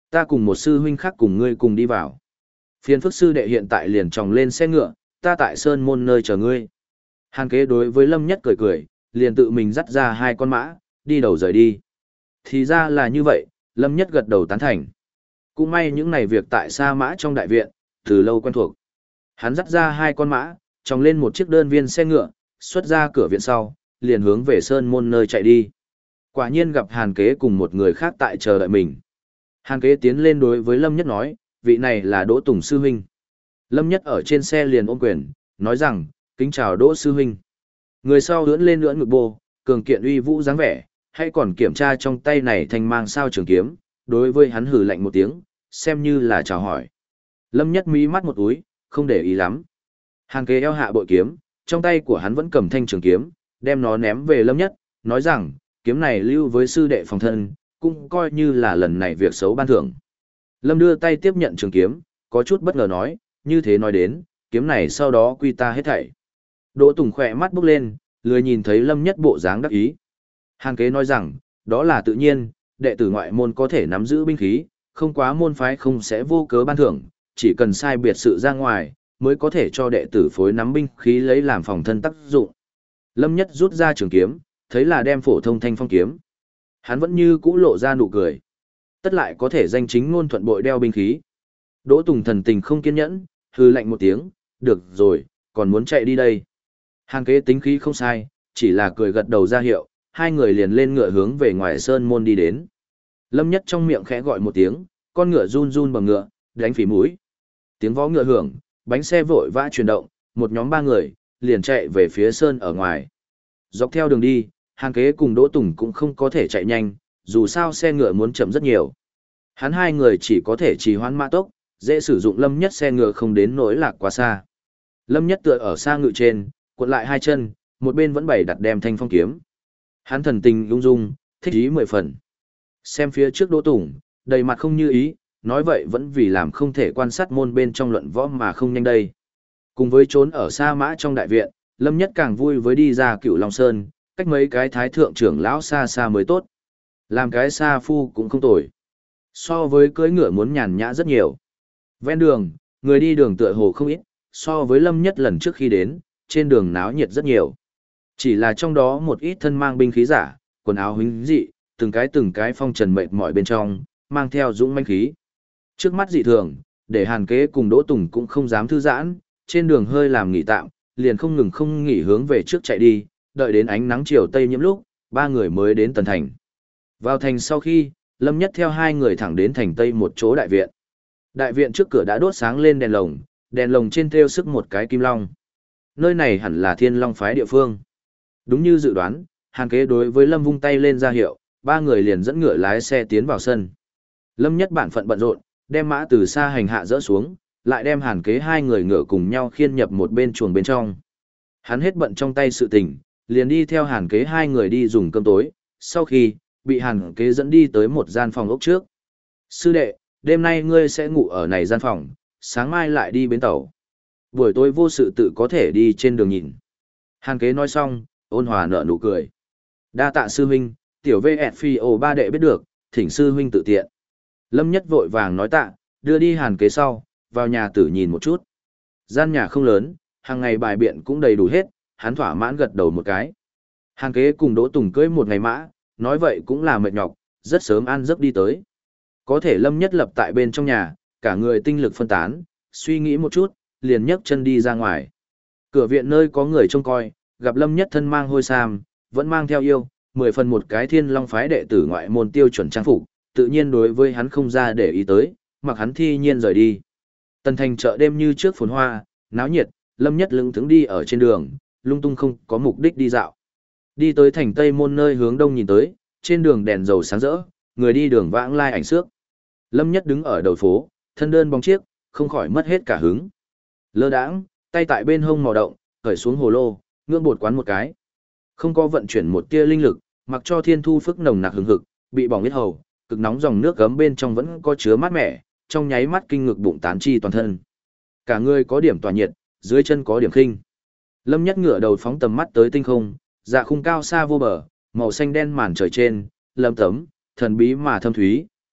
Ta cùng một sư huynh khác cùng ngươi cùng đi vào. Phiền phức sư đệ hiện tại liền tròng lên xe ngựa, ta tại sơn môn nơi chờ ngươi. Hàn Kế đối với Lâm Nhất cười cười, liền tự mình dắt ra hai con mã, đi đầu rời đi. Thì ra là như vậy, Lâm Nhất gật đầu tán thành. Cũng may những này việc tại Sa Mã trong đại viện, từ lâu quen thuộc. Hắn dắt ra hai con mã, tròng lên một chiếc đơn viên xe ngựa, xuất ra cửa viện sau, liền hướng về sơn môn nơi chạy đi. Quả nhiên gặp Hàn Kế cùng một người khác tại chờ đợi mình. Hàn Kế tiến lên đối với Lâm Nhất nói, vị này là Đỗ Tùng sư huynh. Lâm Nhất ở trên xe liền ôm quyền, nói rằng, kính chào Đỗ sư huynh. Người sau ưỡn lên ưỡn ngực bô, cường kiện uy vũ dáng vẻ, hay còn kiểm tra trong tay này thanh mang sao trường kiếm, đối với hắn hừ lạnh một tiếng, xem như là chào hỏi. Lâm Nhất mí mắt một úi, không để ý lắm. Hàn Kế eo hạ bội kiếm, trong tay của hắn vẫn cầm thanh trường kiếm, đem nó ném về Lâm Nhất, nói rằng, kiếm này lưu với sư đệ phòng thân, cũng coi như là lần này việc xấu ban thưởng. Lâm đưa tay tiếp nhận trường kiếm, có chút bất ngờ nói, như thế nói đến, kiếm này sau đó quy ta hết thảy. Đỗ Tùng khỏe mắt bốc lên, lười nhìn thấy Lâm Nhất bộ dáng đắc ý. Hàn Kế nói rằng, đó là tự nhiên, đệ tử ngoại môn có thể nắm giữ binh khí, không quá môn phái không sẽ vô cớ ban thưởng, chỉ cần sai biệt sự ra ngoài, mới có thể cho đệ tử phối nắm binh khí lấy làm phòng thân tác dụng. Lâm Nhất rút ra trường kiếm, thấy là đem phổ thông thanh phong kiếm. Hắn vẫn như cũ lộ ra nụ cười. Tất lại có thể danh chính ngôn thuận bội đeo binh khí. Đỗ Tùng thần tình không kiên nhẫn, hư lạnh một tiếng, được rồi, còn muốn chạy đi đây. Hàn Kế tính khí không sai, chỉ là cười gật đầu ra hiệu, hai người liền lên ngựa hướng về ngoài sơn môn đi đến. Lâm Nhất trong miệng khẽ gọi một tiếng, con ngựa run run bằng ngựa, đánh phỉ mũi. Tiếng vó ngựa hưởng, bánh xe vội vã chuyển động, một nhóm ba người, liền chạy về phía sơn ở ngoài. Dọc theo đường đi, Hàn Kế cùng Đỗ Tùng cũng không có thể chạy nhanh, dù sao xe ngựa muốn chậm rất nhiều. Hắn hai người chỉ có thể trì hoãn mã tốc, dễ sử dụng Lâm Nhất xe ngựa không đến nỗi lạc quá xa. Lâm Nhất tựa ở xa ngựa trên, cuộn lại hai chân, một bên vẫn bày đặt đem thanh phong kiếm. Hắn thần tình ung dung, thích ý mười phần. Xem phía trước Đỗ Tùng, đầy mặt không như ý, nói vậy vẫn vì làm không thể quan sát môn bên trong luận võ mà không nhanh đây. Cùng với trốn ở Sa Mã trong đại viện, Lâm Nhất càng vui với đi ra Cửu Long Sơn, cách mấy cái thái thượng trưởng lão xa xa mới tốt. Làm cái sa phu cũng không tồi. So với cưỡi ngựa muốn nhàn nhã rất nhiều. Ven đường, người đi đường tựa hồ không ít, so với Lâm Nhất lần trước khi đến, trên đường náo nhiệt rất nhiều. Chỉ là trong đó một ít thân mang binh khí giả, quần áo huynh dị, từng cái phong trần mệt mỏi bên trong, mang theo dũng mãnh khí. Trước mắt dị thường, để Hàn Kế cùng Đỗ Tùng cũng không dám thư giãn, trên đường hơi làm nghỉ tạm, liền không nghỉ hướng về trước chạy đi, đợi đến ánh nắng chiều tây nhiễm lúc, ba người mới đến Tần Thành. Vào thành sau khi, Lâm Nhất theo hai người thẳng đến thành tây một chỗ đại viện. Đại viện trước cửa đã đốt sáng lên đèn lồng trên thêu sức một cái kim long. Nơi này hẳn là Thiên Long phái địa phương. Đúng như dự đoán, Hàn Kế đối với Lâm vung tay lên ra hiệu, ba người liền dẫn ngựa lái xe tiến vào sân. Lâm Nhất bản phận bận rộn, đem mã từ xa hành hạ dỡ xuống, lại đem Hàn Kế hai người ngựa cùng nhau khiêng nhập một bên chuồng bên trong. Hắn hết bận trong tay sự tình, liền đi theo Hàn Kế hai người đi dùng cơm tối, sau khi bị Hàn Kế dẫn đi tới một gian phòng ốc trước. Sư đệ, đêm nay ngươi sẽ ngủ ở này gian phòng, sáng mai lại đi bến tàu. Buổi tối vô sự tự có thể đi trên đường nhìn. Hàn Kế nói xong, ôn hòa nở nụ cười. Đa tạ sư huynh, tiểu VFPO ba đệ biết được, thỉnh sư huynh tự tiện. Lâm Nhất vội vàng nói tạ, đưa đi Hàn Kế sau, vào nhà tử nhìn một chút. Gian nhà không lớn, hàng ngày bài biện cũng đầy đủ hết, hắn thỏa mãn gật đầu một cái. Hàn Kế cùng Đỗ Tùng cưỡi một ngày mã, nói vậy cũng là mệt nhọc, rất sớm ăn giấc đi tới. Có thể Lâm Nhất lập tại bên trong nhà, cả người tinh lực phân tán, suy nghĩ một chút, liền nhấc chân đi ra ngoài. Cửa viện nơi có người trông coi, gặp Lâm Nhất thân mang hôi sam, vẫn mang theo yêu, 10 phần một cái Thiên Long phái đệ tử ngoại môn tiêu chuẩn trang phục, tự nhiên đối với hắn không ra để ý tới, mặc hắn thi nhiên rời đi. Tần Thành chợ đêm như trước phồn hoa, náo nhiệt, Lâm Nhất lững thững đi ở trên đường, lung tung không có mục đích đi dạo. Đi tới thành Tây Môn nơi hướng đông nhìn tới, trên đường đèn dầu sáng rỡ, người đi đường vãng lai ảnh xước. Lâm Nhất đứng ở đầu phố, thân đơn bóng chiếc, không khỏi mất hết cả hứng. Lơ đãng, tay tại bên hông mò động, cởi xuống hồ lô, ngưỡng bột quán một cái. Không có vận chuyển một tia linh lực, mặc cho thiên thu phức nồng nặc hừng hực, bị bỏng huyết hầu, cực nóng dòng nước gấm bên trong vẫn có chứa mát mẻ, trong nháy mắt kinh ngực bụng tán chi toàn thân. Cả người có điểm tỏa nhiệt, dưới chân có điểm khinh. Lâm Nhất ngửa đầu phóng tầm mắt tới tinh không, dạ khung cao xa vô bờ, màu xanh đen màn trời trên, lâm tấm, thần bí mà thâm thúy,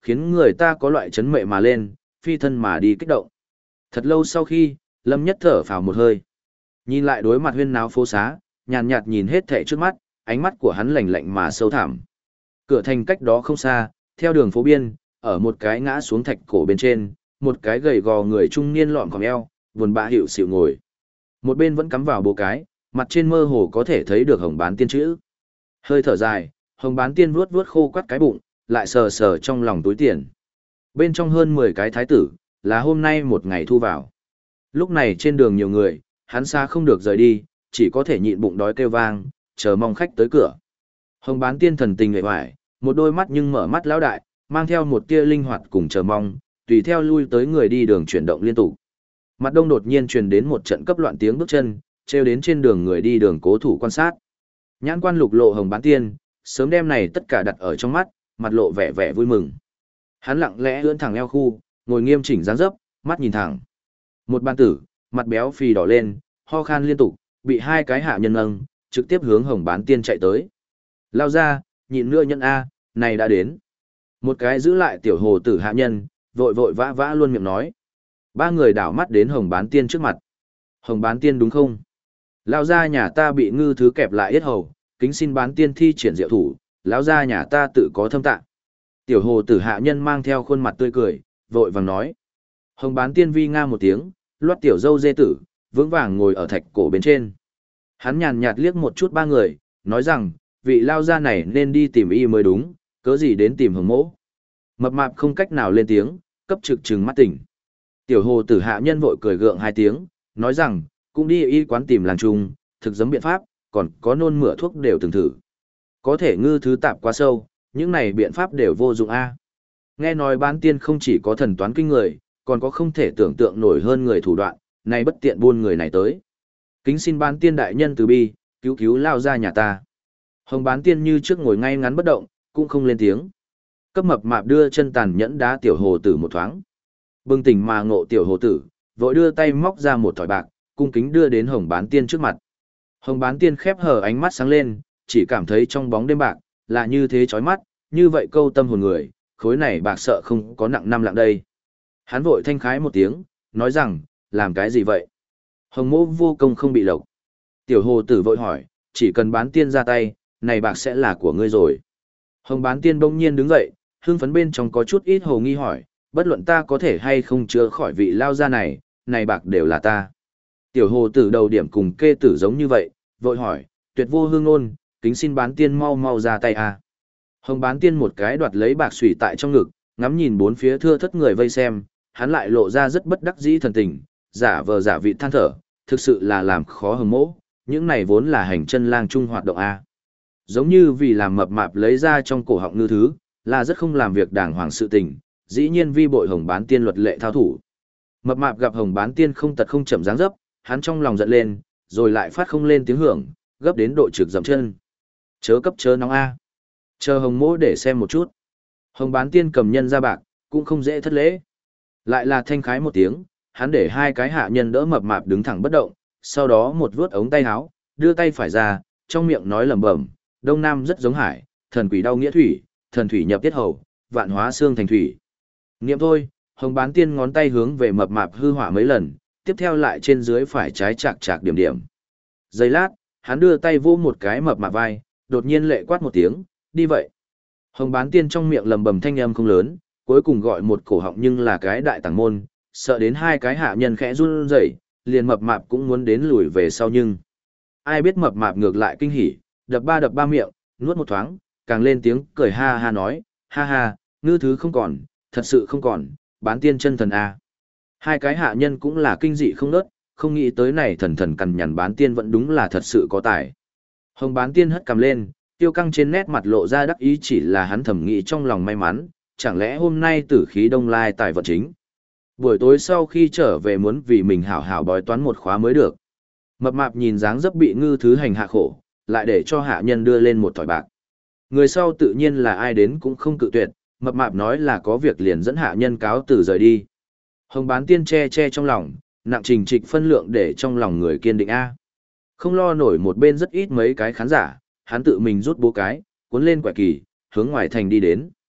khiến người ta có loại chấn mệ mà lên, phi thân mà đi kích động. Thật lâu sau khi, Lâm Nhất thở phào một hơi. Nhìn lại đối mặt huyên náo phố xá, nhàn nhạt nhìn hết thảy trước mắt, ánh mắt của hắn lạnh lạnh mà sâu thẳm. Cửa thành cách đó không xa, theo đường phố biên, ở một cái ngã xuống thạch cổ bên trên, một cái gầy gò người trung niên lọn còng eo, buồn bã hiệu xịu ngồi. Một bên vẫn cắm vào bố cái, mặt trên mơ hồ có thể thấy được Hồng Bán Tiên chữ. Hơi thở dài, Hồng Bán Tiên vuốt vuốt khô quắt cái bụng, lại sờ sờ trong lòng túi tiền. Bên trong hơn 10 cái thái tử, là hôm nay một ngày thu vào. Lúc này trên đường nhiều người, hắn xa không được rời đi, chỉ có thể nhịn bụng đói kêu vang, chờ mong khách tới cửa. Hồng Bán Tiên thần tình nghệ hoài, một đôi mắt nhưng mở mắt lão đại, mang theo một tia linh hoạt cùng chờ mong, tùy theo lui tới người đi đường chuyển động liên tục. Mặt đông đột nhiên truyền đến một trận cấp loạn tiếng bước chân, treo đến trên đường người đi đường cố thủ quan sát. Nhãn quan lục lộ Hồng Bán Tiên, sớm đêm này tất cả đặt ở trong mắt, mặt lộ vẻ vẻ vui mừng. Hắn lặng lẽ ưỡn thẳng eo khu, ngồi nghiêm chỉnh dáng dấp, mắt nhìn thẳng. Một ban tử, mặt béo phì đỏ lên, ho khan liên tục, bị hai cái hạ nhân nâng, trực tiếp hướng Hồng Bán Tiên chạy tới. Lao ra, nhịn nữa nhân A, này đã đến. Một cái giữ lại tiểu hồ tử hạ nhân, vội vội vã vã luôn miệng nói. Ba người đảo mắt đến Hồng Bán Tiên trước mặt. Hồng Bán Tiên đúng không? Lao ra nhà ta bị ngư thứ kẹp lại yết hầu, kính xin Bán Tiên thi triển diệu thủ, lão ra nhà ta tự có thâm tạng. Tiểu hồ tử hạ nhân mang theo khuôn mặt tươi cười, vội vàng nói. Hồng Bán Tiên vi nga một tiếng, loát tiểu dâu dê tử, vững vàng ngồi ở thạch cổ bên trên. Hắn nhàn nhạt liếc một chút ba người, nói rằng, vị lao gia này nên đi tìm y mới đúng, cớ gì đến tìm Hồng mỗ. Mập mạp không cách nào lên tiếng, cấp trực trừng mắt tỉnh. Tiểu hồ tử hạ nhân vội cười gượng hai tiếng, nói rằng, cũng đi y quán tìm làng trung, thực giấm biện pháp, còn có nôn mửa thuốc đều từng thử. Có thể ngư thứ tạp quá sâu, những này biện pháp đều vô dụng a. Nghe nói Bán Tiên không chỉ có thần toán kinh người, còn có không thể tưởng tượng nổi hơn người thủ đoạn, này bất tiện buôn người này tới. Kính xin Bán Tiên đại nhân từ bi, cứu cứu lao ra nhà ta. Hồng Bán Tiên như trước ngồi ngay ngắn bất động, cũng không lên tiếng. Cấp mập mạp đưa chân tàn nhẫn đá tiểu hồ tử một thoáng. Bừng tỉnh mà ngộ tiểu hồ tử, vội đưa tay móc ra một thỏi bạc, cung kính đưa đến Hồng Bán Tiên trước mặt. Hồng Bán Tiên khép hờ ánh mắt sáng lên, chỉ cảm thấy trong bóng đêm bạc, là như thế chói mắt, như vậy câu tâm hồn người, khối này bạc sợ không có nặng năm lạng đây. Hắn vội thanh khái một tiếng, nói rằng, làm cái gì vậy? Hồng mỗ vô công không bị lộc. Tiểu hồ tử vội hỏi, chỉ cần Bán Tiên ra tay, này bạc sẽ là của ngươi rồi. Hồng Bán Tiên bỗng nhiên đứng dậy, hương phấn bên trong có chút ít hồ nghi hỏi, bất luận ta có thể hay không chữa khỏi vị lao gia này bạc đều là ta. Tiểu hồ tử đầu điểm cùng kê tử giống như vậy, vội hỏi, tuyệt vô hương ngôn, kính xin Bán Tiên mau mau ra tay a. Hồng Bán Tiên một cái đoạt lấy bạc xùy tại trong ngực, ngắm nhìn bốn phía thưa thất người vây xem, hắn lại lộ ra rất bất đắc dĩ thần tình, giả vờ giả vị than thở, thực sự là làm khó Hồng mỗ, những này vốn là hành chân lang trung hoạt động a. Giống như vì làm mập mạp lấy ra trong cổ họng ngư thứ, là rất không làm việc đàng hoàng sự tình, dĩ nhiên vi bội Hồng Bán Tiên luật lệ thao thủ. Mập mạp gặp Hồng Bán Tiên không tật không chậm dáng dấp, hắn trong lòng giận lên, rồi lại phát không lên tiếng hưởng, gấp đến độ trực dậm chân. Chớ cấp chớ nóng a. Chờ Hồng mỗ để xem một chút. Hồng Bán Tiên cầm nhân ra bạc, cũng không dễ thất lễ. Lại là thanh khái một tiếng, hắn để hai cái hạ nhân đỡ mập mạp đứng thẳng bất động, sau đó một vuốt ống tay áo, đưa tay phải ra, trong miệng nói lẩm bẩm, Đông Nam rất giống hải, thần quỷ đau nghĩa thủy, thần thủy nhập tiết hầu, vạn hóa xương thành thủy. Niệm thôi, Hồng Bán Tiên ngón tay hướng về mập mạp hư hỏa mấy lần, tiếp theo lại trên dưới phải trái chạc chạc điểm điểm. Giây lát, hắn đưa tay vô một cái mập mạp vai, đột nhiên lệ quát một tiếng, đi vậy. Hồng Bán Tiên trong miệng lầm bầm thanh âm không lớn, cuối cùng gọi một cổ họng nhưng là cái đại tàng môn, sợ đến hai cái hạ nhân khẽ run rẩy, liền mập mạp cũng muốn đến lùi về sau nhưng. Ai biết mập mạp ngược lại kinh hỉ, đập ba miệng, nuốt một thoáng, càng lên tiếng cười ha ha nói, ha ha, ngư thứ không còn, thật sự không còn, Bán Tiên chân thần a. Hai cái hạ nhân cũng là kinh dị không nớt, không nghĩ tới này thần thần cằn nhằn Bán Tiên vẫn đúng là thật sự có tài. Hồng Bán Tiên hất cằm lên, tiêu căng trên nét mặt lộ ra đắc ý, chỉ là hắn thầm nghĩ trong lòng may mắn, chẳng lẽ hôm nay tử khí đông lai tài vận chính. Buổi tối sau khi trở về muốn vì mình hảo hảo bói toán một khóa mới được. Mập mạp nhìn dáng dấp bị ngư thứ hành hạ khổ, lại để cho hạ nhân đưa lên một thỏi bạc. Người sau tự nhiên là ai đến cũng không cự tuyệt, mập mạp nói là có việc liền dẫn hạ nhân cáo từ rời đi. Hồng Bán Tiên che trong lòng, nặng trình trịch phân lượng để trong lòng người kiên định A. Không lo nổi một bên rất ít mấy cái khán giả, hắn tự mình rút bố cái, cuốn lên quẻ kỳ, hướng ngoài thành đi đến.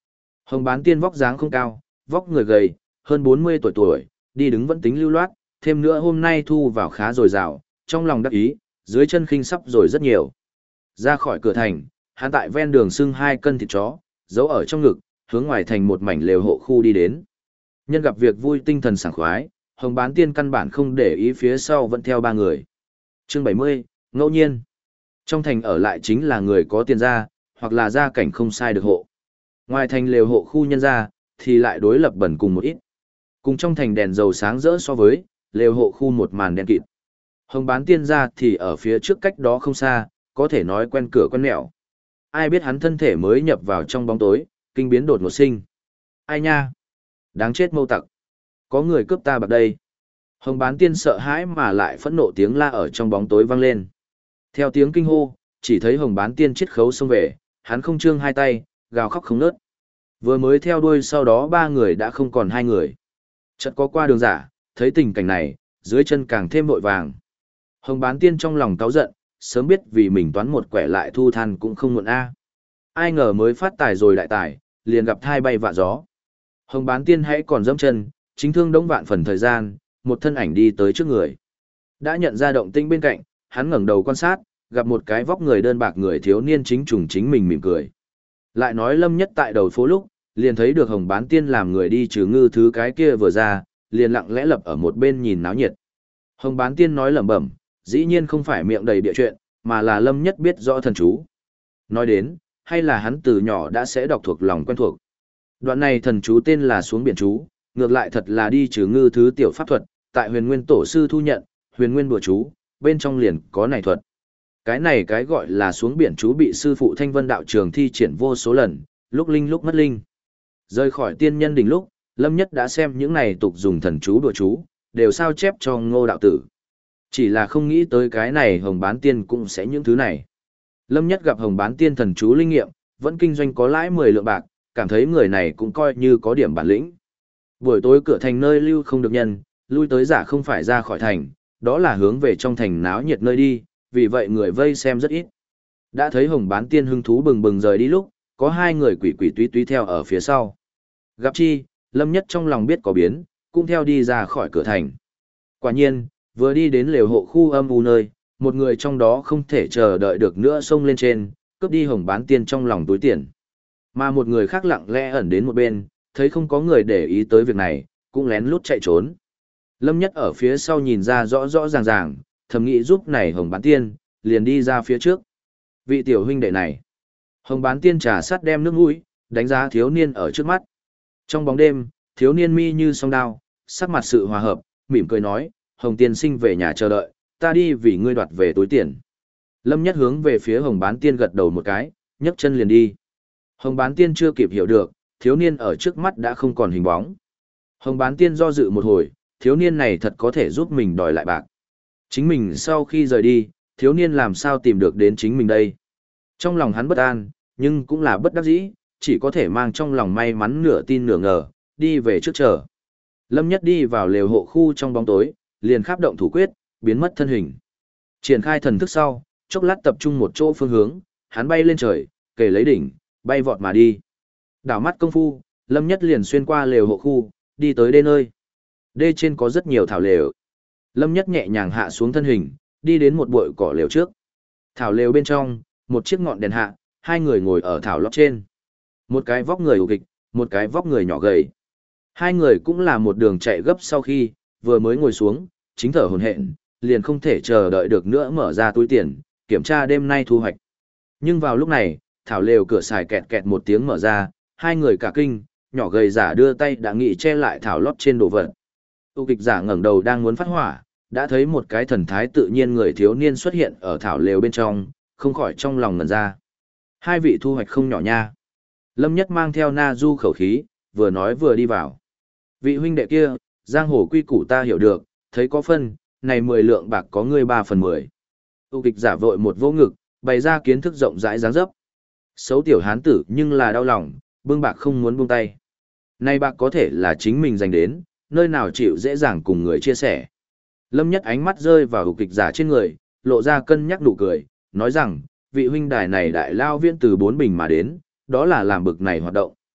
Hồng Bán Tiên vóc dáng không cao, vóc người gầy, hơn 40 tuổi, đi đứng vẫn tính lưu loát, thêm nữa hôm nay thu vào khá dồi dào, trong lòng đắc ý, dưới chân khinh sắp rồi rất nhiều. Ra khỏi cửa thành, hắn tại ven đường xưng 2 cân thịt chó, giấu ở trong ngực, hướng ngoài thành một mảnh lều hộ khu đi đến. Nhân gặp việc vui tinh thần sảng khoái, Hồng Bán Tiên căn bản không để ý phía sau vẫn theo 3 người. Chương 70, ngẫu nhiên. Trong thành ở lại chính là người có tiền gia, hoặc là gia cảnh không sai được hộ. Ngoài thành lều hộ khu nhân gia, thì lại đối lập bẩn cùng một ít. Cùng trong thành đèn dầu sáng rỡ so với, lều hộ khu một màn đen kịt. Hồng Bán Tiên gia thì ở phía trước cách đó không xa, có thể nói quen cửa quen nẻo. Ai biết hắn thân thể mới nhập vào trong bóng tối, kinh biến đột ngột sinh. Ai nha? Đáng chết mâu tặc. Có người cướp ta bạc đây. Hồng Bán Tiên sợ hãi mà lại phẫn nộ tiếng la ở trong bóng tối vang lên. Theo tiếng kinh hô, chỉ thấy Hồng Bán Tiên chiết khấu xông về, hắn không trương hai tay, gào khóc không ngớt. Vừa mới theo đuôi sau đó 3 người đã không còn 2 người. Chợt có qua đường giả, thấy tình cảnh này, dưới chân càng thêm vội vàng. Hồng Bán Tiên trong lòng cáu giận, sớm biết vì mình toán một quẻ lại thu than cũng không muộn a. Ai ngờ mới phát tài rồi đại tài, liền gặp thai bay vạ gió. Hồng Bán Tiên hãy còn dẫm chân, chính thương đống vạn phần thời gian, một thân ảnh đi tới trước người. Đã nhận ra động tĩnh bên cạnh, hắn ngẩng đầu quan sát, gặp một cái vóc người đơn bạc người thiếu niên chính trùng chính mình mỉm cười. Lại nói Lâm Nhất tại đầu phố lúc, liền thấy được Hồng Bán Tiên làm người đi trừ ngư thứ cái kia vừa ra, liền lặng lẽ lập ở một bên nhìn náo nhiệt. Hồng Bán Tiên nói lẩm bẩm, dĩ nhiên không phải miệng đầy bịa chuyện, mà là Lâm Nhất biết rõ thần chú. Nói đến, hay là hắn từ nhỏ đã sẽ đọc thuộc lòng quen thuộc. Đoạn này thần chú tên là xuống biển chú, ngược lại thật là đi trừ ngư thứ tiểu pháp thuật, tại Huyền Nguyên tổ sư thu nhận, Huyền Nguyên bùa chú, bên trong liền có này thuật. Cái này cái gọi là xuống biển chú bị sư phụ Thanh Vân đạo trường thi triển vô số lần, lúc linh lúc mất linh. Rời khỏi tiên nhân đỉnh lúc, Lâm Nhất đã xem những này tục dùng thần chú đùa chú, đều sao chép cho Ngô đạo tử. Chỉ là không nghĩ tới cái này Hồng Bán Tiên cũng sẽ những thứ này. Lâm Nhất gặp Hồng Bán Tiên thần chú linh nghiệm, vẫn kinh doanh có lãi 10 lượng bạc, cảm thấy người này cũng coi như có điểm bản lĩnh. Buổi tối cửa thành nơi lưu không được nhân, lui tới giả không phải ra khỏi thành, đó là hướng về trong thành náo nhiệt nơi đi, vì vậy người vây xem rất ít. Đã thấy Hồng Bán Tiên hưng thú bừng bừng rời đi lúc, có 2 người quỷ quỷ túy túy theo ở phía sau. Gặp chi, Lâm Nhất trong lòng biết có biến, cũng theo đi ra khỏi cửa thành. Quả nhiên, vừa đi đến lều hộ khu âm u nơi, một người trong đó không thể chờ đợi được nữa xông lên trên, cướp đi Hồng Bán Tiên trong lòng túi tiền. Mà một người khác lặng lẽ ẩn đến một bên, thấy không có người để ý tới việc này, cũng lén lút chạy trốn. Lâm Nhất ở phía sau nhìn ra rõ rõ ràng ràng, thầm nghĩ giúp này Hồng Bán Tiên, liền đi ra phía trước. Vị tiểu huynh đệ này. Hồng Bán Tiên trà sắt đem nước mũi, đánh giá thiếu niên ở trước mắt. Trong bóng đêm, thiếu niên mi như song đao, sắc mặt sự hòa hợp, mỉm cười nói, Hồng Tiên sinh về nhà chờ đợi, ta đi vì ngươi đoạt về túi tiền. Lâm Nhất hướng về phía Hồng Bán Tiên gật đầu một cái, nhấc chân liền đi. Hồng Bán Tiên chưa kịp hiểu được, thiếu niên ở trước mắt đã không còn hình bóng. Hồng Bán Tiên do dự một hồi, thiếu niên này thật có thể giúp mình đòi lại bạc. Chính mình sau khi rời đi, thiếu niên làm sao tìm được đến chính mình đây. Trong lòng hắn bất an, nhưng cũng là bất đắc dĩ, chỉ có thể mang trong lòng may mắn nửa tin nửa ngờ, đi về trước chờ. Lâm Nhất đi vào lều hộ khu trong bóng tối, liền kháp động thủ quyết, biến mất thân hình. Triển khai thần thức sau, chốc lát tập trung một chỗ phương hướng, hắn bay lên trời, kề lấy đỉnh, bay vọt mà đi. Đảo mắt công phu, Lâm Nhất liền xuyên qua lều hộ khu, đi tới đê nơi. Đê trên có rất nhiều thảo lều. Lâm Nhất nhẹ nhàng hạ xuống thân hình, đi đến một bụi cỏ lều trước. Thảo lều bên trong, một chiếc ngọn đèn hạ, 2 người ngồi ở thảo lót trên. Một cái vóc người ục kịch, một cái vóc người nhỏ gầy. 2 người cũng là một đường chạy gấp sau khi, vừa mới ngồi xuống, chính thở hổn hển, liền không thể chờ đợi được nữa mở ra túi tiền, kiểm tra đêm nay thu hoạch. Nhưng vào lúc này, thảo lều cửa xài kẹt kẹt một tiếng mở ra, 2 người cả kinh, nhỏ gầy giả đưa tay đã nghị che lại thảo lót trên đồ vật. Tu kịch giả ngẩng đầu đang muốn phát hỏa, đã thấy một cái thần thái tự nhiên người thiếu niên xuất hiện ở thảo lều bên trong, không khỏi trong lòng ngẩn ra. 2 vị thu hoạch không nhỏ nha. Lâm Nhất mang theo na du khẩu khí, vừa nói vừa đi vào. Vị huynh đệ kia, giang hồ quy củ ta hiểu được, thấy có phân, này 10 lượng bạc có ngươi 3/10. Tu kịch giả vội một vô ngực, bày ra kiến thức rộng rãi dáng dấp. Xấu tiểu hán tử nhưng là đau lòng, bưng bạc không muốn buông tay. Này bạc có thể là chính mình dành đến, nơi nào chịu dễ dàng cùng người chia sẻ. Lâm Nhất ánh mắt rơi vào kịch giả trên người, lộ ra cân nhắc nụ cười, nói rằng, vị huynh đài này đại lao viên từ 4 bình mà đến, đó là làm bực này hoạt động.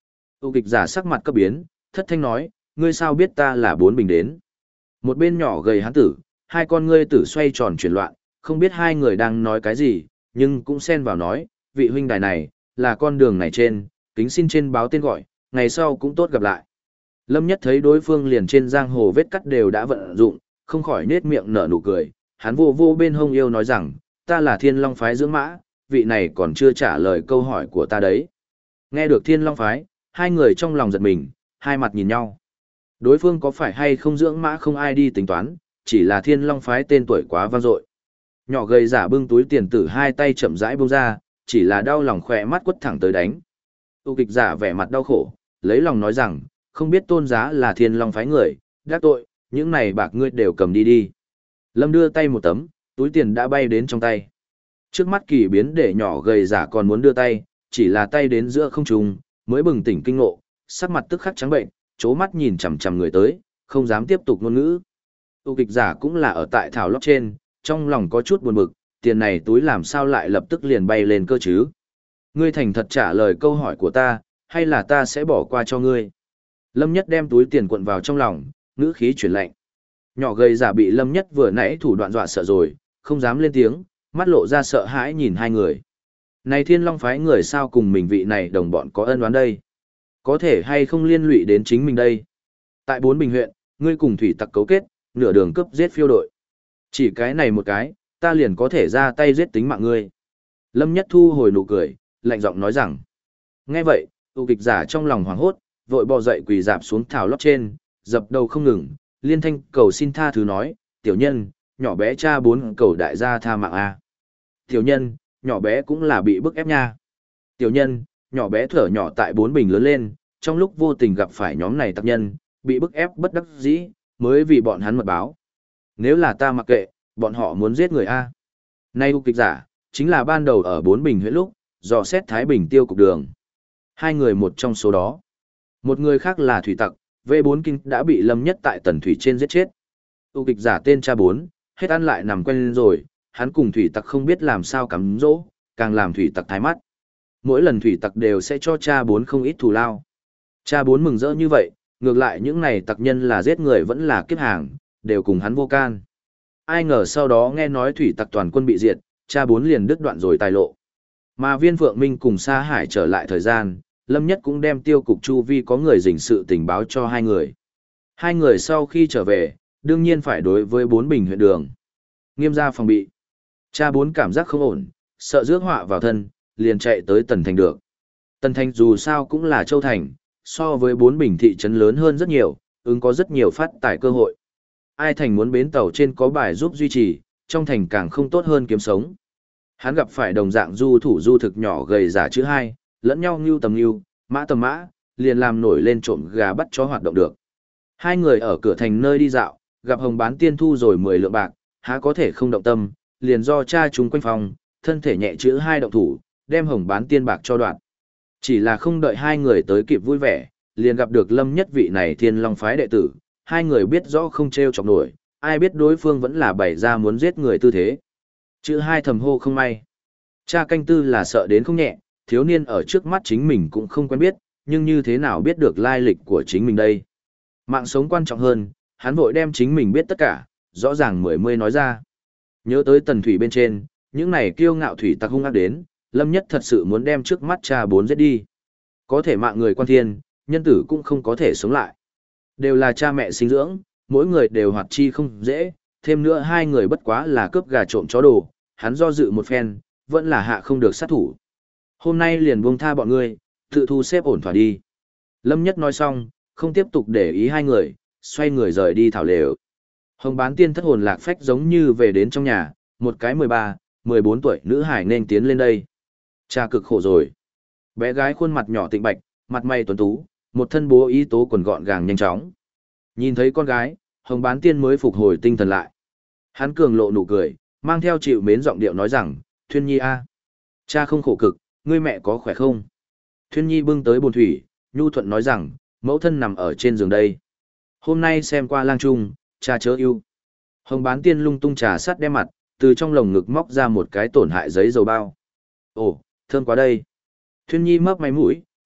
Tu kịch giả sắc mặt cấp biến, thất thanh nói, ngươi sao biết ta là bốn bình đến. Một bên nhỏ gầy hán tử, hai con ngươi tử xoay tròn chuyển loạn, không biết hai người đang nói cái gì, nhưng cũng xen vào nói, vị huynh đài này, là con đường này trên, kính xin trên báo tên gọi, ngày sau cũng tốt gặp lại. Lâm Nhất thấy đối phương liền trên giang hồ vết cắt đều đã vận dụng, không khỏi nết miệng nở nụ cười, hắn vô vô bên hông yêu nói rằng, ta là Thiên Long Phái dưỡng mã, vị này còn chưa trả lời câu hỏi của ta đấy. Nghe được Thiên Long Phái, hai người trong lòng giật mình, hai mặt nhìn nhau. Đối phương có phải hay không dưỡng mã không ai đi tính toán, chỉ là Thiên Long Phái tên tuổi quá vang dội. Nhỏ gầy giả bưng túi tiền tử hai tay chậm rãi buông ra, chỉ là đau lòng khỏe mắt quất thẳng tới đánh. Tu kịch giả vẻ mặt đau khổ, lấy lòng nói rằng, không biết tôn giá là Thiên Long Phái người, đắc tội, những này bạc ngươi đều cầm đi đi. Lâm đưa tay một tấm, túi tiền đã bay đến trong tay. Trước mắt kỳ biến để nhỏ gầy giả còn muốn đưa tay, chỉ là tay đến giữa không trung, mới bừng tỉnh kinh ngộ, sắc mặt tức khắc trắng bệnh, chố mắt nhìn chằm chằm người tới, không dám tiếp tục ngôn ngữ. Tu kịch giả cũng là ở tại thảo lót trên, trong lòng có chút buồn bực, tiền này túi làm sao lại lập tức liền bay lên cơ chứ? Ngươi thành thật trả lời câu hỏi của ta, hay là ta sẽ bỏ qua cho ngươi? Lâm Nhất đem túi tiền cuộn vào trong lòng, ngữ khí chuyển lạnh. Nhỏ gầy giả bị Lâm Nhất vừa nãy thủ đoạn dọa sợ rồi, không dám lên tiếng, mắt lộ ra sợ hãi nhìn hai người. Này Thiên Long Phái người sao cùng mình vị này đồng bọn có ân oán đây? Có thể hay không liên lụy đến chính mình đây? Tại Bốn Bình huyện, ngươi cùng thủy tặc cấu kết, nửa đường cướp giết phiêu đội. Chỉ cái này một cái, ta liền có thể ra tay giết tính mạng ngươi. Lâm Nhất thu hồi nụ cười, lạnh giọng nói rằng. Nghe vậy, tu kịch giả trong lòng hoảng hốt, vội bò dậy quỳ dạp xuống thảo lót trên, dập đầu không ngừng, liên thanh cầu xin tha thứ nói, tiểu nhân, nhỏ bé cha bốn cầu đại gia tha mạng a. Tiểu nhân, nhỏ bé cũng là bị bức ép nha. Tiểu nhân, nhỏ bé thở nhỏ tại Bốn Bình lớn lên, trong lúc vô tình gặp phải nhóm này tặc nhân, bị bức ép bất đắc dĩ, mới vì bọn hắn mật báo. Nếu là ta mặc kệ, bọn họ muốn giết người a. Nay kịch giả, chính là ban đầu ở Bốn Bình huyện lúc, dò xét Thái Bình tiêu cục đường. Hai người một trong số đó. Một người khác là thủy tặc, V4 Kinh đã bị Lâm Nhất tại Tần Thủy trên giết chết. Tu kịch giả tên cha bốn, hết ăn lại nằm quen lên rồi, hắn cùng thủy tặc không biết làm sao cắm dỗ, càng làm thủy tặc thái mắt. Mỗi lần thủy tặc đều sẽ cho cha bốn không ít thù lao. Cha bốn mừng rỡ như vậy, ngược lại những này tặc nhân là giết người vẫn là kiếp hàng, đều cùng hắn vô can. Ai ngờ sau đó nghe nói thủy tặc toàn quân bị diệt, cha bốn liền đứt đoạn rồi tài lộ. Mà Viên Phượng Minh cùng Sa Hải trở lại thời gian, Lâm Nhất cũng đem tiêu cục chu vi có người dình sự tình báo cho hai người. Hai người sau khi trở về, đương nhiên phải đối với Bốn Bình huyện đường. Nghiêm ra phòng bị. Cha bốn cảm giác không ổn, sợ rước họa vào thân, liền chạy tới Tần Thành được. Tần Thành dù sao cũng là châu thành, so với Bốn Bình thị trấn lớn hơn rất nhiều, ứng có rất nhiều phát tài cơ hội. Ai thành muốn bến tàu trên có bài giúp duy trì, trong thành càng không tốt hơn kiếm sống. Hắn gặp phải đồng dạng du thủ du thực nhỏ gầy giả chữ hai, lẫn nhau ngưu tầm ngưu, mã tầm mã, liền làm nổi lên trộm gà bắt chó hoạt động được. Hai người ở cửa thành nơi đi dạo, gặp Hồng Bán Tiên thu rồi 10 lượng bạc, há có thể không động tâm, liền do cha chúng quanh phòng, thân thể nhẹ chữ hai động thủ, đem Hồng Bán Tiên bạc cho đoạn. Chỉ là không đợi hai người tới kịp vui vẻ, liền gặp được Lâm Nhất vị này Thiên Long Phái đệ tử, hai người biết rõ không trêu chọc nổi, ai biết đối phương vẫn là bày ra muốn giết người tư thế. Chữ hai thầm hô không may. Cha canh tư là sợ đến không nhẹ, thiếu niên ở trước mắt chính mình cũng không quen biết, nhưng như thế nào biết được lai lịch của chính mình đây. Mạng sống quan trọng hơn, hắn vội đem chính mình biết tất cả, rõ ràng mươi nói ra. Nhớ tới Tần Thủy bên trên, những này kiêu ngạo thủy tặc hung ác đến, Lâm Nhất thật sự muốn đem trước mắt cha bốn giết đi. Có thể mạng người quan thiên, nhân tử cũng không có thể sống lại. Đều là cha mẹ sinh dưỡng, mỗi người đều hoạt chi không dễ, thêm nữa hai người bất quá là cướp gà trộm chó đồ, hắn do dự một phen, vẫn là hạ không được sát thủ. Hôm nay liền buông tha bọn ngươi, tự thu xếp ổn thỏa đi. Lâm Nhất nói xong, không tiếp tục để ý hai người, xoay người rời đi thảo lều. Hồng Bán Tiên thất hồn lạc phách giống như về đến trong nhà, một cái 13, 14 tuổi nữ hải nên tiến lên đây. Cha cực khổ rồi. Bé gái khuôn mặt nhỏ tịnh bạch, mặt mày tuấn tú, một thân bố ý tố quần gọn gàng nhanh chóng. Nhìn thấy con gái, Hồng Bán Tiên mới phục hồi tinh thần lại. Hắn cường lộ nụ cười, mang theo chịu mến giọng điệu nói rằng, Thuyên Nhi a, cha không khổ cực, ngươi mẹ có khỏe không? Thuyên Nhi bưng tới bồn thủy, nhu thuận nói rằng, mẫu thân nằm ở trên giường đây. Hôm nay xem qua lang trung, cha chớ yêu. Hồng Bán Tiên lung tung trà sắt đem mặt, từ trong lồng ngực móc ra một cái tổn hại giấy dầu bao. Ồ, thơm quá đây. Thuyên Nhi mấp máy mũi,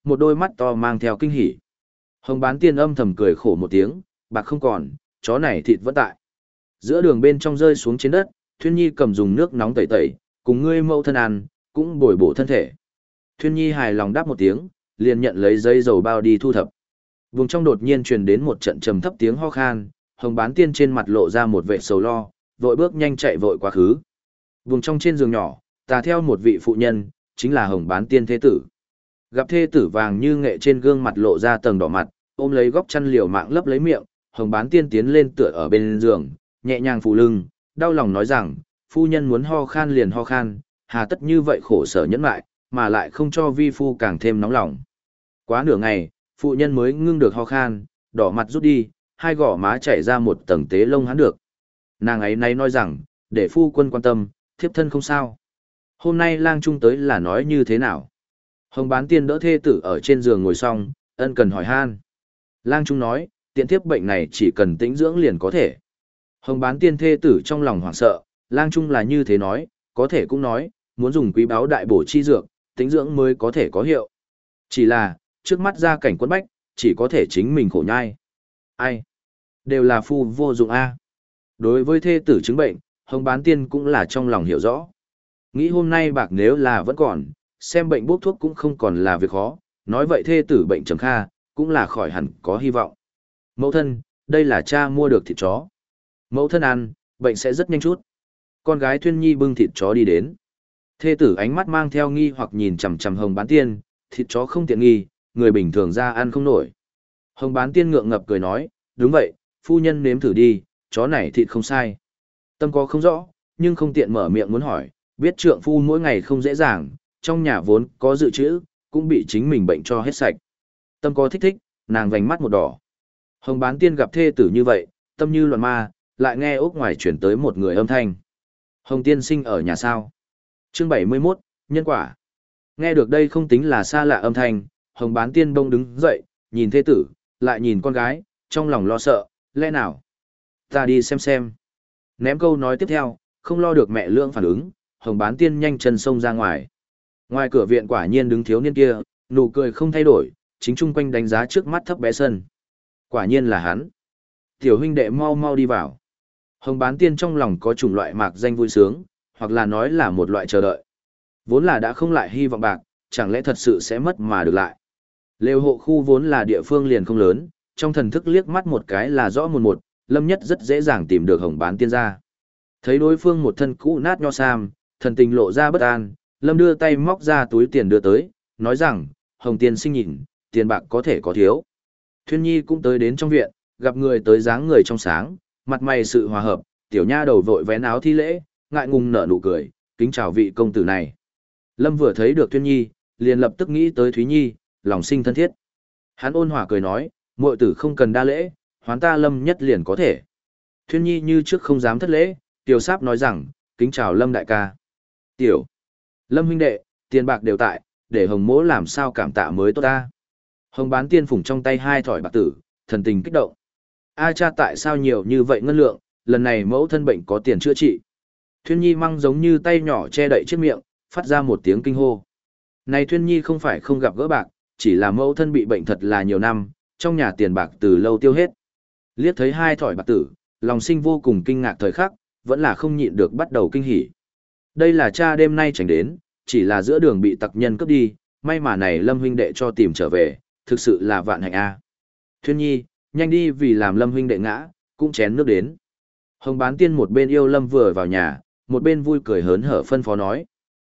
một đôi mắt to mang theo kinh hỉ. Hồng bán tiên âm thầm cười khổ một tiếng, bạc không còn, chó này thịt vẫn tại. Giữa đường bên trong rơi xuống trên đất, Thuyên Nhi cầm dùng nước nóng tẩy tẩy, cùng ngươi mẫu thân ăn, cũng bồi bổ thân thể. Thuyên Nhi hài lòng đáp một tiếng, liền nhận lấy giấy dầu bao đi thu thập. Vùng trong đột nhiên truyền đến một trận trầm thấp tiếng ho khan, Hồng bán tiên trên mặt lộ ra một vẻ sầu lo, vội bước nhanh chạy vội quá khứ. Vùng trong trên giường nhỏ, tà theo một vị phụ nhân, chính là Hồng bán tiên thế tử. Gặp thê tử vàng như nghệ trên gương mặt lộ ra tầng đỏ mặt, ôm lấy góc chăn liều mạng lấp lấy miệng, Hồng bán tiên tiến lên tựa ở bên giường, nhẹ nhàng phủ lưng, đau lòng nói rằng, phu nhân muốn ho khan liền ho khan, hà tất như vậy khổ sở nhẫn lại, mà lại không cho vi phu càng thêm nóng lòng. Quá nửa ngày, phụ nhân mới ngưng được ho khan, đỏ mặt rút đi, hai gò má chảy ra một tầng tế lông hắn được. Nàng ấy nay nói rằng, để phu quân quan tâm, thiếp thân không sao. Hôm nay lang trung tới là nói như thế nào? Hồng bán tiên đỡ thê tử ở trên giường ngồi xong, ân cần hỏi han. Lang trung nói, tiện thiếp bệnh này chỉ cần tĩnh dưỡng liền có thể. Hồng bán tiên thê tử trong lòng hoảng sợ, lang trung là như thế nói, có thể cũng nói, muốn dùng quý báu đại bổ chi dược, tĩnh dưỡng mới có thể có hiệu. Chỉ là, trước mắt ra cảnh quẫn bách, chỉ có thể chính mình khổ nhai. Ai? Đều là phu vô dụng a. Đối với thê tử chứng bệnh, Hồng bán tiên cũng là trong lòng hiểu rõ. Nghĩ hôm nay bạc nếu là vẫn còn, xem bệnh bốc thuốc cũng không còn là việc khó, nói vậy thê tử bệnh trầm kha, cũng là khỏi hẳn có hy vọng. Mẫu thân, đây là cha mua được thịt chó. Mẫu thân ăn, bệnh sẽ rất nhanh chút. Con gái Thuyên Nhi bưng thịt chó đi đến. Thê tử ánh mắt mang theo nghi hoặc nhìn chằm chằm Hồng bán tiên, thịt chó không tiện nghi, người bình thường ra ăn không nổi. Hồng bán tiên ngượng ngập cười nói, đúng vậy, phu nhân nếm thử đi, chó này thịt không sai. Tâm có không rõ, nhưng không tiện mở miệng muốn hỏi, biết trượng phu mỗi ngày không dễ dàng, trong nhà vốn có dự trữ, cũng bị chính mình bệnh cho hết sạch. Tâm có thích thích, nàng vành mắt một đỏ. Hồng bán tiên gặp thê tử như vậy, tâm như loạn ma, lại nghe ốc ngoài chuyển tới một người âm thanh. Hồng tiên sinh ở nhà sao? Chương 71, nhân quả. Nghe được đây không tính là xa lạ âm thanh, Hồng bán tiên bông đứng dậy, nhìn thê tử, lại nhìn con gái, trong lòng lo sợ, lẽ nào? Ta đi xem. Ném câu nói tiếp theo, không lo được mẹ lương phản ứng, Hồng bán tiên nhanh chân xông ra ngoài. Ngoài cửa viện quả nhiên đứng thiếu niên kia, nụ cười không thay đổi, chính chung quanh đánh giá trước mắt thấp bé sân. Quả nhiên là hắn. Tiểu huynh đệ mau mau đi vào. Hồng bán tiên trong lòng có chủng loại mạc danh vui sướng, hoặc là nói là một loại chờ đợi. Vốn là đã không lại hy vọng bạc, chẳng lẽ thật sự sẽ mất mà được lại. Lều hộ khu vốn là địa phương liền không lớn, trong thần thức liếc mắt một cái là rõ một, Lâm Nhất rất dễ dàng tìm được Hồng bán tiên ra. Thấy đối phương một thân cũ nát nho sam, thần tình lộ ra bất an, Lâm đưa tay móc ra túi tiền đưa tới, nói rằng, Hồng tiên sinh nhìn, tiền bạc có thể có thiếu. Thuyên Nhi cũng tới đến trong viện, gặp người tới dáng người trong sáng, mặt mày sự hòa hợp, tiểu nha đầu vội vén áo thi lễ, ngại ngùng nở nụ cười, kính chào vị công tử này. Lâm vừa thấy được Thuyên Nhi, liền lập tức nghĩ tới Thúy Nhi, lòng sinh thân thiết. Hắn ôn hòa cười nói, muội tử không cần đa lễ, hoán ta Lâm Nhất liền có thể. Thuyên Nhi như trước không dám thất lễ, tiểu sáp nói rằng, kính chào Lâm đại ca. Tiểu, Lâm huynh đệ, tiền bạc đều tại, để Hồng mỗ làm sao cảm tạ mới tốt ta. Hồng bán tiên phủng trong tay hai thỏi bạc tử, thần tình kích động. A cha tại sao nhiều như vậy ngân lượng, lần này mẫu thân bệnh có tiền chữa trị. Thuyên Nhi mang giống như tay nhỏ che đậy chiếc miệng, phát ra một tiếng kinh hô. Này Thuyên Nhi không phải không gặp gỡ bạc, chỉ là mẫu thân bị bệnh thật là nhiều năm, trong nhà tiền bạc từ lâu tiêu hết. Liếc thấy hai thỏi bạc tử, lòng sinh vô cùng kinh ngạc thời khắc, vẫn là không nhịn được bắt đầu kinh hỉ. Đây là cha đêm nay tránh đến, chỉ là giữa đường bị tặc nhân cướp đi, may mà này Lâm huynh đệ cho tìm trở về, thực sự là vạn hạnh a. Thuyên Nhi, nhanh đi vì làm Lâm huynh đệ ngã, cũng chén nước đến. Hồng bán tiên một bên yêu Lâm vừa vào nhà, một bên vui cười hớn hở phân phó nói.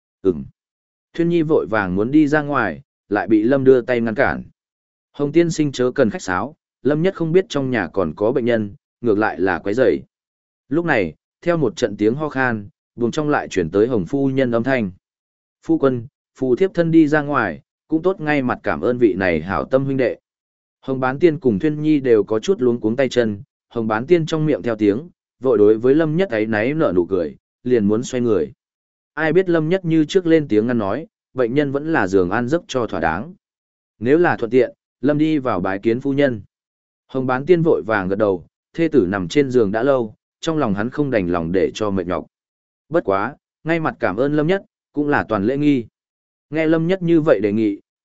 Thuyên Nhi vội vàng muốn đi ra ngoài, lại bị Lâm đưa tay ngăn cản. Hồng tiên sinh chớ cần khách sáo, Lâm Nhất không biết trong nhà còn có bệnh nhân, ngược lại là quấy rầy. Lúc này, theo một trận tiếng ho khan, buồng trong lại chuyển tới Hồng phu nhân âm thanh. Phu quân, phù thiếp thân đi ra ngoài, cũng tốt ngay mặt cảm ơn vị này hảo tâm huynh đệ. Hồng bán tiên cùng Thuyên Nhi đều có chút luống cuống tay chân, Hồng bán tiên trong miệng theo tiếng, vội đối với Lâm Nhất ấy náy nở nụ cười, liền muốn xoay người. Ai biết Lâm Nhất như trước lên tiếng ngăn nói, bệnh nhân vẫn là giường an giấc cho thỏa đáng. Nếu là thuận tiện, Lâm đi vào bái kiến phu nhân. Hồng bán tiên vội vàng gật đầu, thê tử nằm trên giường đã lâu, trong lòng hắn không đành lòng để cho mệt nhọc. Bất quá, ngay mặt cảm ơn Lâm Nhất, cũng là toàn lễ nghi. Nghe Lâm Nhất như vậy đề nghị,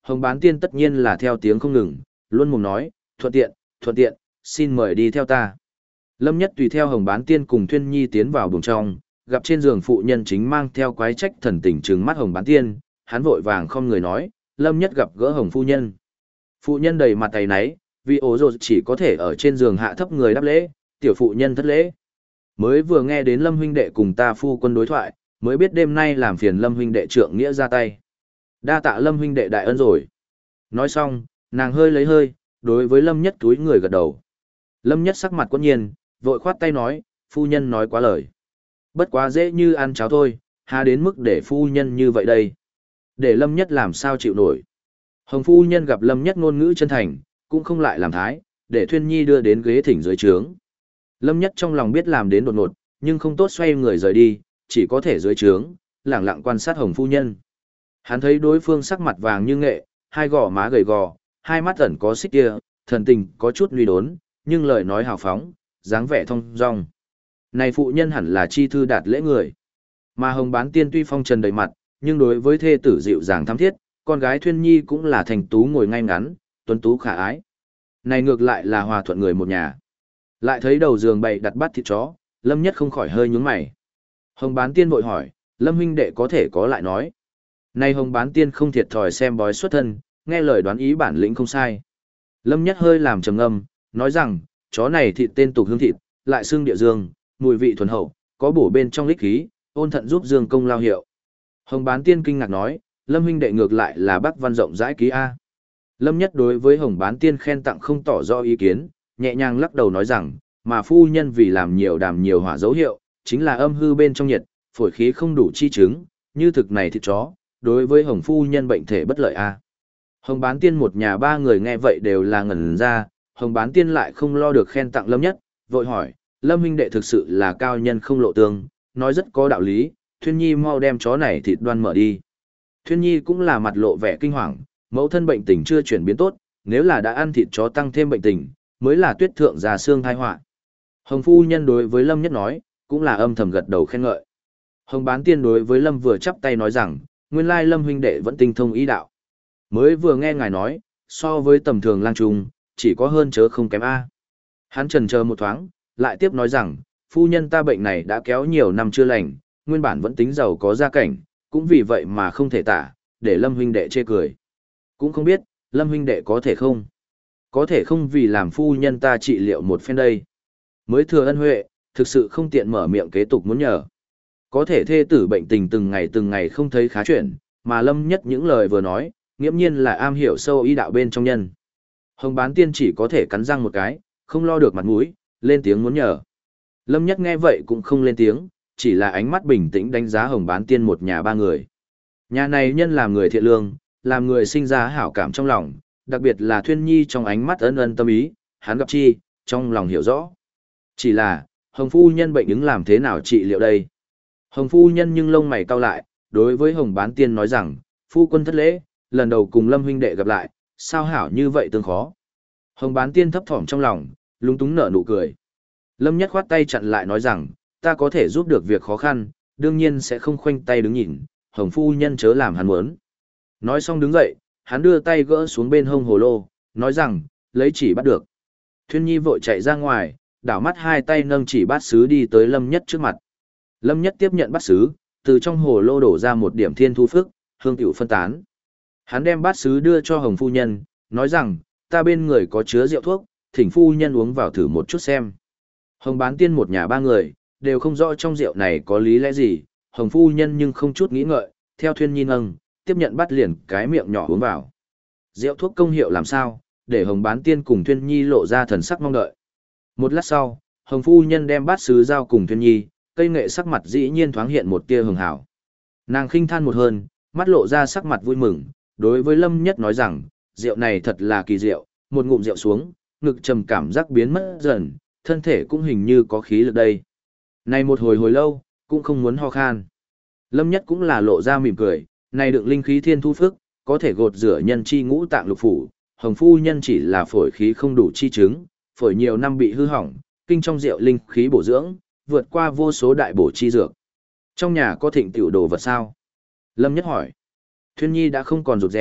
Hồng Bán Tiên tất nhiên là theo tiếng không ngừng, luôn mồm nói, thuận tiện, xin mời đi theo ta. Lâm Nhất tùy theo Hồng Bán Tiên cùng Thuyên Nhi tiến vào buồng trong, gặp trên giường phụ nhân chính mang theo quái trách thần tình trừng mắt Hồng Bán Tiên, hắn vội vàng không người nói, Lâm Nhất gặp gỡ Hồng phu nhân. Phụ nhân đầy mặt tay náy, vì ố rồi chỉ có thể ở trên giường hạ thấp người đáp lễ, tiểu phụ nhân thất lễ. Mới vừa nghe đến Lâm huynh đệ cùng ta phu quân đối thoại, mới biết đêm nay làm phiền Lâm huynh đệ trượng nghĩa ra tay. Đa tạ Lâm huynh đệ đại ân rồi. Nói xong, nàng hơi lấy hơi, đối với Lâm Nhất túi người gật đầu. Lâm Nhất sắc mặt quẫn nhiên, vội khoát tay nói, phu nhân nói quá lời. Bất quá dễ như ăn cháo thôi, hà đến mức để phu nhân như vậy đây. Để Lâm Nhất làm sao chịu nổi. Hồng phu nhân gặp Lâm Nhất ngôn ngữ chân thành, cũng không lại làm thái, để Thuyên Nhi đưa đến ghế thỉnh dưới trướng. Lâm Nhất trong lòng biết làm đến đột ngột, nhưng không tốt xoay người rời đi, chỉ có thể dưới trướng, lẳng lặng quan sát Hồng phu nhân. Hắn thấy đối phương sắc mặt vàng như nghệ, hai gò má gầy gò, hai mắt ẩn có xích kia, thần tình có chút nguy đốn, nhưng lời nói hào phóng, dáng vẻ thong dong. Này phụ nhân hẳn là chi thư đạt lễ người. Mà Hồng Bán Tiên tuy phong trần đầy mặt, nhưng đối với thê tử dịu dàng thắm thiết, con gái Thuyên Nhi cũng là thành tú ngồi ngay ngắn, tuấn tú khả ái. Này ngược lại là hòa thuận người một nhà. Lại thấy đầu giường bày đặt bát thịt chó, Lâm Nhất không khỏi hơi nhướng mày. Hồng Bán Tiên vội hỏi, Lâm huynh đệ có thể có lại nói. Này Hồng Bán Tiên không thiệt thòi xem bói xuất thân, nghe lời đoán ý bản lĩnh không sai. Lâm Nhất hơi làm trầm ngâm, nói rằng, chó này thịt tên tục hương thịt, lại xương địa dương, mùi vị thuần hậu, có bổ bên trong lích khí, ôn thận giúp dương công lao hiệu. Hồng Bán Tiên kinh ngạc nói, Lâm huynh đệ ngược lại là bác văn rộng rãi ký A. Lâm Nhất đối với Hồng Bán Tiên khen tặng không tỏ rõ ý kiến, nhẹ nhàng lắc đầu nói rằng, mà phu nhân vì làm nhiều đàm nhiều hỏa dấu hiệu, chính là âm hư bên trong nhiệt, phổi khí không đủ chi chứng, như thực này thịt chó, đối với Hồng phu nhân bệnh thể bất lợi A. Hồng Bán Tiên một nhà ba người nghe vậy đều là ngẩn ra, Hồng Bán Tiên lại không lo được khen tặng Lâm Nhất, vội hỏi, Lâm huynh đệ thực sự là cao nhân không lộ tương, nói rất có đạo lý, Thuyên Nhi mau đem chó này thịt đoan mở đi. Thuyên Nhi cũng là mặt lộ vẻ kinh hoàng, mẫu thân bệnh tình chưa chuyển biến tốt, nếu là đã ăn thịt chó tăng thêm bệnh tình, mới là tuyết thượng già xương thai họa. Hồng phu nhân đối với Lâm Nhất nói, cũng là âm thầm gật đầu khen ngợi. Hồng Bán Tiên đối với Lâm vừa chắp tay nói rằng, nguyên lai Lâm huynh đệ vẫn tinh thông ý đạo. Mới vừa nghe ngài nói, so với tầm thường lang trung, chỉ có hơn chớ không kém A. Hắn chần chờ một thoáng, lại tiếp nói rằng, phu nhân ta bệnh này đã kéo nhiều năm chưa lành, nguyên bản vẫn tính giàu có gia cảnh, cũng vì vậy mà không thể tả, để Lâm huynh đệ chê cười. Cũng không biết, Lâm huynh đệ có thể không? Có thể không vì làm phu nhân ta trị liệu một phen đây. Mới thừa ân huệ, thực sự không tiện mở miệng kế tục muốn nhờ. Có thể thê tử bệnh tình từng ngày không thấy khá chuyển, mà Lâm Nhất những lời vừa nói, nghiễm nhiên là am hiểu sâu ý đạo bên trong nhân. Hồng Bán Tiên chỉ có thể cắn răng một cái, không lo được mặt mũi, lên tiếng muốn nhờ. Lâm Nhất nghe vậy cũng không lên tiếng, chỉ là ánh mắt bình tĩnh đánh giá Hồng Bán Tiên một nhà ba người. Nhà này nhân làm người thiện lương, làm người sinh ra hảo cảm trong lòng, đặc biệt là Thuyên Nhi trong ánh mắt ân ân tâm ý, hắn gặp chi, trong lòng hiểu rõ. Chỉ là, Hồng phu nhân bệnh ứng làm thế nào trị liệu đây? Hồng phu nhân nhưng lông mày cau lại, đối với Hồng Bán Tiên nói rằng, phu quân thất lễ, lần đầu cùng Lâm huynh đệ gặp lại, sao hảo như vậy tương khó. Hồng Bán Tiên thấp thỏm trong lòng, lúng túng nở nụ cười. Lâm Nhất khoát tay chặn lại nói rằng, ta có thể giúp được việc khó khăn, đương nhiên sẽ không khoanh tay đứng nhìn, Hồng phu nhân chớ làm hắn muốn. Nói xong đứng dậy, hắn đưa tay gỡ xuống bên hông hồ lô, nói rằng, lấy chỉ bắt được. Thuyên Nhi vội chạy ra ngoài, đảo mắt hai tay nâng chỉ bát sứ đi tới Lâm Nhất trước mặt. Lâm Nhất tiếp nhận bát sứ, từ trong hồ lô đổ ra một điểm thiên thu phức, hương tiểu phân tán. Hắn đem bát sứ đưa cho Hồng phu nhân, nói rằng, ta bên người có chứa rượu thuốc, thỉnh phu nhân uống vào thử một chút xem. Hồng Bán Tiên một nhà ba người, đều không rõ trong rượu này có lý lẽ gì, Hồng phu nhân nhưng không chút nghĩ ngợi, theo Thuyên Nhi nâng, tiếp nhận bắt liền cái miệng nhỏ uống vào. Rượu thuốc công hiệu làm sao, để Hồng Bán Tiên cùng Thuyên Nhi lộ ra thần sắc mong đợi. Một lát sau, Hồng phu nhân đem bát sứ giao cùng Thuyên Nhi, cây nghệ sắc mặt dĩ nhiên thoáng hiện một tia hường hảo. Nàng khinh than một hơn, mắt lộ ra sắc mặt vui mừng, đối với Lâm Nhất nói rằng, rượu này thật là kỳ diệu, một ngụm rượu xuống, ngực trầm cảm giác biến mất dần, thân thể cũng hình như có khí lực đây. Này một hồi lâu, cũng không muốn ho khan. Lâm Nhất cũng là lộ ra mỉm cười, này đựng linh khí thiên thu phức, có thể gột rửa nhân chi ngũ tạng lục phủ, Hồng phu nhân chỉ là phổi khí không đủ chi chứng, phổi nhiều năm bị hư hỏng, kinh trong rượu linh khí bổ dưỡng, vượt qua vô số đại bổ chi dược. Trong nhà có thịnh tiểu đồ vật sao? Lâm Nhất hỏi. Thuyên Nhi đã không còn rụt rè,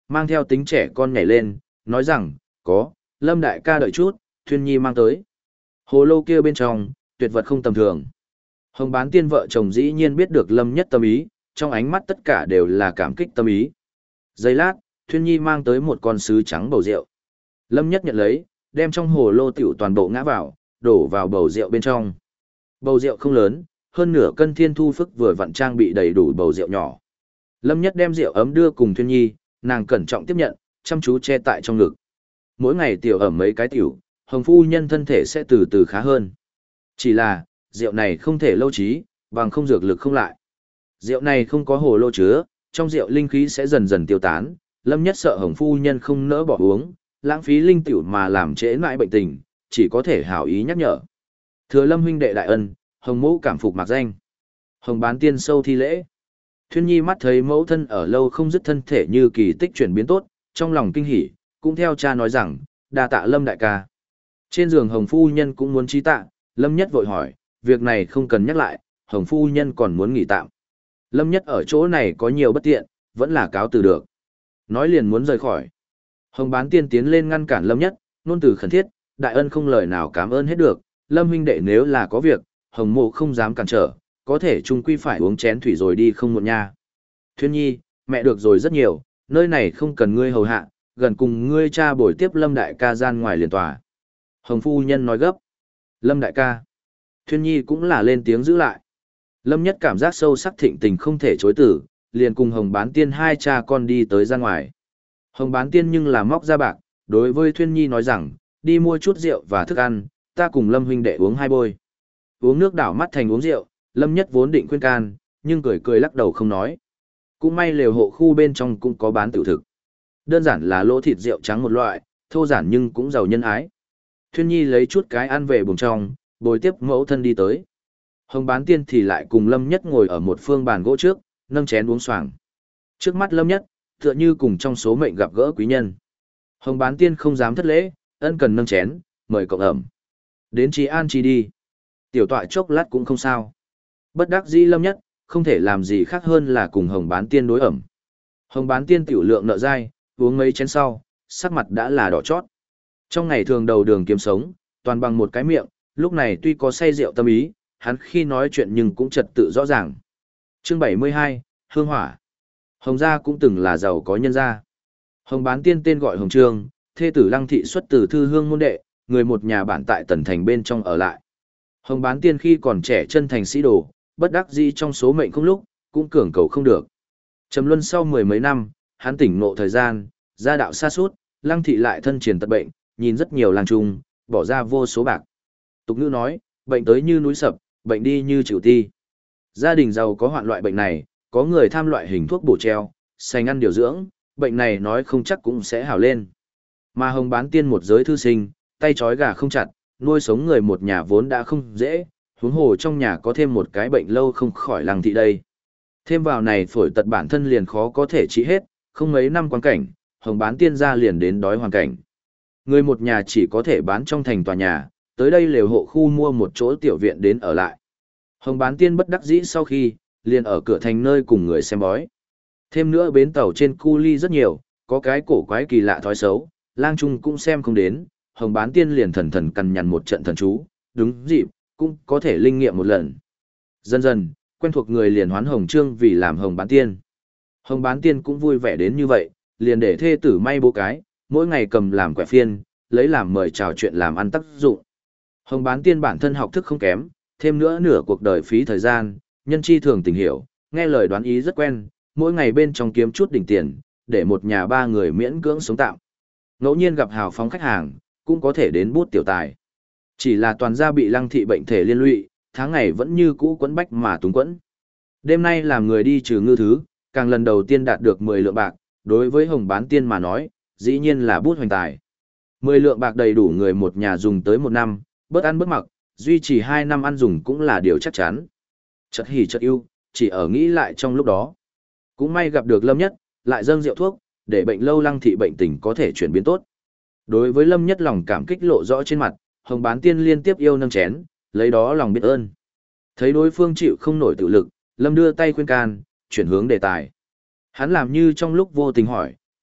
mang theo tính trẻ con nhảy lên, nói rằng, có, Lâm đại ca đợi chút, Thuyên Nhi mang tới. Hồ lô kia bên trong, tuyệt vật không tầm thường. Hồng Bán Tiên vợ chồng dĩ nhiên biết được Lâm Nhất tâm ý, trong ánh mắt tất cả đều là cảm kích tâm ý. Giây lát, Thuyên Nhi mang tới một con sứ trắng bầu rượu. Lâm Nhất nhận lấy, đem trong hồ lô tiểu toàn bộ ngã vào, đổ vào bầu rượu bên trong. Bầu rượu không lớn, hơn nửa cân thiên thu phức vừa vặn trang bị đầy đủ bầu rượu nhỏ. Lâm Nhất đem rượu ấm đưa cùng Thuyên Nhi, nàng cẩn trọng tiếp nhận, chăm chú che tại trong ngực. Mỗi ngày tiểu ẩm mấy cái tiểu, Hồng phu nhân thân thể sẽ từ từ khá hơn. Chỉ là, rượu này không thể lâu trí, bằng không dược lực không lại. Rượu này không có hồ lô chứa, trong rượu linh khí sẽ dần dần tiêu tán, Lâm Nhất sợ Hồng phu nhân không nỡ bỏ uống, lãng phí linh tiểu mà làm trễ mãi bệnh tình, chỉ có thể hảo ý nhắc nhở. Thừa Lâm huynh đệ đại ân, Hồng mẫu cảm phục mạc danh. Hồng Bán Tiên sâu thi lễ. Thuyên Nhi mắt thấy mẫu thân ở lâu không dứt thân thể như kỳ tích chuyển biến tốt, trong lòng kinh hỉ, cũng theo cha nói rằng, đa tạ Lâm đại ca. Trên giường Hồng phu nhân cũng muốn trí tạ, Lâm Nhất vội hỏi, việc này không cần nhắc lại, Hồng phu nhân còn muốn nghỉ tạm. Lâm Nhất ở chỗ này có nhiều bất tiện, vẫn là cáo từ được. Nói liền muốn rời khỏi. Hồng Bán Tiên tiến lên ngăn cản Lâm Nhất, nôn từ khẩn thiết, đại ân không lời nào cảm ơn hết được, Lâm huynh đệ nếu là có việc, Hồng mộ không dám cản trở, có thể chung quy phải uống chén thủy rồi đi không một nha. Thuyên Nhi, mẹ được rồi rất nhiều, nơi này không cần ngươi hầu hạ, gần cùng ngươi cha bồi tiếp Lâm đại ca gian ngoài liền tòa. Hồng phu nhân nói gấp. Lâm đại ca. Thuyên Nhi cũng là lên tiếng giữ lại. Lâm Nhất cảm giác sâu sắc thịnh tình không thể chối từ, liền cùng Hồng Bán Tiên hai cha con đi tới ra ngoài. Hồng Bán Tiên nhưng là móc ra bạc, đối với Thuyên Nhi nói rằng, đi mua chút rượu và thức ăn, ta cùng Lâm huynh đệ uống hai bôi. Uống nước đảo mắt thành uống rượu, Lâm Nhất vốn định khuyên can, nhưng cười cười lắc đầu không nói. Cũng may lều hộ khu bên trong cũng có bán tiểu thực. Đơn giản là lỗ thịt rượu trắng một loại, thô giản nhưng cũng giàu nhân ái. Thuyên Nhi lấy chút cái ăn về buồng trong, bồi tiếp mẫu thân đi tới. Hồng Bán Tiên thì lại cùng Lâm Nhất ngồi ở một phương bàn gỗ trước, nâng chén uống xoàng. Trước mắt Lâm Nhất, tựa như cùng trong số mệnh gặp gỡ quý nhân. Hồng Bán Tiên không dám thất lễ, ân cần nâng chén, mời cộng ẩm. Đến Trí An chi đi. Tiểu tọa chốc lát cũng không sao. Bất đắc dĩ Lâm Nhất, không thể làm gì khác hơn là cùng Hồng Bán Tiên đối ẩm. Hồng Bán Tiên tiểu lượng nợ dai, uống mấy chén sau, sắc mặt đã là đỏ chót. Trong ngày thường đầu đường kiếm sống, toàn bằng một cái miệng, lúc này tuy có say rượu tâm ý, hắn khi nói chuyện nhưng cũng trật tự rõ ràng. Chương 72, Hương Hỏa. Hồng gia cũng từng là giàu có nhân gia. Hồng Bán Tiên tên gọi Hồng Trương, thê tử Lăng thị xuất từ thư hương môn đệ, người một nhà bản tại Tần Thành bên trong ở lại. Hồng Bán Tiên khi còn trẻ chân thành sĩ đồ, bất đắc dĩ trong số mệnh không lúc, cũng cường cầu không được. Trầm luân sau mười mấy năm, hắn tỉnh ngộ thời gian, gia đạo xa suốt, Lăng thị lại thân triển tật bệnh, nhìn rất nhiều làng trung, bỏ ra vô số bạc. Tục ngữ nói, bệnh tới như núi sập, bệnh đi như chịu ti. Gia đình giàu có hoạn loại bệnh này, có người tham loại hình thuốc bổ treo, sành ăn điều dưỡng, bệnh này nói không chắc cũng sẽ hảo lên. Mà Hồng Bán Tiên một giới thư sinh, tay trói gà không chặt, nuôi sống người một nhà vốn đã không dễ, huống hồ trong nhà có thêm một cái bệnh lâu không khỏi Lăng thị đây. Thêm vào này phổi tật bản thân liền khó có thể trị hết, không mấy năm quan cảnh, Hồng Bán Tiên ra liền đến đói hoàn cảnh. Người một nhà chỉ có thể bán trong thành tòa nhà, tới đây lều hộ khu mua một chỗ tiểu viện đến ở lại. Hồng Bán Tiên bất đắc dĩ sau khi, liền ở cửa thành nơi cùng người xem bói. Thêm nữa bến tàu trên cu ly rất nhiều, có cái cổ quái kỳ lạ thói xấu, lang trung cũng xem không đến, Hồng Bán Tiên liền thần thần cằn nhằn một trận thần chú, đúng dịp, cũng có thể linh nghiệm một lần. Dần dần, quen thuộc người liền hoán Hồng Trương vì làm Hồng Bán Tiên. Hồng Bán Tiên cũng vui vẻ đến như vậy, liền để thê tử may bố cái, mỗi ngày cầm làm quẻ phiên, lấy làm mời chào chuyện làm ăn tác dụng. Hồng Bán Tiên bản thân học thức không kém, thêm nữa nửa cuộc đời phí thời gian, nhân chi thường tình hiểu, nghe lời đoán ý rất quen, mỗi ngày bên trong kiếm chút đỉnh tiền, để một nhà ba người miễn cưỡng sống tạm. Ngẫu nhiên gặp hào phóng khách hàng, cũng có thể đến bút tiểu tài. Chỉ là toàn gia bị Lăng thị bệnh thể liên lụy, tháng ngày vẫn như cũ quẫn bách mà túng quẫn. Đêm nay làm người đi trừ ngư thứ, càng lần đầu tiên đạt được 10 lượng bạc, đối với Hồng Bán Tiên mà nói, dĩ nhiên là bút hoành tài. 10 lượng bạc đầy đủ người một nhà dùng tới một năm, bớt ăn bớt mặc, duy trì 2 năm ăn dùng cũng là điều chắc chắn. Chợt hỉ chợt ưu, chỉ ở nghĩ lại trong lúc đó. Cũng may gặp được Lâm Nhất, lại dâng rượu thuốc, để bệnh lâu Lăng thị bệnh tình có thể chuyển biến tốt. Đối với Lâm Nhất lòng cảm kích lộ rõ trên mặt, Hồng Bán Tiên liên tiếp yêu nâng chén, lấy đó lòng biết ơn. Thấy đối phương chịu không nổi tự lực, Lâm đưa tay khuyên can, chuyển hướng đề tài. Hắn làm như trong lúc vô tình hỏi,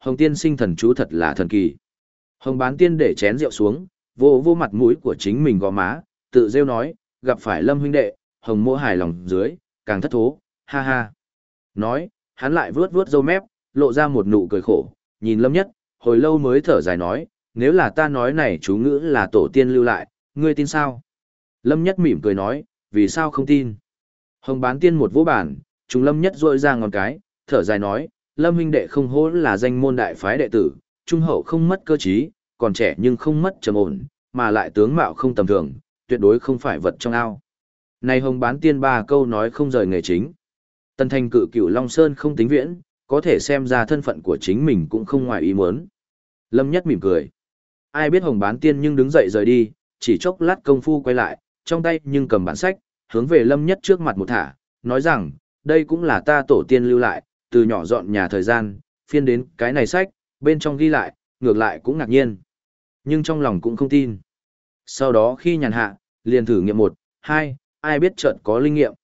Hồng tiên sinh thần chú thật là thần kỳ. Hồng bán tiên để chén rượu xuống, vô vô mặt mũi của chính mình gò má, tự rêu nói, gặp phải Lâm huynh đệ, Hồng mỗ hài lòng dưới, càng thất thố, ha ha. Nói, hắn lại vuốt vuốt râu mép, lộ ra một nụ cười khổ, nhìn Lâm Nhất, hồi lâu mới thở dài nói, nếu là ta nói này chú ngữ là tổ tiên lưu lại, ngươi tin sao? Lâm Nhất mỉm cười nói, vì sao không tin? Hồng bán tiên một vỗ bản, chúng Lâm Nhất rôi ra ngón cái, thở dài nói, Lâm huynh đệ không hổ là danh môn đại phái đệ tử, trung hậu không mất cơ trí, còn trẻ nhưng không mất trầm ổn, mà lại tướng mạo không tầm thường, tuyệt đối không phải vật trong ao. Này Hồng bán tiên ba câu nói không rời nghề chính. Tần thành cự cửu Long Sơn không tính viễn, có thể xem ra thân phận của chính mình cũng không ngoài ý muốn. Lâm Nhất mỉm cười. Ai biết Hồng bán tiên nhưng đứng dậy rời đi, chỉ chốc lát công phu quay lại, trong tay nhưng cầm bản sách, hướng về Lâm Nhất trước mặt một thả, nói rằng, đây cũng là ta tổ tiên lưu lại, từ nhỏ dọn nhà thời gian, phiên đến cái này sách, bên trong ghi lại, ngược lại cũng ngạc nhiên. Nhưng trong lòng cũng không tin. Sau đó khi nhàn hạ, liền thử nghiệm 1, 2, ai biết chợt có linh nghiệm.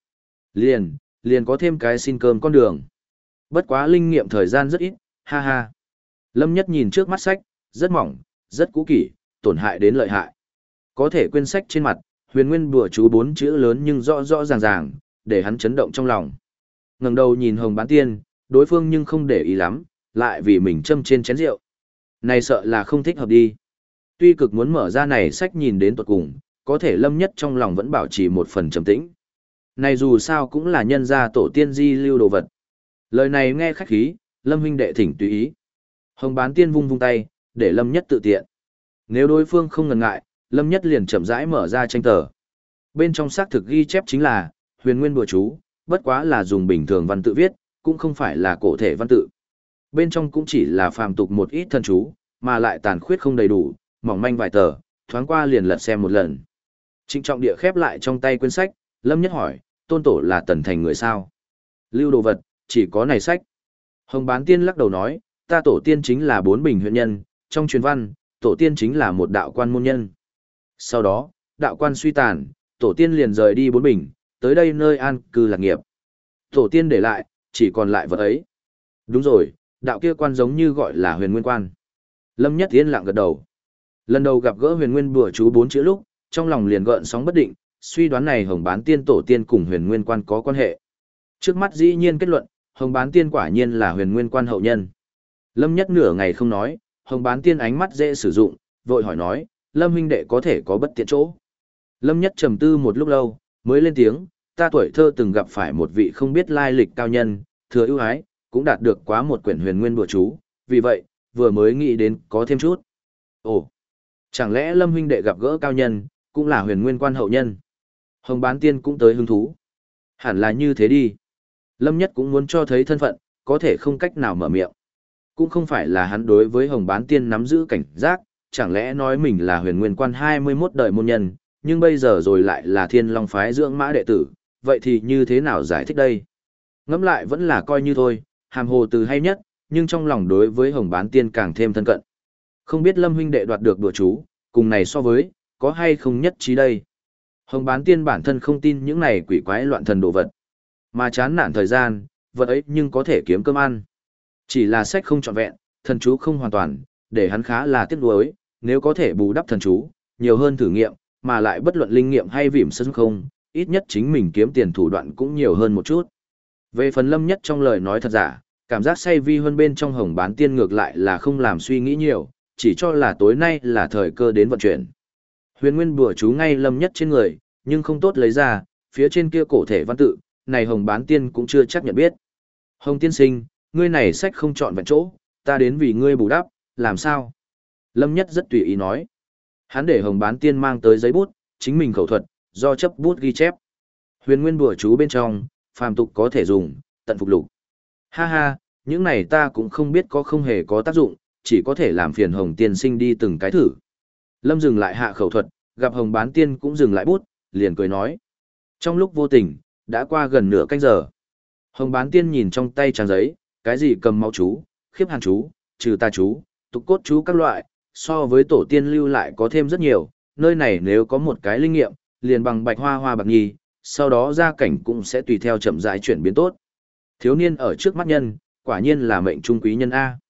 Liền có thêm cái xin cơm con đường. Bất quá linh nghiệm thời gian rất ít, ha ha. Lâm Nhất nhìn trước mắt sách, rất mỏng, rất cũ kỹ, tổn hại đến lợi hại. Có thể quên sách trên mặt, huyền nguyên bùa chú 4 chữ lớn nhưng rõ rõ ràng ràng, để hắn chấn động trong lòng. Ngẩng đầu nhìn Hồng bán tiên, đối phương nhưng không để ý lắm, lại vì mình châm trên chén rượu. Này sợ là không thích hợp đi. Tuy cực muốn mở ra này sách nhìn đến tuột cùng, có thể Lâm Nhất trong lòng vẫn bảo trì một phần trầm tĩnh. Này dù sao cũng là nhân gia tổ tiên di lưu đồ vật. Lời này nghe khách khí, Lâm huynh đệ thỉnh tùy ý. Hồng bán tiên vung vung tay, để Lâm Nhất tự tiện. Nếu đối phương không ngần ngại, Lâm Nhất liền chậm rãi mở ra tranh tờ. Bên trong xác thực ghi chép chính là huyền nguyên bùa chú, bất quá là dùng bình thường văn tự viết, cũng không phải là cổ thể văn tự. Bên trong cũng chỉ là phàm tục một ít thân chú, mà lại tàn khuyết không đầy đủ, mỏng manh vài tờ, thoáng qua liền lật xem một lần. Trịnh trọng địa khép lại trong tay quyển sách, Lâm Nhất hỏi, tôn tổ là Tần thành người sao? Lưu đồ vật, chỉ có này sách. Hồng bán tiên lắc đầu nói, ta tổ tiên chính là 4 bình huyện nhân, trong truyền văn, tổ tiên chính là một đạo quan môn nhân. Sau đó, đạo quan suy tàn, tổ tiên liền rời đi 4 bình, tới đây nơi an cư lạc nghiệp. Tổ tiên để lại, chỉ còn lại vật ấy. Đúng rồi, đạo kia quan giống như gọi là huyền nguyên quan. Lâm Nhất yên lặng gật đầu. Lần đầu gặp gỡ huyền nguyên bùa chú 4 chữ lúc, trong lòng liền gợn sóng bất định, suy đoán này Hồng bán tiên tổ tiên cùng huyền nguyên quan có quan hệ. Trước mắt dĩ nhiên kết luận, Hồng bán tiên quả nhiên là huyền nguyên quan hậu nhân. Lâm Nhất nửa ngày không nói, Hồng bán tiên ánh mắt dễ sử dụng, vội hỏi nói, Lâm huynh đệ có thể có bất tiện chỗ. Lâm Nhất trầm tư một lúc lâu, mới lên tiếng, ta tuổi thơ từng gặp phải một vị không biết lai lịch cao nhân, thừa ưu ái, cũng đạt được quá một quyển huyền nguyên bùa chú, vì vậy, vừa mới nghĩ đến có thêm chút. Ồ, chẳng lẽ Lâm huynh đệ gặp gỡ cao nhân, cũng là huyền nguyên quan hậu nhân? Hồng bán tiên cũng tới hứng thú. Hẳn là như thế đi. Lâm Nhất cũng muốn cho thấy thân phận, có thể không cách nào mở miệng. Cũng không phải là hắn đối với Hồng bán tiên nắm giữ cảnh giác, chẳng lẽ nói mình là huyền nguyên quan 21 đời môn nhân, nhưng bây giờ rồi lại là Thiên Long phái dưỡng mã đệ tử, vậy thì như thế nào giải thích đây? Ngẫm lại vẫn là coi như thôi, hàm hồ từ hay nhất, nhưng trong lòng đối với Hồng bán tiên càng thêm thân cận. Không biết Lâm huynh đệ đoạt được đùa chú, cùng này so với, có hay không nhất trí đây? Hồng bán tiên bản thân không tin những này quỷ quái loạn thần đồ vật, mà chán nản thời gian, vật ấy nhưng có thể kiếm cơm ăn. Chỉ là sách không trọn vẹn, thần chú không hoàn toàn, để hắn khá là tiếc nuối, nếu có thể bù đắp thần chú, nhiều hơn thử nghiệm, mà lại bất luận linh nghiệm hay vỉm sân không, ít nhất chính mình kiếm tiền thủ đoạn cũng nhiều hơn một chút. Về phần Lâm Nhất trong lời nói thật giả, cảm giác say vi hơn bên trong Hồng bán tiên ngược lại là không làm suy nghĩ nhiều, chỉ cho là tối nay là thời cơ đến vận chuyển. Huyền nguyên bùa chú ngay Lâm Nhất trên người, nhưng không tốt lấy ra, phía trên kia cổ thể văn tự, này Hồng bán tiên cũng chưa chắc nhận biết. Hồng tiên sinh, ngươi này sách không chọn vẹn chỗ, ta đến vì ngươi bù đắp, làm sao? Lâm Nhất rất tùy ý nói. Hắn để Hồng bán tiên mang tới giấy bút, chính mình khẩu thuật, do chấp bút ghi chép. Huyền nguyên bùa chú bên trong, phàm tục có thể dùng, tận phục lục. Ha ha, những này ta cũng không biết có không hề có tác dụng, chỉ có thể làm phiền Hồng tiên sinh đi từng cái thử. Lâm dừng lại hạ khẩu thuật, gặp Hồng bán tiên cũng dừng lại bút, liền cười nói. Trong lúc vô tình, đã qua gần nửa canh giờ. Hồng bán tiên nhìn trong tay trang giấy, cái gì cầm máu chú, khiếp hàn chú, trừ tà chú, tục cốt chú các loại, so với tổ tiên lưu lại có thêm rất nhiều, nơi này nếu có một cái linh nghiệm, liền bằng bạch hoa hoa bạc nhi, sau đó gia cảnh cũng sẽ tùy theo chậm rãi chuyển biến tốt. Thiếu niên ở trước mắt nhân, quả nhiên là mệnh trung quý nhân A.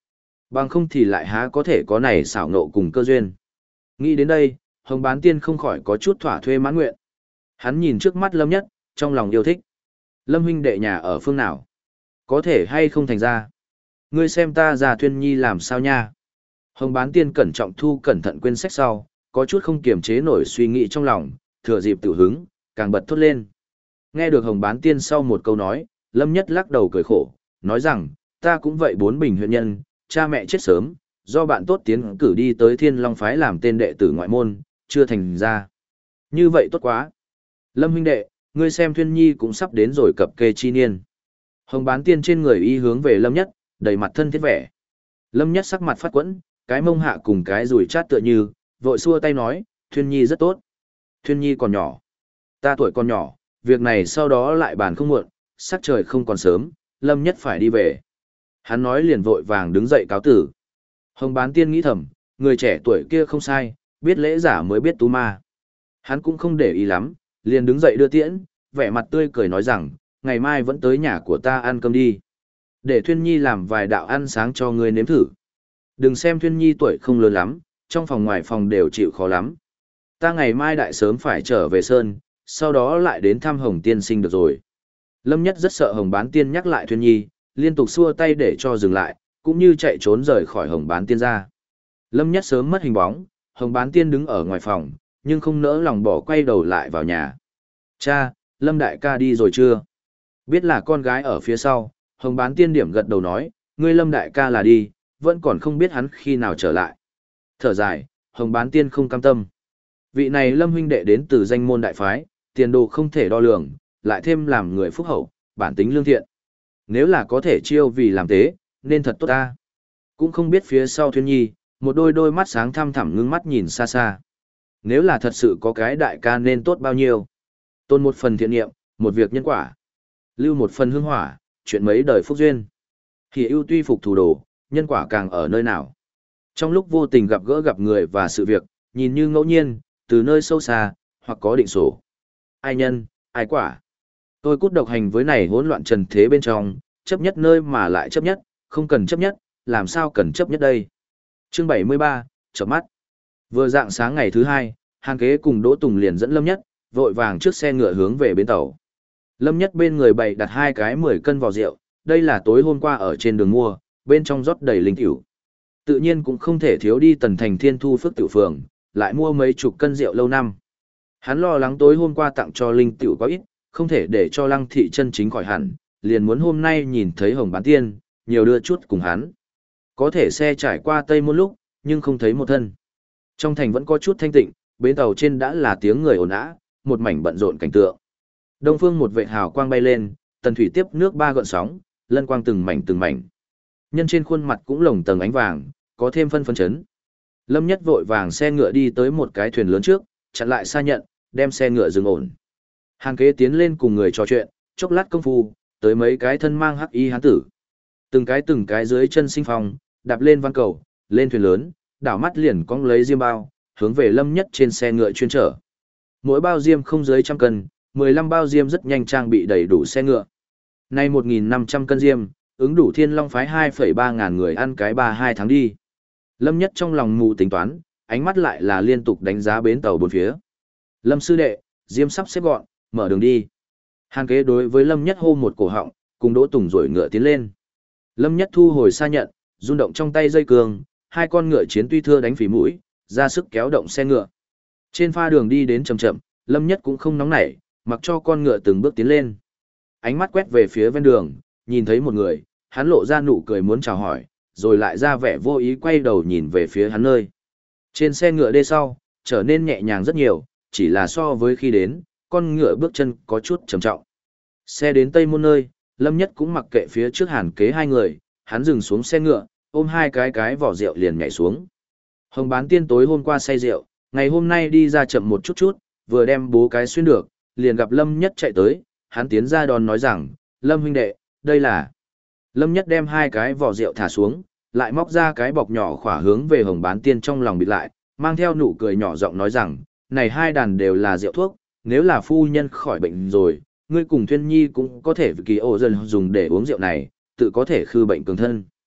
Bằng không thì lại há có thể có này xảo nộ cùng cơ duyên. Nghĩ đến đây, Hồng Bán Tiên không khỏi có chút thỏa thuê mãn nguyện. Hắn nhìn trước mắt Lâm Nhất, trong lòng yêu thích. Lâm huynh đệ nhà ở phương nào? Có thể hay không thành ra? Ngươi xem ta già Thuyên Nhi làm sao nha? Hồng Bán Tiên cẩn trọng thu cẩn thận quên sách sau, có chút không kiềm chế nổi suy nghĩ trong lòng, thừa dịp tự hứng, càng bật thốt lên. Nghe được Hồng Bán Tiên sau một câu nói, Lâm Nhất lắc đầu cười khổ, nói rằng, ta cũng vậy bốn bình huyện nhân, cha mẹ chết sớm, do bạn tốt tiến cử đi tới Thiên Long Phái làm tên đệ tử ngoại môn, chưa thành ra. Như vậy tốt quá. Lâm huynh đệ, ngươi xem Thuyên Nhi cũng sắp đến rồi cập kê chi niên. Hồng Bán Tiên trên người y hướng về Lâm Nhất, đầy mặt thân thiết vẻ. Lâm Nhất sắc mặt phát quẫn, cái mông hạ cùng cái rùi chát tựa như, vội xua tay nói, Thuyên Nhi rất tốt. Thuyên Nhi còn nhỏ. Ta tuổi còn nhỏ, việc này sau đó lại bàn không muộn, sắc trời không còn sớm, Lâm Nhất phải đi về. Hắn nói liền vội vàng đứng dậy cáo tử. Hồng Bán Tiên nghĩ thầm, người trẻ tuổi kia không sai, biết lễ giả mới biết tú ma. Hắn cũng không để ý lắm, liền đứng dậy đưa tiễn, vẻ mặt tươi cười nói rằng, ngày mai vẫn tới nhà của ta ăn cơm đi. Để Thuyên Nhi làm vài đạo ăn sáng cho ngươi nếm thử. Đừng xem Thuyên Nhi tuổi không lớn lắm, trong phòng ngoài phòng đều chịu khó lắm. Ta ngày mai đại sớm phải trở về Sơn, sau đó lại đến thăm Hồng Tiên Sinh được rồi. Lâm Nhất rất sợ Hồng Bán Tiên nhắc lại Thuyên Nhi, liên tục xua tay để cho dừng lại, cũng như chạy trốn rời khỏi Hồng Bán Tiên ra. Lâm Nhất sớm mất hình bóng, Hồng Bán Tiên đứng ở ngoài phòng, nhưng không nỡ lòng bỏ quay đầu lại vào nhà. Cha, Lâm đại ca đi rồi chưa? Biết là con gái ở phía sau, Hồng Bán Tiên điểm gật đầu nói, ngươi Lâm đại ca là đi, vẫn còn không biết hắn khi nào trở lại. Thở dài, Hồng Bán Tiên không cam tâm. Vị này Lâm huynh đệ đến từ danh môn đại phái, tiền đồ không thể đo lường, lại thêm làm người phúc hậu, bản tính lương thiện. Nếu là có thể chiêu vì làm thế, nên thật tốt ta. Cũng không biết phía sau Thuyên Nhi, một đôi mắt sáng thăm thẳm ngưng mắt nhìn xa xa. Nếu là thật sự có cái đại ca nên tốt bao nhiêu. Tôn một phần thiện niệm, một việc nhân quả. Lưu một phần hương hỏa, chuyện mấy đời phúc duyên. Thì ưu tuy phục thủ đồ, nhân quả càng ở nơi nào. Trong lúc vô tình gặp gỡ gặp người và sự việc, nhìn như ngẫu nhiên, từ nơi sâu xa, hoặc có định sổ. Ai nhân, ai quả. Tôi cút độc hành với này hỗn loạn trần thế bên trong, chấp nhất nơi mà lại chấp nhất, không cần chấp nhất, làm sao cần chấp nhất đây. Chương 73, chợp mắt. Vừa dạng sáng ngày thứ hai, Hàn Kế cùng Đỗ Tùng liền dẫn Lâm Nhất, vội vàng trước xe ngựa hướng về bến tàu. Lâm Nhất bên người bày đặt 2 cái 10 cân vò rượu, đây là tối hôm qua ở trên đường mua, bên trong rót đầy linh tiểu. Tự nhiên cũng không thể thiếu đi Tần Thành Thiên Thu Phước Tiểu Phường, lại mua mấy chục cân rượu lâu năm. Hắn lo lắng tối hôm qua tặng cho linh tiểu có ít, không thể để cho Lăng Thị chân chính khỏi hẳn, liền muốn hôm nay nhìn thấy Hồng Bán Tiên, nhiều đưa chút cùng hắn. Có thể xe trải qua Tây Môn lúc, nhưng không thấy một thân. Trong thành vẫn có chút thanh tịnh, bến tàu trên đã là tiếng người ồn ào, một mảnh bận rộn cảnh tượng. Đông phương một vệt hào quang bay lên, tần thủy tiếp nước ba gợn sóng, lân quang từng mảnh từng mảnh. Nhân trên khuôn mặt cũng lồng tầng ánh vàng, có thêm phân chấn. Lâm Nhất vội vàng xe ngựa đi tới một cái thuyền lớn trước, chặn lại xa nhận, đem xe ngựa dừng ổn. Hàng Kế tiến lên cùng người trò chuyện, chốc lát công phu, tới mấy cái thân mang hắc y hán tử. Từng cái dưới chân sinh phong, đạp lên văn cầu, lên thuyền lớn, đảo mắt liền cong lấy diêm bao, hướng về Lâm Nhất trên xe ngựa chuyên trở. Mỗi bao diêm không dưới 100 cân, 15 bao diêm rất nhanh trang bị đầy đủ xe ngựa. Nay 1.500 cân diêm, ứng đủ Thiên Long Phái 2,3 ngàn người ăn cái 3-2 tháng đi. Lâm Nhất trong lòng mù tính toán, ánh mắt lại là liên tục đánh giá bến tàu bốn phía. Lâm sư đệ, diêm sắp xếp gọn, mở đường đi. Hàn Kế đối với Lâm Nhất hô một cổ họng, cùng Đỗ Tùng rổi ngựa tiến lên. Lâm Nhất thu hồi xa nhận, rung động trong tay dây cương, 2 con ngựa chiến tuy thưa đánh phí mũi, ra sức kéo động xe ngựa. Trên pha đường đi đến chậm chậm, Lâm Nhất cũng không nóng nảy, mặc cho con ngựa từng bước tiến lên. Ánh mắt quét về phía ven đường, nhìn thấy một người, hắn lộ ra nụ cười muốn chào hỏi, rồi lại ra vẻ vô ý quay đầu nhìn về phía hắn nơi. Trên xe ngựa đê sau, trở nên nhẹ nhàng rất nhiều, chỉ là so với khi đến, con ngựa bước chân có chút trầm trọng. Xe đến Tây Môn nơi, Lâm Nhất cũng mặc kệ phía trước Hàn Kế 2 người, hắn dừng xuống xe ngựa, ôm 2 cái vỏ rượu liền nhảy xuống. Hồng Bán Tiên tối hôm qua say rượu, ngày hôm nay đi ra chậm một chút, vừa đem bố cái xuyên được, liền gặp Lâm Nhất chạy tới, hắn tiến ra đón nói rằng, Lâm huynh đệ, đây là... Lâm Nhất đem 2 cái vỏ rượu thả xuống, lại móc ra cái bọc nhỏ khỏa hướng về Hồng Bán Tiên trong lòng bịt lại, mang theo nụ cười nhỏ giọng nói rằng, này 2 đàn đều là rượu thuốc, nếu là phu nhân khỏi bệnh rồi, ngươi cùng Thuyên Nhi cũng có thể kỳ ổ dần dùng để uống rượu này, tự có thể khư bệnh cường thân.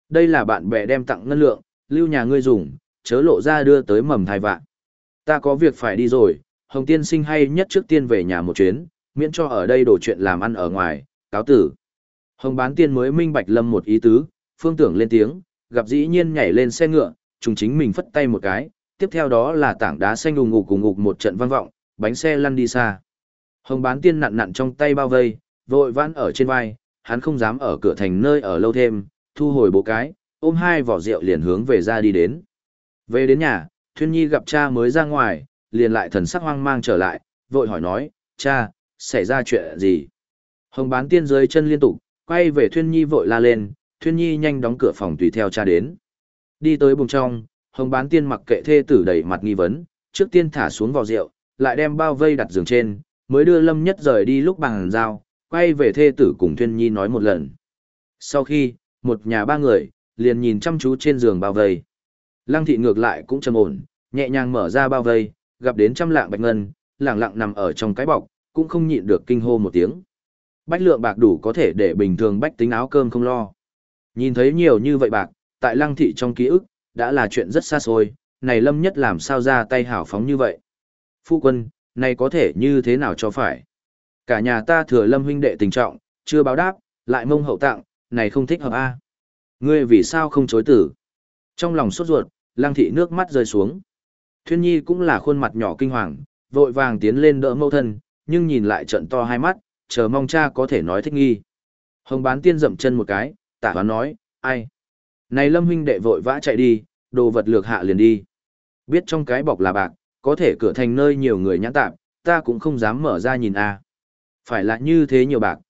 Đây là bạn bè đem tặng ngân lượng, lưu nhà ngươi dùng, chớ lộ ra đưa tới mầm thai vạn. Ta có việc phải đi rồi, Hồng tiên sinh hay nhất trước tiên về nhà một chuyến, miễn cho ở đây đổ chuyện làm ăn ở ngoài, cáo tử. Hồng bán tiên mới minh bạch Lâm một ý tứ, phương tưởng lên tiếng, gặp dĩ nhiên nhảy lên xe ngựa, trùng chính mình phất tay một cái, tiếp theo đó là tảng đá xanh ùng ục một trận vang vọng, bánh xe lăn đi xa. Hồng bán tiên nặn nặn trong tay bao vây, vội vãn ở trên vai, hắn không dám ở cửa thành nơi ở lâu thêm, thu hồi bộ cái, ôm hai vỏ rượu liền hướng về ra đi đến. Về đến nhà, Thuyên Nhi gặp cha mới ra ngoài, liền lại thần sắc hoang mang trở lại, vội hỏi nói, cha, xảy ra chuyện gì? Hồng bán tiên dưới chân liên tục, quay về Thuyên Nhi vội la lên, Thuyên Nhi nhanh đóng cửa phòng tùy theo cha đến. Đi tới buồng trong, Hồng bán tiên mặc kệ thê tử đầy mặt nghi vấn, trước tiên thả xuống vỏ rượu, lại đem bao vây đặt giường trên, mới đưa Lâm Nhất rời đi lúc bằng giao, quay về thê tử cùng Thuyên Nhi nói một lần. Sau khi, một nhà ba người, liền nhìn chăm chú trên giường bao vây. Lăng thị ngược lại cũng trầm ổn, nhẹ nhàng mở ra bao vây, gặp đến trăm lạng bạch ngân, lẳng lặng nằm ở trong cái bọc, cũng không nhịn được kinh hô một tiếng. Bách lượng bạc đủ có thể để bình thường bách tính áo cơm không lo. Nhìn thấy nhiều như vậy bạc, tại Lăng thị trong ký ức, đã là chuyện rất xa xôi, này Lâm Nhất làm sao ra tay hào phóng như vậy. Phu quân, này có thể như thế nào cho phải. Cả nhà ta thừa Lâm huynh đệ tình trọng, chưa báo đáp, lại mông hậu tặng, này không thích hợp a. Ngươi vì sao không chối tử? Trong lòng sốt ruột, Lăng thị nước mắt rơi xuống. Thuyên Nhi cũng là khuôn mặt nhỏ kinh hoàng, vội vàng tiến lên đỡ mẫu thân, nhưng nhìn lại trận to hai mắt, chờ mong cha có thể nói thích nghi. Hồng bán tiên dậm chân một cái, tả hoán nói, ai? Này Lâm huynh đệ vội vã chạy đi, đồ vật lược hạ liền đi. Biết trong cái bọc là bạc, có thể cửa thành nơi nhiều người nhãn tạp, ta cũng không dám mở ra nhìn a. Phải là như thế nhiều bạc,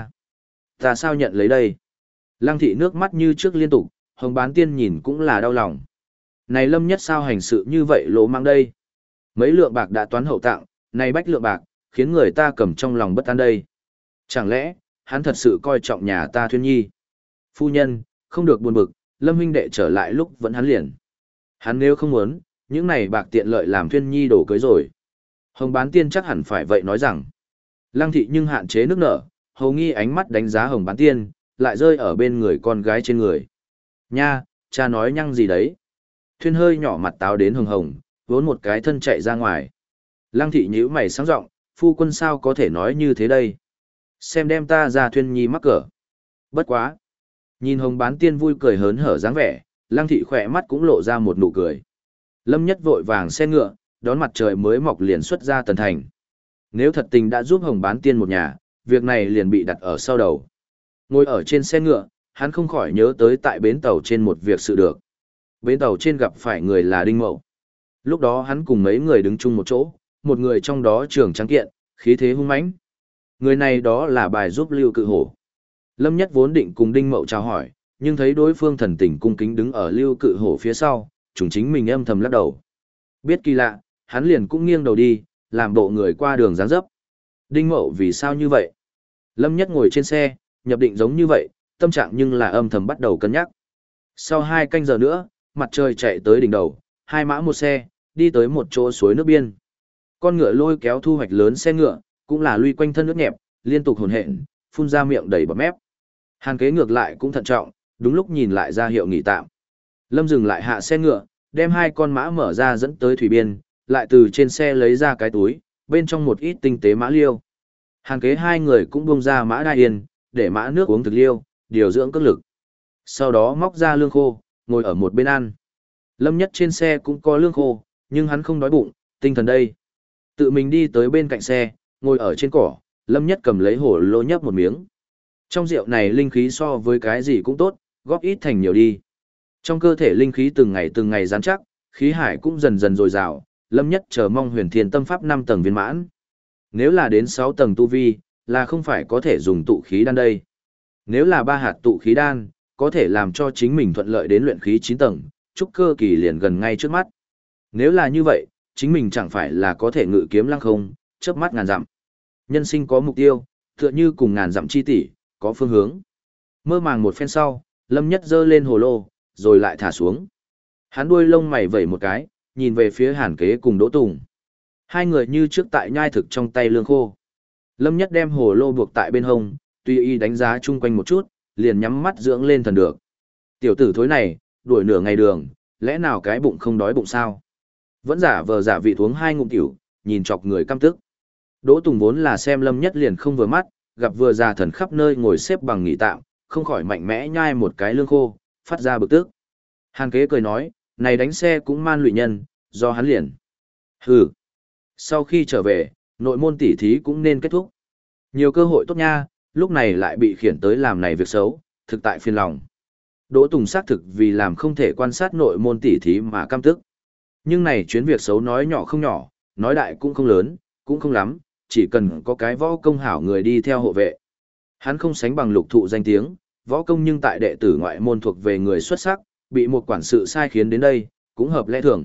ta sao nhận lấy đây? Lăng thị nước mắt như trước liên tục, Hồng bán tiên nhìn cũng là đau lòng. Này Lâm Nhất sao hành sự như vậy lỗ mang đây? Mấy lượng bạc đã toán hậu tặng, này bách lượng bạc, khiến người ta cầm trong lòng bất an đây. Chẳng lẽ, hắn thật sự coi trọng nhà ta Thuyên Nhi? Phu nhân, không được buồn bực, Lâm huynh đệ trở lại lúc vẫn hắn liền. Hắn nếu không muốn, những này bạc tiện lợi làm Thuyên Nhi đổ cưới rồi. Hồng bán tiên chắc hẳn phải vậy nói rằng. Lăng thị nhưng hạn chế nước nở, hầu nghi ánh mắt đánh giá Hồng bán tiên, lại rơi ở bên người con gái trên người. Nha, cha nói nhăng gì đấy? Thuyên hơi nhỏ mặt táo đến hồng hồng, vốn một cái thân chạy ra ngoài. Lăng thị nhíu mày sáng giọng, phu quân sao có thể nói như thế đây? Xem đem ta ra Thuyên Nhi mắc cỡ. Bất quá. Nhìn Hồng bán tiên vui cười hớn hở dáng vẻ, Lăng thị khỏe mắt cũng lộ ra một nụ cười. Lâm Nhất vội vàng xe ngựa, đón mặt trời mới mọc liền xuất ra tần thành. Nếu thật tình đã giúp Hồng bán tiên một nhà, việc này liền bị đặt ở sau đầu. Ngồi ở trên xe ngựa, hắn không khỏi nhớ tới tại bến tàu trên một việc sự được. Bến tàu trên gặp phải người là Đinh Mậu. Lúc đó hắn cùng mấy người đứng chung một chỗ, một người trong đó trưởng trắng kiện, khí thế hung mãnh. Người này đó là bài giúp Lưu Cự Hổ. Lâm Nhất vốn định cùng Đinh Mậu chào hỏi, nhưng thấy đối phương thần tình cung kính đứng ở Lưu Cự Hổ phía sau, chúng chính mình âm thầm lắc đầu. Biết kỳ lạ, hắn liền cũng nghiêng đầu đi, làm bộ người qua đường dáng dấp. Đinh Mậu vì sao như vậy? Lâm Nhất ngồi trên xe, nhập định giống như vậy, tâm trạng nhưng là âm thầm bắt đầu cân nhắc. Sau 2 canh giờ nữa, mặt trời chạy tới đỉnh đầu, 2 mã một xe, đi tới một chỗ suối nước biên. Con ngựa lôi kéo thu hoạch lớn xe ngựa, cũng là lui quanh thân nước nhẹp, liên tục hồn hển, phun ra miệng đầy bọt mép. Hàn Kế ngược lại cũng thận trọng, đúng lúc nhìn lại ra hiệu nghỉ tạm. Lâm dừng lại hạ xe ngựa, đem 2 con mã mở ra dẫn tới thủy biên, lại từ trên xe lấy ra cái túi, bên trong một ít tinh tế mã liêu. Hàn Kế 2 người cũng buông ra mã đai yên, để mã nước uống thực liêu, điều dưỡng cước lực. Sau đó móc ra lương khô, ngồi ở một bên ăn. Lâm Nhất trên xe cũng có lương khô, nhưng hắn không đói bụng, tinh thần đây. Tự mình đi tới bên cạnh xe, ngồi ở trên cỏ, Lâm Nhất cầm lấy hổ lô nhấp một miếng. Trong rượu này linh khí so với cái gì cũng tốt, góp ít thành nhiều đi. Trong cơ thể linh khí từng ngày rắn chắc, khí hải cũng dần dần dồi dào, Lâm Nhất chờ mong huyền thiên tâm pháp 5 tầng viên mãn. Nếu là đến 6 tầng tu vi, là không phải có thể dùng tụ khí đan đây. Nếu là 3 hạt tụ khí đan, có thể làm cho chính mình thuận lợi đến luyện khí 9 tầng, trúc cơ kỳ liền gần ngay trước mắt. Nếu là như vậy, chính mình chẳng phải là có thể ngự kiếm lăng không, chớp mắt ngàn dặm. Nhân sinh có mục tiêu, tựa như cùng ngàn dặm chi tỷ, có phương hướng. Mơ màng một phen sau, Lâm Nhất giơ lên hồ lô, rồi lại thả xuống. Hắn đuôi lông mày vẩy một cái, nhìn về phía Hàn Kế cùng Đỗ Tùng. 2 người như trước tại nhai thực trong tay lương khô. Lâm Nhất đem hồ lô buộc tại bên hông, tùy ý đánh giá chung quanh một chút, liền nhắm mắt dưỡng lên thần được. Tiểu tử thối này, đuổi nửa ngày đường, lẽ nào cái bụng không đói bụng sao? Vẫn giả vờ giả vị uống hai ngụm tiểu, nhìn chọc người căm tức. Đỗ Tùng vốn là xem Lâm Nhất liền không vừa mắt, gặp vừa già thần khắp nơi ngồi xếp bằng nghỉ tạm, không khỏi mạnh mẽ nhai một cái lương khô, phát ra bực tức. Hàn Kế cười nói, này đánh xe cũng man lụy nhân, do hắn liền. Hừ. Sau khi trở về, nội môn tỉ thí cũng nên kết thúc. Nhiều cơ hội tốt nha, lúc này lại bị khiển tới làm này việc xấu, thực tại phiền lòng. Đỗ Tùng xác thực vì làm không thể quan sát nội môn tỉ thí mà căm tức. Nhưng này chuyến việc xấu nói nhỏ không nhỏ, nói đại cũng không lớn, cũng không lắm, chỉ cần có cái võ công hảo người đi theo hộ vệ. Hắn không sánh bằng Lục Thụ danh tiếng, võ công nhưng tại đệ tử ngoại môn thuộc về người xuất sắc, bị một quản sự sai khiến đến đây, cũng hợp lẽ thường.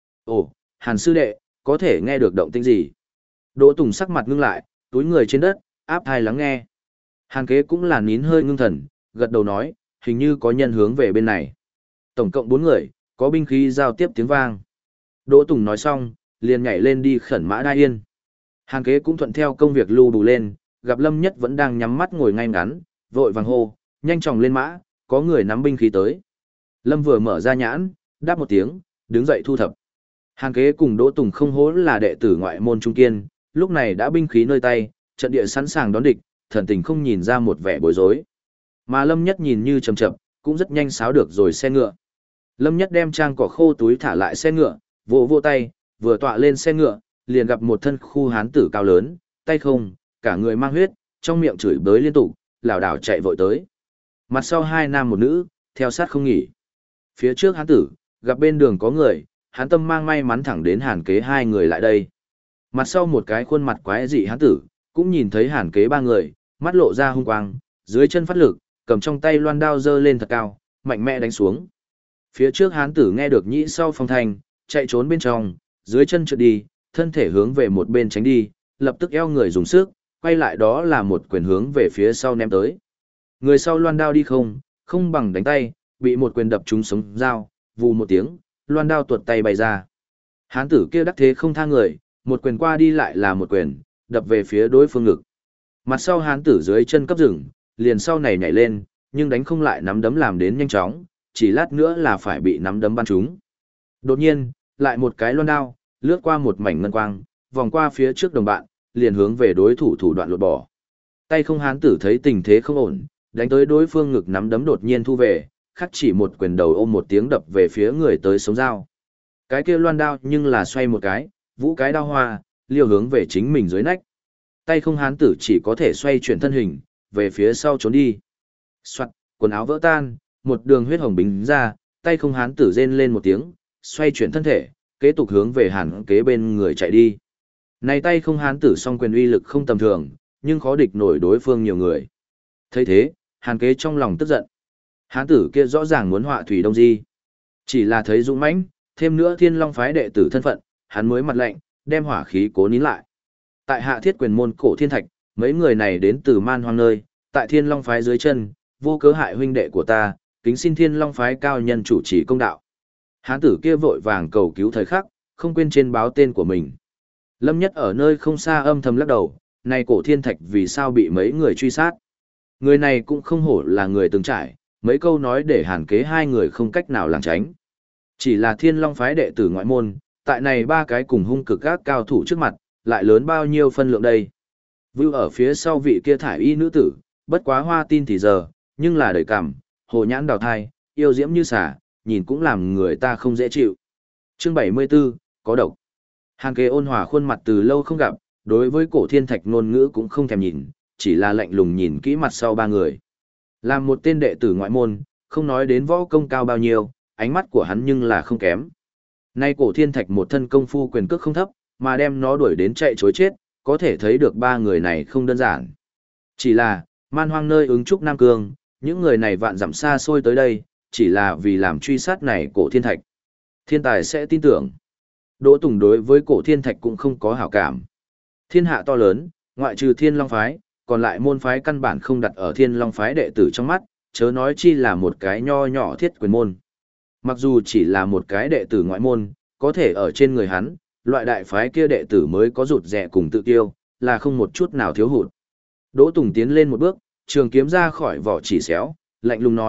Ồ, Hàn sư đệ, có thể nghe được động tĩnh gì? Đỗ Tùng sắc mặt ngưng lại, túi người trên đất, áp tai lắng nghe. Hàn Kế cũng là nín hơi ngưng thần, gật đầu nói, hình như có nhân hướng về bên này. Tổng cộng 4 người, có binh khí giao tiếp tiếng vang. Đỗ Tùng nói xong, liền nhảy lên đi khẩn mã đai yên. Hàn Kế cũng thuận theo công việc lưu bù lên, gặp Lâm Nhất vẫn đang nhắm mắt ngồi ngay ngắn, vội vàng hô, nhanh chóng lên mã, có người nắm binh khí tới. Lâm vừa mở ra nhãn, đáp một tiếng, đứng dậy thu thập. Hàn Kế cùng Đỗ Tùng không hố là đệ tử ngoại môn trung kiên, lúc này đã binh khí nơi tay, trận địa sẵn sàng đón địch, thần tình không nhìn ra một vẻ bối rối. Mà Lâm Nhất nhìn như chậm chậm, cũng rất nhanh sáo được rồi xe ngựa. Lâm Nhất đem trang cỏ khô túi thả lại xe ngựa, vỗ vỗ tay, vừa tọa lên xe ngựa, liền gặp một thân khu hán tử cao lớn, tay không, cả người mang huyết, trong miệng chửi bới liên tục, lảo đảo chạy vội tới. Mặt sau 2 nam một nữ, theo sát không nghỉ. Phía trước hán tử, gặp bên đường có người, hán tâm mang may mắn thẳng đến Hàn Kế 2 người lại đây. Mặt sau một cái khuôn mặt quái dị hán tử, cũng nhìn thấy Hàn Kế 3 người, mắt lộ ra hung quang, dưới chân phát lực, cầm trong tay loan đao giơ lên thật cao, mạnh mẽ đánh xuống. Phía trước hán tử nghe được nhĩ sau phong thanh, chạy trốn bên trong, dưới chân trượt đi, thân thể hướng về một bên tránh đi, lập tức eo người dùng sức, quay lại đó là một quyền hướng về phía sau ném tới. Người sau loan đao đi không bằng đánh tay, bị một quyền đập trúng sống dao, vù một tiếng, loan đao tuột tay bay ra. Hán tử kia đắc thế không tha người, một quyền qua đi lại là một quyền, đập về phía đối phương ngực. Mặt sau hán tử dưới chân cấp rừng, liền sau này nhảy lên, nhưng đánh không lại nắm đấm làm đến nhanh chóng, chỉ lát nữa là phải bị nắm đấm bắn trúng. Đột nhiên, lại một cái loan đao, lướt qua một mảnh ngân quang, vòng qua phía trước đồng bạn, liền hướng về đối thủ thủ đoạn lột bỏ. Tay không hán tử thấy tình thế không ổn, đánh tới đối phương ngực nắm đấm đột nhiên thu về, khắc chỉ một quyền đầu ôm một tiếng đập về phía người tới sống dao. Cái kia loan đao nhưng là xoay một cái, vũ cái đao hoa, liều hướng về chính mình dưới nách. Tay không hán tử chỉ có thể xoay chuyển thân hình, về phía sau trốn đi. Soạt, quần áo vỡ tan, một đường huyết hồng bính ra, tay không hán tử rên lên một tiếng, xoay chuyển thân thể, kế tục hướng về Hàn Kế bên người chạy đi. Này tay không hán tử song quyền uy lực không tầm thường, nhưng khó địch nổi đối phương nhiều người. Thấy thế, Hàn Kế trong lòng tức giận. Hán tử kia rõ ràng muốn họa thủy đông di. Chỉ là thấy dũng mãnh, thêm nữa Thiên Long phái đệ tử thân phận, hắn mới mặt lạnh, đem hỏa khí cố nín lại. Tại Hạ Thiết Quyền môn Cổ Thiên Thạch, mấy người này đến từ Man Hoang nơi, tại Thiên Long phái dưới chân, vô cớ hại huynh đệ của ta, kính xin Thiên Long phái cao nhân chủ trì công đạo. Hán tử kia vội vàng cầu cứu thời khắc, không quên trên báo tên của mình. Lâm Nhất ở nơi không xa âm thầm lắc đầu, này Cổ Thiên Thạch vì sao bị mấy người truy sát. Người này cũng không hổ là người từng trải, mấy câu nói để Hàn Kế 2 người không cách nào lảng tránh. Chỉ là Thiên Long phái đệ tử ngoại môn, tại này 3 cái cùng hung cực các cao thủ trước mặt, lại lớn bao nhiêu phân lượng đây. Vưu ở phía sau vị kia thải y nữ tử, bất quá hoa tin thì giờ, nhưng là đời cảm, hồ nhãn đào thai, yêu diễm như xả, nhìn cũng làm người ta không dễ chịu. Chương 74, có độc. Hàn Kế ôn hòa khuôn mặt từ lâu không gặp, đối với Cổ Thiên Thạch ngôn ngữ cũng không thèm nhìn, chỉ là lạnh lùng nhìn kỹ mặt sau 3 người. Làm một tên đệ tử ngoại môn, không nói đến võ công cao bao nhiêu, ánh mắt của hắn nhưng là không kém. Nay Cổ Thiên Thạch một thân công phu quyền cước không thấp, mà đem nó đuổi đến chạy chối chết, có thể thấy được 3 người này không đơn giản. Chỉ là, Man Hoang nơi ứng trúc Nam Cương, những người này vạn dặm xa xôi tới đây, chỉ là vì làm truy sát này Cổ Thiên Thạch. Thiên tài sẽ tin tưởng. Đỗ Tùng đối với Cổ Thiên Thạch cũng không có hảo cảm. Thiên hạ to lớn, ngoại trừ Thiên Long phái, còn lại môn phái căn bản không đặt ở Thiên Long phái đệ tử trong mắt, chớ nói chi là một cái nho nhỏ Thiết Quyền môn. Mặc dù chỉ là một cái đệ tử ngoại môn, có thể ở trên người hắn, loại đại phái kia đệ tử mới có rụt rẻ cùng tự tiêu, là không một chút nào thiếu hụt. Đỗ Tùng tiến lên một bước, trường kiếm ra khỏi vỏ chỉ xéo, lạnh lùng nói,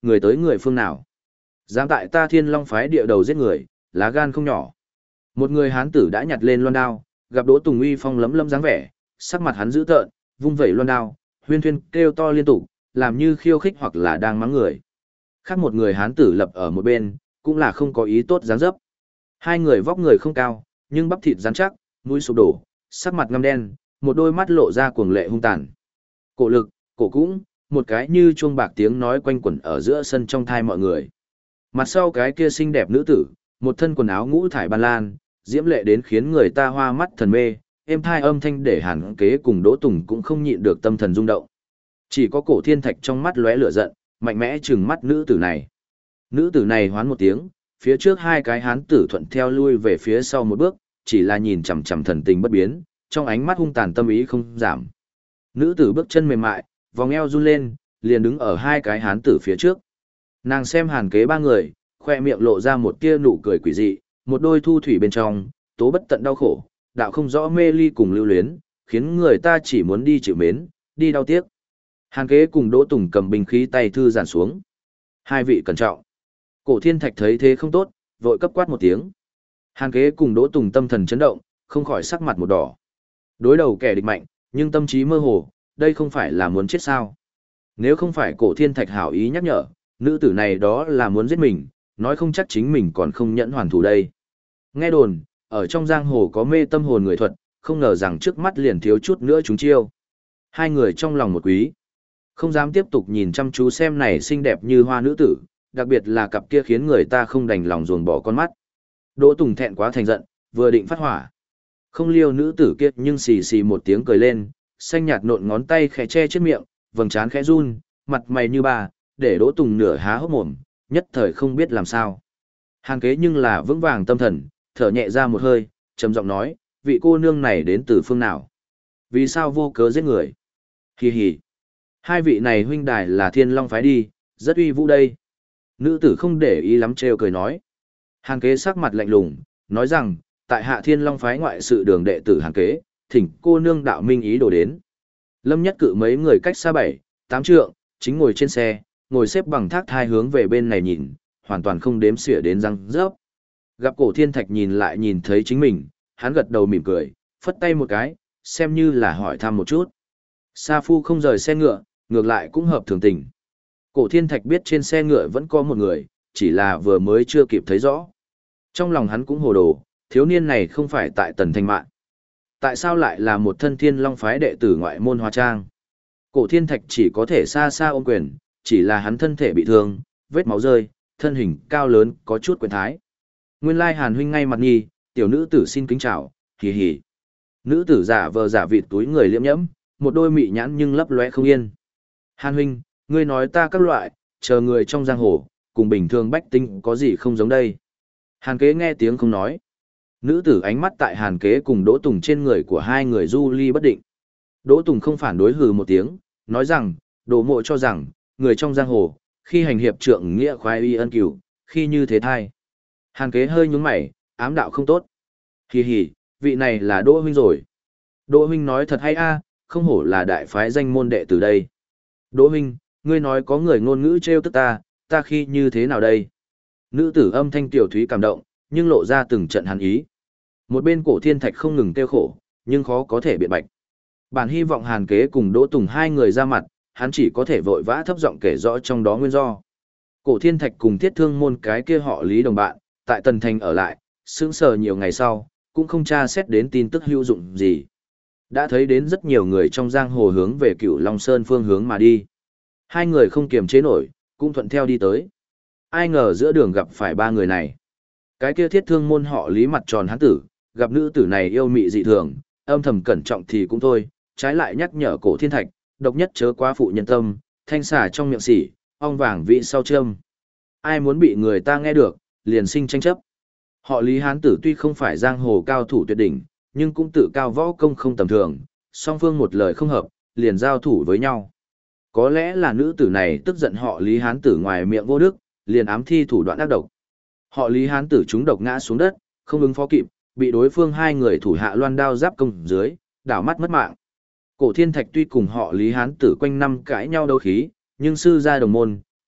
người tới người phương nào? Dám tại ta Thiên Long phái địa đầu giết người, lá gan không nhỏ. Một người hán tử đã nhặt lên loan đao, gặp Đỗ Tùng uy phong lấm lấm dáng vẻ, sắc mặt hắn dữ tợn, vung vẩy loan đao, huyên thuyên kêu to liên tục, làm như khiêu khích hoặc là đang mắng người. Khác một người hán tử lập ở một bên, cũng là không có ý tốt dáng dấp. Hai người vóc người không cao, nhưng bắp thịt rắn chắc, mũi sụp đổ, sắc mặt ngăm đen, một đôi mắt lộ ra cuồng lệ hung tàn. Cổ lực, cổ cũng, một cái như chuông bạc tiếng nói quanh quẩn ở giữa sân trong thai mọi người. Mặt sau cái kia xinh đẹp nữ tử, một thân quần áo ngũ thải ban lan, diễm lệ đến khiến người ta hoa mắt thần mê, êm thai âm thanh để Hàn Kế cùng Đỗ Tùng cũng không nhịn được tâm thần rung động. Chỉ có Cổ Thiên Thạch trong mắt lóe lửa giận, mạnh mẽ trừng mắt nữ tử này. Nữ tử này hoán một tiếng, phía trước hai cái hán tử thuận theo lui về phía sau một bước, chỉ là nhìn chằm chằm thần tình bất biến, trong ánh mắt hung tàn tâm ý không giảm. Nữ tử bước chân mềm mại, vòng eo run lên, liền đứng ở hai cái hán tử phía trước. Nàng xem Hàn Kế ba người, khoe miệng lộ ra một tia nụ cười quỷ dị, một đôi thu thủy bên trong, tố bất tận đau khổ, đạo không rõ mê ly cùng lưu luyến, khiến người ta chỉ muốn đi chịu mến, đi đau tiếc. Hàn Kế cùng Đỗ Tùng cầm binh khí tay thư giãn xuống. Hai vị cẩn trọng. Cổ Thiên Thạch thấy thế không tốt, vội cấp quát một tiếng. Hàn Kế cùng Đỗ Tùng tâm thần chấn động, không khỏi sắc mặt một đỏ. Đối đầu kẻ địch mạnh, nhưng tâm trí mơ hồ, đây không phải là muốn chết sao? Nếu không phải Cổ Thiên Thạch hảo ý nhắc nhở, nữ tử này đó là muốn giết mình, nói không chắc chính mình còn không nhẫn hoàn thủ đây. Nghe đồn, ở trong giang hồ có mê tâm hồn người thuật, không ngờ rằng trước mắt liền thiếu chút nữa chúng chiêu. Hai người trong lòng một quý, không dám tiếp tục nhìn chăm chú xem này xinh đẹp như hoa nữ tử, đặc biệt là cặp kia khiến người ta không đành lòng ruồng bỏ con mắt. Đỗ Tùng thẹn quá thành giận, vừa định phát hỏa. Không liêu nữ tử kia nhưng xì xì một tiếng cười lên, xanh nhạt nộn ngón tay khẽ che trước miệng, vầng trán khẽ run, mặt mày như bà, để Đỗ Tùng nửa há hốc mồm, nhất thời không biết làm sao. Hàn Kế nhưng là vững vàng tâm thần, thở nhẹ ra một hơi, trầm giọng nói, vị cô nương này đến từ phương nào? Vì sao vô cớ giết người? Hì hì. Hai vị này huynh đài là Thiên Long phái đi, rất uy vũ đây. Nữ tử không để ý lắm trêu cười nói. Hàn Kế sắc mặt lạnh lùng, nói rằng, tại hạ Thiên Long phái ngoại sự đường đệ tử Hàn Kế, thỉnh cô nương đạo minh ý đồ đến. Lâm Nhất Cự mấy người cách xa 7-8 trượng, chính ngồi trên xe, ngồi xếp bằng thác thai hướng về bên này nhìn, hoàn toàn không đếm xỉa đến răng rớp. Gặp Cổ Thiên Thạch nhìn lại nhìn thấy chính mình, hắn gật đầu mỉm cười, phất tay một cái, xem như là hỏi thăm một chút. Sa Phu không rời xe ngựa, ngược lại cũng hợp thường tình. Cổ Thiên Thạch biết trên xe ngựa vẫn có một người, chỉ là vừa mới chưa kịp thấy rõ. Trong lòng hắn cũng hồ đồ, thiếu niên này không phải tại Tần Thanh Mạn. Tại sao lại là một thân Thiên Long phái đệ tử ngoại môn hóa trang? Cổ Thiên Thạch chỉ có thể xa xa ôm quyền, chỉ là hắn thân thể bị thương, vết máu rơi, thân hình cao lớn, có chút quyền thái. Nguyên lai Hàn huynh ngay mặt nghi, tiểu nữ tử xin kính chào, hì hì. Nữ tử giả vờ giả vịt túi người liễm nhẫm, một đôi mị nhãn nhưng lấp lóe không yên. Hàn huynh, ngươi nói ta các loại, chờ người trong giang hồ, cùng bình thường bách tính có gì không giống đây. Hàn Kế nghe tiếng không nói. Nữ tử ánh mắt tại Hàn Kế cùng Đỗ Tùng trên người của hai người du ly bất định. Đỗ Tùng không phản đối hừ một tiếng, nói rằng, Đỗ mộ cho rằng, người trong giang hồ, khi hành hiệp trượng nghĩa khoái y ân cửu, khi như thế thai. Hàn Kế hơi nhúng mày, ám đạo không tốt. Hì hì, vị này là Đỗ huynh rồi. Đỗ huynh nói thật hay a, không hổ là đại phái danh môn đệ từ đây. Đỗ huynh, ngươi nói có người ngôn ngữ trêu tức ta khi như thế nào đây? Nữ tử âm thanh tiểu thúy cảm động, nhưng lộ ra từng trận hàn ý. Một bên Cổ Thiên Thạch không ngừng kêu khổ, nhưng khó có thể biện bạch. Bản hy vọng Hàn Kế cùng Đỗ Tùng hai người ra mặt, hắn chỉ có thể vội vã thấp giọng kể rõ trong đó nguyên do. Cổ Thiên Thạch cùng Thiết Thương môn cái kia họ Lý đồng bạn, tại Tần Thành ở lại, sững sờ nhiều ngày sau, cũng không tra xét đến tin tức hữu dụng gì. Đã thấy đến rất nhiều người trong giang hồ hướng về Cửu Long Sơn phương hướng mà đi. Hai người không kiềm chế nổi, cũng thuận theo đi tới. Ai ngờ giữa đường gặp phải ba người này. Cái kia Thiết Thương môn họ Lý mặt tròn hán tử, gặp nữ tử này yêu mị dị thường, âm thầm cẩn trọng thì cũng thôi, trái lại nhắc nhở Cổ Thiên Thạch, độc nhất chớ quá phụ nhân tâm, thanh xà trong miệng sỉ, ong vàng vị sau châm. Ai muốn bị người ta nghe được, liền sinh tranh chấp. Họ Lý hán tử tuy không phải giang hồ cao thủ tuyệt đỉnh, nhưng cũng tự cao võ công không tầm thường, song phương một lời không hợp, liền giao thủ với nhau. Có lẽ là nữ tử này tức giận họ Lý hán tử ngoài miệng vô đức, liền ám thi thủ đoạn ác độc. Họ Lý hán tử trúng độc ngã xuống đất, không ứng phó kịp, bị đối phương hai người thủ hạ loan đao giáp công dưới, đảo mắt mất mạng. Cổ Thiên Thạch tuy cùng họ Lý hán tử quanh năm cãi nhau đấu khí, nhưng sư gia đồng môn,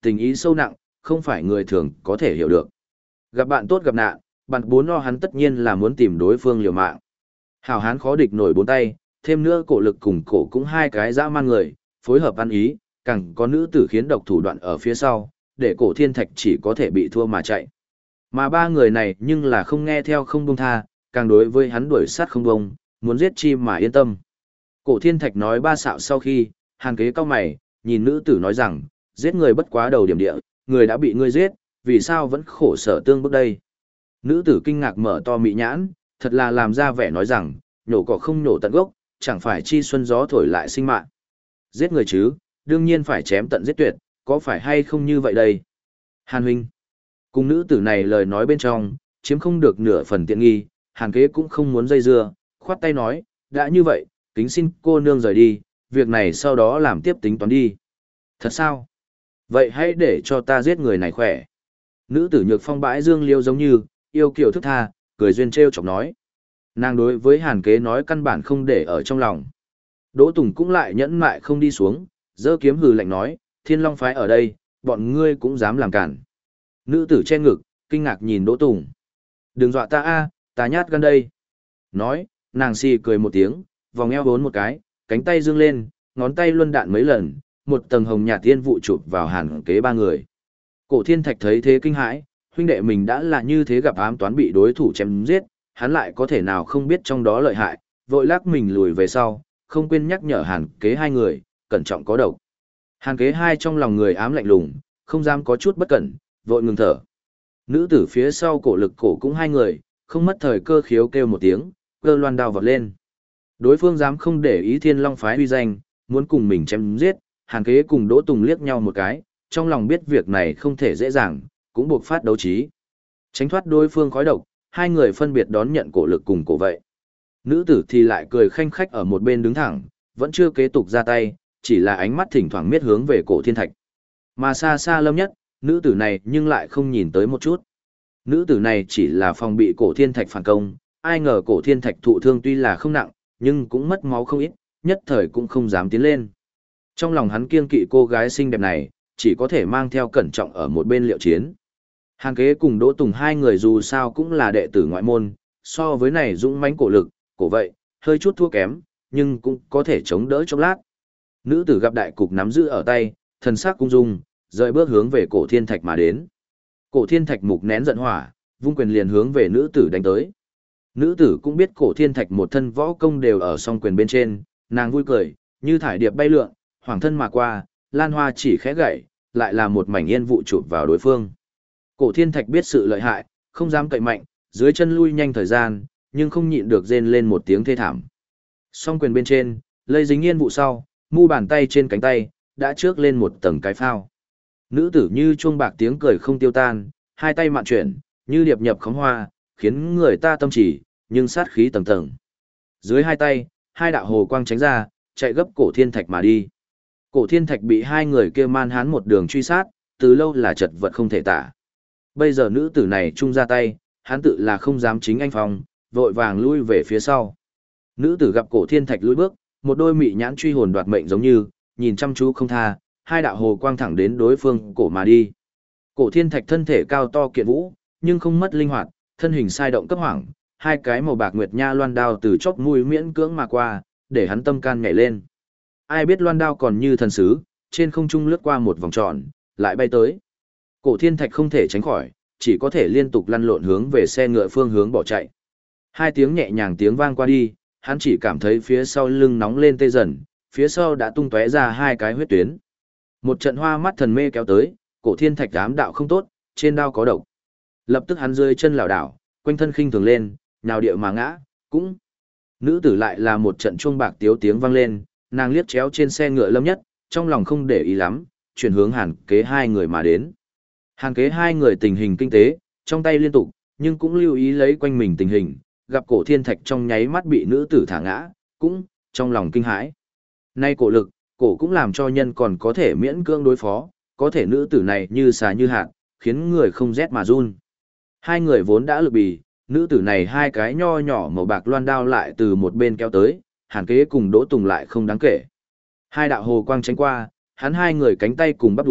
tình ý sâu nặng, không phải người thường có thể hiểu được. Gặp bạn tốt gặp nạn, bạn bốn no hắn tất nhiên là muốn tìm đối phương liều mạng. Hảo hán khó địch nổi bốn tay, thêm nữa cổ lực cùng cổ cũng hai cái dã man người, phối hợp ăn ý, càng có nữ tử khiến độc thủ đoạn ở phía sau, để cổ thiên thạch chỉ có thể bị thua mà chạy. Mà ba người này nhưng là không nghe theo không buông tha, càng đối với hắn đuổi sát không buông, muốn giết chi mà yên tâm. Cổ thiên thạch nói ba xạo sau khi, hàn kế cao mày, nhìn nữ tử nói rằng, giết người bất quá đầu điểm địa, người đã bị ngươi giết, vì sao vẫn khổ sở tương bức đây. Nữ tử kinh ngạc mở to mị nhãn, thật là làm ra vẻ nói rằng, nhổ cỏ không nhổ tận gốc, chẳng phải chi xuân gió thổi lại sinh mạng. Giết người chứ, đương nhiên phải chém tận giết tuyệt, có phải hay không như vậy đây? Hàn huynh, cùng nữ tử này lời nói bên trong, chiếm không được nửa phần tiện nghi, hàn kế cũng không muốn dây dưa, khoát tay nói, đã như vậy, kính xin cô nương rời đi, việc này sau đó làm tiếp tính toán đi. Thật sao? Vậy hãy để cho ta giết người này khỏe. Nữ tử nhược phong bãi dương liêu giống như, yêu kiều thức tha, cười duyên trêu chọc nói. Nàng đối với hàn kế nói căn bản không để ở trong lòng. Đỗ Tùng cũng lại nhẫn mại không đi xuống, giơ kiếm hừ lạnh nói, Thiên Long phái ở đây, bọn ngươi cũng dám làm cản. Nữ tử che ngực, kinh ngạc nhìn Đỗ Tùng. Đừng dọa ta a, ta nhát gan đây. Nói, nàng xì cười một tiếng, vòng eo vốn một cái, cánh tay dương lên, ngón tay luân đạn mấy lần, một tầng hồng nhạt tiên vụ chụp vào hàn kế ba người. Cổ thiên thạch thấy thế kinh hãi, huynh đệ mình đã là như thế gặp ám toán bị đối thủ chém giết, hắn lại có thể nào không biết trong đó lợi hại, vội lắc mình lùi về sau, không quên nhắc nhở hàn kế hai người, cẩn trọng có độc. Hàn kế hai trong lòng người ám lạnh lùng, không dám có chút bất cẩn, vội ngừng thở. Nữ tử phía sau cổ lực cổ cũng hai người, không mất thời cơ khiếu kêu một tiếng, cơ loan đao vọt lên. Đối phương dám không để ý Thiên Long phái uy danh, muốn cùng mình chém giết, hàn kế cùng Đỗ Tùng liếc nhau một cái, trong lòng biết việc này không thể dễ dàng, cũng buộc phát đấu trí. Tránh thoát đối phương khói độc, hai người phân biệt đón nhận cổ lực cùng cổ vậy. Nữ tử thì lại cười khanh khách ở một bên đứng thẳng, vẫn chưa kế tục ra tay, chỉ là ánh mắt thỉnh thoảng miết hướng về cổ thiên thạch. Mà xa xa Lâm Nhất, nữ tử này nhưng lại không nhìn tới một chút. Nữ tử này chỉ là phòng bị cổ thiên thạch phản công, ai ngờ cổ thiên thạch thụ thương tuy là không nặng, nhưng cũng mất máu không ít, nhất thời cũng không dám tiến lên. Trong lòng hắn kiêng kỵ cô gái xinh đẹp này, chỉ có thể mang theo cẩn trọng ở một bên liệu chiến. Hàn kế cùng Đỗ Tùng hai người dù sao cũng là đệ tử ngoại môn, so với này dũng mãnh cổ lực, cổ vậy, hơi chút thua kém, nhưng cũng có thể chống đỡ chốc lát. Nữ tử gặp đại cục nắm giữ ở tay, thần sắc cung dung, rời bước hướng về cổ thiên thạch mà đến. Cổ thiên thạch mục nén giận hỏa, vung quyền liền hướng về nữ tử đánh tới. Nữ tử cũng biết cổ thiên thạch một thân võ công đều ở song quyền bên trên, nàng vui cười, như thải điệp bay lượn, hoàng thân mà qua, lan hoa chỉ khẽ gãy, lại là một mảnh yên vụ chụp vào đối phương. Cổ thiên thạch biết sự lợi hại, không dám cậy mạnh, dưới chân lui nhanh thời gian, nhưng không nhịn được rên lên một tiếng thê thảm. Song quyền bên trên, lây dính yên vụ sau, mu bàn tay trên cánh tay, đã trước lên một tầng cái phao. Nữ tử như chuông bạc tiếng cười không tiêu tan, hai tay mạn chuyển, như điệp nhập khóm hoa, khiến người ta tâm chỉ, nhưng sát khí tầng tầng. Dưới hai tay, hai đạo hồ quang tránh ra, chạy gấp cổ thiên thạch mà đi. Cổ thiên thạch bị hai người kia man hán một đường truy sát, từ lâu là chật vật không thể tả. Bây giờ nữ tử này trung ra tay, hắn tự là không dám chính anh phòng, vội vàng lui về phía sau. Nữ tử gặp cổ thiên thạch lùi bước, một đôi mị nhãn truy hồn đoạt mệnh giống như, nhìn chăm chú không tha, hai đạo hồ quang thẳng đến đối phương cổ mà đi. Cổ thiên thạch thân thể cao to kiện vũ, nhưng không mất linh hoạt, thân hình sai động cấp hoảng, hai cái màu bạc nguyệt nha loan đao từ chóp mũi miễn cưỡng mà qua, để hắn tâm can nhảy lên. Ai biết loan đao còn như thần sứ, trên không trung lướt qua một vòng tròn, lại bay tới. Cổ thiên thạch không thể tránh khỏi, chỉ có thể liên tục lăn lộn hướng về xe ngựa phương hướng bỏ chạy. Hai tiếng nhẹ nhàng tiếng vang qua đi, hắn chỉ cảm thấy phía sau lưng nóng lên tê dần, phía sau đã tung tóe ra hai cái huyết tuyến. Một trận hoa mắt thần mê kéo tới, cổ thiên thạch ám đạo không tốt, trên đao có độc. Lập tức hắn rơi chân lảo đảo, quanh thân khinh thường lên, nào địa mà ngã, cũng. Nữ tử lại là một trận chuông bạc tiếu tiếng vang lên, nàng liếc chéo trên xe ngựa Lâm Nhất, trong lòng không để ý lắm, chuyển hướng Hàn Kế hai người mà đến. Hàn Kế hai người tình hình kinh tế, trong tay liên tục, nhưng cũng lưu ý lấy quanh mình tình hình, gặp cổ thiên thạch trong nháy mắt bị nữ tử thả ngã, cũng trong lòng kinh hãi. Nay cổ lực, cổ cũng làm cho nhân còn có thể miễn cưỡng đối phó, có thể nữ tử này như xà như hạt, khiến người không rét mà run. Hai người vốn đã lực bì, nữ tử này hai cái nho nhỏ màu bạc loan đao lại từ một bên kéo tới, Hàn Kế cùng Đỗ Tùng lại không đáng kể. Hai đạo hồ quang tránh qua, hắn hai người cánh tay cùng bắp đùi,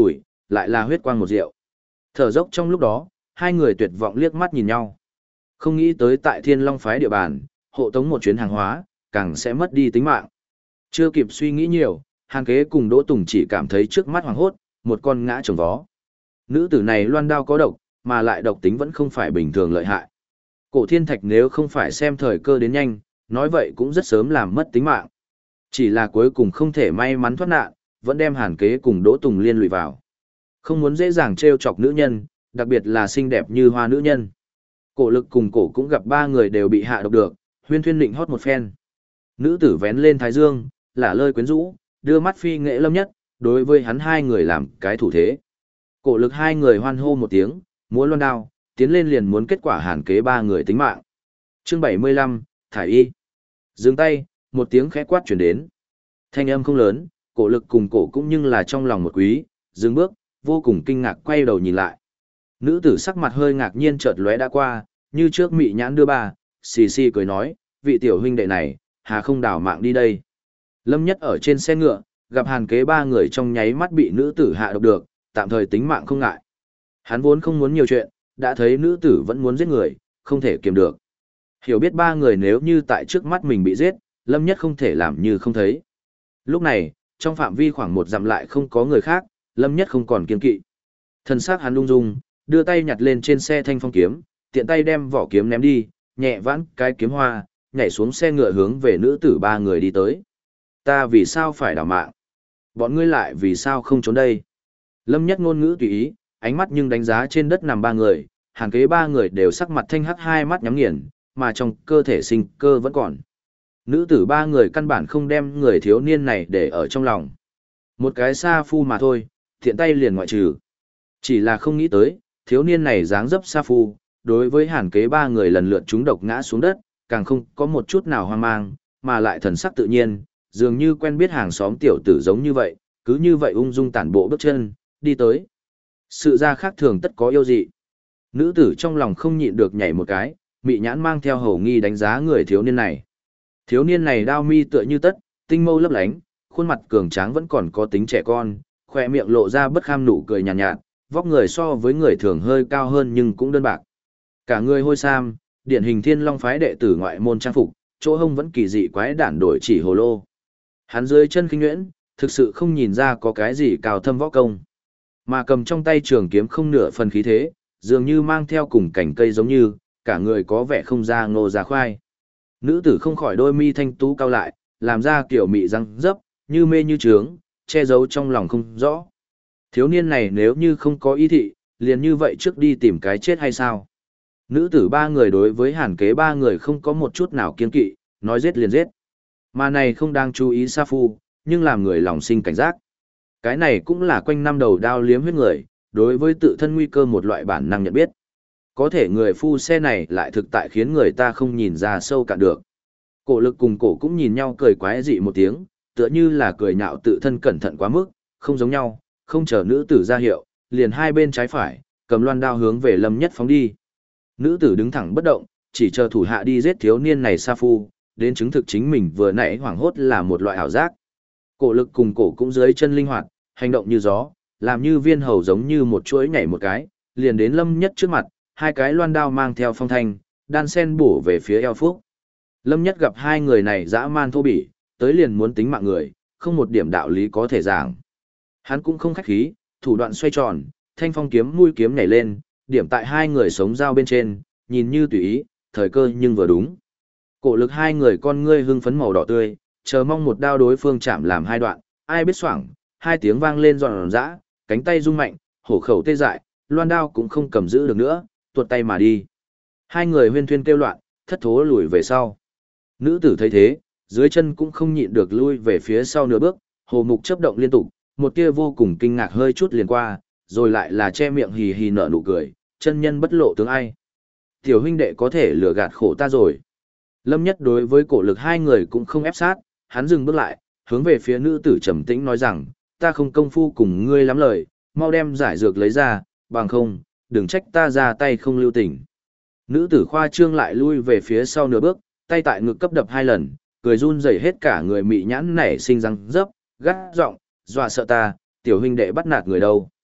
lại là huyết quang một rượu. Thở dốc trong lúc đó, hai người tuyệt vọng liếc mắt nhìn nhau. Không nghĩ tới tại Thiên Long phái địa bàn, hộ tống một chuyến hàng hóa, càng sẽ mất đi tính mạng. Chưa kịp suy nghĩ nhiều, Hàn Kế cùng Đỗ Tùng chỉ cảm thấy trước mắt hoàng hốt, một con ngã trồng vó. Nữ tử này loan đao có độc, mà lại độc tính vẫn không phải bình thường lợi hại. Cổ Thiên Thạch nếu không phải xem thời cơ đến nhanh, nói vậy cũng rất sớm làm mất tính mạng. Chỉ là cuối cùng không thể may mắn thoát nạn, vẫn đem Hàn Kế cùng Đỗ Tùng liên lụy vào. Không muốn dễ dàng trêu chọc nữ nhân, đặc biệt là xinh đẹp như hoa nữ nhân. Cổ Lực cùng Cổ cũng gặp ba người đều bị hạ độc được, huyên thuyên định hót một phen. Nữ tử vén lên thái dương, lả lơi quyến rũ, đưa mắt phi nghệ Lâm Nhất, đối với hắn hai người làm cái thủ thế. Cổ Lực hai người hoan hô một tiếng, múa loan đao, tiến lên liền muốn kết quả Hàn Kế ba người tính mạng. Chương 75, thải y. Dừng tay, một tiếng khẽ quát truyền đến. Thanh âm không lớn, Cổ Lực cùng Cổ cũng nhưng là trong lòng một quý, dừng bước, vô cùng kinh ngạc quay đầu nhìn lại. Nữ tử sắc mặt hơi ngạc nhiên chợt lóe đã qua, như trước mị nhãn đưa ba, xì xì cười nói, vị tiểu huynh đệ này, hà không đảo mạng đi đây. Lâm Nhất ở trên xe ngựa, gặp Hàn Kế ba người trong nháy mắt bị nữ tử hạ độc được, tạm thời tính mạng không ngại. Hắn vốn không muốn nhiều chuyện, đã thấy nữ tử vẫn muốn giết người, không thể kiềm được. Hiểu biết ba người nếu như tại trước mắt mình bị giết, Lâm Nhất không thể làm như không thấy. Lúc này, trong phạm vi khoảng một dặm lại không có người khác, Lâm Nhất không còn kiên kỵ. Thân xác hắn lung dung, đưa tay nhặt lên trên xe thanh phong kiếm, tiện tay đem vỏ kiếm ném đi, nhẹ vãn cái kiếm hoa, nhảy xuống xe ngựa hướng về nữ tử ba người đi tới. Ta vì sao phải đảo mạng? Bọn ngươi lại vì sao không trốn đây? Lâm Nhất ngôn ngữ tùy ý, ánh mắt nhưng đánh giá trên đất nằm ba người, Hàn Kế ba người đều sắc mặt thanh hắc, hai mắt nhắm nghiền, mà trong cơ thể sinh cơ vẫn còn. Nữ tử ba người căn bản không đem người thiếu niên này để ở trong lòng. Một cái sa phu mà thôi, thiện tay liền ngoại trừ. Chỉ là không nghĩ tới, thiếu niên này dáng dấp sa phu, đối với Hàn Kế ba người lần lượt trúng độc ngã xuống đất, càng không có một chút nào hoang mang, mà lại thần sắc tự nhiên, dường như quen biết hàng xóm tiểu tử giống như vậy, cứ như vậy ung dung tản bộ bước chân, đi tới. Sự ra khác thường tất có yêu dị. Nữ tử trong lòng không nhịn được nhảy một cái, mị nhãn mang theo hầu nghi đánh giá người thiếu niên này. Thiếu niên này đao mi tựa như tất, tinh mâu lấp lánh, khuôn mặt cường tráng vẫn còn có tính trẻ con, khỏe miệng lộ ra bất kham nụ cười nhàn nhạt, vóc người so với người thường hơi cao hơn nhưng cũng đơn bạc. Cả người hôi sam, điển hình Thiên Long phái đệ tử ngoại môn trang phục, chỗ hông vẫn kỳ dị quái đản đổi chỉ hồ lô. Hắn dưới chân khinh nhuyễn, thực sự không nhìn ra có cái gì cao thâm võ công. Mà cầm trong tay trường kiếm không nửa phần khí thế, dường như mang theo cùng cành cây giống như, cả người có vẻ không ra ngô ra khoai. Nữ tử không khỏi đôi mi thanh tú cao lại, làm ra kiểu mị răng dấp, như mê như trướng, che giấu trong lòng không rõ. Thiếu niên này nếu như không có ý thị, liền như vậy trước đi tìm cái chết hay sao? Nữ tử ba người đối với Hàn Kế ba người không có một chút nào kiên kỵ, nói giết liền giết. Mà này không đang chú ý sa phu, nhưng làm người lòng sinh cảnh giác. Cái này cũng là quanh năm đầu đao liếm huyết người, đối với tự thân nguy cơ một loại bản năng nhận biết. Có thể người phu xe này lại thực tại khiến người ta không nhìn ra sâu cạn được. Cổ Lực cùng Cổ cũng nhìn nhau cười quái dị một tiếng, tựa như là cười nhạo tự thân cẩn thận quá mức, không giống nhau, không chờ nữ tử ra hiệu, liền hai bên trái phải, cầm loan đao hướng về Lâm Nhất phóng đi. Nữ tử đứng thẳng bất động, chỉ chờ thủ hạ đi giết thiếu niên này sa phu, đến chứng thực chính mình vừa nãy hoảng hốt là một loại ảo giác. Cổ Lực cùng Cổ cũng dưới chân linh hoạt, hành động như gió, làm như viên hầu giống như một chuỗi nhảy một cái, liền đến Lâm Nhất trước mặt, hai cái loan đao mang theo phong thanh, đan sen bổ về phía eo phúc. Lâm Nhất gặp hai người này dã man thô bỉ, tới liền muốn tính mạng người, không một điểm đạo lý có thể giảng. Hắn cũng không khách khí, thủ đoạn xoay tròn, thanh phong kiếm mũi kiếm nhảy lên, điểm tại hai người sống dao bên trên, nhìn như tùy ý, thời cơ nhưng vừa đúng. Cổ Lực hai người con ngươi hưng phấn màu đỏ tươi, chờ mong một đao đối phương chạm làm hai đoạn, ai biết xoảng, hai tiếng vang lên giòn giã, cánh tay rung mạnh, hổ khẩu tê dại, loan đao cũng không cầm giữ được nữa, tuột tay mà đi. Hai người huyên thuyên kêu loạn, thất thố lùi về sau. Nữ tử thấy thế, dưới chân cũng không nhịn được lui về phía sau nửa bước, hồ mục chớp động liên tục, một tia vô cùng kinh ngạc hơi chút liền qua, rồi lại là che miệng hì hì nở nụ cười, chân nhân bất lộ tướng ai. Tiểu huynh đệ có thể lừa gạt khổ ta rồi. Lâm Nhất đối với Cổ Lực hai người cũng không ép sát, hắn dừng bước lại, hướng về phía nữ tử trầm tĩnh nói rằng, ta không công phu cùng ngươi lắm lời, mau đem giải dược lấy ra, bằng không, đừng trách ta ra tay không lưu tình. Nữ tử khoa trương lại lui về phía sau nửa bước, tay tại ngực cấp đập hai lần, cười run rẩy hết cả người mị nhãn nảy sinh răng dấp, gắt giọng, dọa sợ ta, tiểu huynh đệ bắt nạt người đâu.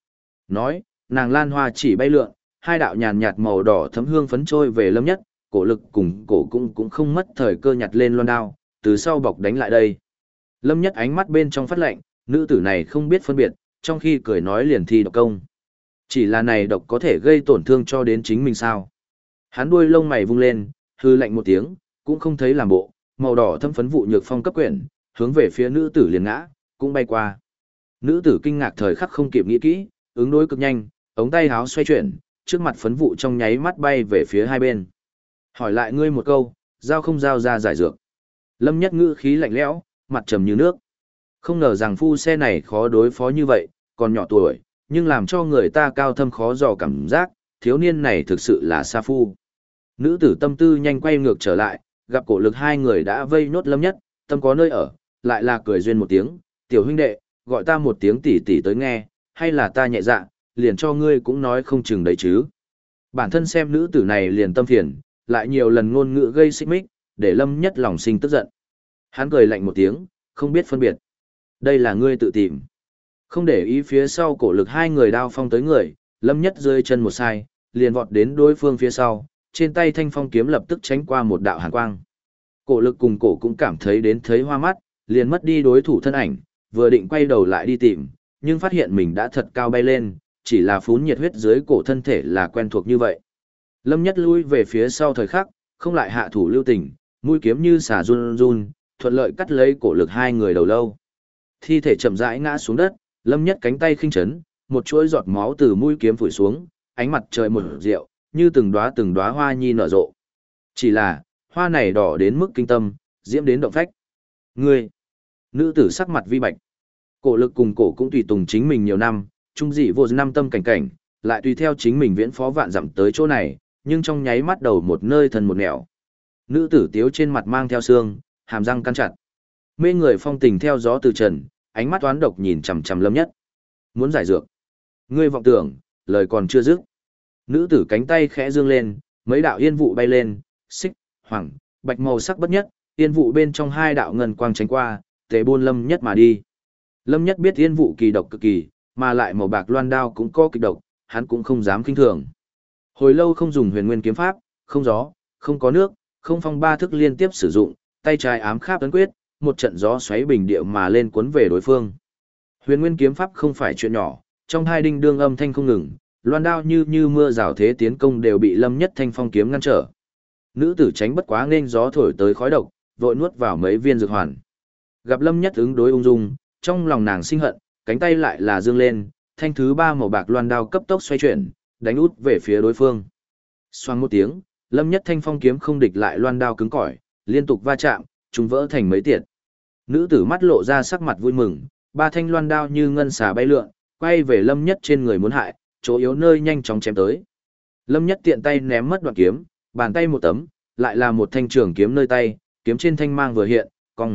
Nói, nàng lan hoa chỉ bay lượn, hai đạo nhàn nhạt màu đỏ thấm hương phấn trôi về Lâm Nhất, cổ lực cùng cổ cũng không mất thời cơ nhặt lên loan đao, từ sau bọc đánh lại đây. Lâm Nhất ánh mắt bên trong phát lạnh, nữ tử này không biết phân biệt, trong khi cười nói liền thi độc công. Chỉ là này độc có thể gây tổn thương cho đến chính mình sao? Hắn đuôi lông mày vung lên, hư lạnh một tiếng, cũng không thấy làm bộ, màu đỏ thâm phấn vụ nhược phong cấp quyển, hướng về phía nữ tử liền ngã, cũng bay qua. Nữ tử kinh ngạc thời khắc không kịp nghĩ kỹ, ứng đối cực nhanh, ống tay háo xoay chuyển, trước mặt phấn vụ trong nháy mắt bay về phía hai bên. Hỏi lại ngươi một câu, giao không giao ra giải dược. Lâm Nhất ngữ khí lạnh lẽo, mặt trầm như nước. Không ngờ rằng phu xe này khó đối phó như vậy, còn nhỏ tuổi, nhưng làm cho người ta cao thâm khó dò cảm giác, thiếu niên này thực sự là sa phu. Nữ tử tâm tư nhanh quay ngược trở lại, gặp cổ lực hai người đã vây nốt Lâm Nhất, tâm có nơi ở, lại là cười duyên một tiếng, tiểu huynh đệ, gọi ta một tiếng tỷ tỷ tới nghe, hay là ta nhẹ dạ, liền cho ngươi cũng nói không chừng đấy chứ. Bản thân xem nữ tử này liền tâm phiền, lại nhiều lần ngôn ngữ gây xích mích, để Lâm Nhất lòng sinh tức giận. Hắn cười lạnh một tiếng, không biết phân biệt. Đây là ngươi tự tìm. Không để ý phía sau cổ lực hai người đao phong tới người, Lâm Nhất rơi chân một sai, liền vọt đến đối phương phía sau, trên tay thanh phong kiếm lập tức tránh qua một đạo hàn quang. Cổ lực cùng cổ cũng cảm thấy đến thấy hoa mắt, liền mất đi đối thủ thân ảnh, vừa định quay đầu lại đi tìm, nhưng phát hiện mình đã thật cao bay lên, chỉ là phún nhiệt huyết dưới cổ thân thể là quen thuộc như vậy. Lâm Nhất lui về phía sau thời khắc, không lại hạ thủ lưu tình, mũi kiếm như xà run run, thuận lợi cắt lấy cổ lực hai người đầu lâu. Thi thể chậm rãi ngã xuống đất, Lâm Nhất cánh tay khinh chấn, một chuỗi giọt máu từ mũi kiếm phủi xuống, ánh mặt trời một rượu, như từng đóa hoa nhi nở rộ. Chỉ là, hoa này đỏ đến mức kinh tâm, diễm đến động phách. Ngươi, nữ tử sắc mặt vi bạch. Cổ lực cùng cổ cũng tùy tùng chính mình nhiều năm, trung dị vô năm tâm cảnh cảnh, lại tùy theo chính mình viễn phó vạn dặm tới chỗ này, nhưng trong nháy mắt đầu một nơi thần một nẻo. Nữ tử tiếu trên mặt mang theo xương, hàm răng căn chặt. Mê người phong tình theo gió từ trần, ánh mắt toán độc nhìn chằm chằm Lâm Nhất. Muốn giải dược. Ngươi vọng tưởng, lời còn chưa dứt. Nữ tử cánh tay khẽ dương lên, mấy đạo yên vụ bay lên, xích, hoàng, bạch màu sắc bất nhất, yên vụ bên trong hai đạo ngân quang tránh qua, tề buôn Lâm Nhất mà đi. Lâm Nhất biết yên vụ kỳ độc cực kỳ, mà lại màu bạc loan đao cũng có kịch độc, hắn cũng không dám kinh thường. Hồi lâu không dùng huyền nguyên kiếm pháp, không gió, không có nước, không phong ba thức liên tiếp sử dụng, tay trái ám kháp ấn quyết, một trận gió xoáy bình địa mà lên cuốn về đối phương. Huyền nguyên kiếm pháp không phải chuyện nhỏ, trong hai đinh đương âm thanh không ngừng, loan đao như mưa rào thế tiến công đều bị Lâm Nhất thanh phong kiếm ngăn trở. Nữ tử tránh bất quá nên gió thổi tới khói độc, vội nuốt vào mấy viên dược hoàn. Gặp Lâm Nhất ứng đối ung dung, trong lòng nàng sinh hận, cánh tay lại là dương lên, thanh thứ ba màu bạc loan đao cấp tốc xoay chuyển, đánh út về phía đối phương. Xoang một tiếng, Lâm Nhất thanh phong kiếm không địch lại loan đao cứng cỏi, liên tục va chạm, chúng vỡ thành mấy tiệt. Nữ tử mắt lộ ra sắc mặt vui mừng, ba thanh loan đao như ngân xà bay lượn, quay về Lâm Nhất trên người muốn hại, chỗ yếu nơi nhanh chóng chém tới. Lâm Nhất tiện tay ném mất đoạn kiếm, bàn tay một tấm, lại là một thanh trường kiếm nơi tay, kiếm trên thanh mang vừa hiện,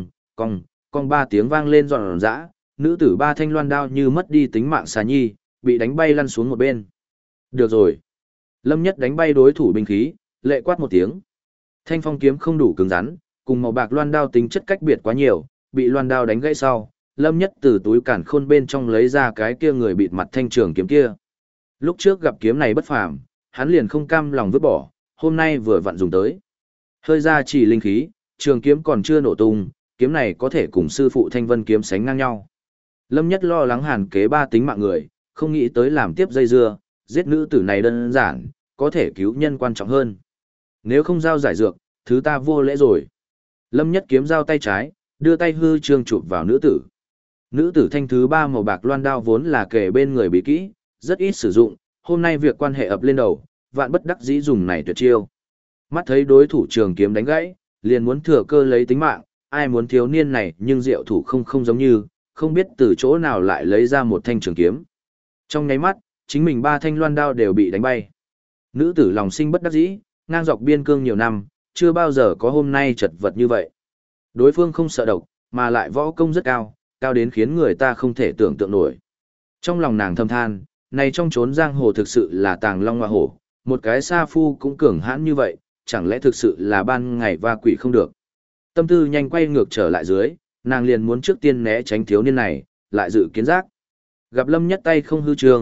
cong ba tiếng vang lên giòn giã, nữ tử ba thanh loan đao như mất đi tính mạng xà nhi, bị đánh bay lăn xuống một bên. Được rồi. Lâm Nhất đánh bay đối thủ binh khí, lệ quát một tiếng. Thanh phong kiếm không đủ cứng rắn, cùng màu bạc loan đao tính chất cách biệt quá nhiều, bị loan đao đánh gãy sau, Lâm Nhất từ túi cản khôn bên trong lấy ra cái kia người bịt mặt thanh trường kiếm kia. Lúc trước gặp kiếm này bất phàm, hắn liền không cam lòng vứt bỏ, hôm nay vừa vặn dùng tới. Hơi ra chỉ linh khí, trường kiếm còn chưa nổ tung, kiếm này có thể cùng sư phụ Thanh Vân kiếm sánh ngang nhau. Lâm Nhất lo lắng Hàn Kế ba tính mạng người, không nghĩ tới làm tiếp dây dưa, giết nữ tử này đơn giản, có thể cứu nhân quan trọng hơn. Nếu không giao giải dược, thứ ta vô lễ rồi. Lâm Nhất kiếm giao tay trái, đưa tay hư trương chụp vào nữ tử. Nữ tử thanh thứ ba màu bạc loan đao vốn là kề bên người bí kỹ, rất ít sử dụng, hôm nay việc quan hệ ập lên đầu, vạn bất đắc dĩ dùng này tuyệt chiêu. Mắt thấy đối thủ trường kiếm đánh gãy, liền muốn thừa cơ lấy tính mạng, ai muốn thiếu niên này nhưng diệu thủ không giống như, không biết từ chỗ nào lại lấy ra một thanh trường kiếm. Trong nháy mắt, chính mình ba thanh loan đao đều bị đánh bay. Nữ tử lòng sinh bất đắc dĩ, ngang dọc biên cương nhiều năm, chưa bao giờ có hôm nay chật vật như vậy. Đối phương không sợ độc, mà lại võ công rất cao, cao đến khiến người ta không thể tưởng tượng nổi. Trong lòng nàng thầm than, này trong chốn giang hồ thực sự là tàng long hoa hổ, một cái sa phu cũng cường hãn như vậy, chẳng lẽ thực sự là ban ngày va quỷ không được. Tâm tư nhanh quay ngược trở lại dưới, nàng liền muốn trước tiên né tránh thiếu niên này, lại dự kiến giác. Gặp Lâm Nhất tay không hư trường,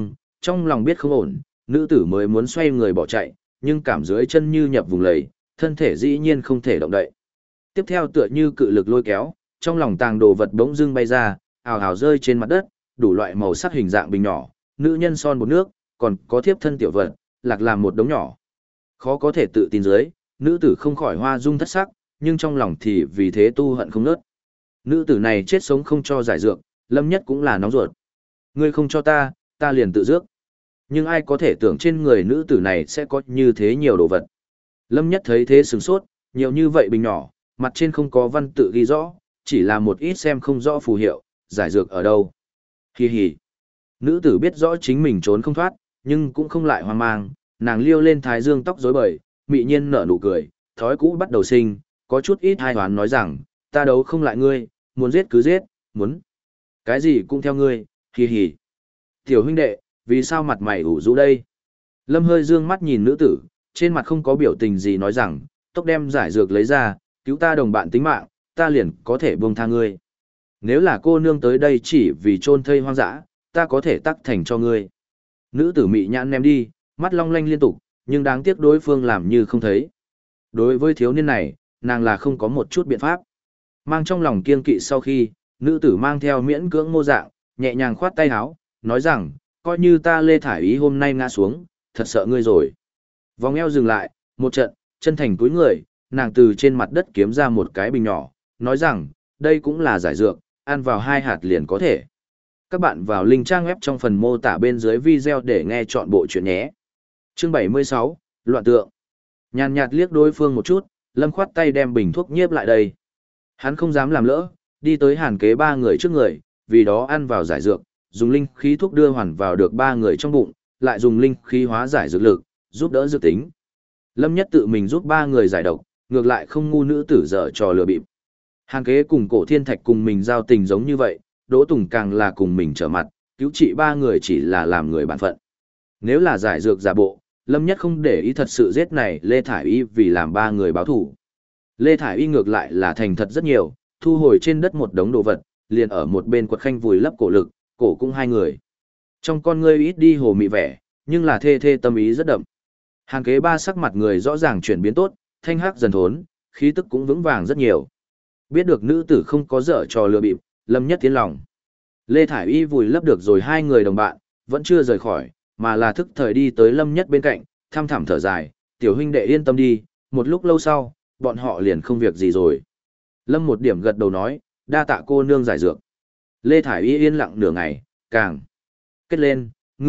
Trong lòng biết không ổn, nữ tử mới muốn xoay người bỏ chạy, nhưng cảm dưới chân như nhập vùng lầy, thân thể dĩ nhiên không thể động đậy. Tiếp theo tựa như cự lực lôi kéo, trong lòng tàng đồ vật bỗng dưng bay ra, ào ào rơi trên mặt đất, đủ loại màu sắc hình dạng bình nhỏ, nữ nhân son bột nước, còn có thiếp thân tiểu vật, lạc làm một đống nhỏ. Khó có thể tự tin dưới, nữ tử không khỏi hoa dung thất sắc, nhưng trong lòng thì vì thế tu hận không nớt. Nữ tử này chết sống không cho giải dược, Lâm Nhất cũng là nóng ruột. Ngươi không cho ta, ta liền tự dước. Nhưng ai có thể tưởng trên người nữ tử này sẽ có như thế nhiều đồ vật. Lâm Nhất thấy thế sửng sốt, nhiều như vậy bình nhỏ, mặt trên không có văn tự ghi rõ, chỉ là một ít xem không rõ phù hiệu, giải dược ở đâu. Hi hi. Nữ tử biết rõ chính mình trốn không thoát, nhưng cũng không lại hoang mang, nàng liêu lên thái dương tóc rối bời, mị nhiên nở nụ cười, thói cũ bắt đầu sinh, có chút ít hai hoán nói rằng, ta đấu không lại ngươi, muốn giết cứ giết, muốn. Cái gì cũng theo ngươi, hi hi. Tiểu huynh đệ, vì sao mặt mày ủ rũ đây? Lâm hơi dương mắt nhìn nữ tử, trên mặt không có biểu tình gì nói rằng, tốc đem giải dược lấy ra, cứu ta đồng bạn tính mạng, ta liền có thể buông tha ngươi. Nếu là cô nương tới đây chỉ vì chôn thây hoang dã, ta có thể tắc thành cho ngươi. Nữ tử mị nhãn ném đi, mắt long lanh liên tục, nhưng đáng tiếc đối phương làm như không thấy. Đối với thiếu niên này, nàng là không có một chút biện pháp. Mang trong lòng kiên kỵ sau khi, nữ tử mang theo miễn cưỡng mô dạng, nhẹ nhàng khoát tay áo, nói rằng, coi như ta Lê Thải Ý hôm nay ngã xuống, thật sợ ngươi rồi. Vòng eo dừng lại, một trận, chân thành túi người, nàng từ trên mặt đất kiếm ra một cái bình nhỏ, nói rằng, đây cũng là giải dược, ăn vào 2 hạt liền có thể. Các bạn vào link trang web trong phần mô tả bên dưới video để nghe chọn bộ chuyện nhé. Chương 76, Loạn tượng. Nhàn nhạt liếc đối phương một chút, Lâm khoát tay đem bình thuốc nhiếp lại đây. Hắn không dám làm lỡ, đi tới Hàn Kế 3 người trước người, vì đó ăn vào giải dược, dùng linh khí thuốc đưa hoàn vào được 3 người trong bụng, lại dùng linh khí hóa giải dược lực, giúp đỡ dược tính. Lâm Nhất tự mình giúp 3 người giải độc, ngược lại không ngu nữ tử dở trò lừa bịp. Hàn Kế cùng Cổ Thiên Thạch cùng mình giao tình giống như vậy, Đỗ Tùng càng là cùng mình trở mặt, cứu trị 3 người chỉ là làm người bản phận. Nếu là giải dược giả bộ, Lâm Nhất không để ý thật sự giết này Lê Thải Y vì làm 3 người báo thủ. Lê Thải Y ngược lại là thành thật rất nhiều, thu hồi trên đất một đống đồ vật, liền ở một bên quật khanh vùi lấp cổ lực, cổ cũng 2 người. Trong con ngươi ít đi hồ mị vẻ, nhưng là thê thê tâm ý rất đậm. Hàn Kế 3 sắc mặt người rõ ràng chuyển biến tốt, thanh hắc dần thốn, khí tức cũng vững vàng rất nhiều. Biết được nữ tử không có dở trò lừa bịp, Lâm Nhất tiến lòng. Lê Thải Y vùi lấp được rồi 2 người đồng bạn, vẫn chưa rời khỏi, mà là thức thời đi tới Lâm Nhất bên cạnh, thăm thẳm thở dài, tiểu huynh đệ yên tâm đi, một lúc lâu sau, bọn họ liền không việc gì rồi. Lâm một điểm gật đầu nói, đa tạ cô nương giải dược. Lê Thải Y yên lặng nửa ngày, càng kết lên,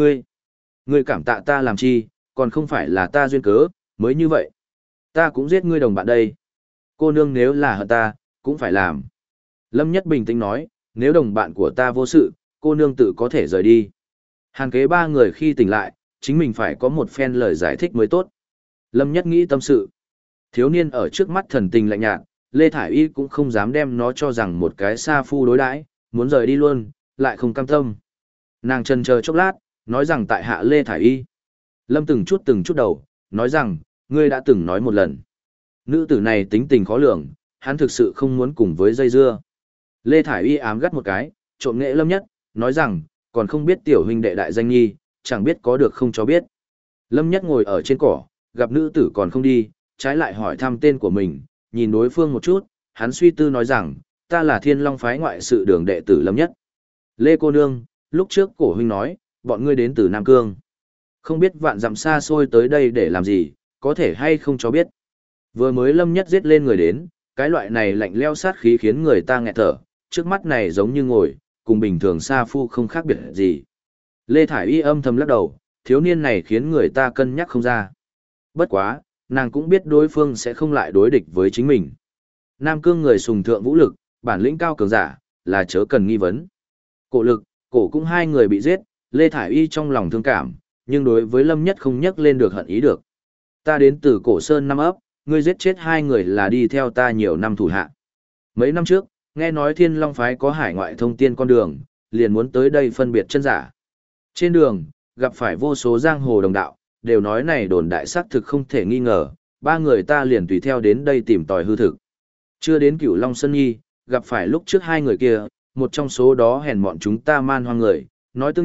ngươi cảm tạ ta làm chi, còn không phải là ta duyên cớ, mới như vậy. Ta cũng giết ngươi đồng bạn đây. Cô nương nếu là hận ta, cũng phải làm. Lâm Nhất bình tĩnh nói, nếu đồng bạn của ta vô sự, cô nương tự có thể rời đi. Hàn Kế 3 người khi tỉnh lại, chính mình phải có một phen lời giải thích mới tốt. Lâm Nhất nghĩ tâm sự. Thiếu niên ở trước mắt thần tình lạnh nhạt, Lê Thải Y cũng không dám đem nó cho rằng một cái sa phu đối đãi, muốn rời đi luôn, lại không cam tâm. Nàng chần chờ chốc lát, nói rằng tại hạ Lê Thải Y. Lâm từng chút đầu, nói rằng, ngươi đã từng nói một lần. Nữ tử này tính tình khó lường, hắn thực sự không muốn cùng với dây dưa. Lê Thải Y ám gắt một cái, trộm nghệ Lâm Nhất, nói rằng, còn không biết tiểu huynh đệ đại danh nhi, chẳng biết có được không cho biết. Lâm Nhất ngồi ở trên cỏ, gặp nữ tử còn không đi, trái lại hỏi thăm tên của mình, nhìn đối phương một chút, hắn suy tư nói rằng, ta là Thiên Long phái ngoại sự đường đệ tử Lâm Nhất. Lê cô nương, lúc trước cổ huynh nói, bọn ngươi đến từ Nam Cương. Không biết vạn dặm xa xôi tới đây để làm gì, có thể hay không cho biết. Vừa mới Lâm Nhất giết lên người đến, cái loại này lạnh leo sát khí khiến người ta nghẹt thở, trước mắt này giống như ngồi, cùng bình thường sa phu không khác biệt gì. Lê Thải Y âm thầm lắc đầu, thiếu niên này khiến người ta cân nhắc không ra. Bất quá, nàng cũng biết đối phương sẽ không lại đối địch với chính mình. Nam Cương người sùng thượng vũ lực, bản lĩnh cao cường giả, là chớ cần nghi vấn. Cổ lực, cổ cũng 2 người bị giết, Lê Thải Y trong lòng thương cảm, nhưng đối với Lâm Nhất không nhắc lên được hận ý được. Ta đến từ Cổ Sơn năm ấp, ngươi giết chết 2 người là đi theo ta nhiều năm thủ hạ. Mấy năm trước, nghe nói Thiên Long phái có hải ngoại thông tiên con đường, liền muốn tới đây phân biệt chân giả. Trên đường, gặp phải vô số giang hồ đồng đạo, đều nói này đồn đại xác thực không thể nghi ngờ, 3 người ta liền tùy theo đến đây tìm tòi hư thực. Chưa đến Cửu Long Sơn Nhi, gặp phải lúc trước 2 người kia, một trong số đó hèn mọn chúng ta man hoang người, nói tương nhục,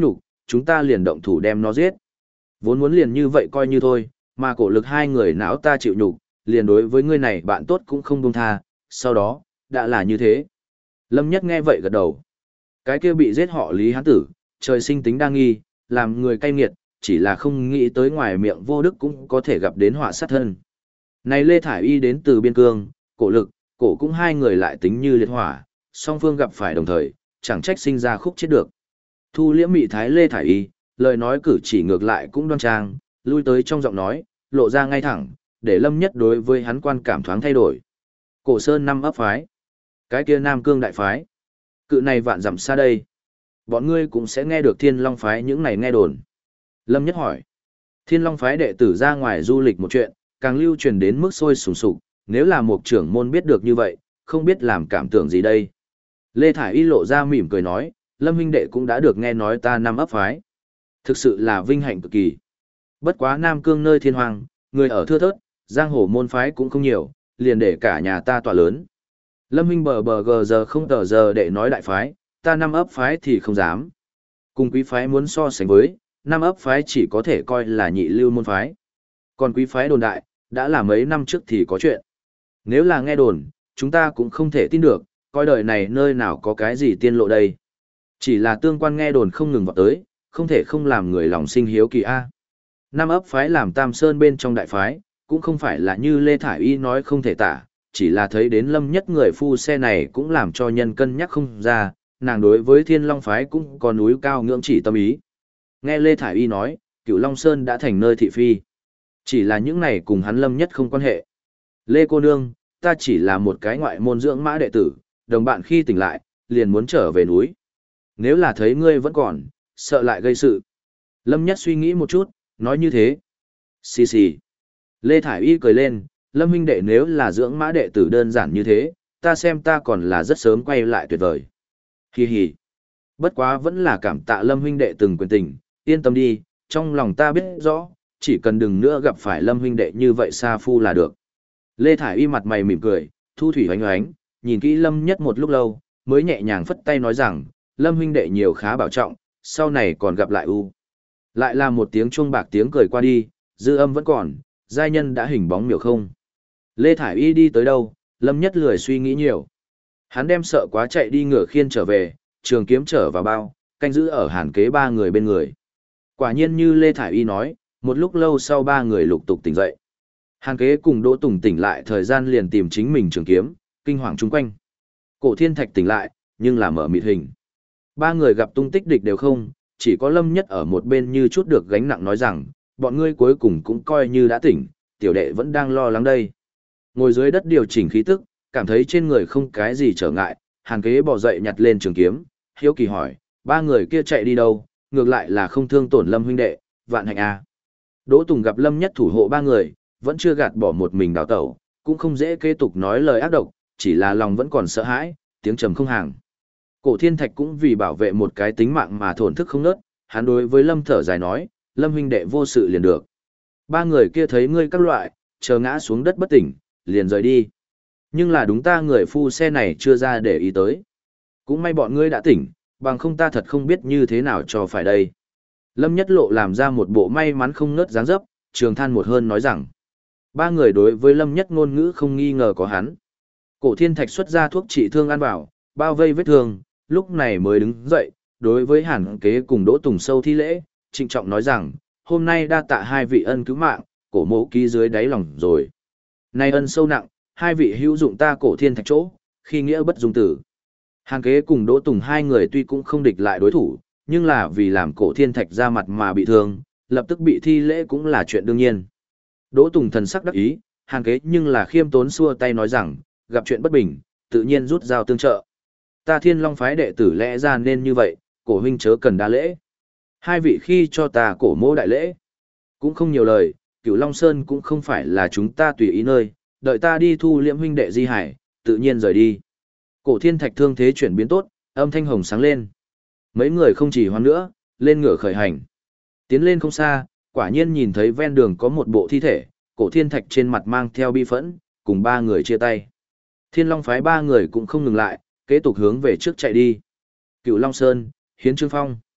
chúng ta liền động thủ đem nó giết. Vốn muốn liền như vậy coi như thôi, mà cổ lực hai người não ta chịu nhục, liền đối với ngươi này bạn tốt cũng không buông tha, sau đó, đã là như thế. Lâm Nhất nghe vậy gật đầu. Cái kia bị giết họ Lý Hán Tử, trời sinh tính đa nghi, làm người cay nghiệt, chỉ là không nghĩ tới ngoài miệng vô đức cũng có thể gặp đến họa sát thân. Này Lê Thải Y đến từ biên cương, cổ lực, cổ cũng hai người lại tính như liệt hỏa, song phương gặp phải đồng thời, chẳng trách sinh ra khúc chết được. Thu liễm mị thái Lê Thải Y, lời nói cử chỉ ngược lại cũng đoan trang, lui tới trong giọng nói, lộ ra ngay thẳng, để Lâm Nhất đối với hắn quan cảm thoáng thay đổi. Cổ Sơn năm ấp phái, cái kia Nam Cương đại phái, cự này vạn dặm xa đây. Bọn ngươi cũng sẽ nghe được Thiên Long phái những này nghe đồn. Lâm Nhất hỏi, Thiên Long phái đệ tử ra ngoài du lịch một chuyện, càng lưu truyền đến mức sôi sùng sục, nếu là một trưởng môn biết được như vậy, không biết làm cảm tưởng gì đây. Lê Thải Y lộ ra mỉm cười nói, Lâm huynh đệ cũng đã được nghe nói ta năm ấp phái. Thực sự là vinh hạnh cực kỳ. Bất quá Nam Cương nơi thiên hoàng, người ở thưa thớt, giang hồ môn phái cũng không nhiều, liền để cả nhà ta tọa lớn. Lâm huynh bờ gờ giờ không tờ giờ để nói đại phái, ta năm ấp phái thì không dám. Cùng quý phái muốn so sánh với, năm ấp phái chỉ có thể coi là nhị lưu môn phái. Còn quý phái đồn đại, đã là mấy năm trước thì có chuyện. Nếu là nghe đồn, chúng ta cũng không thể tin được, coi đời này nơi nào có cái gì tiên lộ đây. Chỉ là tương quan nghe đồn không ngừng vào tới, không thể không làm người lòng sinh hiếu kỳ a. Năm ấp phái làm Tam Sơn bên trong đại phái, cũng không phải là như Lê Thải Y nói không thể tả, chỉ là thấy đến Lâm Nhất người phu xe này cũng làm cho nhân cân nhắc không ra, nàng đối với Thiên Long phái cũng có núi cao ngưỡng chỉ tâm ý. Nghe Lê Thải Y nói, Cửu Long Sơn đã thành nơi thị phi. Chỉ là những này cùng hắn Lâm Nhất không quan hệ. Lê cô nương, ta chỉ là một cái ngoại môn dưỡng mã đệ tử, đồng bạn khi tỉnh lại, liền muốn trở về núi. Nếu là thấy ngươi vẫn còn, sợ lại gây sự. Lâm Nhất suy nghĩ một chút, nói như thế. Xì xì. Lê Thải Y cười lên, Lâm huynh đệ nếu là dưỡng mã đệ tử đơn giản như thế, ta xem ta còn là rất sớm quay lại tuyệt vời. Hi hi. Bất quá vẫn là cảm tạ Lâm huynh đệ từng quyền tình, yên tâm đi, trong lòng ta biết rõ, chỉ cần đừng nữa gặp phải Lâm huynh đệ như vậy sa phu là được. Lê Thải Y mặt mày mỉm cười, thu thủy hoánh hoánh, nhìn kỹ Lâm Nhất một lúc lâu, mới nhẹ nhàng phất tay nói rằng, Lâm huynh đệ nhiều khá bảo trọng, sau này còn gặp lại u. Lại là một tiếng chuông bạc tiếng cười qua đi, dư âm vẫn còn, giai nhân đã hình bóng miểu không. Lê Thải Y đi tới đâu, Lâm Nhất lười suy nghĩ nhiều. Hắn đem sợ quá chạy đi ngựa khiên trở về, trường kiếm trở vào bao, canh giữ ở hàn kế ba người bên người. Quả nhiên như Lê Thải Y nói, một lúc lâu sau ba người lục tục tỉnh dậy. Hàn kế cùng Đỗ Tùng tỉnh lại thời gian liền tìm chính mình trường kiếm, kinh hoàng chung quanh. Cổ Thiên Thạch tỉnh lại, nhưng là mở mịt hình. Ba người gặp tung tích địch đều không, chỉ có Lâm Nhất ở một bên như chút được gánh nặng nói rằng, bọn ngươi cuối cùng cũng coi như đã tỉnh, tiểu đệ vẫn đang lo lắng đây. Ngồi dưới đất điều chỉnh khí tức, cảm thấy trên người không cái gì trở ngại, Hàn kế bỏ dậy nhặt lên trường kiếm, hiếu kỳ hỏi, ba người kia chạy đi đâu, ngược lại là không thương tổn Lâm huynh đệ, vạn hạnh a. Đỗ Tùng gặp Lâm Nhất thủ hộ ba người, vẫn chưa gạt bỏ một mình đào tẩu, cũng không dễ kế tục nói lời ác độc, chỉ là lòng vẫn còn sợ hãi, tiếng trầm không hàng. Cổ Thiên Thạch cũng vì bảo vệ một cái tính mạng mà thổn thức không nớt, hắn đối với Lâm thở dài nói, Lâm huynh đệ vô sự liền được. Ba người kia thấy ngươi các loại, chờ ngã xuống đất bất tỉnh, liền rời đi. Nhưng là đúng ta người phu xe này chưa ra để ý tới. Cũng may bọn ngươi đã tỉnh, bằng không ta thật không biết như thế nào cho phải đây. Lâm Nhất Lộ làm ra một bộ may mắn không ngớt dáng dấp, trường than một hơn nói rằng. Ba người đối với Lâm Nhất ngôn ngữ không nghi ngờ có hắn. Cổ Thiên Thạch xuất ra thuốc trị thương ăn vào, bao vây vết thương, lúc này mới đứng dậy, đối với Hàn kế cùng Đỗ Tùng sâu thi lễ, trịnh trọng nói rằng, hôm nay đa tạ hai vị ân cứu mạng, cổ mộ ký dưới đáy lòng rồi. Nay ân sâu nặng, hai vị hữu dụng ta Cổ Thiên Thạch chỗ, khi nghĩa bất dung tử. Hàn kế cùng Đỗ Tùng hai người tuy cũng không địch lại đối thủ, nhưng là vì làm Cổ Thiên Thạch ra mặt mà bị thương, lập tức bị thi lễ cũng là chuyện đương nhiên. Đỗ Tùng thần sắc đắc ý, Hàn kế nhưng là khiêm tốn xua tay nói rằng, gặp chuyện bất bình, tự nhiên rút dao tương trợ. Ta Thiên Long phái đệ tử lẽ ra nên như vậy, cổ huynh chớ cần đa lễ. Hai vị khi cho ta cổ mô đại lễ, cũng không nhiều lời, Cửu Long Sơn cũng không phải là chúng ta tùy ý nơi, đợi ta đi thu liễm huynh đệ di hải, tự nhiên rời đi. Cổ Thiên Thạch thương thế chuyển biến tốt, âm thanh hồng sáng lên. Mấy người không chỉ hoan nữa, lên ngựa khởi hành. Tiến lên không xa, quả nhiên nhìn thấy ven đường có một bộ thi thể, Cổ Thiên Thạch trên mặt mang theo bi phẫn, cùng ba người chia tay. Thiên Long phái ba người cũng không ngừng lại, kế tục hướng về trước chạy đi. Cửu Long Sơn, Hiến Trương Phong.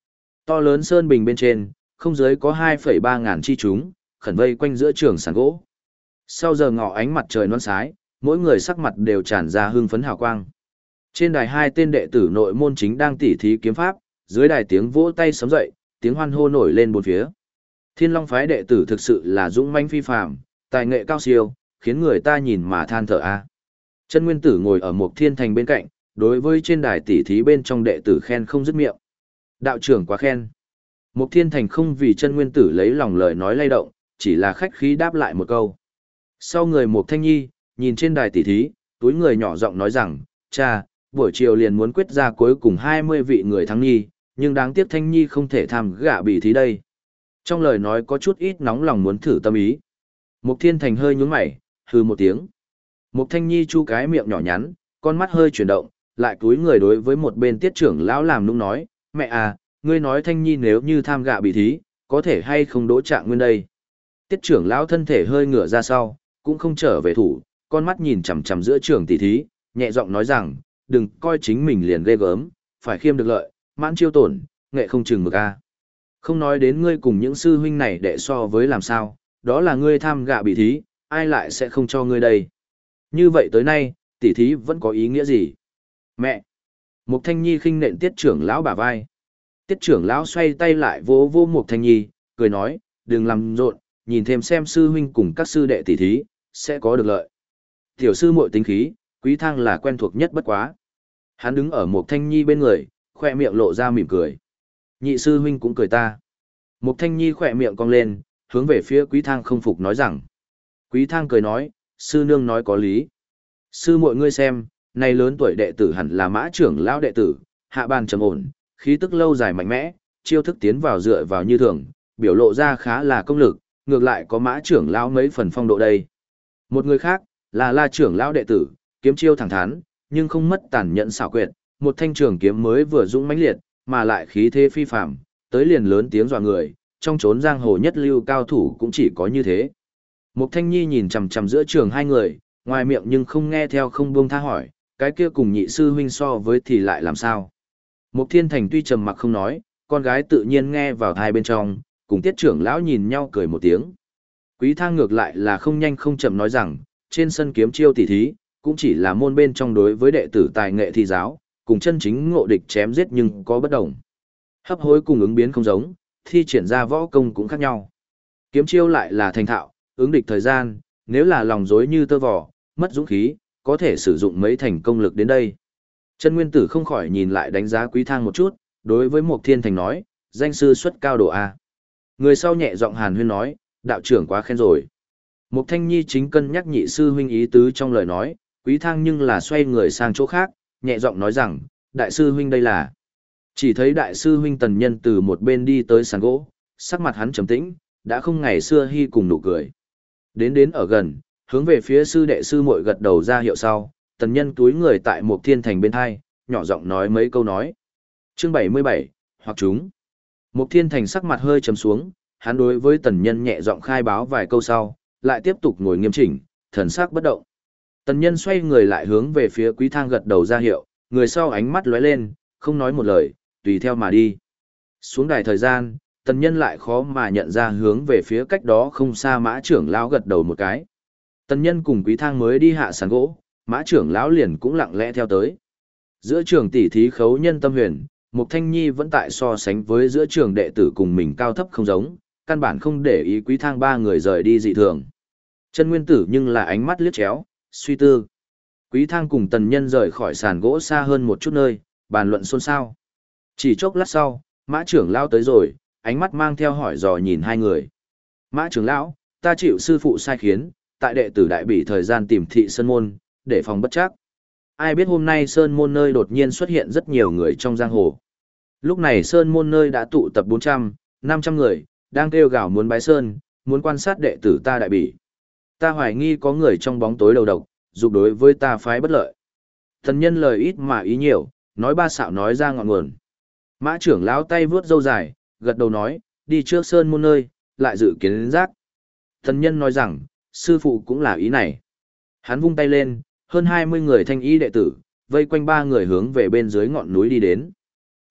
To lớn sơn bình bên trên, không dưới có 2,3 ngàn chi chúng, khẩn vây quanh giữa trường sàn gỗ. Sau giờ ngọ ánh mặt trời non sái, mỗi người sắc mặt đều tràn ra hưng phấn hào quang. Trên đài hai tên đệ tử nội môn chính đang tỉ thí kiếm pháp, dưới đài tiếng vỗ tay sấm dậy, tiếng hoan hô nổi lên bốn phía. Thiên Long phái đệ tử thực sự là dũng mãnh phi phàm, tài nghệ cao siêu, khiến người ta nhìn mà than thở a. Chân Nguyên Tử ngồi ở một thiên thành bên cạnh, đối với trên đài tỉ thí bên trong đệ tử khen không dứt miệng. Đạo trưởng quá khen. Mục Thiên Thành không vì Chân Nguyên Tử lấy lòng lời nói lay động, chỉ là khách khí đáp lại một câu. Sau người Mục Thanh Nhi, nhìn trên đài tỉ thí, túi người nhỏ giọng nói rằng, cha, buổi chiều liền muốn quyết ra cuối cùng 20 vị người thắng nhi, nhưng đáng tiếc Thanh Nhi không thể tham gạ bị thí đây. Trong lời nói có chút ít nóng lòng muốn thử tâm ý. Mục Thiên Thành hơi nhướng mày, hừ một tiếng. Mục Thanh Nhi chu cái miệng nhỏ nhắn, con mắt hơi chuyển động, lại cúi người đối với một bên tiết trưởng lão làm nũng nói, mẹ à, ngươi nói Thanh Nhi nếu như tham gạ bị thí, có thể hay không đỗ trạng nguyên đây. Tiết trưởng lão thân thể hơi ngửa ra sau, cũng không trở về thủ, con mắt nhìn chằm chằm giữa trường tỷ thí, nhẹ giọng nói rằng, đừng coi chính mình liền ghê gớm, phải khiêm được lợi, mãn chiêu tổn, nghệ không chừng mực a. Không nói đến ngươi cùng những sư huynh này để so với làm sao, đó là ngươi tham gạ bị thí, ai lại sẽ không cho ngươi đây. Như vậy tới nay, tỷ thí vẫn có ý nghĩa gì? Mẹ! Mục Thanh Nhi khinh nện tiết trưởng lão bả vai. Tiết trưởng lão xoay tay lại vỗ vỗ Mục Thanh Nhi, cười nói, đừng làm rộn, nhìn thêm xem sư huynh cùng các sư đệ tỷ thí, sẽ có được lợi. Tiểu sư muội tính khí, Quý Thang là quen thuộc nhất bất quá. Hắn đứng ở Mục Thanh Nhi bên người, khoe miệng lộ ra mỉm cười. Nhị sư huynh cũng cười ta. Mục Thanh Nhi khoe miệng cong lên, hướng về phía Quý Thang không phục nói rằng. Quý Thang cười nói, sư nương nói có lý. Sư muội ngươi xem, này lớn tuổi đệ tử hẳn là mã trưởng lão đệ tử, hạ bàn trầm ổn, khí tức lâu dài mạnh mẽ, chiêu thức tiến vào dựa vào như thường, biểu lộ ra khá là công lực, ngược lại có mã trưởng lão mấy phần phong độ đây. Một người khác, là La trưởng lão đệ tử, kiếm chiêu thẳng thắn, nhưng không mất tàn nhẫn xảo quyệt, một thanh trường kiếm mới vừa dũng mãnh liệt, mà lại khí thế phi phàm, tới liền lớn tiếng dọa người, trong chốn giang hồ nhất lưu cao thủ cũng chỉ có như thế. Mục Thanh Nhi nhìn chằm chằm giữa trường hai người, ngoài miệng nhưng không nghe theo không buông tha hỏi, cái kia cùng nhị sư huynh so với thì lại làm sao? Mục Thiên Thành tuy trầm mặc không nói, con gái tự nhiên nghe vào hai bên trong, cùng tiết trưởng lão nhìn nhau cười một tiếng. Quý Thang ngược lại là không nhanh không chậm nói rằng, trên sân kiếm chiêu tỷ thí, cũng chỉ là môn bên trong đối với đệ tử tài nghệ thi giáo, cùng chân chính ngộ địch chém giết nhưng có bất đồng. Hấp hối cùng ứng biến không giống, thi triển ra võ công cũng khác nhau. Kiếm chiêu lại là thành thạo, ứng địch thời gian, nếu là lòng dối như tơ vò, mất dũng khí, có thể sử dụng mấy thành công lực đến đây. Chân Nguyên Tử không khỏi nhìn lại đánh giá Quý Thang một chút, đối với Mục Thiên Thành nói, danh sư xuất cao độ A. Người sau nhẹ giọng hàn huyên nói, đạo trưởng quá khen rồi. Mục Thanh Nhi chính cân nhắc nhị sư huynh ý tứ trong lời nói, Quý Thang nhưng là xoay người sang chỗ khác, nhẹ giọng nói rằng, đại sư huynh đây là. Chỉ thấy đại sư huynh Tần Nhân từ một bên đi tới sàn gỗ, sắc mặt hắn trầm tĩnh, đã không ngày xưa hy cùng nụ cười. Đến ở gần, hướng về phía sư đệ sư muội gật đầu ra hiệu sau, Tần Nhân túi người tại Mục Thiên Thành bên hai, nhỏ giọng nói mấy câu nói. Chương 77, hoặc chúng. Mục Thiên Thành sắc mặt hơi trầm xuống, hắn đối với Tần Nhân nhẹ giọng khai báo vài câu sau, lại tiếp tục ngồi nghiêm chỉnh, thần sắc bất động. Tần Nhân xoay người lại hướng về phía Quý Thang gật đầu ra hiệu, người sau ánh mắt lóe lên, không nói một lời, tùy theo mà đi. Xuống đài thời gian, Tần Nhân lại khó mà nhận ra hướng về phía cách đó không xa mã trưởng lão gật đầu một cái. Tần Nhân cùng Quý Thang mới đi hạ sàn gỗ, mã trưởng lão liền cũng lặng lẽ theo tới. Giữa trường tỷ thí khấu nhân tâm huyền, Mục Thanh Nhi vẫn tại so sánh với giữa trường đệ tử cùng mình cao thấp không giống, căn bản không để ý Quý Thang ba người rời đi dị thường. Chân Nguyên Tử nhưng là ánh mắt liếc chéo, suy tư. Quý Thang cùng Tần Nhân rời khỏi sàn gỗ xa hơn một chút nơi, bàn luận xôn xao. Chỉ chốc lát sau, mã trưởng lão tới rồi, ánh mắt mang theo hỏi dò nhìn hai người. Mã trưởng lão, ta chịu sư phụ sai khiến, tại đệ tử đại bỉ thời gian tìm thị sơn môn, để phòng bất trắc. Ai biết hôm nay sơn môn nơi đột nhiên xuất hiện rất nhiều người trong giang hồ. Lúc này sơn môn nơi đã tụ tập 400, 500 người, đang kêu gào muốn bái sơn, muốn quan sát đệ tử ta đại bỉ. Ta hoài nghi có người trong bóng tối đầu độc, dục đối với ta phái bất lợi. Thần Nhân lời ít mà ý nhiều, nói ba xạo nói ra ngọn nguồn. Mã trưởng lão tay vướt râu dài, gật đầu nói, đi trước sơn môn nơi, lại dự kiến đến giác. Thần Nhân nói rằng, sư phụ cũng là ý này. Hắn vung tay lên, hơn 20 người thanh y đệ tử, vây quanh ba người hướng về bên dưới ngọn núi đi đến.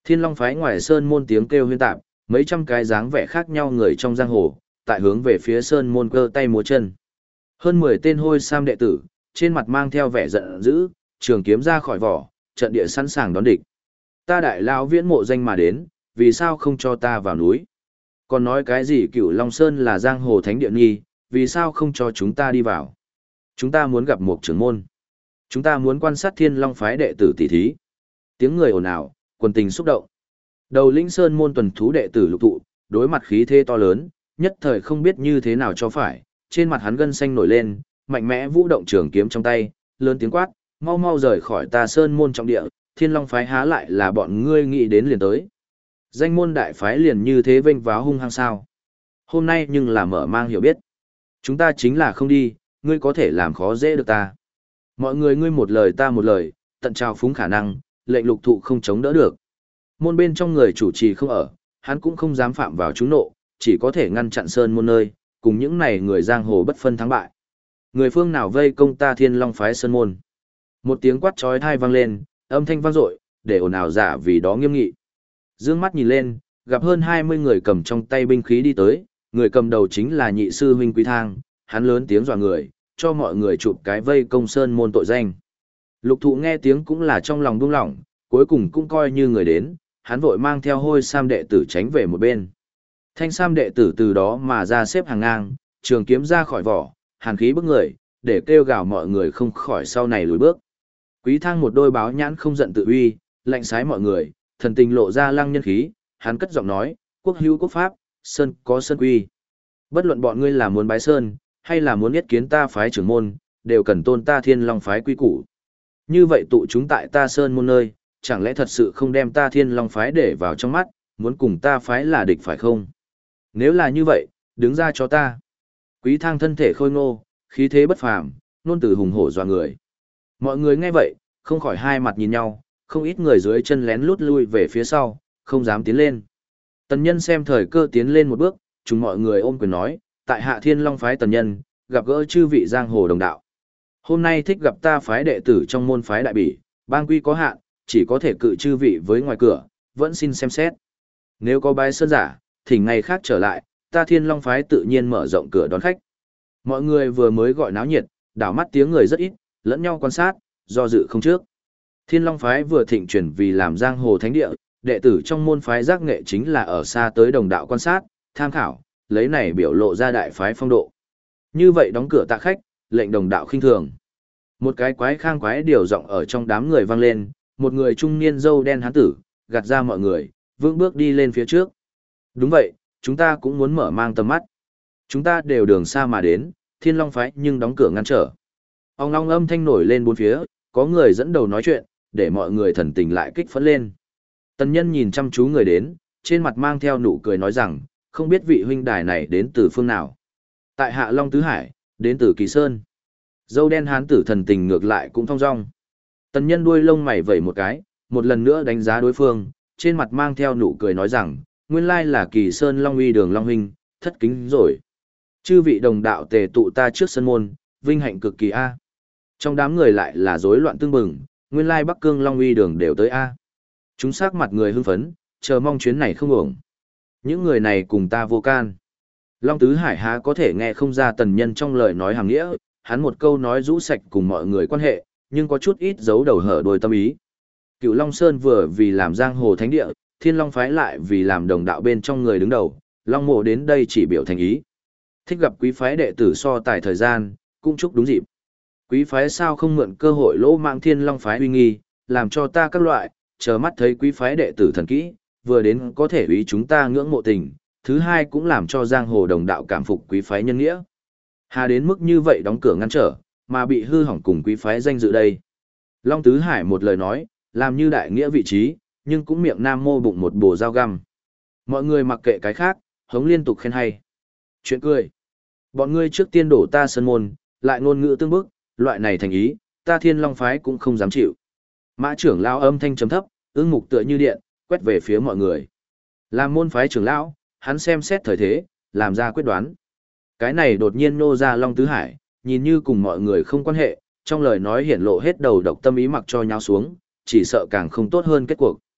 Thiên Long phái ngoài sơn môn tiếng kêu huyên tạp, mấy trăm cái dáng vẻ khác nhau người trong giang hồ, tại hướng về phía sơn môn cơ tay múa chân. Hơn 10 tên hôi sam đệ tử, trên mặt mang theo vẻ giận dữ, trường kiếm ra khỏi vỏ, trận địa sẵn sàng đón địch. Ta đại lão viễn mộ danh mà đến, vì sao không cho ta vào núi? Còn nói cái gì Cửu Long Sơn là giang hồ thánh địa nghi, vì sao không cho chúng ta đi vào? Chúng ta muốn gặp một trưởng môn. Chúng ta muốn quan sát Thiên Long phái đệ tử tỷ thí. Tiếng người ồn ào, quần tình xúc động. Đầu lĩnh sơn môn tuần thú đệ tử Lục Thụ, đối mặt khí thế to lớn, nhất thời không biết như thế nào cho phải, trên mặt hắn gân xanh nổi lên, mạnh mẽ vũ động trường kiếm trong tay, lớn tiếng quát, mau mau rời khỏi ta sơn môn trọng địa, Thiên Long phái há lại là bọn ngươi nghĩ đến liền tới. Danh môn đại phái liền như thế vênh váo hung hăng sao? Hôm nay nhưng là mở mang hiểu biết. Chúng ta chính là không đi, ngươi có thể làm khó dễ được ta. Mọi người ngươi một lời ta một lời, tận trao phúng khả năng, lệnh Lục Thụ không chống đỡ được. Môn bên trong người chủ trì không ở, hắn cũng không dám phạm vào chúng nộ, chỉ có thể ngăn chặn sơn môn nơi, cùng những này người giang hồ bất phân thắng bại. Người phương nào vây công ta Thiên Long phái sơn môn? Một tiếng quát chói tai vang lên, âm thanh vang dội, để ồn ào giả vì đó nghiêm nghị. Dương mắt nhìn lên, gặp hơn 20 người cầm trong tay binh khí đi tới, người cầm đầu chính là nhị sư huynh Quý Thang, hắn lớn tiếng dọa người, cho mọi người chụp cái vây công sơn môn tội danh. Lục Thụ nghe tiếng cũng là trong lòng buông lỏng, cuối cùng cũng coi như người đến, hắn vội mang theo hôi sam đệ tử tránh về một bên. Thanh sam đệ tử từ đó mà ra xếp hàng ngang, trường kiếm ra khỏi vỏ, hàn khí bức người, để kêu gào mọi người không khỏi sau này lùi bước. Quý Thang một đôi báo nhãn không giận tự uy, lạnh sái mọi người, thần tình lộ ra lăng nhân khí, hắn cất giọng nói, quốc hữu quốc pháp, sơn có sơn quy. Bất luận bọn ngươi là muốn bái sơn, hay là muốn yết kiến ta phái trưởng môn, đều cần tôn ta Thiên Long phái quy củ. Như vậy tụ chúng tại ta sơn môn nơi, chẳng lẽ thật sự không đem ta Thiên Long phái để vào trong mắt, muốn cùng ta phái là địch phải không? Nếu là như vậy, đứng ra cho ta. Quý Thang thân thể khôi ngô, khí thế bất phàm, nôn từ hùng hổ dọa người. Mọi người nghe vậy, không khỏi hai mặt nhìn nhau, không ít người dưới chân lén lút lui về phía sau, không dám tiến lên. Tần Nhân xem thời cơ tiến lên một bước, chúng mọi người ôm quyền nói, tại hạ Thiên Long phái Tần Nhân, gặp gỡ chư vị giang hồ đồng đạo. Hôm nay thích gặp ta phái đệ tử trong môn phái đại bỉ, bang quy có hạn, chỉ có thể cự chư vị với ngoài cửa, vẫn xin xem xét. Nếu có bái sơn giả, thỉnh ngày khác trở lại, ta Thiên Long phái tự nhiên mở rộng cửa đón khách. Mọi người vừa mới gọi náo nhiệt, đảo mắt tiếng người rất ít, lẫn nhau quan sát, do dự không trước. Thiên Long phái vừa thịnh chuyển vì làm giang hồ thánh địa, đệ tử trong môn phái giác nghệ chính là ở xa tới đồng đạo quan sát, tham khảo, lấy này biểu lộ ra đại phái phong độ. Như vậy đóng cửa tạ khách, lệnh đồng đạo khinh thường. Một cái quái khang quái điều giọng ở trong đám người vang lên, một người trung niên râu đen hán tử, gạt ra mọi người, vững bước đi lên phía trước. Đúng vậy, chúng ta cũng muốn mở mang tầm mắt. Chúng ta đều đường xa mà đến, Thiên Long phái nhưng đóng cửa ngăn trở. Ong ong âm thanh nổi lên bốn phía, có người dẫn đầu nói chuyện, để mọi người thần tình lại kích phấn lên. Tần Nhân nhìn chăm chú người đến, trên mặt mang theo nụ cười nói rằng, không biết vị huynh đài này đến từ phương nào. Tại hạ Long Tứ Hải, đến từ Kỳ Sơn. Dâu đen hán tử thần tình ngược lại cũng thong dong. Tần Nhân đuôi lông mày vẩy một cái, một lần nữa đánh giá đối phương, trên mặt mang theo nụ cười nói rằng, nguyên lai là Kỳ Sơn Long Uy Đường Long huynh, thất kính rồi. Chư vị đồng đạo tề tụ ta trước sân môn, vinh hạnh cực kỳ a. Trong đám người lại là rối loạn tương bừng, nguyên lai Bắc Cương Long Uy Đường đều tới a. Chúng sắc mặt người hưng phấn, chờ mong chuyến này không uổng. Những người này cùng ta vô can. Long Tứ Hải há có thể nghe không ra Tần Nhân trong lời nói hàng nghĩa, hắn một câu nói rũ sạch cùng mọi người quan hệ, nhưng có chút ít giấu đầu hở đôi tâm ý. Cựu Long Sơn vừa vì làm giang hồ thánh địa, Thiên Long phái lại vì làm đồng đạo bên trong người đứng đầu, Long Mộ đến đây chỉ biểu thành ý. Thích gặp quý phái đệ tử so tài thời gian, cũng chúc đúng dịp. Quý phái sao không mượn cơ hội lỗ mạng Thiên Long phái uy nghi, làm cho ta các loại, chờ mắt thấy quý phái đệ tử thần kỹ, vừa đến có thể ý chúng ta ngưỡng mộ tình, thứ hai cũng làm cho giang hồ đồng đạo cảm phục quý phái nhân nghĩa. Hà đến mức như vậy đóng cửa ngăn trở, mà bị hư hỏng cùng quý phái danh dự đây. Long Tứ Hải một lời nói, làm như đại nghĩa vị trí, nhưng cũng miệng nam mô bụng một bồ dao găm. Mọi người mặc kệ cái khác, hống liên tục khen hay. Chuyện cười. Bọn ngươi trước tiên đổ ta sân môn, lại ngôn ngữ tương bức, loại này thành ý, ta Thiên Long phái cũng không dám chịu. Mã trưởng lão âm thanh trầm thấp, ương mục tựa như điện, quét về phía mọi người. Làm môn phái trưởng lão, hắn xem xét thời thế, làm ra quyết đoán. Cái này đột nhiên nô ra Long Tứ Hải, nhìn như cùng mọi người không quan hệ, trong lời nói hiển lộ hết đầu độc tâm ý mặc cho nhau xuống, chỉ sợ càng không tốt hơn kết cuộc.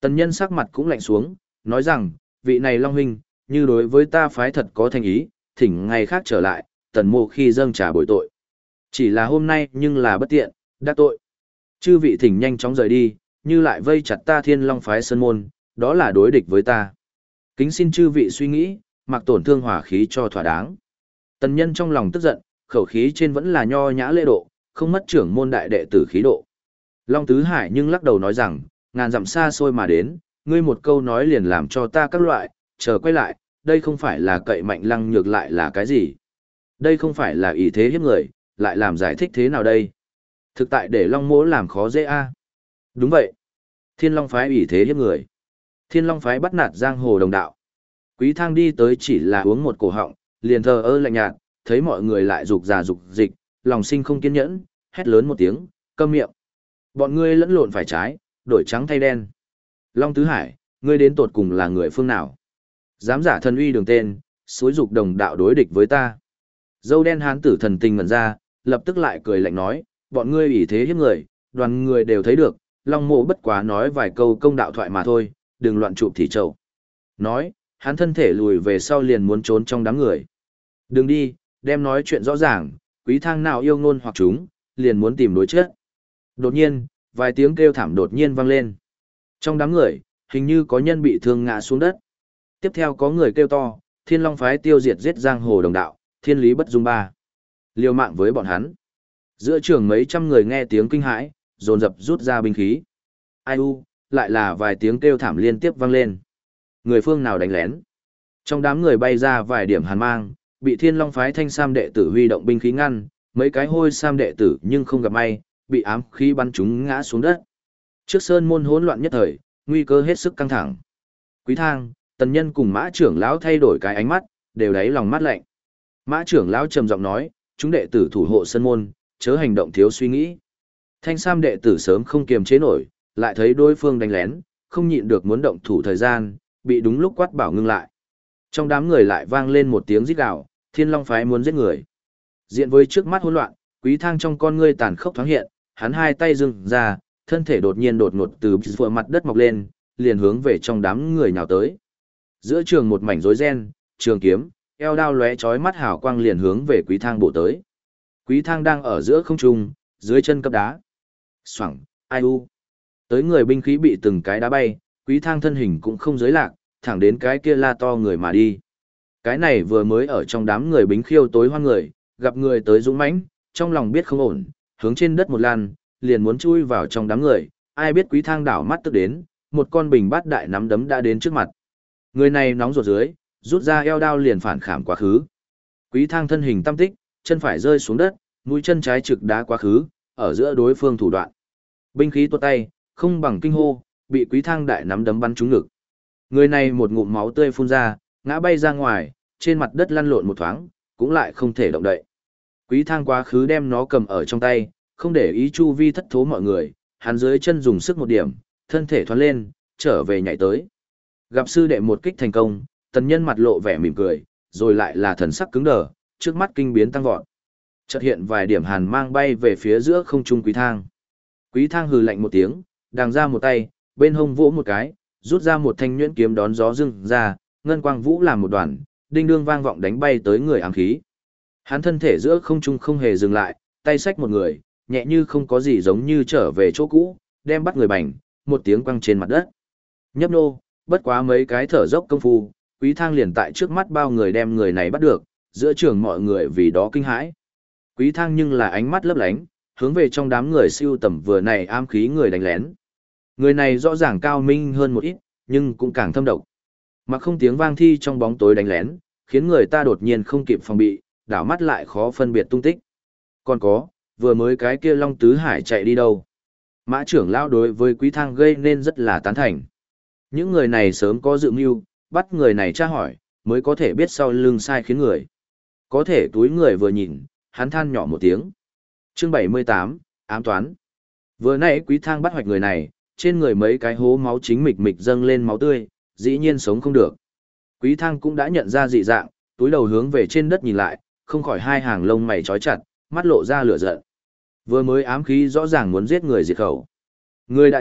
Tần nhân sắc mặt cũng lạnh xuống, nói rằng, vị này Long huynh, như đối với ta phái thật có thành ý, thỉnh ngày khác trở lại, tần mộ khi dâng trả bồi tội. Chỉ là hôm nay nhưng là bất tiện, đắc tội. Chư vị thỉnh nhanh chóng rời đi, như lại vây chặt ta Thiên Long phái sơn môn, đó là đối địch với ta. Kính xin chư vị suy nghĩ, mặc tổn thương hỏa khí cho thỏa đáng. Tần nhân trong lòng tức giận, khẩu khí trên vẫn là nho nhã lễ độ, không mất trưởng môn đại đệ tử khí độ. Long Tứ Hải nhưng lắc đầu nói rằng, ngàn dặm xa xôi mà đến, ngươi một câu nói liền làm cho ta các loại, chờ quay lại, đây không phải là cậy mạnh lăng nhược lại là cái gì. Đây không phải là ý thế hiếp người, lại làm giải thích thế nào đây. Thực tại để Long Mỗ làm khó dễ a. Đúng vậy. Thiên Long phái ý thế hiếp người. Thiên Long phái bắt nạt giang hồ đồng đạo. Quý Thang đi tới chỉ là uống một cổ họng, liền thờ ơ lạnh nhạt, thấy mọi người lại rục rà rục dịch, lòng sinh không kiên nhẫn, hét lớn một tiếng, câm miệng. Bọn ngươi lẫn lộn phải trái, đổi trắng thay đen. Long Tứ Hải, ngươi đến tột cùng là người phương nào? Dám giả thần uy đường tên, xúi dục đồng đạo đối địch với ta. Dâu đen hán tử thần tình ngẩn ra, lập tức lại cười lạnh nói, bọn ngươi ủy thế hiếp người, đoàn người đều thấy được, Long Mộ bất quá nói vài câu công đạo thoại mà thôi, đừng loạn chụp thì trầu. Nói, hắn thân thể lùi về sau liền muốn trốn trong đám người. Đừng đi, đem nói chuyện rõ ràng, Quý Thang nào yêu ngôn hoặc chúng, liền muốn tìm đối chết. Đột nhiên, vài tiếng kêu thảm đột nhiên vang lên. Trong đám người, hình như có nhân bị thương ngã xuống đất. Tiếp theo có người kêu to, Thiên Long phái tiêu diệt giết giang hồ đồng đạo, thiên lý bất dung ba. Liều mạng với bọn hắn. Giữa trường mấy trăm người nghe tiếng kinh hãi, dồn dập rút ra binh khí. Ai u, lại là vài tiếng kêu thảm liên tiếp vang lên. Người phương nào đánh lén? Trong đám người bay ra vài điểm hàn mang, bị Thiên Long phái Thanh Sam đệ tử huy động binh khí ngăn, mấy cái hôi sam đệ tử nhưng không gặp may, bị ám khí bắn chúng ngã xuống đất. Trước sơn môn hỗn loạn nhất thời, nguy cơ hết sức căng thẳng. Quý Thang, Tần Nhân cùng Mã trưởng lão thay đổi cái ánh mắt, đều đáy lòng mát lạnh. Mã trưởng lão trầm giọng nói, chúng đệ tử thủ hộ sơn môn, chớ hành động thiếu suy nghĩ. Thanh Sam đệ tử sớm không kiềm chế nổi, lại thấy đối phương đánh lén, không nhịn được muốn động thủ thời gian, bị đúng lúc quát bảo ngưng lại. Trong đám người lại vang lên một tiếng rít gào, Thiên Long phái muốn giết người. Diện với trước mắt hỗn loạn, Quý Thang trong con ngươi tàn khốc thoáng hiện, hắn hai tay dừng ra, thân thể đột nhiên đột ngột từ phía mặt đất mọc lên, liền hướng về trong đám người nhào tới. Giữa trường một mảnh rối ren, trường kiếm, eo đao lóe chói mắt hào quang liền hướng về Quý Thang bổ tới. Quý Thang đang ở giữa không trung, dưới chân cấp đá. Xoẳng, ai u. Tới người binh khí bị từng cái đá bay, Quý Thang thân hình cũng không giới lạc, thẳng đến cái kia la to người mà đi. Cái này vừa mới ở trong đám người bính khiêu tối hoan người, gặp người tới dũng mãnh, trong lòng biết không ổn, hướng trên đất một lan, liền muốn chui vào trong đám người, ai biết Quý Thang đảo mắt tức đến, một con bình bát đại nắm đấm đã đến trước mặt. Người này nóng ruột dưới, rút ra eo đao liền phản khảm quá khứ. Quý Thang thân hình tâm tích, chân phải rơi xuống đất, mũi chân trái trực đá quá khứ, ở giữa đối phương thủ đoạn. Binh khí tuột tay, không bằng kinh hô, bị Quý Thang đại nắm đấm bắn trúng ngực. Người này một ngụm máu tươi phun ra, ngã bay ra ngoài, trên mặt đất lăn lộn một thoáng, cũng lại không thể động đậy. Quý Thang quá khứ đem nó cầm ở trong tay, không để ý chu vi thất thố mọi người, hắn dưới chân dùng sức một điểm, thân thể thoát lên, trở về nhảy tới. Gặp sư đệ một kích thành công, Tần Nhân mặt lộ vẻ mỉm cười, rồi lại là thần sắc cứng đờ, trước mắt kinh biến tăng vọt. Chợt hiện vài điểm hàn mang bay về phía giữa không trung Quý Thang. Quý Thang hừ lạnh một tiếng, đàng ra một tay, bên hông vỗ một cái, rút ra một thanh nhuyễn kiếm đón gió dưng ra, ngân quang vũ làm một đoàn, đinh đương vang vọng đánh bay tới người ám khí. Hắn thân thể giữa không trung không hề dừng lại, tay xách một người, nhẹ như không có gì giống như trở về chỗ cũ, đem bắt người bành, một tiếng quăng trên mặt đất. Nhấp nô, bất quá mấy cái thở dốc công phu, Quý Thang liền tại trước mắt bao người đem người này bắt được, giữa trường mọi người vì đó kinh hãi. Quý Thang nhưng là ánh mắt lấp lánh, hướng về trong đám người siêu tầm vừa này ám khí người đánh lén. Người này rõ ràng cao minh hơn một ít, nhưng cũng càng thâm độc. Mà không tiếng vang thi trong bóng tối đánh lén, khiến người ta đột nhiên không kịp phòng bị, đảo mắt lại khó phân biệt tung tích. Còn có, vừa mới cái kia Long Tứ Hải chạy đi đâu? Mã trưởng lão đối với Quý Thang gây nên rất là tán thành. Những người này sớm có dự mưu, bắt người này tra hỏi, mới có thể biết sau lưng sai khiến người. Có thể túi người vừa nhìn, hắn than nhỏ một tiếng. Chương 78, ám toán. Vừa nãy Quý Thang bắt hoạch người này, trên người mấy cái hố máu chính mịch mịch dâng lên máu tươi, dĩ nhiên sống không được. Quý Thang cũng đã nhận ra dị dạng, túi đầu hướng về trên đất nhìn lại, không khỏi hai hàng lông mày trói chặt, mắt lộ ra lửa giận. Vừa mới ám khí rõ ràng muốn giết người diệt khẩu. Người đã chết,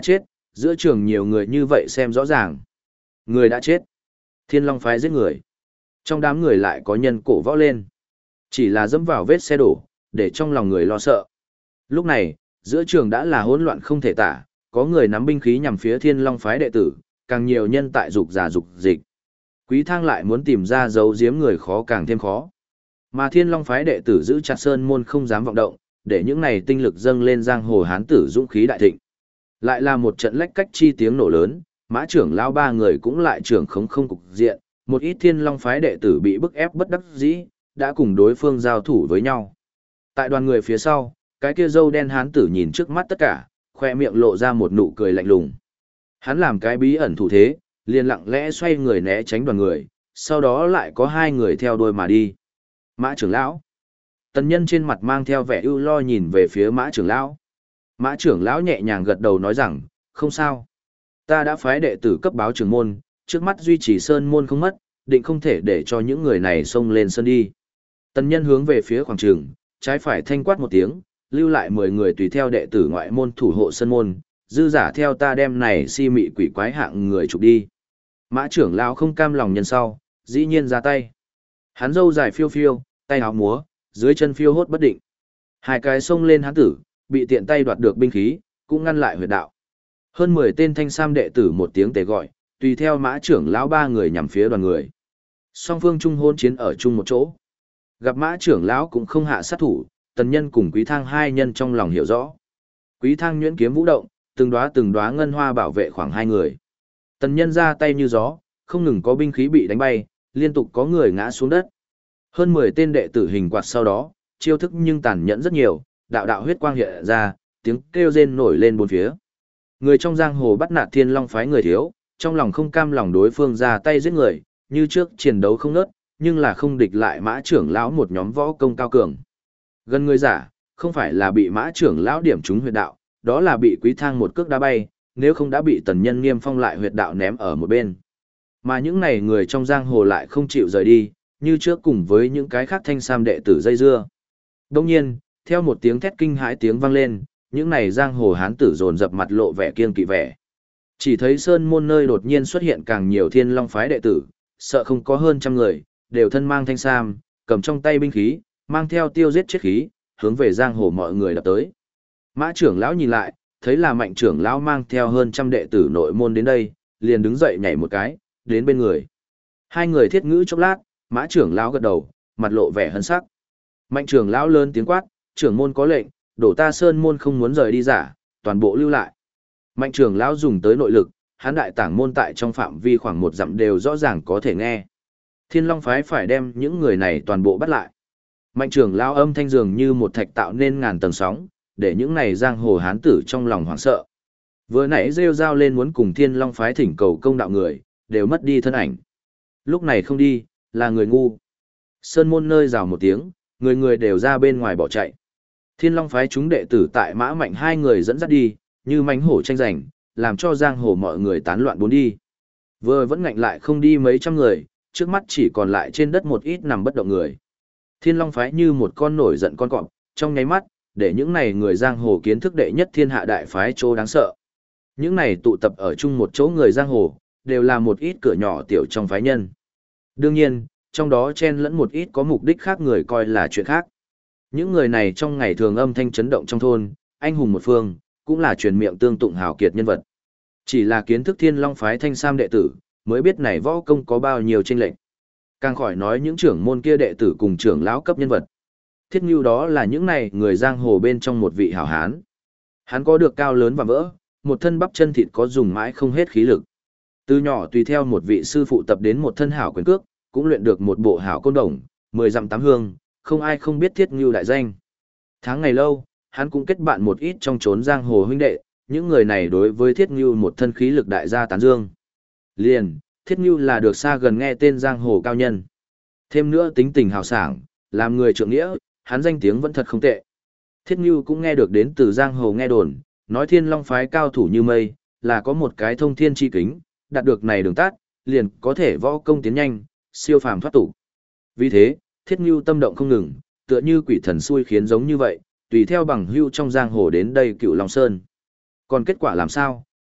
giữa trường nhiều người như vậy xem rõ ràng. Người đã chết. Thiên Long phái giết người. Trong đám người lại có nhân cổ võ lên. Chỉ là dẫm vào vết xe đổ, để trong lòng người lo sợ. Lúc này, giữa trường đã là hỗn loạn không thể tả, có người nắm binh khí nhằm phía Thiên Long phái đệ tử, càng nhiều nhân tại dục giả dục dịch. Quý Thang lại muốn tìm ra dấu giếm người khó càng thêm khó. Mà Thiên Long phái đệ tử giữ chặt sơn môn không dám vọng động, để những này tinh lực dâng lên giang hồ hán tử dũng khí đại thịnh. Lại là một trận lách cách chi tiếng nổ lớn, Mã trưởng lão ba người cũng lại trưởng không cục diện, một ít Thiên Long phái đệ tử bị bức ép bất đắc dĩ, đã cùng đối phương giao thủ với nhau. Tại đoàn người phía sau, cái kia râu đen hán tử nhìn trước mắt tất cả, khoe miệng lộ ra một nụ cười lạnh lùng. Hắn làm cái bí ẩn thủ thế, liền lặng lẽ xoay người né tránh đoàn người, sau đó lại có hai người theo đuôi mà đi. Mã trưởng lão. Tần Nhân trên mặt mang theo vẻ ưu lo nhìn về phía Mã trưởng lão. Mã trưởng lão nhẹ nhàng gật đầu nói rằng, không sao. Ta đã phái đệ tử cấp báo trưởng môn, trước mắt duy trì sơn môn không mất, định không thể để cho những người này xông lên sân đi. Tần Nhân hướng về phía khoảng trường, trái phải thanh quát một tiếng, lưu lại 10 người tùy theo đệ tử ngoại môn thủ hộ sân môn, dư giả theo ta đem này si mị quỷ quái hạng người chụp đi. Mã trưởng lão không cam lòng nhân sau, dĩ nhiên ra tay. Hắn râu dài phiêu phiêu, tay áo múa, dưới chân phiêu hốt bất định. Hai cái xông lên hắn tử, bị tiện tay đoạt được binh khí, cũng ngăn lại huyệt đạo. Hơn 10 tên thanh sam đệ tử một tiếng tề gọi, tùy theo Mã trưởng lão ba người nhằm phía đoàn người. Song phương chung hôn chiến ở chung một chỗ. Gặp Mã trưởng lão cũng không hạ sát thủ, Tần Nhân cùng Quý Thang hai nhân trong lòng hiểu rõ. Quý Thang nhuyễn kiếm vũ động, từng đóa ngân hoa bảo vệ khoảng hai người. Tần Nhân ra tay như gió, không ngừng có binh khí bị đánh bay, liên tục có người ngã xuống đất. Hơn 10 tên đệ tử hình quạt sau đó, chiêu thức nhưng tàn nhẫn rất nhiều, đạo đạo huyết quang hiện ra, tiếng kêu rên nổi lên bốn phía. Người trong giang hồ bắt nạt Thiên Long phái người thiếu, trong lòng không cam lòng đối phương ra tay giết người, như trước chiến đấu không ngớt, nhưng là không địch lại Mã trưởng lão một nhóm võ công cao cường. Gần người giả, không phải là bị Mã trưởng lão điểm trúng huyệt đạo, đó là bị Quý Thang một cước đá bay, nếu không đã bị Tần Nhân niêm phong lại huyệt đạo ném ở một bên. Mà những này người trong giang hồ lại không chịu rời đi, như trước cùng với những cái khác thanh sam đệ tử dây dưa. Đồng nhiên, theo một tiếng thét kinh hãi tiếng vang lên, những này giang hồ hán tử dồn dập mặt lộ vẻ kiêng kỵ vẻ. Chỉ thấy sơn môn nơi đột nhiên xuất hiện càng nhiều Thiên Long phái đệ tử, sợ không có hơn trăm người, đều thân mang thanh sam, cầm trong tay binh khí, mang theo tiêu giết chết khí, hướng về giang hồ mọi người đập tới. Mã trưởng lão nhìn lại, thấy là Mạnh trưởng lão mang theo hơn trăm đệ tử nội môn đến đây, liền đứng dậy nhảy một cái, đến bên người. Hai người thiết ngữ chốc lát, Mã trưởng lão gật đầu, mặt lộ vẻ hân sắc. Mạnh trưởng lão lớn tiếng quát, trưởng môn có lệnh, đổ ta sơn môn không muốn rời đi giả, toàn bộ lưu lại. Mạnh trưởng lão dùng tới nội lực, hán đại tảng môn tại trong phạm vi khoảng 1 dặm đều rõ ràng có thể nghe. Thiên Long phái phải đem những người này toàn bộ bắt lại. Mạnh trưởng lão âm thanh dường như một thạch tạo nên ngàn tầng sóng, để những này giang hồ hán tử trong lòng hoảng sợ. Vừa nãy rêu rao lên muốn cùng Thiên Long phái thỉnh cầu công đạo người, đều mất đi thân ảnh. Lúc này không đi, là người ngu. Sơn môn nơi rào một tiếng, người người đều ra bên ngoài bỏ chạy. Thiên Long phái chúng đệ tử tại Mã Mạnh hai người dẫn dắt đi, như mánh hổ tranh giành, làm cho giang hồ mọi người tán loạn bốn đi. Vừa vẫn ngạnh lại không đi mấy trăm người, trước mắt chỉ còn lại trên đất một ít nằm bất động người. Thiên Long phái như một con nổi giận con cọp, trong nháy mắt, để những này người giang hồ kiến thức đệ nhất thiên hạ đại phái chỗ đáng sợ. Những này tụ tập ở chung một chỗ người giang hồ, đều là một ít cửa nhỏ tiểu trong phái nhân. Đương nhiên, trong đó chen lẫn một ít có mục đích khác người coi là chuyện khác. Những người này trong ngày thường âm thanh chấn động trong thôn, anh hùng một phương, cũng là truyền miệng tương tụng hào kiệt nhân vật. Chỉ là kiến thức Thiên Long phái thanh sam đệ tử, mới biết này võ công có bao nhiêu chênh lệch. Càng khỏi nói những trưởng môn kia đệ tử cùng trưởng lão cấp nhân vật. Thiết Ngưu đó là những này người giang hồ bên trong một vị hảo hán. Hắn có được cao lớn và vỡ, một thân bắp chân thịt có dùng mãi không hết khí lực. Từ nhỏ tùy theo một vị sư phụ tập đến một thân hảo quyền cước, cũng luyện được một bộ hảo côn đồng, 10 dặm 8 hương, không ai không biết Thiết Ngưu đại danh. Tháng ngày lâu, hắn cũng kết bạn một ít trong chốn giang hồ huynh đệ, những người này đối với Thiết Ngưu một thân khí lực đại gia tán dương. Liền, Thiết Ngưu là được xa gần nghe tên giang hồ cao nhân. Thêm nữa tính tình hào sảng, làm người trượng nghĩa, hắn danh tiếng vẫn thật không tệ. Thiết Ngưu cũng nghe được đến từ giang hồ nghe đồn, nói Thiên Long phái cao thủ như mây, là có một cái thông thiên chi kính, đạt được này đường tát, liền có thể võ công tiến nhanh, siêu phàm thoát tục. Vì thế, Thiết Ngưu tâm động không ngừng, tựa như quỷ thần xui khiến giống như vậy, tùy theo bằng hưu trong giang hồ đến đây Cựu Long Sơn. Còn kết quả làm sao,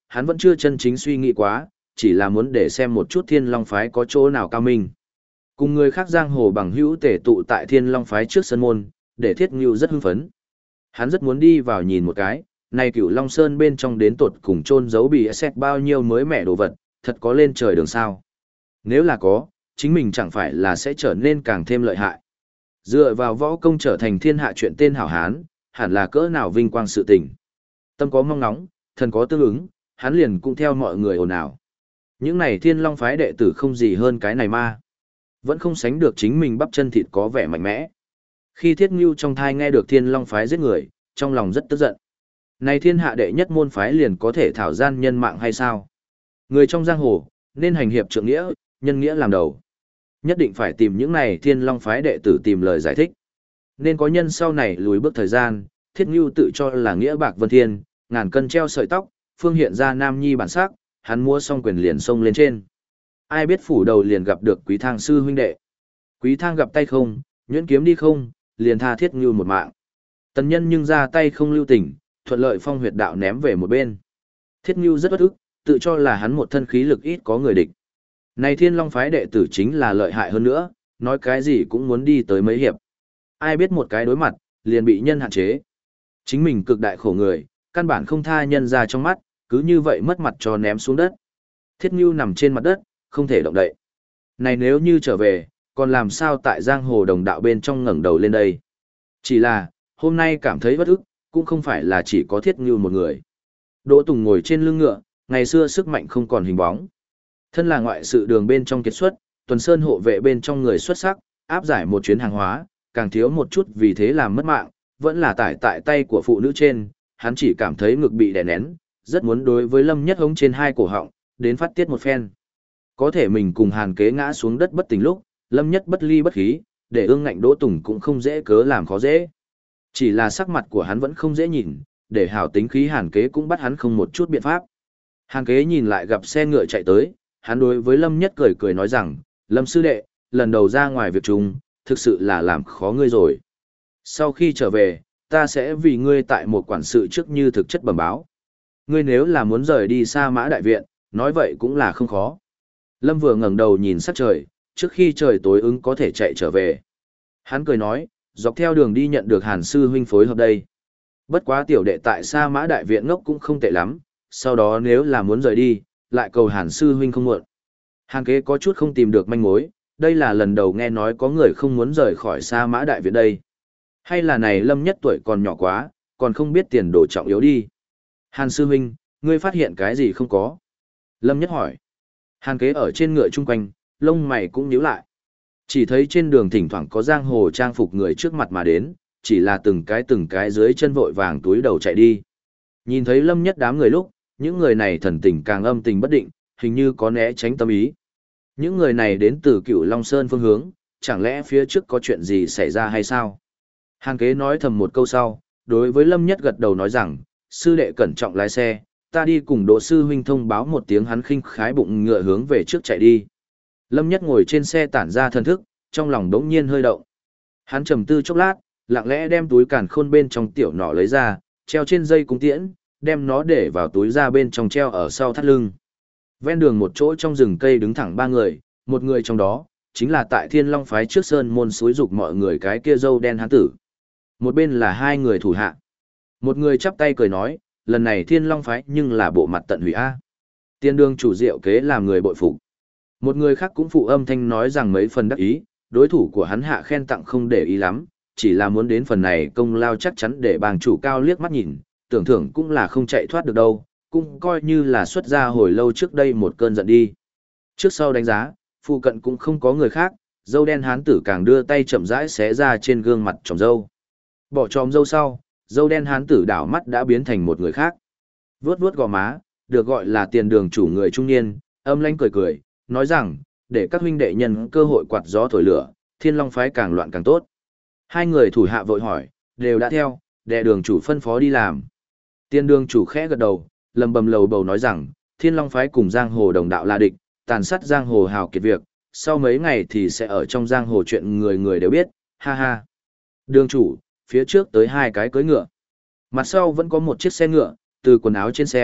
hắn vẫn chưa chân chính suy nghĩ quá, chỉ là muốn để xem một chút Thiên Long phái có chỗ nào cao minh. Cùng người khác giang hồ bằng hữu tề tụ tại Thiên Long phái trước sân môn, để Thiết Ngưu rất hưng phấn. Hắn rất muốn đi vào nhìn một cái, này Cửu Long Sơn bên trong đến tột cùng chôn giấu bị xét bao nhiêu mới mẻ đồ vật, thật có lên trời đường sao. Nếu là có, chính mình chẳng phải là sẽ trở nên càng thêm lợi hại. Dựa vào võ công trở thành thiên hạ chuyện tên hảo hán, hẳn là cỡ nào vinh quang sự tình. Tâm có mong ngóng, thần có tương ứng, hắn liền cũng theo mọi người ồn ào. Những này Thiên Long phái đệ tử không gì hơn cái này ma. Vẫn không sánh được chính mình bắp chân thịt có vẻ mạnh mẽ. Khi Thiết Ngưu trong thai nghe được Thiên Long phái giết người, trong lòng rất tức giận. Này thiên hạ đệ nhất môn phái liền có thể thảo gian nhân mạng hay sao? Người trong giang hồ, nên hành hiệp trượng nghĩa, nhân nghĩa làm đầu. Nhất định phải tìm những này Thiên Long phái đệ tử tìm lời giải thích. Nên có nhân sau này lùi bước thời gian, Thiết Ngưu tự cho là nghĩa bạc vân thiên, ngàn cân treo sợi tóc, phương hiện ra nam nhi bản sắc, hắn mua xong quyền liền xông lên trên. Ai biết phủ đầu liền gặp được Quý Thang sư huynh đệ. Quý Thang gặp tay không, nhuyễn kiếm đi không, liền tha Thiết Ngưu một mạng. Tần Nhân nhưng ra tay không lưu tình, thuận lợi phong huyệt đạo ném về một bên. Thiết Ngưu rất bất ức, tự cho là hắn một thân khí lực ít có người địch. Này Thiên Long phái đệ tử chính là lợi hại hơn nữa, nói cái gì cũng muốn đi tới mấy hiệp. Ai biết một cái đối mặt, liền bị nhân hạn chế. Chính mình cực đại khổ người, căn bản không tha nhân ra trong mắt, cứ như vậy mất mặt cho ném xuống đất. Thiết Ngưu nằm trên mặt đất, không thể động đậy. Này nếu như trở về, còn làm sao tại giang hồ đồng đạo bên trong ngẩng đầu lên đây? Chỉ là, hôm nay cảm thấy bất ức, cũng không phải là chỉ có Thiết Ngưu một người. Đỗ Tùng ngồi trên lưng ngựa, ngày xưa sức mạnh không còn hình bóng. Thân là ngoại sự đường bên trong kiệt xuất, Tuần Sơn hộ vệ bên trong người xuất sắc, áp giải một chuyến hàng hóa, càng thiếu một chút vì thế làm mất mạng, vẫn là tải tại tay của phụ nữ trên, hắn chỉ cảm thấy ngực bị đè nén, rất muốn đối với Lâm Nhất hống trên hai cổ họng, đến phát tiết một phen. Có thể mình cùng Hàn Kế ngã xuống đất bất tỉnh lúc, Lâm Nhất bất ly bất khí, để ương ngạnh Đỗ Tùng cũng không dễ cớ làm khó dễ. Chỉ là sắc mặt của hắn vẫn không dễ nhìn, để hảo tính khí Hàn Kế cũng bắt hắn không một chút biện pháp. Hàn Kế nhìn lại gặp xe ngựa chạy tới, hắn đối với Lâm Nhất cười cười nói rằng, Lâm sư đệ, lần đầu ra ngoài việc chung, thực sự là làm khó ngươi rồi. Sau khi trở về, ta sẽ vì ngươi tại một quản sự trước như thực chất bẩm báo. Ngươi nếu là muốn rời đi Sa Mã Đại Viện, nói vậy cũng là không khó. Lâm vừa ngẩng đầu nhìn sắc trời, trước khi trời tối ứng có thể chạy trở về. Hắn cười nói, dọc theo đường đi nhận được Hàn sư huynh phối hợp đây. Bất quá tiểu đệ tại Sa Mã Đại Viện ngốc cũng không tệ lắm, sau đó nếu là muốn rời đi, lại cầu Hàn sư huynh không muộn. Hàn Kế có chút không tìm được manh mối, đây là lần đầu nghe nói có người không muốn rời khỏi Sa Mã Đại Viện đây. Hay là này Lâm Nhất tuổi còn nhỏ quá, còn không biết tiền đồ trọng yếu đi. Hàn sư huynh, ngươi phát hiện cái gì không có? Lâm Nhất hỏi. Hàn Kế ở trên ngựa chung quanh, lông mày cũng nhíu lại. Chỉ thấy trên đường thỉnh thoảng có giang hồ trang phục người trước mặt mà đến, chỉ là từng cái dưới chân vội vàng túi đầu chạy đi. Nhìn thấy Lâm Nhất đám người lúc, những người này thần tình càng âm tình bất định, hình như có né tránh tâm ý. Những người này đến từ Cửu Long Sơn phương hướng, chẳng lẽ phía trước có chuyện gì xảy ra hay sao? Hàn Kế nói thầm một câu sau, đối với Lâm Nhất gật đầu nói rằng, sư đệ cẩn trọng lái xe, ta đi cùng Đỗ sư huynh thông báo một tiếng, hắn khinh khái bụng ngựa hướng về trước chạy đi. Lâm Nhất ngồi trên xe tản ra thần thức, trong lòng đống nhiên hơi động. Hắn trầm tư chốc lát, lặng lẽ đem túi càn khôn bên trong tiểu nỏ lấy ra, treo trên dây cung tiễn, đem nó để vào túi ra bên trong treo ở sau thắt lưng. Ven đường một chỗ trong rừng cây đứng thẳng ba người, một người trong đó, chính là tại Thiên Long phái trước sơn môn suối dục mọi người cái kia râu đen hán tử. Một bên là hai người thủ hạ. Một người chắp tay cười nói, lần này Thiên Long phái nhưng là bộ mặt tận hủy A. Tiên đương chủ diệu kế làm người bội phục. Một người khác cũng phụ âm thanh nói rằng mấy phần đắc ý, đối thủ của hắn hạ khen tặng không để ý lắm, chỉ là muốn đến phần này công lao chắc chắn để bàng chủ cao liếc mắt nhìn, tưởng thưởng cũng là không chạy thoát được đâu, cũng coi như là xuất ra hồi lâu trước đây một cơn giận đi. Trước sau đánh giá, phụ cận cũng không có người khác, dâu đen hán tử càng đưa tay chậm rãi xé ra trên gương mặt tròm dâu. Bỏ tròm dâu sau, dâu đen hán tử đảo mắt đã biến thành một người khác. Vuốt vuốt gò má, được gọi là tiền đường chủ người trung niên, âm lãnh cười cười, nói rằng, để các huynh đệ nhân cơ hội quạt gió thổi lửa, Thiên Long phái càng loạn càng tốt. Hai người thủ hạ vội hỏi, đều đã theo, đệ đường chủ phân phó đi làm. Tiền đường chủ khẽ gật đầu, lầm bầm lầu bầu nói rằng, Thiên Long phái cùng giang hồ đồng đạo là địch, tàn sát giang hồ hào kiệt việc, sau mấy ngày thì sẽ ở trong giang hồ chuyện người người đều biết, ha ha. Đường chủ, phía trước tới hai cái cưỡi ngựa. Mặt sau vẫn có một chiếc xe ngựa, từ quần áo trên xem,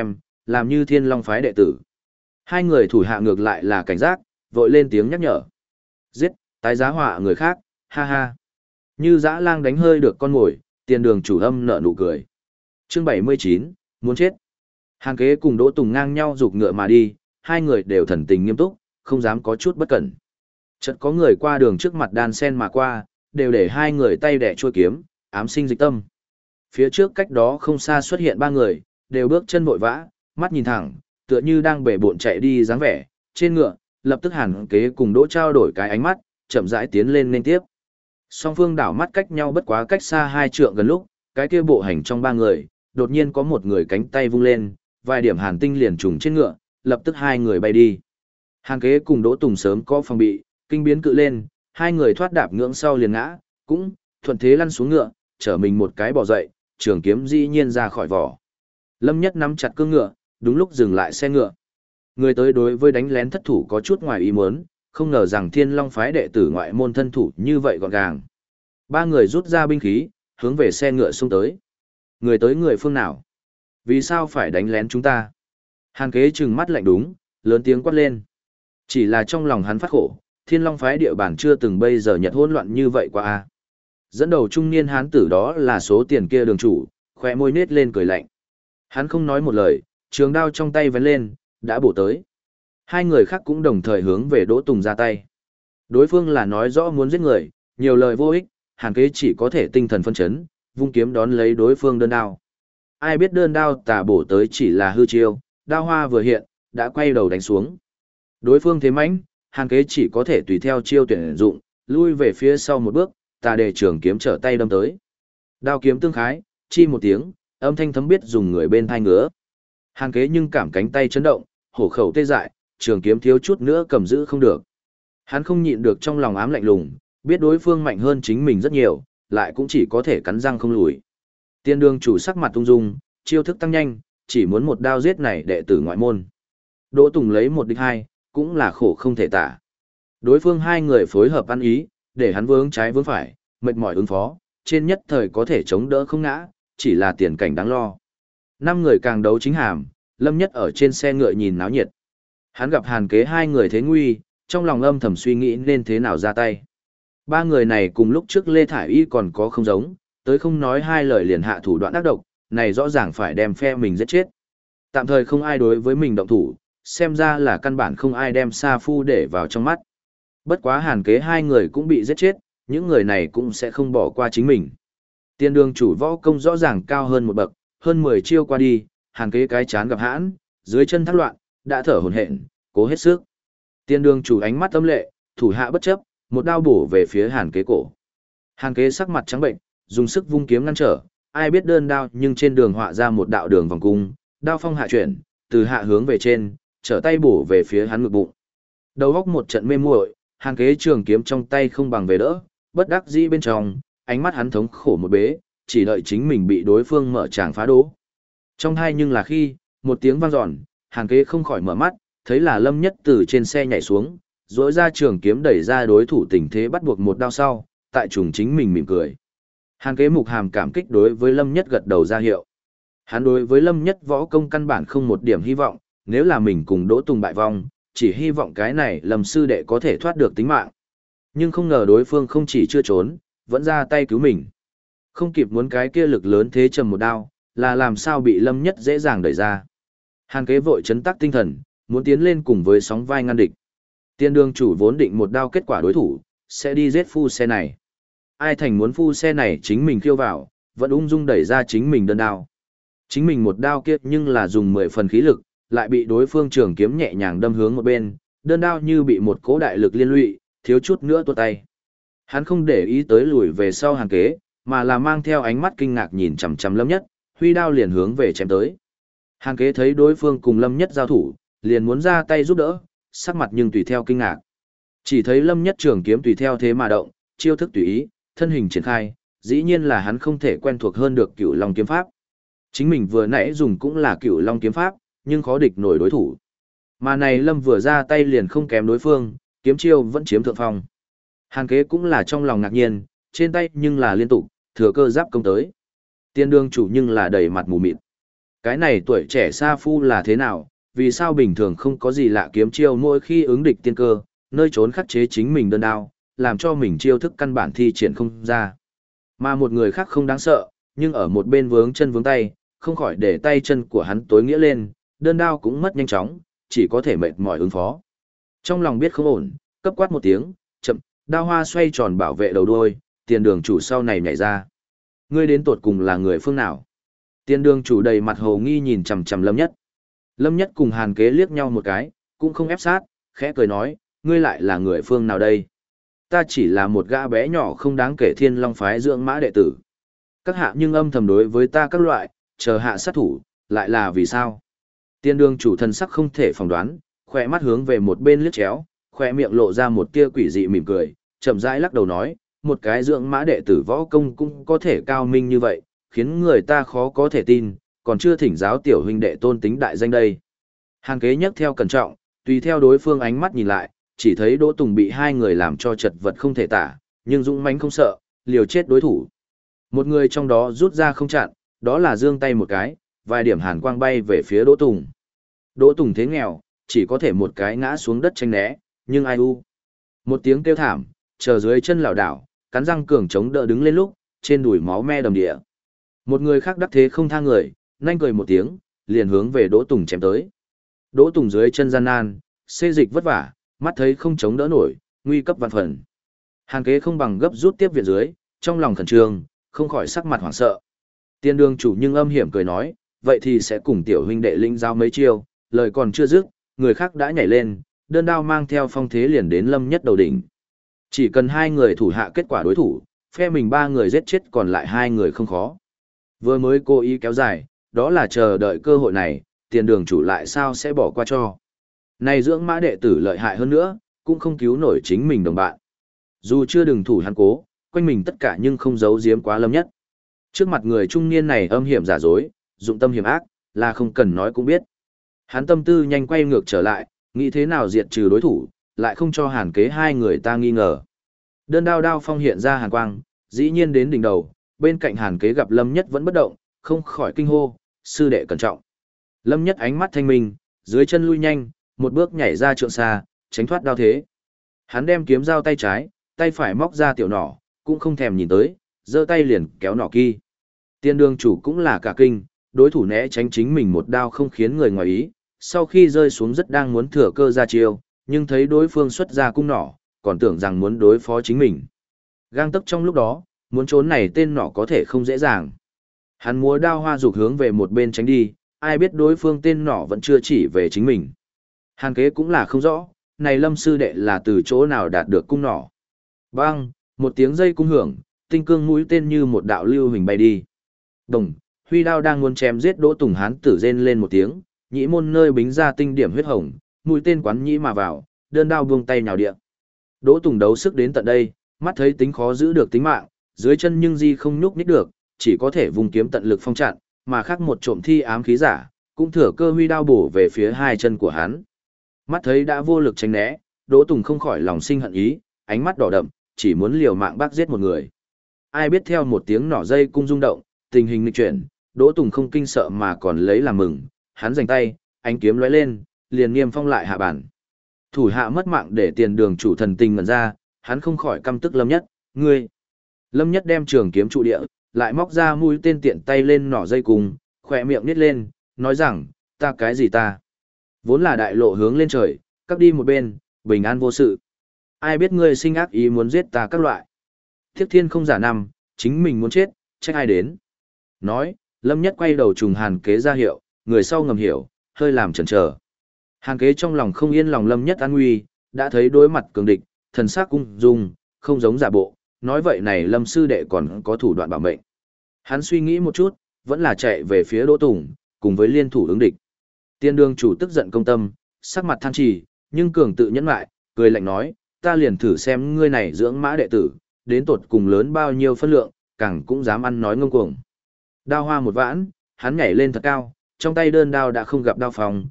làm như Thiên Long phái đệ tử. Hai người thủ hạ ngược lại là cảnh giác, vội lên tiếng nhắc nhở. Giết, tái giá họa người khác, ha ha. Như dã lang đánh hơi được con mồi, Tiền Đường chủ âm nở nụ cười. Chương 79, muốn chết. Hàn Kế cùng Đỗ Tùng ngang nhau giục ngựa mà đi, hai người đều thần tình nghiêm túc, không dám có chút bất cẩn. Chợt có người qua đường trước mặt đan sen mà qua, đều để hai người tay đẻ chuôi kiếm, ám sinh dịch tâm. Phía trước cách đó không xa xuất hiện ba người, đều bước chân vội vã, mắt nhìn thẳng, tựa như đang bể bộn chạy đi dáng vẻ, trên ngựa, lập tức Hàn Kế cùng Đỗ trao đổi cái ánh mắt, chậm rãi tiến lên nên tiếp. Song phương đảo mắt cách nhau bất quá cách xa 2 trượng gần lúc, cái kia bộ hành trong ba người, đột nhiên có một người cánh tay vung lên, vài điểm hàn tinh liền trùng trên ngựa, lập tức hai người bay đi. Hàn Kế cùng Đỗ Tùng sớm có phòng bị, kinh biến cự lên, hai người thoát đạp ngưỡng sau liền ngã, cũng thuận thế lăn xuống ngựa, trở mình một cái bò dậy, trường kiếm dĩ nhiên ra khỏi vỏ. Lâm Nhất nắm chặt cương ngựa, đúng lúc dừng lại xe ngựa. Người tới đối với đánh lén thất thủ có chút ngoài ý muốn, không ngờ rằng Thiên Long phái đệ tử ngoại môn thân thủ như vậy gọn gàng. Ba người rút ra binh khí, hướng về xe ngựa xông tới. Người tới người phương nào? Vì sao phải đánh lén chúng ta? Hàn Kế trừng mắt lạnh đúng, lớn tiếng quát lên. Chỉ là trong lòng hắn phát khổ, Thiên Long phái địa bàn chưa từng bây giờ nhật hỗn loạn như vậy qua a. Dẫn đầu trung niên hán tử đó là số tiền kia đường chủ, khóe môi nết lên cười lạnh. Hắn không nói một lời, trường đao trong tay vén lên, đã bổ tới. Hai người khác cũng đồng thời hướng về Đỗ Tùng ra tay. Đối phương là nói rõ muốn giết người, nhiều lời vô ích, Hàn Kế chỉ có thể tinh thần phân chấn, vung kiếm đón lấy đối phương đơn đao. Ai biết đơn đao tà bổ tới chỉ là hư chiêu, đao hoa vừa hiện, đã quay đầu đánh xuống. Đối phương thế mãnh, Hàn Kế chỉ có thể tùy theo chiêu tuyển dụng, lui về phía sau một bước, tà đề trường kiếm trở tay đâm tới. Đao kiếm tương khái, chi một tiếng, âm thanh thấm biết dùng người bên thai ngứa. Hàn Kế nhưng cảm cánh tay chấn động, hổ khẩu tê dại, trường kiếm thiếu chút nữa cầm giữ không được. Hắn không nhịn được trong lòng ám lạnh lùng, biết đối phương mạnh hơn chính mình rất nhiều, lại cũng chỉ có thể cắn răng không lùi. Tiên Đường chủ sắc mặt tung dung, chiêu thức tăng nhanh, chỉ muốn một đao giết này đệ tử ngoại môn. Đỗ Tùng lấy một địch hai, cũng là khổ không thể tả. Đối phương hai người phối hợp ăn ý, để hắn vướng trái vướng phải, mệt mỏi ứng phó, trên nhất thời có thể chống đỡ không ngã, chỉ là tiền cảnh đáng lo. 5 người càng đấu chính hàm, Lâm Nhất ở trên xe ngựa nhìn náo nhiệt. Hắn gặp Hàn Kế hai người thế nguy, trong lòng âm thầm suy nghĩ nên thế nào ra tay. Ba người này cùng lúc trước Lê Thải Y còn có không giống, tới không nói hai lời liền hạ thủ đoạn ác độc, này rõ ràng phải đem phe mình giết chết. Tạm thời không ai đối với mình động thủ, xem ra là căn bản không ai đem Sa Phu để vào trong mắt. Bất quá Hàn Kế hai người cũng bị giết chết, những người này cũng sẽ không bỏ qua chính mình. Tiên Đường chủ võ công rõ ràng cao hơn một bậc, hơn 10 chiêu qua đi, Hàn Kế cái chán gặp hãn, dưới chân thác loạn, đã thở hổn hển, cố hết sức. Tiên Đường chủ ánh mắt âm lệ, thủ hạ bất chấp, một đao bổ về phía Hàn Kế cổ. Hàn Kế sắc mặt trắng bệnh, dùng sức vung kiếm ngăn trở, ai biết đơn đao nhưng trên đường họa ra một đạo đường vòng cung, đao phong hạ chuyển, từ hạ hướng về trên, trở tay bổ về phía hắn ngực bụng. Đầu góc một trận mê muội, Hàn Kế trường kiếm trong tay không bằng về đỡ, bất đắc dĩ bên trong, ánh mắt hắn thống khổ một bế, chỉ đợi chính mình bị đối phương mở tràng phá đố. Trong hai nhưng là khi, một tiếng vang dọn, Hàn Kế không khỏi mở mắt, thấy là Lâm Nhất từ trên xe nhảy xuống, rỗi ra trường kiếm đẩy ra đối thủ tình thế bắt buộc một đao sau, tại trùng chính mình mỉm cười. Hàn Kế mục hàm cảm kích đối với Lâm Nhất gật đầu ra hiệu. Hắn đối với Lâm Nhất võ công căn bản không một điểm hy vọng, nếu là mình cùng Đỗ Tùng bại vong, chỉ hy vọng cái này Lâm sư đệ có thể thoát được tính mạng. Nhưng không ngờ đối phương không chỉ chưa trốn, vẫn ra tay cứu mình. Không kịp muốn cái kia lực lớn thế trầm một đao, là làm sao bị Lâm Nhất dễ dàng đẩy ra. Hàn Kế vội chấn tác tinh thần, muốn tiến lên cùng với sóng vai ngăn địch. Tiên Đường chủ vốn định một đao kết quả đối thủ, sẽ đi giết phu xe này. Ai thành muốn phu xe này chính mình khiêu vào, vẫn ung dung đẩy ra chính mình đơn đao. Chính mình một đao kia nhưng là dùng 10 phần khí lực, lại bị đối phương trường kiếm nhẹ nhàng đâm hướng một bên, đơn đao như bị một cỗ đại lực liên lụy, thiếu chút nữa tuột tay. Hắn không để ý tới lùi về sau Hàn Kế, mà là mang theo ánh mắt kinh ngạc nhìn chằm chằm Lâm Nhất, huy đao liền hướng về chém tới. Hàn Kế thấy đối phương cùng Lâm Nhất giao thủ, liền muốn ra tay giúp đỡ, sắc mặt nhưng tùy theo kinh ngạc. Chỉ thấy Lâm Nhất trường kiếm tùy theo thế mà động, chiêu thức tùy ý, thân hình triển khai, dĩ nhiên là hắn không thể quen thuộc hơn được Cửu Long kiếm pháp. Chính mình vừa nãy dùng cũng là Cửu Long kiếm pháp, nhưng khó địch nổi đối thủ. Mà này Lâm vừa ra tay liền không kém đối phương, kiếm chiêu vẫn chiếm thượng phong. Hàn Kế cũng là trong lòng ngạc nhiên, trên tay nhưng là liên tục, thừa cơ giáp công tới. Tiên Đường chủ nhưng là đầy mặt mù mịt. Cái này tuổi trẻ sa phu là thế nào, vì sao bình thường không có gì lạ kiếm chiêu mỗi khi ứng địch tiên cơ, nơi trốn khắc chế chính mình đơn đao, làm cho mình chiêu thức căn bản thi triển không ra. Mà một người khác không đáng sợ, nhưng ở một bên vướng chân vướng tay, không khỏi để tay chân của hắn tối nghĩa lên, đơn đao cũng mất nhanh chóng, chỉ có thể mệt mỏi ứng phó. Trong lòng biết không ổn, cấp quát một tiếng, chậm, đao hoa xoay tròn bảo vệ đầu đuôi, tiền đường chủ sau này nhảy ra. Ngươi đến tột cùng là người phương nào? Tiền đường chủ đầy mặt hồ nghi nhìn chằm chằm Lâm Nhất. Lâm Nhất cùng Hàn Kế liếc nhau một cái, cũng không ép sát, khẽ cười nói, ngươi lại là người phương nào đây? Ta chỉ là một gã bé nhỏ không đáng kể Thiên Long phái dưỡng mã đệ tử. Các hạ nhưng âm thầm đối với ta các loại, chờ hạ sát thủ, lại là vì sao? Tiên đường chủ thần sắc không thể phỏng đoán, khỏe mắt hướng về một bên liếc chéo, khỏe miệng lộ ra một tia quỷ dị mỉm cười, chậm rãi lắc đầu nói, một cái dưỡng mã đệ tử võ công cũng có thể cao minh như vậy, khiến người ta khó có thể tin, còn chưa thỉnh giáo tiểu huynh đệ tôn tính đại danh đây. Hàn Kế nhấc theo cẩn trọng, tùy theo đối phương ánh mắt nhìn lại, chỉ thấy Đỗ Tùng bị hai người làm cho chật vật không thể tả, nhưng dũng mãnh không sợ, liều chết đối thủ. Một người trong đó rút ra không chặn, đó là giương tay một cái, vài điểm hàn quang bay về phía Đỗ Tùng. Đỗ Tùng thế nghèo, chỉ có thể một cái ngã xuống đất tranh né, nhưng ai u. Một tiếng kêu thảm, chờ dưới chân lảo đảo, cắn răng cường chống đỡ đứng lên lúc, trên đùi máu me đầm địa. Một người khác đắc thế không tha người, nhanh cười một tiếng, liền hướng về Đỗ Tùng chém tới. Đỗ Tùng dưới chân gian nan, xê dịch vất vả, mắt thấy không chống đỡ nổi, nguy cấp vạn phần. Hàn Kế không bằng gấp rút tiếp viện dưới, trong lòng khẩn trương, không khỏi sắc mặt hoảng sợ. Tiên đường chủ nhưng âm hiểm cười nói, vậy thì sẽ cùng tiểu huynh đệ linh giao mấy chiêu, lời còn chưa dứt, người khác đã nhảy lên, đơn đao mang theo phong thế liền đến Lâm Nhất đầu đỉnh. Chỉ cần hai người thủ hạ kết quả đối thủ, phe mình ba người giết chết còn lại hai người không khó. Vừa mới cố ý kéo dài, đó là chờ đợi cơ hội này, tiền đường chủ lại sao sẽ bỏ qua cho. Này dưỡng mã đệ tử lợi hại hơn nữa, cũng không cứu nổi chính mình đồng bạn. Dù chưa đừng thủ hắn cố, quanh mình tất cả nhưng không giấu giếm quá Lâm Nhất. Trước mặt người trung niên này âm hiểm giả dối, dụng tâm hiểm ác, là không cần nói cũng biết. Hắn tâm tư nhanh quay ngược trở lại, nghĩ thế nào diệt trừ đối thủ, lại không cho Hàn Kế hai người ta nghi ngờ. Đơn đao đao phong hiện ra hàn quang, dĩ nhiên đến đỉnh đầu, bên cạnh Hàn Kế gặp Lâm Nhất vẫn bất động, không khỏi kinh hô, sư đệ cẩn trọng. Lâm Nhất ánh mắt thanh minh, dưới chân lui nhanh, một bước nhảy ra trượng xa, tránh thoát đao thế. Hắn đem kiếm dao tay trái, tay phải móc ra tiểu nỏ, cũng không thèm nhìn tới, giơ tay liền kéo nỏ kỳ. Tiên đường chủ cũng là cả kinh, đối thủ né tránh chính mình một đao không khiến người ngoài ý, sau khi rơi xuống rất đang muốn thừa cơ ra chiêu, nhưng thấy đối phương xuất ra cung nỏ, còn tưởng rằng muốn đối phó chính mình. Gang tấc trong lúc đó, muốn trốn này tên nỏ có thể không dễ dàng. Hắn múa đao hoa dục hướng về một bên tránh đi, ai biết đối phương tên nỏ vẫn chưa chỉ về chính mình. Hàn Kế cũng là không rõ, này Lâm sư đệ là từ chỗ nào đạt được cung nỏ. Bang, một tiếng dây cung hưởng, tinh cương mũi tên như một đạo lưu hình bay đi. Đồng, huy đao đang muốn chém giết Đỗ Tùng hán tử rên lên một tiếng, nhĩ môn nơi bính ra tinh điểm huyết hồng, mũi tên quán nhĩ mà vào, đơn đao buông tay nhào địa. Đỗ Tùng đấu sức đến tận đây, mắt thấy tính khó giữ được tính mạng, dưới chân nhưng di không nhúc nhích được, chỉ có thể vùng kiếm tận lực phong chặn, mà khác một trộm thi ám khí giả, cũng thừa cơ huy đao bổ về phía hai chân của hắn. Mắt thấy đã vô lực tránh né, Đỗ Tùng không khỏi lòng sinh hận ý, ánh mắt đỏ đậm, chỉ muốn liều mạng bác giết một người. Ai biết theo một tiếng nỏ dây cung rung động, tình hình nghịch chuyển, Đỗ Tùng không kinh sợ mà còn lấy làm mừng, hắn giành tay, ánh kiếm lóe lên, liền niêm phong lại hạ bản. Thủ hạ mất mạng để tiền đường chủ thần tình ngẩn ra, hắn không khỏi căm tức Lâm Nhất, ngươi. Lâm Nhất đem trường kiếm trụ địa, lại móc ra mũi tên tiện tay lên nỏ dây cung, khỏe miệng nít lên, nói rằng, ta cái gì ta? Vốn là đại lộ hướng lên trời, cắt đi một bên, bình an vô sự. Ai biết ngươi sinh ác ý muốn giết ta các loại. Thiếp thiên không giả năm, chính mình muốn chết, trách ai đến. Nói, Lâm Nhất quay đầu trùng Hàn Kế ra hiệu, người sau ngầm hiểu, hơi làm chần chờ. Hàn Kế trong lòng không yên lòng Lâm Nhất an nguy, đã thấy đối mặt cường địch, thần sắc cung dung, không giống giả bộ, nói vậy này Lâm sư đệ còn có thủ đoạn bảo mệnh. Hắn suy nghĩ một chút, vẫn là chạy về phía Đỗ Tùng, cùng với liên thủ ứng địch. Tiên đường chủ tức giận công tâm, sắc mặt than trì, nhưng cường tự nhẫn lại, cười lạnh nói, ta liền thử xem ngươi này dưỡng mã đệ tử, đến tột cùng lớn bao nhiêu phân lượng, càng cũng dám ăn nói ngông cuồng. Đao hoa một vãn, hắn nhảy lên thật cao, trong tay đơn đao đã không gặp đao phòng,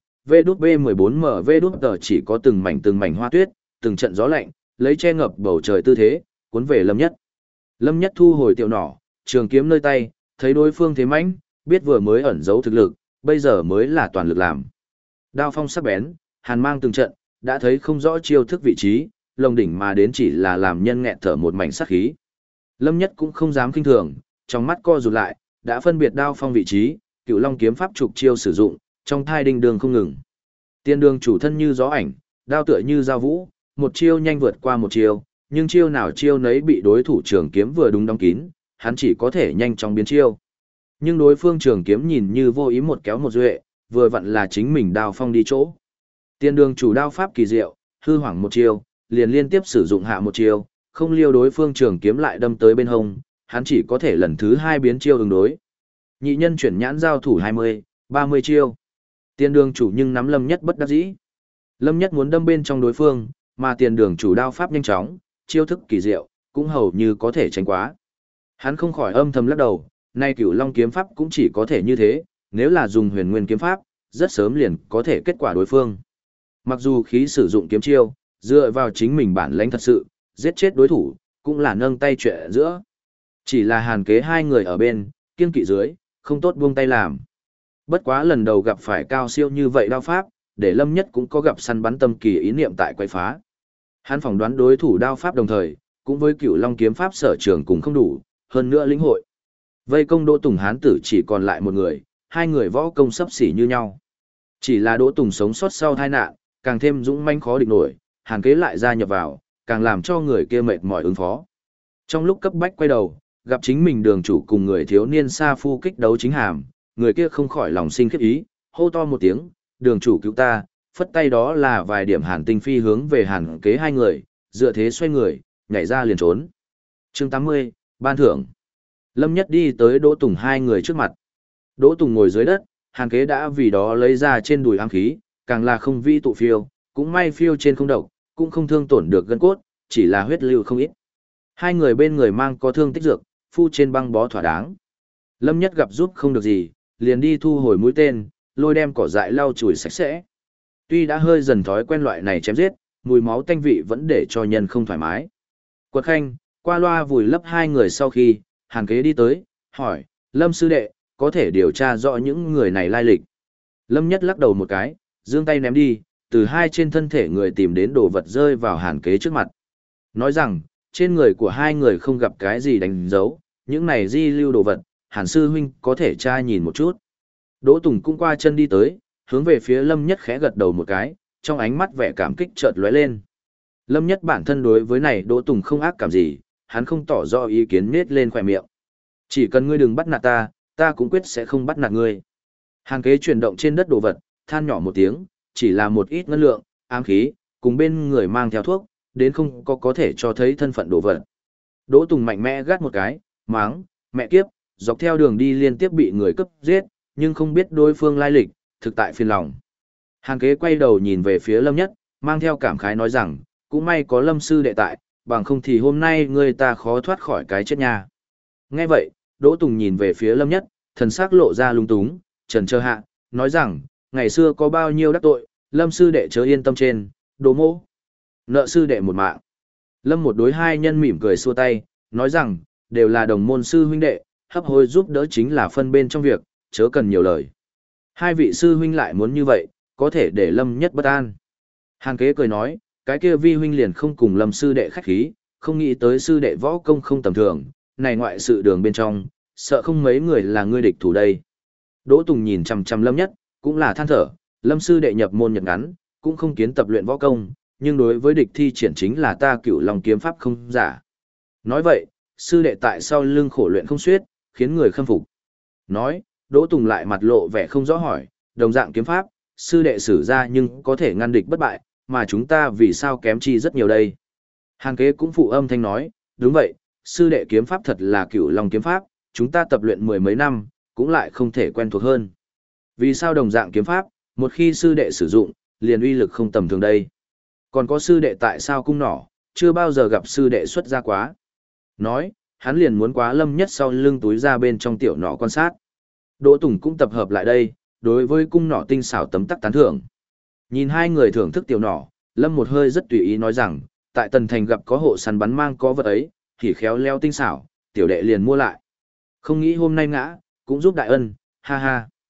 VB14M VB chỉ có từng mảnh hoa tuyết, từng trận gió lạnh, lấy che ngập bầu trời tư thế, cuốn về Lâm Nhất. Lâm Nhất thu hồi tiểu nỏ, trường kiếm nơi tay, thấy đối phương thế mãnh, biết vừa mới ẩn giấu thực lực, bây giờ mới là toàn lực làm. Đao phong sắc bén, hàn mang từng trận, đã thấy không rõ chiêu thức vị trí, lồng đỉnh mà đến chỉ là làm nhân nghẹt thở một mảnh sát khí. Lâm Nhất cũng không dám kinh thường, trong mắt co rụt lại, đã phân biệt đao phong vị trí, Cựu Long kiếm pháp trục chiêu sử dụng, trong thai đinh đường không ngừng. Tiên đường chủ thân như gió ảnh, đao tựa như dao vũ, một chiêu nhanh vượt qua một chiêu, nhưng chiêu nào chiêu nấy bị đối thủ trường kiếm vừa đúng đóng kín, hắn chỉ có thể nhanh chóng biến chiêu. Nhưng đối phương trường kiếm nhìn như vô ý một kéo một duệ, vừa vặn là chính mình đao phong đi chỗ. Tiên đường chủ đao pháp kỳ diệu, hư hoảng một chiêu, liền liên tiếp sử dụng hạ một chiêu, không liêu đối phương trường kiếm lại đâm tới bên hông, hắn chỉ có thể lần thứ hai biến chiêu ứng đối. Nhị nhân chuyển nhãn giao thủ 20, 30 chiêu. Tiên đường chủ nhưng nắm Lâm Nhất bất đắc dĩ. Lâm Nhất muốn đâm bên trong đối phương, mà tiền đường chủ đao pháp nhanh chóng, chiêu thức kỳ diệu, cũng hầu như có thể tránh quá. Hắn không khỏi âm thầm lắc đầu, nay Cửu Long kiếm pháp cũng chỉ có thể như thế, nếu là dùng Huyền Nguyên kiếm pháp, rất sớm liền có thể kết quả đối phương. Mặc dù khí sử dụng kiếm chiêu, dựa vào chính mình bản lãnh thật sự, giết chết đối thủ, cũng là nâng tay chuyện giữa. Chỉ là Hàn Kế hai người ở bên, kiêng kỵ dưới, không tốt buông tay làm. Bất quá lần đầu gặp phải cao siêu như vậy đao pháp, để Lâm Nhất cũng có gặp săn bắn tâm kỳ ý niệm tại quay phá. Hắn phỏng đoán đối thủ đao pháp đồng thời, cũng với Cửu Long kiếm pháp sở trường cùng không đủ, hơn nữa lĩnh hội. Vây công Đỗ Tùng hán tử chỉ còn lại một người, hai người võ công xấp xỉ như nhau. Chỉ là Đỗ Tùng sống sót sau tai nạn, càng thêm dũng manh khó địch nổi, Hàn Kế lại gia nhập vào, càng làm cho người kia mệt mỏi ứng phó. Trong lúc cấp bách quay đầu, gặp chính mình đường chủ cùng người thiếu niên Sa Phu kích đấu chính hàm, người kia không khỏi lòng sinh khiếp ý, hô to một tiếng, đường chủ cứu ta, phất tay đó là vài điểm Hàn Tinh phi hướng về Hàn Kế hai người, dựa thế xoay người, nhảy ra liền trốn. Chương 80, ban thưởng. Lâm Nhất đi tới Đỗ Tùng hai người trước mặt. Đỗ Tùng ngồi dưới đất, Hàn Kế đã vì đó lấy ra trên đùi ám khí, càng là không vi tụ phiêu, cũng may phiêu trên không độc, cũng không thương tổn được gân cốt, chỉ là huyết lưu không ít. Hai người bên người mang có thương tích dược, phu trên băng bó thỏa đáng. Lâm Nhất gặp giúp không được gì, liền đi thu hồi mũi tên, lôi đem cỏ dại lau chùi sạch sẽ. Tuy đã hơi dần thói quen loại này chém giết, mùi máu tanh vị vẫn để cho nhân không thoải mái. Quật Khanh, qua loa vùi lấp hai người sau khi, Hàn Kế đi tới, hỏi, Lâm sư đệ, có thể điều tra rõ những người này lai lịch. Lâm Nhất lắc đầu một cái, giương tay ném đi, từ hai trên thân thể người tìm đến đồ vật rơi vào Hàn Kế trước mặt. Nói rằng, trên người của hai người không gặp cái gì đánh dấu, những này di lưu đồ vật, Hàn sư huynh có thể tra nhìn một chút. Đỗ Tùng cũng qua chân đi tới, hướng về phía Lâm Nhất khẽ gật đầu một cái, trong ánh mắt vẻ cảm kích chợt lóe lên. Lâm Nhất bản thân đối với này Đỗ Tùng không ác cảm gì, hắn không tỏ rõ ý kiến nết lên khỏe miệng. Chỉ cần ngươi đừng bắt nạt ta, ta cũng quyết sẽ không bắt nạt ngươi. Hàn Kế chuyển động trên đất đồ vật, than nhỏ một tiếng, chỉ là một ít ngân lượng, ám khí, cùng bên người mang theo thuốc, đến không có thể cho thấy thân phận đồ vật. Đỗ Tùng mạnh mẽ gắt một cái, máng, mẹ kiếp, dọc theo đường đi liên tiếp bị người cướp giết, nhưng không biết đối phương lai lịch, thực tại phiền lòng. Hàn Kế quay đầu nhìn về phía Lâm Nhất, mang theo cảm khái nói rằng, cũng may có Lâm sư đệ tại, bằng không thì hôm nay người ta khó thoát khỏi cái chết nha. Nghe vậy, Đỗ Tùng nhìn về phía Lâm Nhất, thần sắc lộ ra lung túng, trần trơ hạ, nói rằng, ngày xưa có bao nhiêu đắc tội, Lâm sư đệ chớ yên tâm trên, Đỗ mỗ. Nợ sư đệ một mạng. Lâm một đối hai nhân mỉm cười xua tay, nói rằng, đều là đồng môn sư huynh đệ, hấp hối giúp đỡ chính là phân bên trong việc, chớ cần nhiều lời. Hai vị sư huynh lại muốn như vậy, có thể để Lâm Nhất bất an. Hàn Kế cười nói, cái kia vi huynh liền không cùng Lâm sư đệ khách khí, không nghĩ tới sư đệ võ công không tầm thường, này ngoại sự đường bên trong, sợ không mấy người là ngươi địch thủ đây. Đỗ Tùng nhìn chằm chằm Lâm Nhất, cũng là than thở, Lâm sư đệ nhập môn nhật ngắn, cũng không kiến tập luyện võ công, nhưng đối với địch thi triển chính là ta Cửu Long kiếm pháp không giả. Nói vậy, sư đệ tại sao lưng khổ luyện không xuyết, khiến người khâm phục. Nói, Đỗ Tùng lại mặt lộ vẻ không rõ hỏi, đồng dạng kiếm pháp, sư đệ sử ra nhưng có thể ngăn địch bất bại, mà chúng ta vì sao kém chi rất nhiều đây. Hàn Kế cũng phụ âm thanh nói, đúng vậy, sư đệ kiếm pháp thật là Cửu Long kiếm pháp, chúng ta tập luyện mười mấy năm, cũng lại không thể quen thuộc hơn. Vì sao đồng dạng kiếm pháp, một khi sư đệ sử dụng, liền uy lực không tầm thường đây. Còn có sư đệ tại sao cung nỏ, chưa bao giờ gặp sư đệ xuất ra quá. Nói, hắn liền muốn quá Lâm Nhất sau lưng túi ra bên trong tiểu nỏ quan sát. Đỗ Tùng cũng tập hợp lại đây, đối với cung nỏ tinh xảo tấm tắc tán thưởng. Nhìn hai người thưởng thức tiểu nỏ, Lâm một hơi rất tùy ý nói rằng, tại Tần Thành gặp có hộ săn bắn mang có vật ấy, thì khéo leo tinh xảo, tiểu đệ liền mua lại. Không nghĩ hôm nay ngã, cũng giúp đại ân, ha ha.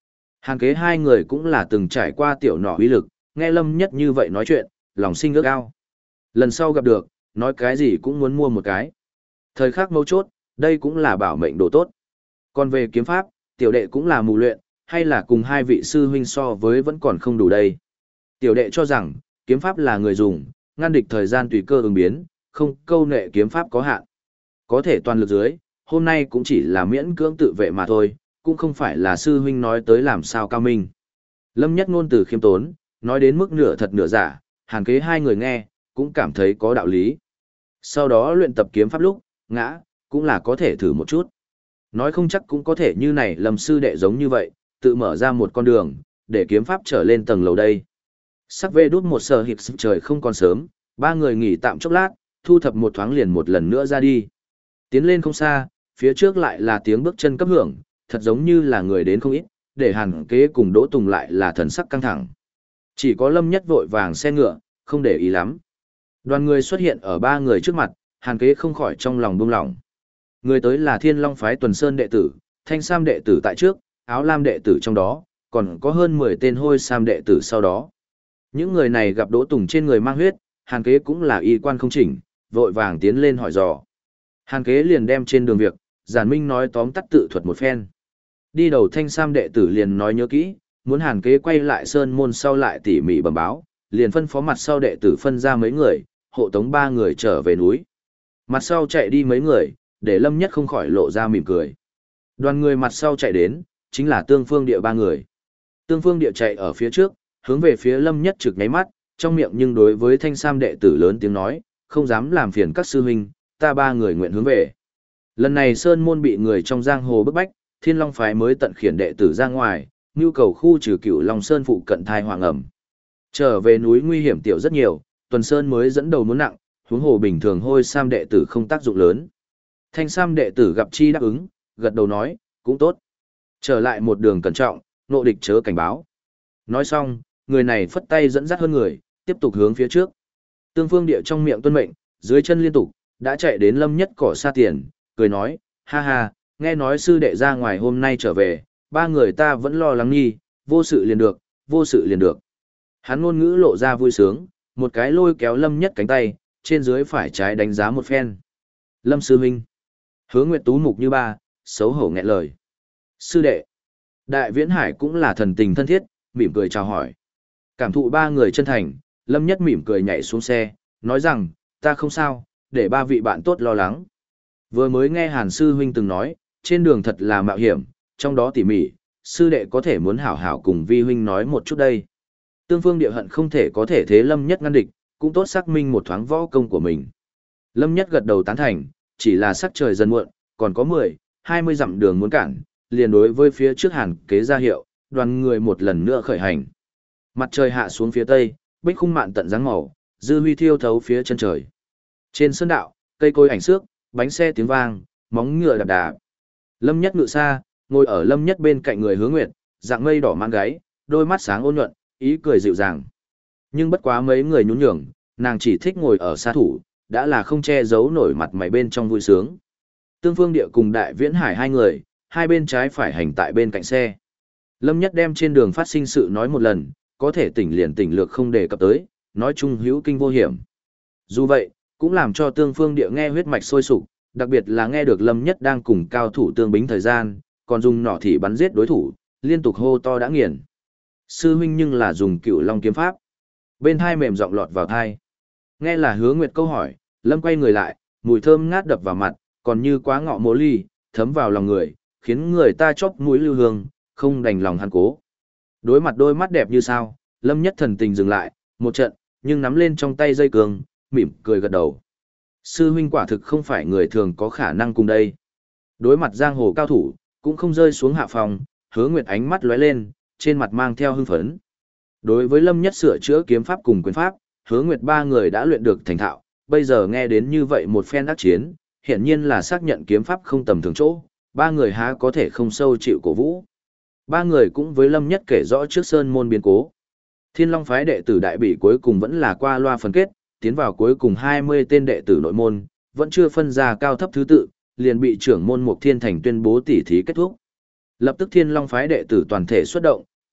Hàn kế hai người cũng là từng trải qua tiểu nỏ uy lực, nghe Lâm Nhất như vậy nói chuyện, lòng sinh ước ao. Lần sau gặp được, nói cái gì cũng muốn mua một cái. Thời khắc mấu chốt, đây cũng là bảo mệnh đồ tốt. Còn về kiếm pháp, tiểu đệ cũng là mù luyện, hay là cùng hai vị sư huynh so với vẫn còn không đủ đây. Tiểu đệ cho rằng, kiếm pháp là người dùng, ngăn địch thời gian tùy cơ ứng biến, không câu nệ kiếm pháp có hạn. Có thể toàn lực dưới, hôm nay cũng chỉ là miễn cưỡng tự vệ mà thôi, cũng không phải là sư huynh nói tới làm sao cao minh. Lâm Nhất ngôn từ khiêm tốn, nói đến mức nửa thật nửa giả, Hàn kế hai người nghe, cũng cảm thấy có đạo lý. Sau đó luyện tập kiếm pháp lúc, ngã, cũng là có thể thử một chút. Nói không chắc cũng có thể như này Lâm sư đệ giống như vậy, tự mở ra một con đường, để kiếm pháp trở lên tầng lầu đây. Sắc vê đút một sờ hiệp trời không còn sớm, ba người nghỉ tạm chốc lát, thu thập một thoáng liền một lần nữa ra đi. Tiến lên không xa, phía trước lại là tiếng bước chân cấp hưởng, thật giống như là người đến không ít, để Hàn kế cùng Đỗ Tùng lại là thần sắc căng thẳng. Chỉ có Lâm Nhất vội vàng xe ngựa, không để ý lắm. Đoàn người xuất hiện ở ba người trước mặt, Hàn kế không khỏi trong lòng buông lỏng. Người tới là Thiên Long phái Tuần Sơn đệ tử, Thanh Sam đệ tử tại trước, Áo Lam đệ tử trong đó, còn có hơn 10 tên Hôi Sam đệ tử sau đó. Những người này gặp Đỗ Tùng trên người mang huyết, Hàn kế cũng là y quan không chỉnh, vội vàng tiến lên hỏi dò. Hàn kế liền đem trên đường việc, giản minh nói tóm tắt tự thuật một phen. Đi đầu Thanh Sam đệ tử liền nói nhớ kỹ, muốn Hàn kế quay lại sơn môn sau lại tỉ mỉ bẩm báo, liền phân phó mặt sau đệ tử phân ra mấy người, hộ tống ba người trở về núi. Mặt sau chạy đi mấy người, để Lâm Nhất không khỏi lộ ra mỉm cười. Đoàn người mặt sau chạy đến, chính là Tương Phương Địa ba người. Tương Phương Địa chạy ở phía trước, hướng về phía Lâm Nhất trực nháy mắt, trong miệng nhưng đối với Thanh Sam đệ tử lớn tiếng nói, không dám làm phiền các sư huynh, ta ba người nguyện hướng về. Lần này sơn môn bị người trong giang hồ bức bách, Thiên Long phái mới tận khiển đệ tử ra ngoài, nhu cầu khu trừ Cửu Long Sơn phụ cận thai hoàng ẩm. Trở về núi nguy hiểm tiểu rất nhiều, Tuần Sơn mới dẫn đầu muốn nặng, huống hồ bình thường Hôi Sam đệ tử không tác dụng lớn. Thanh Sam đệ tử gặp chi đáp ứng, gật đầu nói, cũng tốt. Trở lại một đường cẩn trọng, nộ địch chớ cảnh báo. Nói xong, người này phất tay dẫn dắt hơn người, tiếp tục hướng phía trước. Tương Phương Địa trong miệng tuân mệnh, dưới chân liên tục, đã chạy đến Lâm Nhất cỏ xa tiền, cười nói, ha ha, nghe nói sư đệ ra ngoài hôm nay trở về, ba người ta vẫn lo lắng nghi, vô sự liền được, vô sự liền được. Hắn ngôn ngữ lộ ra vui sướng, một cái lôi kéo Lâm Nhất cánh tay, trên dưới phải trái đánh giá một phen. Lâm sư huynh. Hứa Nguyệt tú mục như ba, xấu hổ nghẹn lời. Sư đệ. Đại Viễn Hải cũng là thần tình thân thiết, mỉm cười chào hỏi. Cảm thụ ba người chân thành, Lâm Nhất mỉm cười nhảy xuống xe, nói rằng, ta không sao, để ba vị bạn tốt lo lắng. Vừa mới nghe Hàn sư huynh từng nói, trên đường thật là mạo hiểm, trong đó tỉ mỉ, sư đệ có thể muốn hảo hảo cùng vi huynh nói một chút đây. Tương Phương Địa hận không thể có thể thế Lâm Nhất ngăn địch, cũng tốt xác minh một thoáng võ công của mình. Lâm Nhất gật đầu tán thành, chỉ là sắc trời dần muộn, còn có 10, 20 dặm đường muốn cản, liền đối với phía trước Hàn kế ra hiệu, đoàn người một lần nữa khởi hành. Mặt trời hạ xuống phía tây, bích khung mạn tận dáng màu, dư huy thiêu thấu phía chân trời. Trên sơn đạo, cây cối ảnh xước, bánh xe tiếng vang, móng ngựa đạp đạp. Lâm Nhất ngự xa, ngồi ở Lâm Nhất bên cạnh người Hứa Nguyệt, dạng mây đỏ mang gáy, đôi mắt sáng ôn nhuận, ý cười dịu dàng. Nhưng bất quá mấy người nhún nhường, nàng chỉ thích ngồi ở xa thủ, đã là không che giấu nổi mặt mày bên trong vui sướng. Tương Phương Địa cùng Đại Viễn Hải hai người, hai bên trái phải hành tại bên cạnh xe. Lâm Nhất đem trên đường phát sinh sự nói một lần, có thể tỉnh liền tỉnh lược không đề cập tới, nói chung hữu kinh vô hiểm. Dù vậy, cũng làm cho Tương Phương Địa nghe huyết mạch sôi sục, đặc biệt là nghe được Lâm Nhất đang cùng cao thủ tương bính thời gian, còn dùng nỏ thị bắn giết đối thủ, liên tục hô to đã nghiền. Sư huynh nhưng là dùng Cửu Long kiếm pháp. Bên thai mềm giọng lọt vào thai. Nghe là Hứa Nguyệt câu hỏi, Lâm quay người lại, mùi thơm ngát đập vào mặt, còn như quá ngọ mố ly, thấm vào lòng người, khiến người ta chóp mũi lưu hương, không đành lòng hắn cố. Đối mặt đôi mắt đẹp như sao, Lâm Nhất thần tình dừng lại, một trận, nhưng nắm lên trong tay dây cương, mỉm cười gật đầu. Sư huynh quả thực không phải người thường có khả năng cùng đây. Đối mặt giang hồ cao thủ, cũng không rơi xuống hạ phòng, Hứa Nguyệt ánh mắt lóe lên, trên mặt mang theo hưng phấn. Đối với Lâm Nhất sửa chữa kiếm pháp cùng quyền pháp, Hứa Nguyệt ba người đã luyện được thành thạo, bây giờ nghe đến như vậy một phen đắc chiến, hiển nhiên là xác nhận kiếm pháp không tầm thường chỗ, ba người há có thể không sâu chịu cổ vũ. Ba người cũng với Lâm Nhất kể rõ trước sơn môn biến cố. Thiên Long phái đệ tử đại bị cuối cùng vẫn là qua loa phân kết, tiến vào cuối cùng 20 tên đệ tử nội môn, vẫn chưa phân ra cao thấp thứ tự, liền bị trưởng môn Mục Thiên Thành tuyên bố tỉ thí kết thúc. Lập tức Thiên Long phái đệ tử toàn thể xuất động,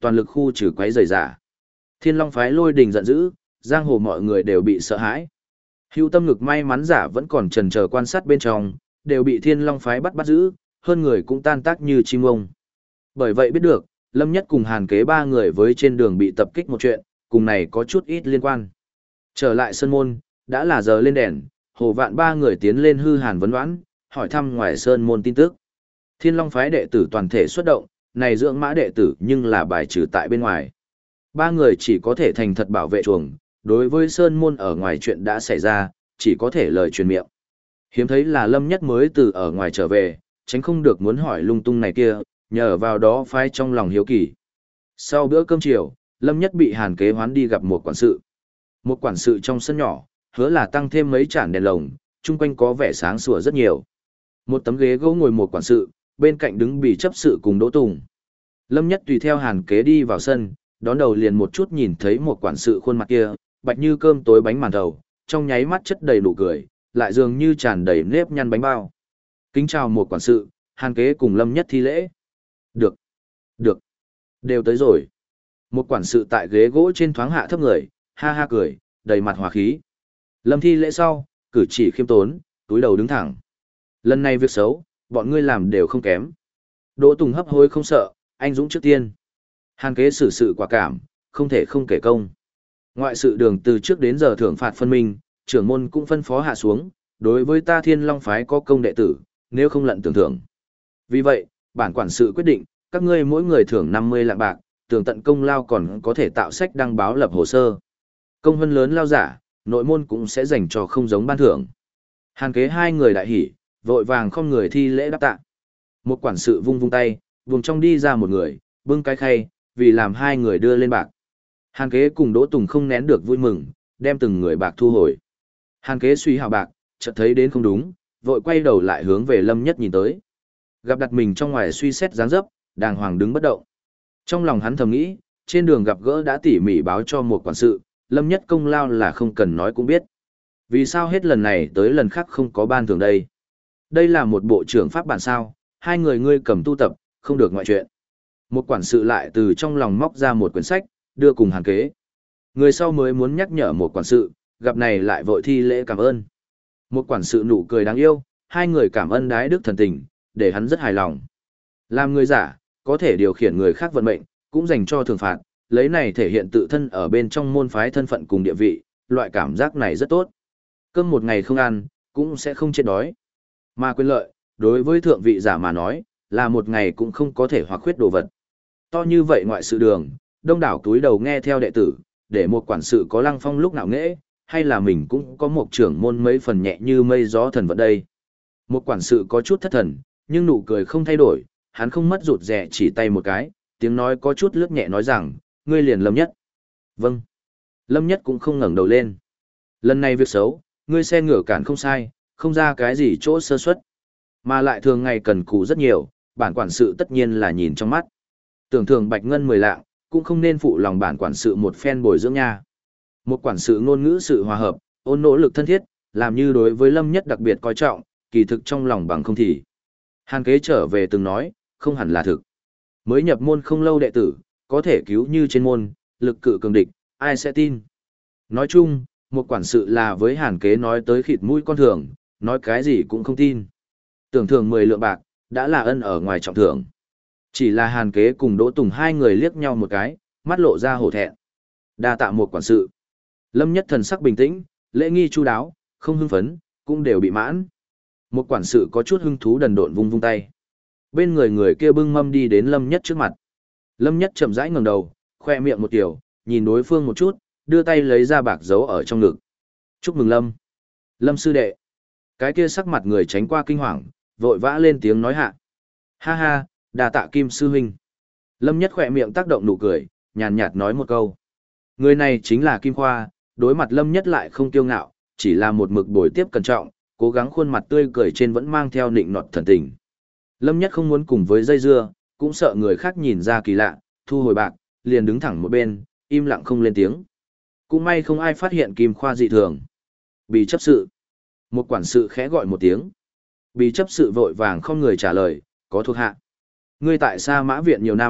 toàn lực khu trừ quấy rầy giả. Thiên Long phái Lôi Đình giận dữ, giang hồ mọi người đều bị sợ hãi. Hữu Tâm Ngực may mắn giả vẫn còn chần chờ quan sát bên trong, đều bị Thiên Long phái bắt giữ, hơn người cũng tan tác như chim ông. Bởi vậy biết được, Lâm Nhất cùng Hàn Kế ba người với trên đường bị tập kích một chuyện, cùng này có chút ít liên quan. Trở lại sân môn, đã là giờ lên đèn, Hồ Vạn ba người tiến lên hư Hàn vấn đoán, hỏi thăm ngoài sơn môn tin tức. Thiên Long phái đệ tử toàn thể xuất động, này dưỡng mã đệ tử nhưng là bài trừ tại bên ngoài. Ba người chỉ có thể thành thật bảo vệ chuồng, đối với sơn môn ở ngoài chuyện đã xảy ra, chỉ có thể lời truyền miệng. Hiếm thấy là Lâm Nhất mới từ ở ngoài trở về, tránh không được muốn hỏi lung tung này kia, nhờ vào đó phái trong lòng hiếu kỳ. Sau bữa cơm chiều, Lâm Nhất bị Hàn Kế hoán đi gặp một quản sự. Một quản sự trong sân nhỏ, hứa là tăng thêm mấy chản đèn lồng, chung quanh có vẻ sáng sủa rất nhiều. Một tấm ghế gỗ ngồi một quản sự, bên cạnh đứng Bỉ chấp sự cùng Đỗ Tùng. Lâm Nhất tùy theo Hàn Kế đi vào sân, đón đầu liền một chút nhìn thấy một quản sự khuôn mặt kia, bạch như cơm tối bánh màn thầu, trong nháy mắt chất đầy nụ cười, lại dường như tràn đầy nếp nhăn bánh bao. Kính chào một quản sự, Hàn Kế cùng Lâm Nhất thi lễ. Được, được, đều tới rồi. Một quản sự tại ghế gỗ trên thoáng hạ thấp người, ha ha cười, đầy mặt hòa khí. Lâm thi lễ sau, cử chỉ khiêm tốn, túi đầu đứng thẳng. Lần này việc xấu, bọn ngươi làm đều không kém. Đỗ Tùng hấp hối không sợ, anh dũng trước tiên. Hàn Kế xử sự quả cảm, không thể không kể công. Ngoại sự đường từ trước đến giờ thưởng phạt phân minh, trưởng môn cũng phân phó hạ xuống, đối với ta Thiên Long phái có công đệ tử, nếu không lận tưởng thưởng. Vì vậy, bản quản sự quyết định, các ngươi mỗi người thưởng 50 lạng bạc, tường tận công lao còn có thể tạo sách đăng báo lập hồ sơ. Công hơn lớn lao giả, nội môn cũng sẽ dành cho không giống ban thưởng. Hàn Kế hai người đại hỉ, vội vàng không người thi lễ đáp tạ. Một quản sự vung vung tay, vùng trong đi ra một người, bưng cái khay, vì làm hai người đưa lên bạc. Hàn Kế cùng Đỗ Tùng không nén được vui mừng, đem từng người bạc thu hồi. Hàn Kế suy hào bạc, chợt thấy đến không đúng, vội quay đầu lại hướng về Lâm Nhất nhìn tới. Gặp đặt mình trong ngoài suy xét dáng dấp, đàng hoàng đứng bất động. Trong lòng hắn thầm nghĩ, trên đường gặp gỡ đã tỉ mỉ báo cho một quản sự, Lâm Nhất công lao là không cần nói cũng biết. Vì sao hết lần này tới lần khác không có ban thưởng đây? Đây là một bộ trưởng pháp bản sao, hai người ngươi cầm tu tập, không được ngoại chuyện. Một quản sự lại từ trong lòng móc ra một quyển sách, đưa cùng Hàn Kế. Người sau mới muốn nhắc nhở một quản sự, gặp này lại vội thi lễ cảm ơn. Một quản sự nụ cười đáng yêu, hai người cảm ơn đái đức thần tình, để hắn rất hài lòng. Làm người giả, có thể điều khiển người khác vận mệnh, cũng dành cho thưởng phạt, lấy này thể hiện tự thân ở bên trong môn phái thân phận cùng địa vị, loại cảm giác này rất tốt. Cơm một ngày không ăn, cũng sẽ không chết đói. Mà quyền lợi, đối với thượng vị giả mà nói, là một ngày cũng không có thể hoặc khuyết đồ vật. To như vậy ngoại sự đường, đông đảo túi đầu nghe theo đệ tử, để một quản sự có lăng phong lúc nào nghễ, hay là mình cũng có một trưởng môn mấy phần nhẹ như mây gió thần vận đây. Một quản sự có chút thất thần, nhưng nụ cười không thay đổi, hắn không mất rụt rè chỉ tay một cái, tiếng nói có chút lướt nhẹ nói rằng, ngươi liền Lâm Nhất. Vâng. Lâm Nhất cũng không ngẩng đầu lên. Lần này việc xấu, ngươi xe ngựa cản không sai, không ra cái gì chỗ sơ suất, mà lại thường ngày cần cù rất nhiều, bản quản sự tất nhiên là nhìn trong mắt. Tưởng thường bạch ngân 10 lạng, cũng không nên phụ lòng bản quản sự một phen bồi dưỡng nha. Một quản sự ngôn ngữ sự hòa hợp, ôn nỗ lực thân thiết, làm như đối với Lâm Nhất đặc biệt coi trọng, kỳ thực trong lòng bằng không thì. Hàn Kế trở về từng nói, không hẳn là thực. Mới nhập môn không lâu đệ tử, có thể cứu như trên môn, lực cự cường địch, ai sẽ tin. Nói chung, một quản sự là với Hàn Kế nói tới khịt mũi con thường, nói cái gì cũng không tin. Tưởng thưởng 10 lượng bạc, đã là ân ở ngoài trọng thưởng. Chỉ là Hàn Kế cùng Đỗ Tùng hai người liếc nhau một cái, mắt lộ ra hổ thẹn. Đa tạ một quản sự. Lâm Nhất thần sắc bình tĩnh, lễ nghi chu đáo, không hưng phấn, cũng đều bị mãn. Một quản sự có chút hứng thú đần độn vung vung tay. Bên người người kia bưng mâm đi đến Lâm Nhất trước mặt. Lâm Nhất chậm rãi ngẩng đầu, khoe miệng một tiểu, nhìn đối phương một chút, đưa tay lấy ra bạc giấu ở trong ngực. Chúc mừng Lâm. Lâm sư đệ. Cái kia sắc mặt người tránh qua kinh hoàng, vội vã lên tiếng nói hạ. Ha ha, đà tạ Kim sư huynh. Lâm Nhất khoe miệng tác động nụ cười, nhàn nhạt nói một câu. Người này chính là Kim Khoa, đối mặt Lâm Nhất lại không kiêu ngạo, chỉ là một mực bồi tiếp cẩn trọng, cố gắng khuôn mặt tươi cười trên vẫn mang theo nịnh nọt thần tình. Lâm Nhất không muốn cùng với dây dưa, cũng sợ người khác nhìn ra kỳ lạ, thu hồi bạc, liền đứng thẳng một bên, im lặng không lên tiếng. Cũng may không ai phát hiện Kim Khoa dị thường. Bị chấp sự. Một quản sự khẽ gọi một tiếng. Bị chấp sự vội vàng không người trả lời, có thuộc hạ. Ngươi tại Sa Mã Viện nhiều năm,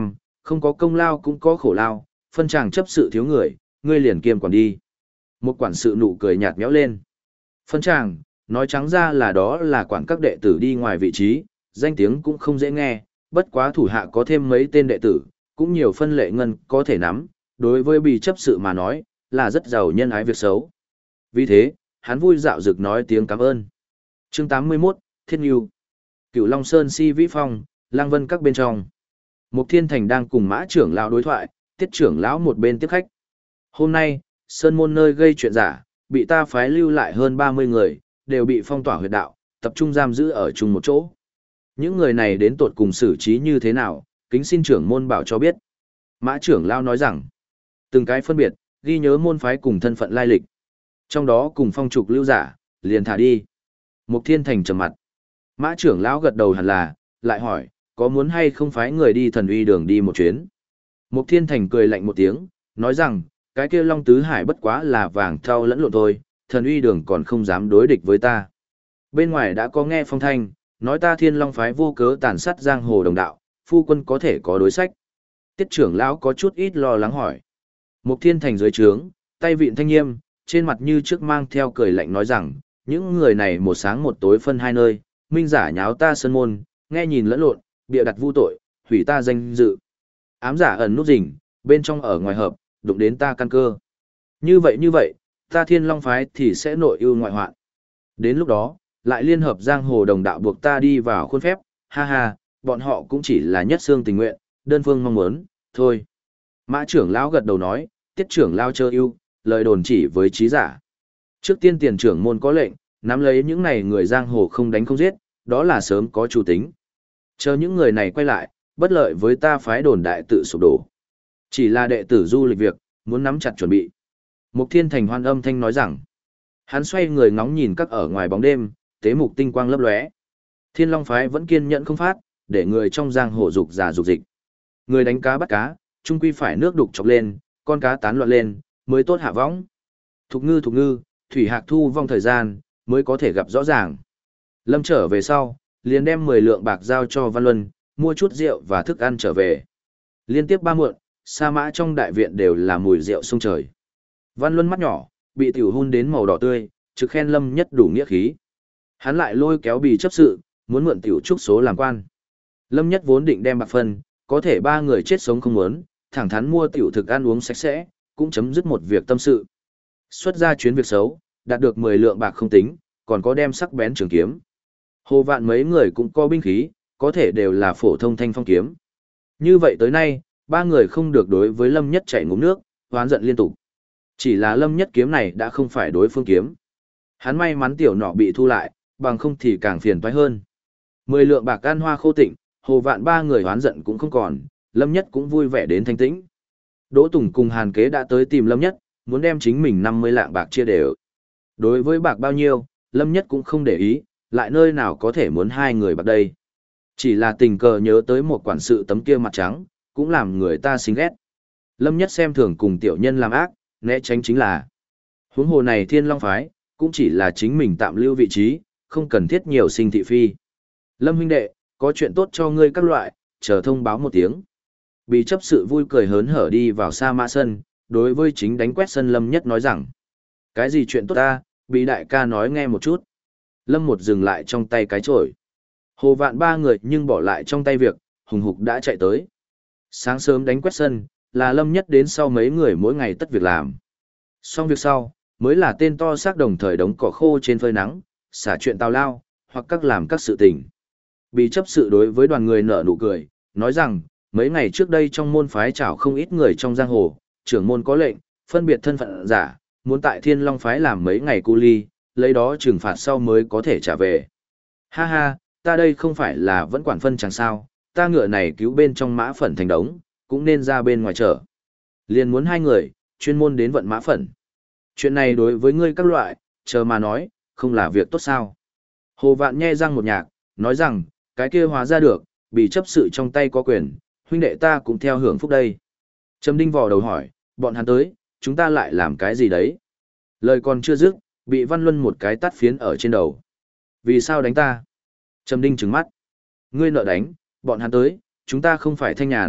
không có công lao cũng có khổ lao, phân chàng chấp sự thiếu người, ngươi liền kiêm quản đi. Một quản sự nụ cười nhạt nhẽo lên. Phân chàng, nói trắng ra là đó là quản các đệ tử đi ngoài vị trí, danh tiếng cũng không dễ nghe, bất quá thủ hạ có thêm mấy tên đệ tử, cũng nhiều phân lệ ngân có thể nắm, đối với bì chấp sự mà nói, là rất giàu nhân ái việc xấu. Vì thế, hắn vui dạo dực nói tiếng cảm ơn. Chương 81, Thiết Nhu. Cửu Long Sơn Si Vĩ Phong, Lang Vân các bên trong. Mục Thiên Thành đang cùng Mã trưởng lão đối thoại, Tiết trưởng lão một bên tiếp khách. Hôm nay, Sơn môn nơi gây chuyện giả, bị ta phái lưu lại hơn 30 người, đều bị phong tỏa huyệt đạo, tập trung giam giữ ở chung một chỗ. Những người này đến tột cùng xử trí như thế nào, kính xin trưởng môn bảo cho biết. Mã trưởng lão nói rằng, từng cái phân biệt, ghi nhớ môn phái cùng thân phận lai lịch. Trong đó cùng phong trục lưu giả, liền thả đi. Mục Thiên Thành trầm mặt. Mã trưởng lão gật đầu hẳn là, lại hỏi, có muốn hay không phái người đi thần uy đường đi một chuyến. Mục Thiên Thành cười lạnh một tiếng, nói rằng, cái kia Long Tứ Hải bất quá là vàng thau lẫn lộn thôi, thần uy đường còn không dám đối địch với ta. Bên ngoài đã có nghe phong thanh, nói ta Thiên Long phái vô cớ tàn sát giang hồ đồng đạo, phu quân có thể có đối sách. Tiết trưởng lão có chút ít lo lắng hỏi. Mục Thiên Thành dưới trướng, tay vịn thanh nghiêm, trên mặt như trước mang theo cười lạnh nói rằng, những người này một sáng một tối phân hai nơi, minh giả nháo ta sơn môn, nghe nhìn lẫn lộn, bịa đặt vu tội, hủy ta danh dự. Ám giả ẩn nút rình, bên trong ở ngoài hợp, đụng đến ta căn cơ. Như vậy, ta Thiên Long phái thì sẽ nội ưu ngoại hoạn. Đến lúc đó, lại liên hợp giang hồ đồng đạo buộc ta đi vào khuôn phép, ha ha, bọn họ cũng chỉ là nhất xương tình nguyện, đơn phương mong muốn, thôi. Mã trưởng lão gật đầu nói, Tiết trưởng lão chớ ưu, lời đồn chỉ với trí giả. Trước tiên tiền trưởng môn có lệnh, nắm lấy những này người giang hồ không đánh không giết, đó là sớm có chủ tính. Chờ những người này quay lại, bất lợi với ta phái đồn đại tự sụp đổ. Chỉ là đệ tử du lịch việc, muốn nắm chặt chuẩn bị. Mục Thiên Thành hoan âm thanh nói rằng, hắn xoay người ngóng nhìn các ở ngoài bóng đêm, tế mục tinh quang lấp lóe. Thiên Long phái vẫn kiên nhẫn không phát, để người trong giang hồ dục giả dục dịch. Người đánh cá bắt cá, chung quy phải nước đục chọc lên, con cá tán loạn lên, mới tốt hạ võng. Thục ngư, thủy hạc thu vong thời gian, mới có thể gặp rõ ràng. Lâm trở về sau, liền đem 10 lượng bạc giao cho Văn Luân, mua chút rượu và thức ăn trở về. Liên tiếp 3 muộn, sa mã trong đại viện đều là mùi rượu sông trời. Văn Luân mắt nhỏ, bị tiểu hun đến màu đỏ tươi, trực khen Lâm Nhất đủ nghĩa khí. Hắn lại lôi kéo bì chấp sự, muốn mượn tiểu trúc số làm quan. Lâm Nhất vốn định đem bạc phân, có thể 3 người chết sống không muốn, thẳng thắn mua tiểu thực ăn uống sạch sẽ, cũng chấm dứt một việc tâm sự. Xuất ra chuyến việc xấu, đạt được 10 lượng bạc không tính, còn có đem sắc bén trường kiếm. Hồ Vạn mấy người cũng có binh khí, có thể đều là phổ thông thanh phong kiếm. Như vậy tới nay, 3 người không được đối với Lâm Nhất chạy ngụm nước, hoán giận liên tục. Chỉ là Lâm Nhất kiếm này đã không phải đối phương kiếm. Hắn may mắn tiểu nọ bị thu lại, bằng không thì càng phiền toái hơn. 10 lượng bạc ăn hoa khô tịnh, Hồ Vạn 3 người hoán giận cũng không còn, Lâm Nhất cũng vui vẻ đến thanh tĩnh. Đỗ Tùng cùng Hàn Kế đã tới tìm Lâm Nhất, muốn đem chính mình 50 lạng bạc chia đều. Đối với bạc bao nhiêu, Lâm Nhất cũng không để ý, lại nơi nào có thể muốn 2 người bạc đây. Chỉ là tình cờ nhớ tới một quản sự tấm kia mặt trắng, cũng làm người ta xinh ghét. Lâm Nhất xem thường cùng tiểu nhân làm ác, né tránh chính là. Huống hồ này Thiên Long phái, cũng chỉ là chính mình tạm lưu vị trí, không cần thiết nhiều sinh thị phi. Lâm huynh đệ, có chuyện tốt cho ngươi các loại, chờ thông báo một tiếng. Bị chấp sự vui cười hớn hở đi vào sa mã sân, đối với chính đánh quét sân Lâm Nhất nói rằng. Cái gì chuyện tốt ta, bị đại ca nói nghe một chút. Lâm một dừng lại trong tay cái chổi. Hồ Vạn 3 người nhưng bỏ lại trong tay việc, hùng hục đã chạy tới. Sáng sớm đánh quét sân, là Lâm Nhất đến sau mấy người mỗi ngày tất việc làm. Xong việc sau, mới là tên to xác đồng thời đống cỏ khô trên phơi nắng, xả chuyện tào lao, hoặc các làm các sự tình. Bị chấp sự đối với đoàn người nở nụ cười, nói rằng, mấy ngày trước đây trong môn phái chảo không ít người trong giang hồ, trưởng môn có lệnh, phân biệt thân phận giả, muốn tại Thiên Long phái làm mấy ngày cu ly, lấy đó trừng phạt sau mới có thể trả về. Ha ha, ta đây không phải là vẫn quản phân chẳng sao, ta ngựa này cứu bên trong mã phẩn thành đống, cũng nên ra bên ngoài chợ. Liền muốn 2 người, chuyên môn đến vận mã phẩn. Chuyện này đối với ngươi các loại, chờ mà nói, không là việc tốt sao. Hồ Vạn nhe răng một nhạc, nói rằng, cái kia hóa ra được, bị chấp sự trong tay có quyền, huynh đệ ta cũng theo hưởng phúc đây. Trầm Đinh vò đầu hỏi, bọn hắn tới, chúng ta lại làm cái gì đấy? Lời còn chưa dứt, bị Văn Luân một cái tát phiến ở trên đầu. Vì sao đánh ta? Trầm Đinh trừng mắt. Ngươi nợ đánh, bọn hắn tới, chúng ta không phải thanh nhàn,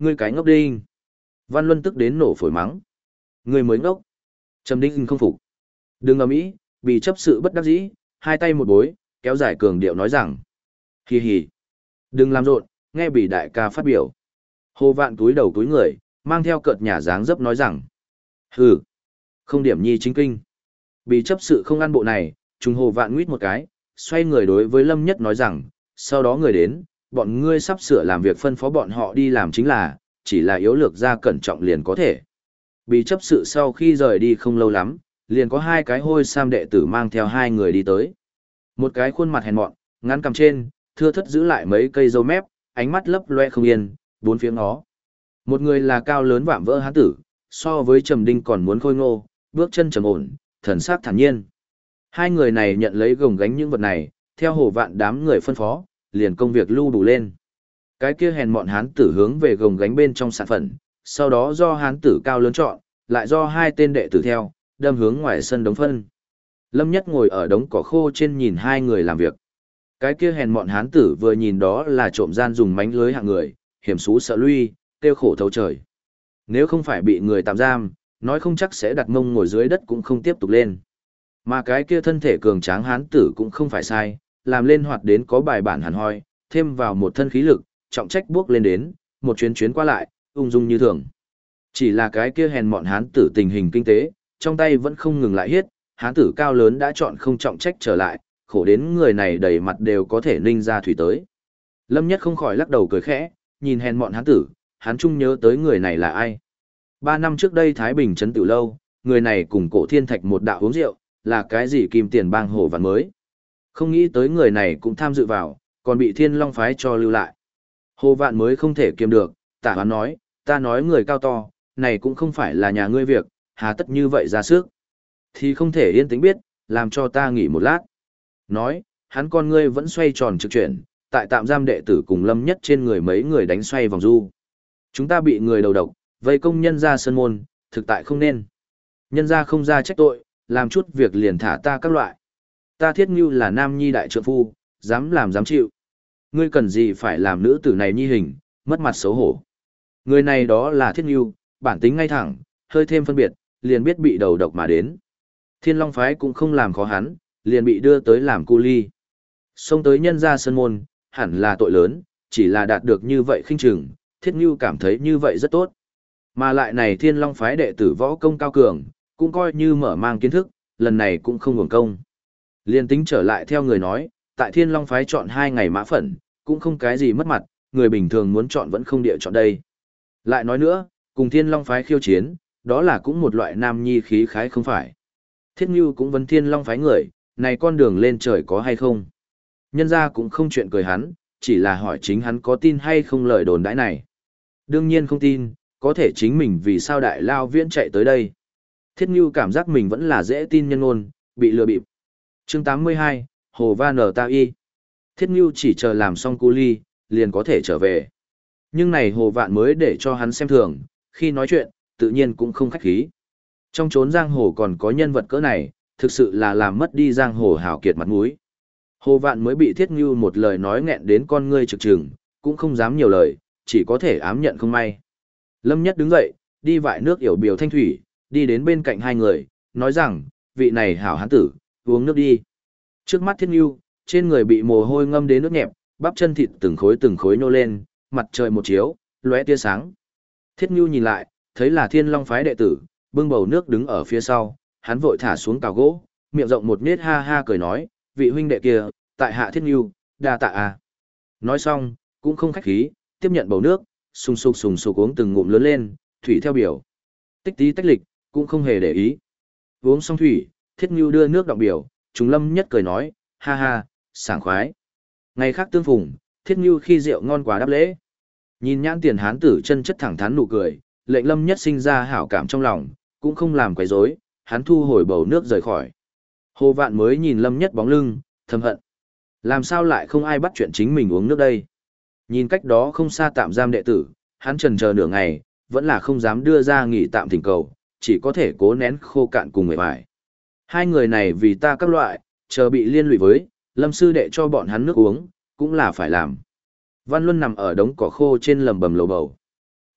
Ngươi cái ngốc đinh. Văn Luân tức đến nổ phổi mắng. Ngươi mới ngốc. Trầm Đinh không phục. Đừng ầm ĩ, bị chấp sự bất đắc dĩ, hai tay một bối, kéo dài cường điệu nói rằng. Hì hì. Đừng làm rộn, nghe bị đại ca phát biểu. Hồ Vạn túi đầu túi người, mang theo cợt nhả dáng dấp nói rằng. Hừ. Không điểm nhi chính kinh. Bị chấp sự không ăn bộ này, trùng Hồ Vạn nguyết một cái, xoay người đối với Lâm Nhất nói rằng, sau đó người đến, bọn ngươi sắp sửa làm việc phân phó bọn họ đi làm chính là, chỉ là yếu lược ra cẩn trọng liền có thể. Bị chấp sự sau khi rời đi không lâu lắm, liền có hai cái hôi sam đệ tử mang theo hai người đi tới. Một cái khuôn mặt hèn mọn, ngắn cằm trên, thưa thất giữ lại mấy cây râu mép, ánh mắt lấp loe không yên, bốn phía ngó. Một người là cao lớn vạm vỡ hán tử, so với Trầm Đinh còn muốn khôi ngô, bước chân trầm ổn, thần sắc thản nhiên. Hai người này nhận lấy gồng gánh những vật này, theo Hồ Vạn đám người phân phó, liền công việc lưu đủ lên. Cái kia hèn mọn hán tử hướng về gồng gánh bên trong sản phận, sau đó do hán tử cao lớn chọn, lại do hai tên đệ tử theo, đâm hướng ngoài sân đống phân. Lâm Nhất ngồi ở đống cỏ khô trên nhìn hai người làm việc. Cái kia hèn mọn hán tử vừa nhìn đó là trộm gian dùng mánh lưới hạng người, hiểm xú sợ lui, kêu khổ thấu trời. Nếu không phải bị người tạm giam, nói không chắc sẽ đặt mông ngồi dưới đất cũng không tiếp tục lên. Mà cái kia thân thể cường tráng hán tử cũng không phải sai, làm lên hoạt đến có bài bản hẳn hoi, thêm vào một thân khí lực, trọng trách bước lên đến, một chuyến chuyến qua lại, ung dung như thường. Chỉ là cái kia hèn mọn hán tử tình hình kinh tế, trong tay vẫn không ngừng lại hiết, hán tử cao lớn đã chọn không trọng trách trở lại, khổ đến người này đầy mặt đều có thể ninh ra thủy tới. Lâm Nhất không khỏi lắc đầu cười khẽ, nhìn hèn mọn hán tử, hắn chung nhớ tới người này là ai. 3 năm trước đây Thái Bình trấn Tiểu Lâu, người này cùng Cổ Thiên Thạch một đạo uống rượu, là cái gì kim tiền bang Hồ Vạn mới. Không nghĩ tới người này cũng tham dự vào, còn bị Thiên Long phái cho lưu lại. Hồ Vạn mới không thể kiềm được, tả hoán nói, ta nói người cao to, này cũng không phải là nhà ngươi việc, hà tất như vậy ra sức. Thì không thể yên tĩnh biết, làm cho ta nghỉ một lát. Nói, hắn con ngươi vẫn xoay tròn trực chuyển, tại tạm giam đệ tử cùng Lâm Nhất trên người mấy người đánh xoay vòng du. Chúng ta bị người đầu độc, vây công nhân ra sân môn, thực tại không nên. Nhân ra không ra trách tội, làm chút việc liền thả ta các loại. Ta Thiết Ngưu là nam nhi đại trượng phu, dám làm dám chịu. Ngươi cần gì phải làm nữ tử này nhi hình, mất mặt xấu hổ. Người này đó là Thiết Ngưu, bản tính ngay thẳng, hơi thêm phân biệt, liền biết bị đầu độc mà đến. Thiên Long phái cũng không làm khó hắn, liền bị đưa tới làm cu ly. Xông tới nhân ra sân môn, hẳn là tội lớn, chỉ là đạt được như vậy khinh chừng, Thiết Ngưu cảm thấy như vậy rất tốt. Mà lại này Thiên Long phái đệ tử võ công cao cường, cũng coi như mở mang kiến thức, lần này cũng không hưởng công. Liên tính trở lại theo người nói, tại Thiên Long phái chọn 2 ngày mã phận, cũng không cái gì mất mặt, người bình thường muốn chọn vẫn không địa chọn đây. Lại nói nữa, cùng Thiên Long phái khiêu chiến, đó là cũng một loại nam nhi khí khái không phải. Thiết Ngưu cũng vấn Thiên Long phái người, này con đường lên trời có hay không? Nhân ra cũng không chuyện cười hắn, chỉ là hỏi chính hắn có tin hay không lời đồn đãi này. Đương nhiên không tin, có thể chính mình vì sao đại lao viễn chạy tới đây. Thiết Ngưu cảm giác mình vẫn là dễ tin nhân ngôn, bị lừa bịp. Chương 82, Hồ Va Nở Ta Y. Thiết Ngưu chỉ chờ làm xong cu ly, liền có thể trở về. Nhưng này Hồ Vạn mới để cho hắn xem thường, khi nói chuyện, tự nhiên cũng không khách khí. Trong chốn giang hồ còn có nhân vật cỡ này, thực sự là làm mất đi giang hồ hào kiệt mặt mũi. Hồ Vạn mới bị Thiết Ngưu một lời nói nghẹn đến con ngươi trực trừng, cũng không dám nhiều lời, chỉ có thể ám nhận không may. Lâm Nhất đứng dậy, đi vại nước yểu biều thanh thủy, đi đến bên cạnh hai người, nói rằng, vị này hảo hán tử, uống nước đi. Trước mắt Thiết Ngưu, trên người bị mồ hôi ngâm đến nước nhẹp, bắp chân thịt từng khối nô lên, mặt trời một chiếu, lóe tia sáng. Thiết Ngưu nhìn lại, thấy là Thiên Long phái đệ tử, bưng bầu nước đứng ở phía sau, hắn vội thả xuống cào gỗ, miệng rộng một nết ha ha cười nói, vị huynh đệ kia, tại hạ Thiết Ngưu, đa tạ à. Nói xong, cũng không khách khí, tiếp nhận bầu nước, sùng sục uống từng ngụm lớn lên, thủy theo biểu. Tích tí tách lịch, cũng không hề để ý. Uống xong thủy, Thiết Ngưu đưa nước đọng biểu, chúng Lâm Nhất cười nói, ha ha, sảng khoái. Ngày khác tương phùng, Thiết Ngưu khi rượu ngon quá đáp lễ. Nhìn nhãn tiền hán tử chân chất thẳng thắn nụ cười, lệnh Lâm Nhất sinh ra hảo cảm trong lòng, cũng không làm quấy rối, hắn thu hồi bầu nước rời khỏi. Hồ Vạn mới nhìn Lâm Nhất bóng lưng, thầm hận. Làm sao lại không ai bắt chuyện chính mình uống nước đây? Nhìn cách đó không xa tạm giam đệ tử, hắn chần chờ nửa ngày, vẫn là không dám đưa ra nghỉ tạm thỉnh cầu, chỉ có thể cố nén khô cạn cùng người vải. Hai người này vì ta các loại, chờ bị liên lụy với, Lâm sư đệ cho bọn hắn nước uống, cũng là phải làm. Văn Luân nằm ở đống cỏ khô trên lầm bầm lầu bầu.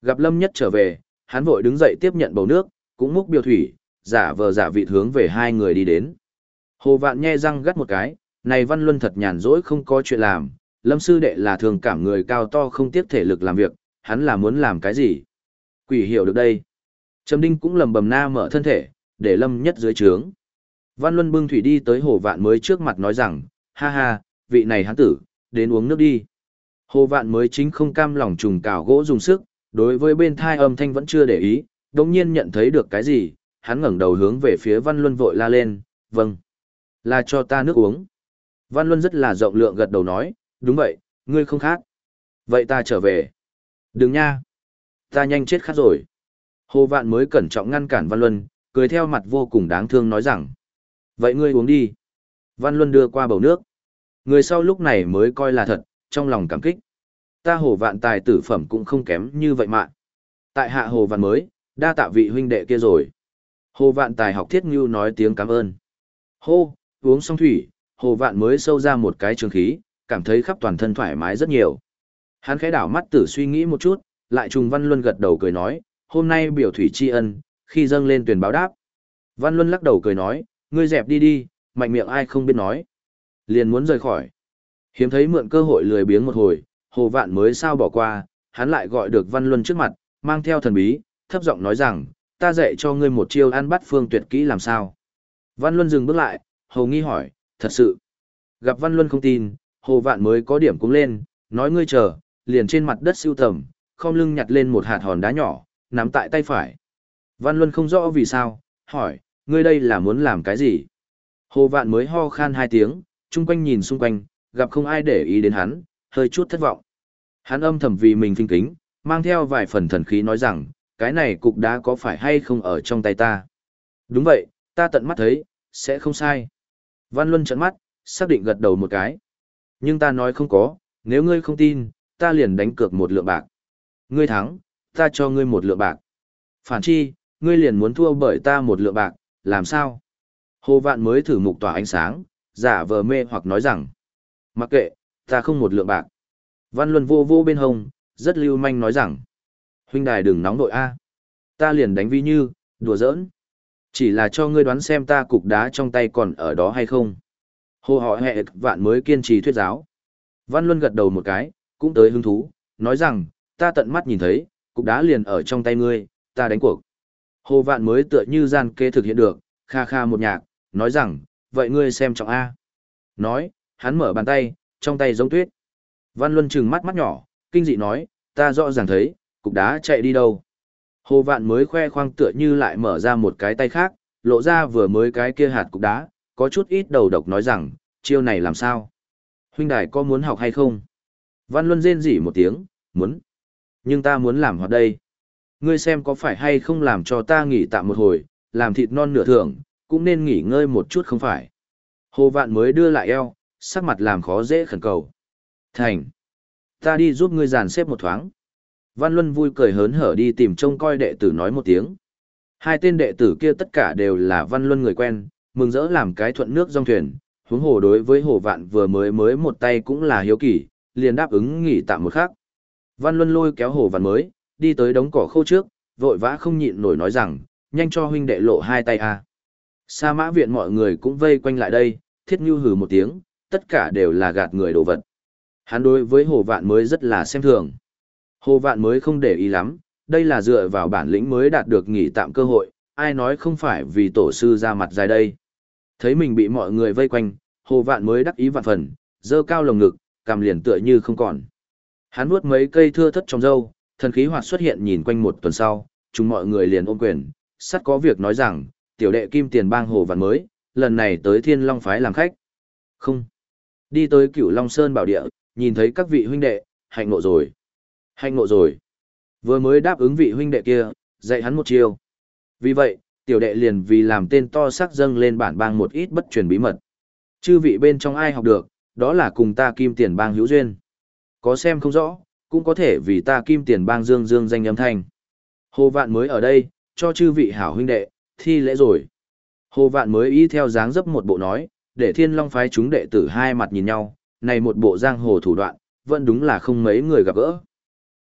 Gặp Lâm Nhất trở về, hắn vội đứng dậy tiếp nhận bầu nước, cũng múc biểu thủy, giả vờ giả vịt hướng về hai người đi đến. Hồ Vạn nhe răng gắt một cái, này Văn Luân thật nhàn rỗi không có chuyện làm, Lâm sư đệ là thường cảm người cao to không tiếc thể lực làm việc, hắn là muốn làm cái gì? Quỷ hiểu được đây. Trầm Đinh cũng lầm bầm na mở thân thể, để Lâm Nhất dưới trướng. Văn Luân bưng thủy đi tới Hồ Vạn mới trước mặt nói rằng, ha ha, vị này hắn tử, đến uống nước đi. Hồ Vạn mới chính không cam lòng trùng cào gỗ dùng sức, đối với bên thai âm thanh vẫn chưa để ý, đồng nhiên nhận thấy được cái gì, hắn ngẩng đầu hướng về phía Văn Luân vội la lên, vâng, là cho ta nước uống. Văn Luân rất là rộng lượng gật đầu nói, đúng vậy, ngươi không khát. Vậy ta trở về. Đừng nha. Ta nhanh chết khát rồi. Hồ Vạn mới cẩn trọng ngăn cản Văn Luân, cười theo mặt vô cùng đáng thương nói rằng, vậy ngươi uống đi. Văn Luân đưa qua bầu nước. Người sau lúc này mới coi là thật, trong lòng cảm kích. Ta Hồ Vạn tài tử phẩm cũng không kém như vậy mà. Tại hạ Hồ Vạn mới, đa tạ vị huynh đệ kia rồi. Hồ Vạn tài học thiết ngưu nói tiếng cảm ơn. Hô, uống xong thủy, Hồ Vạn mới sâu ra một cái trường khí, cảm thấy khắp toàn thân thoải mái rất nhiều. Hắn khẽ đảo mắt tử suy nghĩ một chút, lại trùng Văn Luân gật đầu cười nói, hôm nay biểu thủy tri ân, khi dâng lên tuyển báo đáp. Văn Luân lắc đầu cười nói, ngươi dẹp đi đi, mạnh miệng ai không biết nói. Liền muốn rời khỏi. Hiếm thấy mượn cơ hội lười biếng một hồi, Hồ Vạn mới sao bỏ qua, hắn lại gọi được Văn Luân trước mặt, mang theo thần bí, thấp giọng nói rằng, ta dạy cho ngươi một chiêu ăn bắt phương tuyệt kỹ làm sao. Văn Luân dừng bước lại, Hồ nghi hỏi, thật sự. Gặp Văn Luân không tin, Hồ Vạn mới có điểm cũng lên, nói ngươi chờ, liền trên mặt đất siêu tầm, không lưng nhặt lên một hạt hòn đá nhỏ, nắm tại tay phải. Văn Luân không rõ vì sao, hỏi, ngươi đây là muốn làm cái gì? Hồ Vạn mới ho khan hai tiếng, chung quanh nhìn xung quanh, gặp không ai để ý đến hắn, hơi chút thất vọng. Hắn âm thầm vì mình phinh kính, mang theo vài phần thần khí nói rằng, cái này cục đá có phải hay không ở trong tay ta? Đúng vậy, ta tận mắt thấy, sẽ không sai. Văn Luân trợn mắt, xác định gật đầu một cái. Nhưng ta nói không có, nếu ngươi không tin, ta liền đánh cược một lượng bạc. Ngươi thắng, ta cho ngươi một lượng bạc. Phản chi, ngươi liền muốn thua bởi ta một lượng bạc, làm sao? Hồ Vạn mới thử mục tỏa ánh sáng, giả vờ mê hoặc nói rằng, mặc kệ, ta không một lượng bạc. Văn Luân vô vô bên hông, rất lưu manh nói rằng, huynh đài đừng nóng đội a, ta liền đánh vi như, đùa giỡn. Chỉ là cho ngươi đoán xem ta cục đá trong tay còn ở đó hay không. Hồ họ hẹ Vạn mới kiên trì thuyết giáo. Văn Luân gật đầu một cái, cũng tới hứng thú, nói rằng, ta tận mắt nhìn thấy, cục đá liền ở trong tay ngươi, ta đánh cuộc. Hồ Vạn mới tựa như gian kê thực hiện được, kha kha một nhạc, nói rằng, vậy ngươi xem trọng A. Nói, hắn mở bàn tay, trong tay giống tuyết. Văn Luân trừng mắt mắt nhỏ, kinh dị nói, ta rõ ràng thấy, cục đá chạy đi đâu. Hồ Vạn mới khoe khoang tựa như lại mở ra một cái tay khác, lộ ra vừa mới cái kia hạt cục đá, có chút ít đầu độc nói rằng, chiêu này làm sao? Huynh đài có muốn học hay không? Văn Luân rên rỉ một tiếng, muốn. Nhưng ta muốn làm hoạt đây. Ngươi xem có phải hay không làm cho ta nghỉ tạm một hồi, làm thịt non nửa thưởng, cũng nên nghỉ ngơi một chút không phải. Hồ Vạn mới đưa lại eo, sắc mặt làm khó dễ khẩn cầu. Thành. Ta đi giúp ngươi dàn xếp một thoáng. Văn Luân vui cười hớn hở đi tìm trông coi đệ tử nói một tiếng. Hai tên đệ tử kia tất cả đều là Văn Luân người quen, mừng rỡ làm cái thuận nước dòng thuyền. Huống hồ đối với Hồ Vạn vừa mới một tay cũng là hiếu kỳ, liền đáp ứng nghỉ tạm một khắc. Văn Luân lôi kéo Hồ Vạn mới, đi tới đống cỏ khô trước, vội vã không nhịn nổi nói rằng, nhanh cho huynh đệ lộ hai tay a. Sa Mã viện mọi người cũng vây quanh lại đây, Thiết Nhu hừ một tiếng, tất cả đều là gạt người đồ vật. Hắn đối với Hồ Vạn mới rất là xem thường. Hồ Vạn mới không để ý lắm, đây là dựa vào bản lĩnh mới đạt được nghỉ tạm cơ hội, ai nói không phải vì tổ sư ra mặt dài đây. Thấy mình bị mọi người vây quanh, Hồ Vạn mới đắc ý vạn phần, dơ cao lồng ngực, cằm liền tựa như không còn. Hắn nuốt mấy cây thưa thất trong râu, thần khí hoạt xuất hiện nhìn quanh một tuần sau, chúng mọi người liền ôm quyền, sắt có việc nói rằng, tiểu đệ Kim Tiền Bang Hồ Vạn mới, lần này tới Thiên Long phái làm khách. Không. Đi tới Cửu Long Sơn bảo địa, nhìn thấy các vị huynh đệ, hạnh ngộ rồi. Hạnh ngộ rồi. Vừa mới đáp ứng vị huynh đệ kia, dạy hắn một chiêu. Vì vậy, tiểu đệ liền vì làm tên to sắc dâng lên bản bang một ít bất truyền bí mật. Chư vị bên trong ai học được, đó là cùng ta Kim Tiền Bang hữu duyên. Có xem không rõ, cũng có thể vì ta Kim Tiền Bang dương dương danh âm thanh. Hồ Vạn mới ở đây, cho chư vị hảo huynh đệ, thi lễ rồi. Hồ Vạn mới y theo dáng dấp một bộ nói, để Thiên Long phái chúng đệ tử hai mặt nhìn nhau, này một bộ giang hồ thủ đoạn, vẫn đúng là không mấy người gặp gỡ.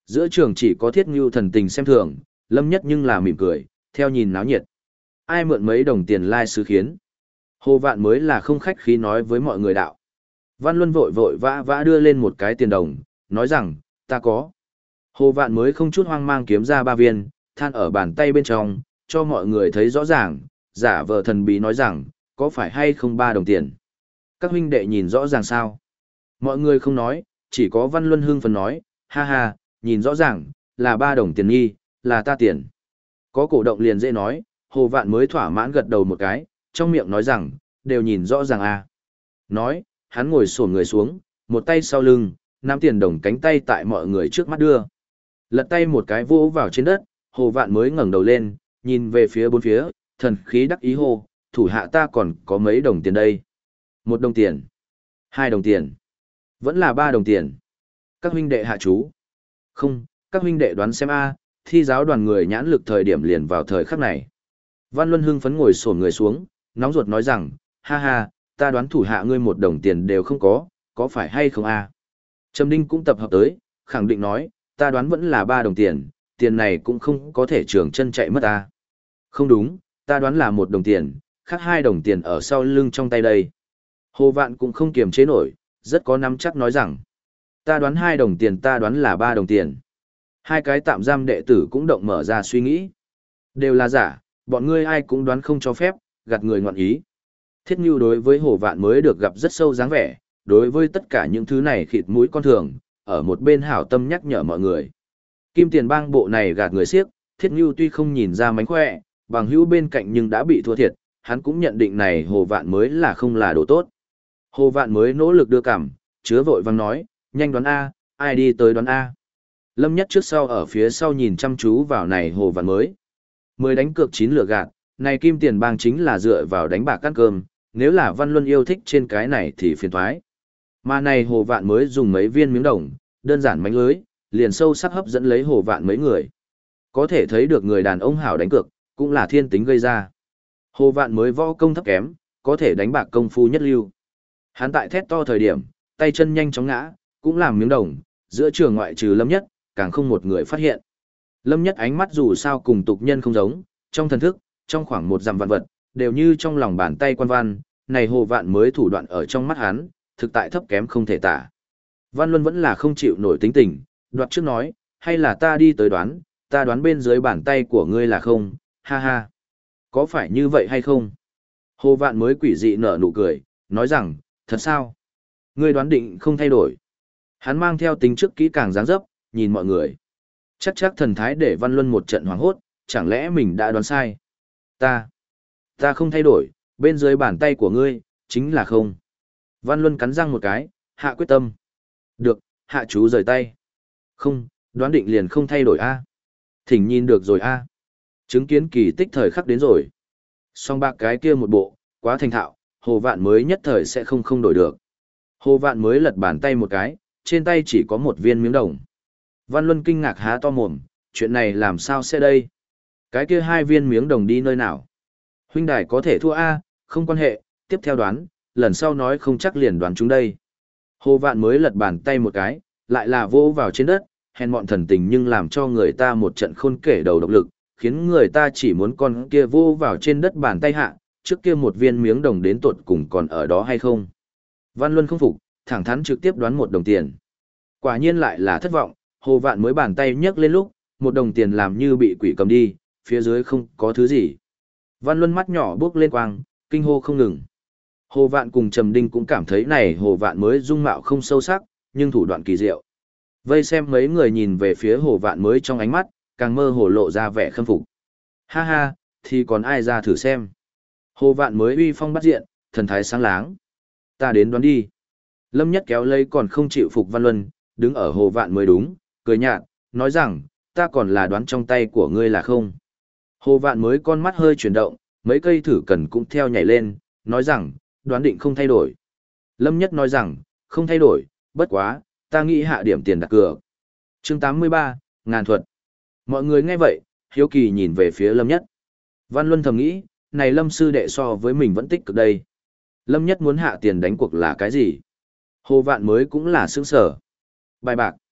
Giữa trường chỉ có Thiết Ngưu thần tình xem thường, Lâm Nhất nhưng là mỉm cười, theo nhìn náo nhiệt. Ai mượn mấy đồng tiền lai sứ khiến. Hồ Vạn mới là không khách khí nói với mọi người đạo. Văn Luân vội vội vã vã đưa lên một cái tiền đồng, nói rằng, ta có. Hồ Vạn mới không chút hoang mang kiếm ra 3 viên, than ở bàn tay bên trong, cho mọi người thấy rõ ràng, giả vờ thần bí nói rằng, có phải hay không 3 đồng tiền. Các huynh đệ nhìn rõ ràng sao? Mọi người không nói, chỉ có Văn Luân hưng phấn nói, ha ha, nhìn rõ ràng, là 3 đồng tiền nghi, là ta tiền. Có cổ động liền dễ nói, Hồ Vạn mới thỏa mãn gật đầu một cái, trong miệng nói rằng, đều nhìn rõ ràng à. Nói, hắn ngồi xổm người xuống, một tay sau lưng, nắm tiền đồng cánh tay tại mọi người trước mắt đưa. Lật tay một cái vỗ vào trên đất, Hồ Vạn mới ngẩng đầu lên, nhìn về phía bốn phía, thần khí đắc ý hô, thủ hạ ta còn có mấy đồng tiền đây. 1 đồng tiền, 2 đồng tiền, vẫn là 3 đồng tiền. Các huynh đệ hạ chú. Không, các huynh đệ đoán xem a, thi giáo đoàn người nhãn lực thời điểm liền vào thời khắc này. Văn Luân hưng phấn ngồi xổm người xuống, nóng ruột nói rằng, ha ha, ta đoán thủ hạ ngươi 1 đồng tiền đều không có phải hay không a? Trầm Đinh cũng tập hợp tới, khẳng định nói, ta đoán vẫn là 3 đồng tiền, tiền này cũng không có thể trường chân chạy mất a. Không đúng, ta đoán là 1 đồng tiền, khác 2 đồng tiền ở sau lưng trong tay đây. Hồ Vạn cũng không kiềm chế nổi, rất có nắm chắc nói rằng, ta đoán 2 đồng tiền, ta đoán là 3 đồng tiền. Hai cái tạm giam đệ tử cũng động mở ra suy nghĩ. Đều là giả, bọn ngươi ai cũng đoán không cho phép, gạt người ngoạn ý. Thiết Ngưu đối với Hồ Vạn mới được gặp rất sâu dáng vẻ, đối với tất cả những thứ này khịt mũi con thường, ở một bên hảo tâm nhắc nhở mọi người. Kim Tiền Bang bộ này gạt người siếc, Thiết Ngưu tuy không nhìn ra mánh khỏe, bằng hữu bên cạnh nhưng đã bị thua thiệt, hắn cũng nhận định này Hồ Vạn mới là không là đồ tốt. Hồ Vạn mới nỗ lực đưa cảm, chứa vội vang nói, nhanh đoán A, ai đi tới đoán A. Lâm Nhất trước sau ở phía sau nhìn chăm chú vào này Hồ Vạn mới. 10 đánh cược 9 lừa gạt, này Kim Tiền Bang chính là dựa vào đánh bạc ăn cơm, nếu là Văn Luân yêu thích trên cái này thì phiền thoái. Mà này Hồ Vạn mới dùng mấy viên miếng đồng, đơn giản mánh lưới, liền sâu sắc hấp dẫn lấy Hồ Vạn mấy người. Có thể thấy được người đàn ông hảo đánh cược, cũng là thiên tính gây ra. Hồ Vạn mới võ công thấp kém, có thể đánh bạc công phu nhất lưu. Hắn tại thét to thời điểm, tay chân nhanh chóng ngã, cũng làm miếng đồng, giữa trường ngoại trừ Lâm Nhất, càng không một người phát hiện. Lâm Nhất ánh mắt dù sao cùng tục nhân không giống, trong thần thức, trong khoảng một dặm vạn vật, đều như trong lòng bàn tay quan văn, này Hồ Vạn mới thủ đoạn ở trong mắt hắn, thực tại thấp kém không thể tả. Văn Luân vẫn là không chịu nổi tính tình, đoạt trước nói, hay là ta đi tới đoán, ta đoán bên dưới bàn tay của ngươi là không, ha ha. Có phải như vậy hay không? Hồ Vạn mới quỷ dị nở nụ cười, nói rằng, thật sao? Ngươi đoán định không thay đổi. Hắn mang theo tính trước kỹ càng dáng dấp, nhìn mọi người. Chắc thần thái để Văn Luân một trận hoảng hốt, chẳng lẽ mình đã đoán sai? Ta không thay đổi, bên dưới bàn tay của ngươi, chính là không. Văn Luân cắn răng một cái, hạ quyết tâm. Được, hạ chú rời tay. Không, đoán định liền không thay đổi a. Thỉnh nhìn được rồi a. Chứng kiến kỳ tích thời khắc đến rồi. Song bạc cái kia một bộ, quá thành thạo, Hồ Vạn mới nhất thời sẽ không đổi được. Hồ Vạn mới lật bàn tay một cái, trên tay chỉ có 1 viên miếng đồng. Văn Luân kinh ngạc há to mồm, chuyện này làm sao sẽ đây? Cái kia 2 viên miếng đồng đi nơi nào? Huynh đài có thể thua a, không quan hệ, tiếp theo đoán, lần sau nói không chắc liền đoán chúng đây. Hồ Vạn mới lật bàn tay một cái, lại là vô vào trên đất, hèn mọn thần tình nhưng làm cho người ta một trận khôn kể đầu độc lực, khiến người ta chỉ muốn con kia vô vào trên đất bàn tay hạ, trước kia 1 viên miếng đồng đến tột cùng còn ở đó hay không. Văn Luân không phục, thẳng thắn trực tiếp đoán 1 đồng tiền. Quả nhiên lại là thất vọng, Hồ Vạn mới bàn tay nhấc lên lúc, 1 đồng tiền làm như bị quỷ cầm đi, phía dưới không có thứ gì. Văn Luân mắt nhỏ bước lên quang, kinh hô không ngừng. Hồ Vạn cùng Trầm Đinh cũng cảm thấy này Hồ Vạn mới dung mạo không sâu sắc, nhưng thủ đoạn kỳ diệu. Vây xem mấy người nhìn về phía Hồ Vạn mới trong ánh mắt, càng mơ hồ lộ ra vẻ khâm phục. Ha ha, thì còn ai ra thử xem. Hồ Vạn mới uy phong bắt diện, thần thái sáng láng. Ta đến đoán đi. Lâm Nhất kéo lấy còn không chịu phục Văn Luân, đứng ở Hồ Vạn mới đúng, cười nhạt, nói rằng, ta còn là đoán trong tay của ngươi là không. Hồ Vạn mới con mắt hơi chuyển động, mấy cây thử cần cũng theo nhảy lên, nói rằng, đoán định không thay đổi. Lâm Nhất nói rằng, không thay đổi, bất quá, ta nghĩ hạ điểm tiền đặt cược. Chương 83, ngàn thuật. Mọi người nghe vậy, hiếu kỳ nhìn về phía Lâm Nhất. Văn Luân thầm nghĩ, này Lâm sư đệ so với mình vẫn tích cực đây. Lâm Nhất muốn hạ tiền đánh cuộc là cái gì? Hồ Vạn mới cũng là sướng sở. Bài bạc.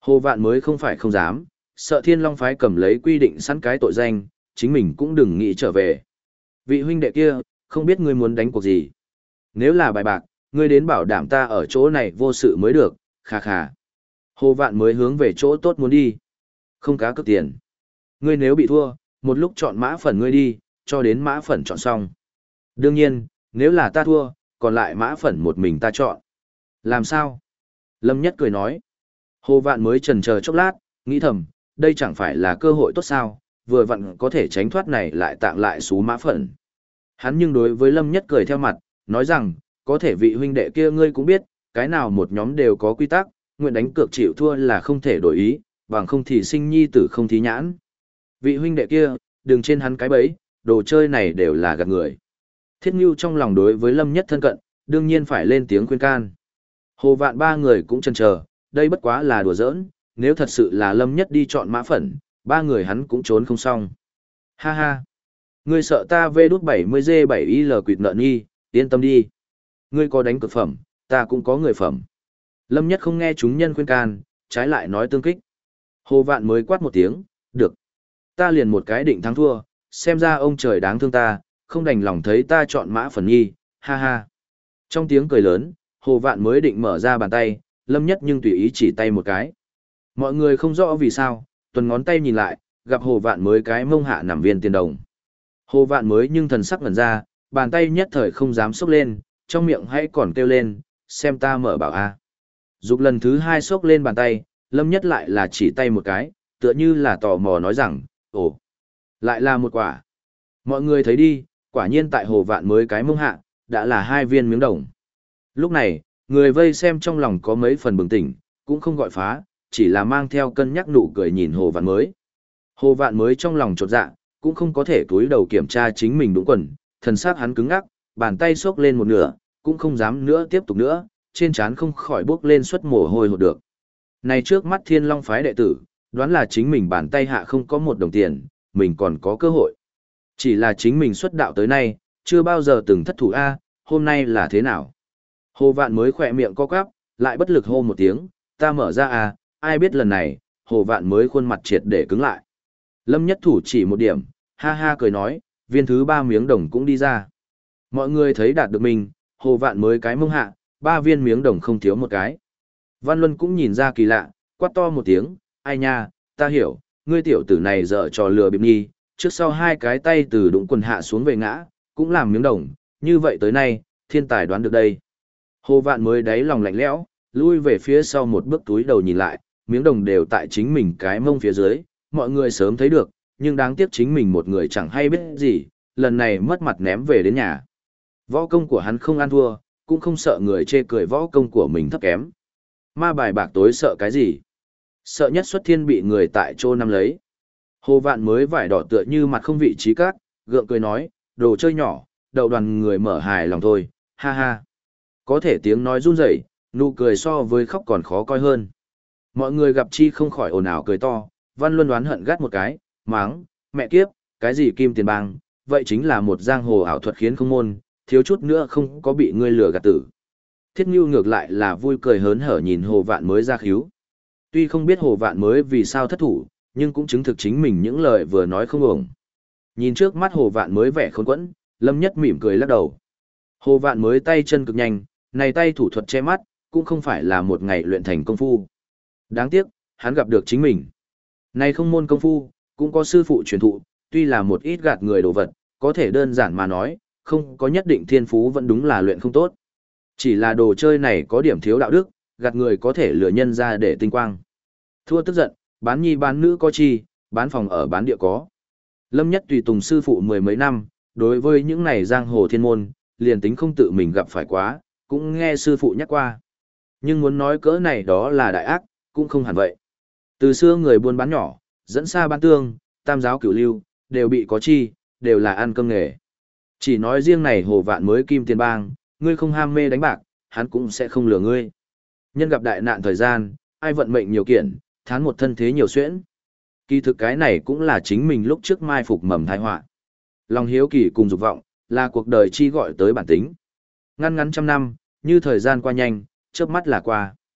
Hồ Vạn mới không phải không dám, sợ Thiên Long phái cầm lấy quy định sẵn cái tội danh, chính mình cũng đừng nghĩ trở về. Vị huynh đệ kia, không biết ngươi muốn đánh cuộc gì. Nếu là bài bạc, ngươi đến bảo đảm ta ở chỗ này vô sự mới được, khà khà. Hồ Vạn mới hướng về chỗ tốt muốn đi. Không cá cược tiền. Ngươi nếu bị thua, một lúc chọn mã phần ngươi đi, cho đến mã phần chọn xong. Đương nhiên, nếu là ta thua, còn lại mã phần một mình ta chọn. Làm sao? Lâm Nhất cười nói. Hồ Vạn mới chần chờ chốc lát, nghĩ thầm, đây chẳng phải là cơ hội tốt sao, vừa vặn có thể tránh thoát này lại tặng lại số mã phần. Hắn nhưng đối với Lâm Nhất cười theo mặt, nói rằng, có thể vị huynh đệ kia ngươi cũng biết, cái nào một nhóm đều có quy tắc, nguyện đánh cược chịu thua là không thể đổi ý, bằng không thì sinh nhi tử không thí nhãn. Vị huynh đệ kia, đừng trên hắn cái bẫy, đồ chơi này đều là gạt người. Thiết Ngưu trong lòng đối với Lâm Nhất thân cận, đương nhiên phải lên tiếng khuyên can. Hồ Vạn ba người cũng chần chờ, đây bất quá là đùa giỡn, nếu thật sự là Lâm Nhất đi chọn mã phẩn, ba người hắn cũng trốn không xong. Ha ha, ngươi sợ ta vê đút 70G7IL quỵt nợ nhi, yên tâm đi. Ngươi có đánh cực phẩm, ta cũng có người phẩm. Lâm Nhất không nghe chúng nhân khuyên can, trái lại nói tương kích. Hồ Vạn mới quát một tiếng, được. Ta liền một cái định thắng thua, xem ra ông trời đáng thương ta, không đành lòng thấy ta chọn mã phần nhi, ha ha. Trong tiếng cười lớn, Hồ Vạn mới định mở ra bàn tay, Lâm Nhất nhưng tùy ý chỉ tay một cái. Mọi người không rõ vì sao, tuần ngón tay nhìn lại, gặp Hồ Vạn mới cái mông hạ nằm viên tiền đồng. Hồ Vạn mới nhưng thần sắc ngẩn ra, bàn tay nhất thời không dám xốc lên, trong miệng hãy còn kêu lên, xem ta mở bảo a. Dục lần thứ hai xốc lên bàn tay, Lâm Nhất lại là chỉ tay một cái, tựa như là tò mò nói rằng, ồ, lại là một quả. Mọi người thấy đi, quả nhiên tại Hồ Vạn mới cái mông hạ, đã là hai viên miếng đồng. Lúc này, người vây xem trong lòng có mấy phần bừng tỉnh, cũng không gọi phá, chỉ là mang theo cân nhắc nụ cười nhìn Hồ Vạn mới. Hồ Vạn mới trong lòng chột dạ, cũng không có thể cúi đầu kiểm tra chính mình đúng quần, thần sắc hắn cứng ngắc, bàn tay xốc lên một nửa, cũng không dám nữa tiếp tục nữa, trên trán không khỏi bước lên suất mồ hôi hột được. Này trước mắt Thiên Long phái đệ tử, đoán là chính mình bàn tay hạ không có một đồng tiền, mình còn có cơ hội. Chỉ là chính mình xuất đạo tới nay, chưa bao giờ từng thất thủ A, hôm nay là thế nào? Hồ Vạn mới khỏe miệng co quắp, lại bất lực hô một tiếng, ta mở ra A, ai biết lần này, Hồ Vạn mới khuôn mặt triệt để cứng lại. Lâm Nhất thủ chỉ một điểm, ha ha cười nói, viên thứ ba miếng đồng cũng đi ra. Mọi người thấy đạt được mình, Hồ Vạn mới cái mông hạ, ba viên miếng đồng không thiếu một cái. Văn Luân cũng nhìn ra kỳ lạ, quát to một tiếng, ai nha, ta hiểu, ngươi tiểu tử này dở trò lừa bịp nhi, trước sau hai cái tay từ đụng quần hạ xuống về ngã, cũng làm miếng đồng, như vậy tới nay, thiên tài đoán được đây. Hồ Vạn mới đáy lòng lạnh lẽo, lui về phía sau một bước túi đầu nhìn lại, miếng đồng đều tại chính mình cái mông phía dưới, mọi người sớm thấy được, nhưng đáng tiếc chính mình một người chẳng hay biết gì, lần này mất mặt ném về đến nhà. Võ công của hắn không ăn thua, cũng không sợ người chê cười võ công của mình thấp kém. Ma bài bạc tối sợ cái gì? Sợ nhất xuất thiên bị người tại chỗ nắm lấy. Hồ Vạn mới vải đỏ tựa như mặt không vị trí cát, gượng cười nói, đồ chơi nhỏ, đậu đoàn người mở hài lòng thôi, ha ha. Có thể tiếng nói run rẩy, nụ cười so với khóc còn khó coi hơn. Mọi người gặp chi không khỏi ồn ào cười to, Văn Luân đoán hận gắt một cái, máng, mẹ kiếp, cái gì kim tiền bang, vậy chính là một giang hồ ảo thuật khiến không môn, thiếu chút nữa không có bị ngươi lừa gạt tử. Thiết Ngưu ngược lại là vui cười hớn hở nhìn Hồ Vạn mới ra khíu. Tuy không biết Hồ Vạn mới vì sao thất thủ, nhưng cũng chứng thực chính mình những lời vừa nói không ổng. Nhìn trước mắt Hồ Vạn mới vẻ khốn quẫn, Lâm Nhất mỉm cười lắc đầu. Hồ Vạn mới tay chân cực nhanh, này tay thủ thuật che mắt, cũng không phải là một ngày luyện thành công phu. Đáng tiếc, hắn gặp được chính mình. Này không môn công phu, cũng có sư phụ truyền thụ, tuy là một ít gạt người đồ vật, có thể đơn giản mà nói, không có nhất định thiên phú vẫn đúng là luyện không tốt. Chỉ là đồ chơi này có điểm thiếu đạo đức, gạt người có thể lừa nhân ra để tinh quang. Thua tức giận, bán nhi bán nữ có chi, bán phòng ở bán địa có. Lâm Nhất tùy tùng sư phụ mười mấy năm, đối với những này giang hồ thiên môn, liền tính không tự mình gặp phải quá, cũng nghe sư phụ nhắc qua. Nhưng muốn nói cỡ này đó là đại ác, cũng không hẳn vậy. Từ xưa người buôn bán nhỏ, dẫn xa bán tương, tam giáo cửu lưu, đều bị có chi, đều là ăn cơm nghề. Chỉ nói riêng này Hồ Vạn mới kim tiền bang, ngươi không ham mê đánh bạc, hắn cũng sẽ không lừa ngươi. Nhân gặp đại nạn thời gian, ai vận mệnh nhiều kiện, thán một thân thế nhiều xuyễn. Kỳ thực cái này cũng là chính mình lúc trước mai phục mầm tai họa. Lòng hiếu kỳ cùng dục vọng, là cuộc đời chi gọi tới bản tính. Ngăn ngắn trăm năm, như thời gian qua nhanh, chớp mắt là qua.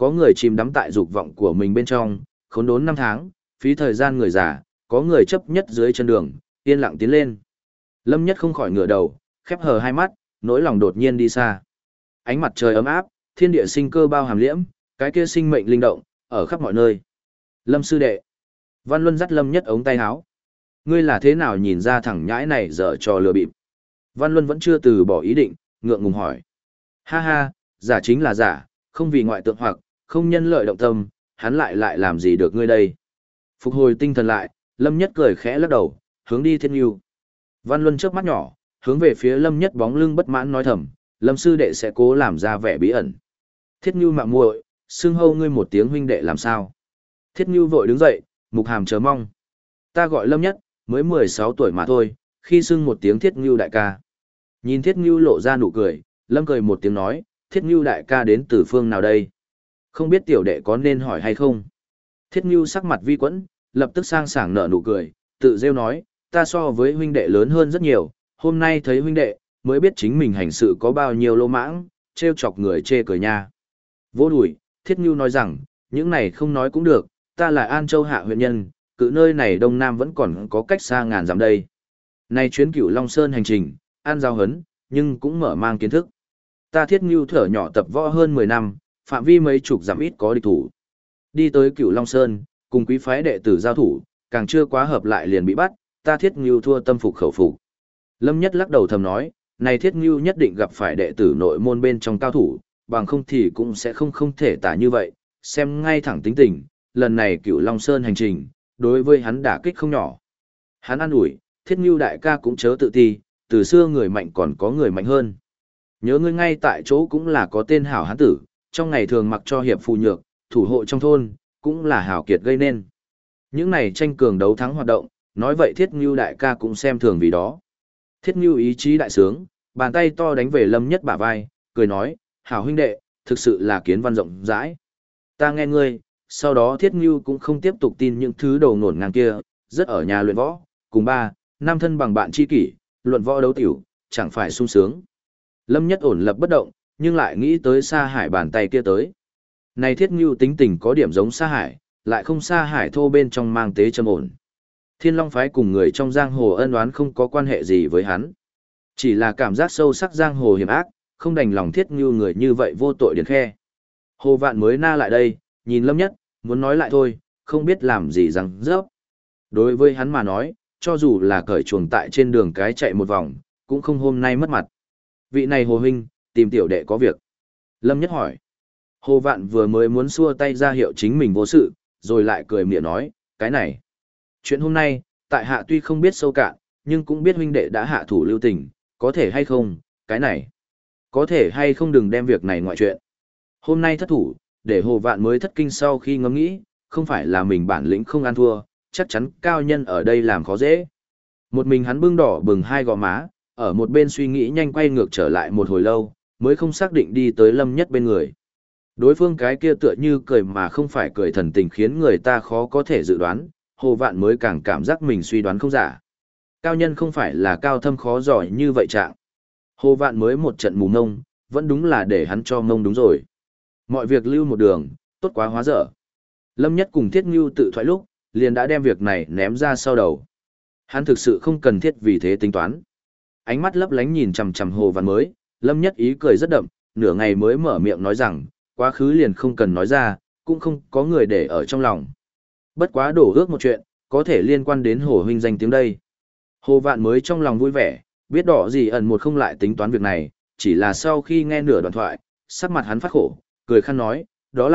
có người chìm đắm tại dục vọng của mình bên trong, khốn đốn năm tháng, phí thời gian người già, có người chấp nhất dưới chân đường, yên lặng tiến lên. Lâm Nhất không khỏi ngửa đầu, khép hờ hai mắt, nỗi lòng đột nhiên đi xa. Ánh mặt trời ấm áp, thiên địa sinh cơ bao hàm liễm, cái kia sinh mệnh linh động, ở khắp mọi nơi. Lâm sư đệ. Văn Luân dắt Lâm Nhất ống tay áo. Ngươi là thế nào nhìn ra thằng nhãi này dở trò lừa bịp? Văn Luân vẫn chưa từ bỏ ý định, ngượng ngùng hỏi. Ha ha, giả chính là giả, không vì ngoại tượng hoặc, không nhân lợi động tâm, hắn lại làm gì được ngươi đây? Phục hồi tinh thần lại, Lâm Nhất cười khẽ lắc đầu, hướng đi Thiết Nhu. Văn Luân chớp mắt nhỏ, hướng về phía Lâm Nhất bóng lưng bất mãn nói thầm, Lâm sư đệ sẽ cố làm ra vẻ bí ẩn. Thiết Nhu mạ muội, xưng hâu ngươi một tiếng huynh đệ làm sao? Thiết Nhu vội đứng dậy, mục hàm chờ mong. Ta gọi Lâm Nhất, mới 16 tuổi mà thôi, khi xưng một tiếng Thiết Nhu đại ca. Nhìn Thiết Nhu lộ ra nụ cười, Lâm cười một tiếng nói, Thiết Nhu đại ca đến từ phương nào đây? Không biết tiểu đệ có nên hỏi hay không? Thiết Nhu sắc mặt vi quẫn, lập tức sang sảng nở nụ cười, tự rêu nói, ta so với huynh đệ lớn hơn rất nhiều, hôm nay thấy huynh đệ, mới biết chính mình hành sự có bao nhiêu lô mãng, trêu chọc người chê cười nha. Vô đùi, Thiết Nhu nói rằng, những này không nói cũng được, ta là An Châu hạ huyện nhân, cự nơi này Đông Nam vẫn còn có cách xa ngàn dặm đây. Nay chuyến Cửu Long Sơn hành trình, an giao hấn, nhưng cũng mở mang kiến thức. Ta Thiết Nhu thở nhỏ tập võ hơn 10 năm, phạm vi mấy chục dặm ít có địch thủ. Đi tới Cửu Long Sơn, cùng quý phái đệ tử giao thủ, càng chưa quá hợp lại liền bị bắt, ta Thiết Nhu thua tâm phục khẩu phục. Lâm Nhất lắc đầu thầm nói, này Thiết Nhu nhất định gặp phải đệ tử nội môn bên trong cao thủ, bằng không thì cũng sẽ không thể tả như vậy, xem ngay thẳng tính tình, lần này Cửu Long Sơn hành trình, đối với hắn đả kích không nhỏ. Hắn an ủi, Thiết Nhu đại ca cũng chớ tự ti, từ xưa người mạnh còn có người mạnh hơn. Nhớ ngươi ngay tại chỗ cũng là có tên hảo hán tử, trong ngày thường mặc cho hiệp phù nhược, thủ hộ trong thôn, cũng là hảo kiệt gây nên. Những này tranh cường đấu thắng hoạt động, nói vậy Thiết Nhu đại ca cũng xem thường vì đó. Thiết Nhu ý chí đại sướng, bàn tay to đánh về Lâm Nhất bả vai, cười nói, hảo huynh đệ, thực sự là kiến văn rộng rãi. Ta nghe ngươi, sau đó Thiết Nhu cũng không tiếp tục tin những thứ đầu nổn ngang kia, rất ở nhà luyện võ, cùng 3, 5 thân bằng bạn tri kỷ, luận võ đấu tiểu, chẳng phải sung sướng. Lâm Nhất ổn lập bất động, nhưng lại nghĩ tới Sa Hải bàn tay kia tới. Này Thiết Nhu tính tình có điểm giống Sa Hải, lại không Sa Hải thô bên trong mang tế châm ổn. Thiên Long phái cùng người trong giang hồ ân oán không có quan hệ gì với hắn. Chỉ là cảm giác sâu sắc giang hồ hiểm ác, không đành lòng Thiết Nhu người như vậy vô tội điền khe. Hồ Vạn mới na lại đây, nhìn Lâm Nhất, muốn nói lại thôi, không biết làm gì rằng rớp. Đối với hắn mà nói, cho dù là cởi chuồng tại trên đường cái chạy một vòng, cũng không hôm nay mất mặt. Vị này Hồ huynh, tìm tiểu đệ có việc. Lâm Nhất hỏi. Hồ Vạn vừa mới muốn xua tay ra hiệu chính mình vô sự, rồi lại cười mỉa nói, cái này. Chuyện hôm nay, tại hạ tuy không biết sâu cạn, nhưng cũng biết huynh đệ đã hạ thủ lưu tình, có thể hay không, cái này. Có thể hay không đừng đem việc này ngoại chuyện. Hôm nay thất thủ, để Hồ Vạn mới thất kinh sau khi ngẫm nghĩ, không phải là mình bản lĩnh không ăn thua, chắc chắn cao nhân ở đây làm khó dễ. Một mình hắn bưng đỏ bừng hai gò má, ở một bên suy nghĩ nhanh quay ngược trở lại một hồi lâu, mới không xác định đi tới Lâm Nhất bên người. Đối phương cái kia tựa như cười mà không phải cười thần tình khiến người ta khó có thể dự đoán, Hồ Vạn mới càng cảm giác mình suy đoán không giả. Cao nhân không phải là cao thâm khó giỏi như vậy trạng. Hồ Vạn mới một trận mù ngông, vẫn đúng là để hắn cho ngông đúng rồi. Mọi việc lưu một đường, tốt quá hóa dở. Lâm Nhất cùng Thiết Ngưu tự thoại lúc, liền đã đem việc này ném ra sau đầu. Hắn thực sự không cần thiết vì thế tính toán. Ánh mắt lấp lánh nhìn chằm chằm Hồ Vạn mới, Lâm Nhất ý cười rất đậm, nửa ngày mới mở miệng nói rằng, quá khứ liền không cần nói ra, cũng không có người để ở trong lòng. Bất quá đổ ước một chuyện, có thể liên quan đến Hồ huynh danh tiếng đây. Hồ Vạn mới trong lòng vui vẻ, biết đỏ gì ẩn một không lại tính toán việc này, chỉ là sau khi nghe nửa đoạn thoại, sắc mặt hắn phát khổ, cười khăn nói,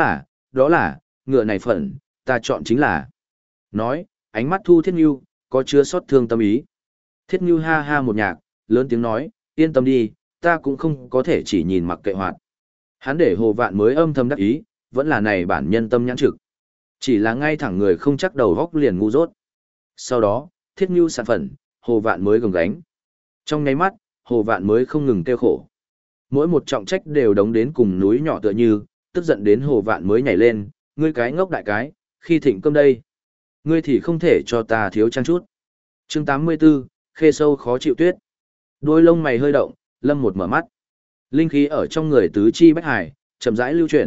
đó là, ngựa này phận, ta chọn chính là. Nói, ánh mắt thu Thiết Ngưu, có chứa xót thương tâm ý. Thiết Ngưu ha ha một nhạc, lớn tiếng nói, yên tâm đi, ta cũng không có thể chỉ nhìn mặc kệ hoạt. Hắn để Hồ Vạn mới âm thầm đắc ý, vẫn là này bản nhân tâm nhãn trực. Chỉ là ngay thẳng người không chắc đầu góc liền ngu dốt. Sau đó, Thiết Ngưu sản phận, Hồ Vạn mới gồng gánh. Trong nháy mắt, Hồ Vạn mới không ngừng kêu khổ. Mỗi một trọng trách đều đóng đến cùng núi nhỏ tựa như, tức giận đến Hồ Vạn mới nhảy lên, ngươi cái ngốc đại cái, khi thịnh cơm đây. Ngươi thì không thể cho ta thiếu trang chút. Chương 84, khê sâu khó chịu tuyết. Đôi lông mày hơi động, Lâm một mở mắt. Linh khí ở trong người tứ chi bách hải, chậm rãi lưu chuyển,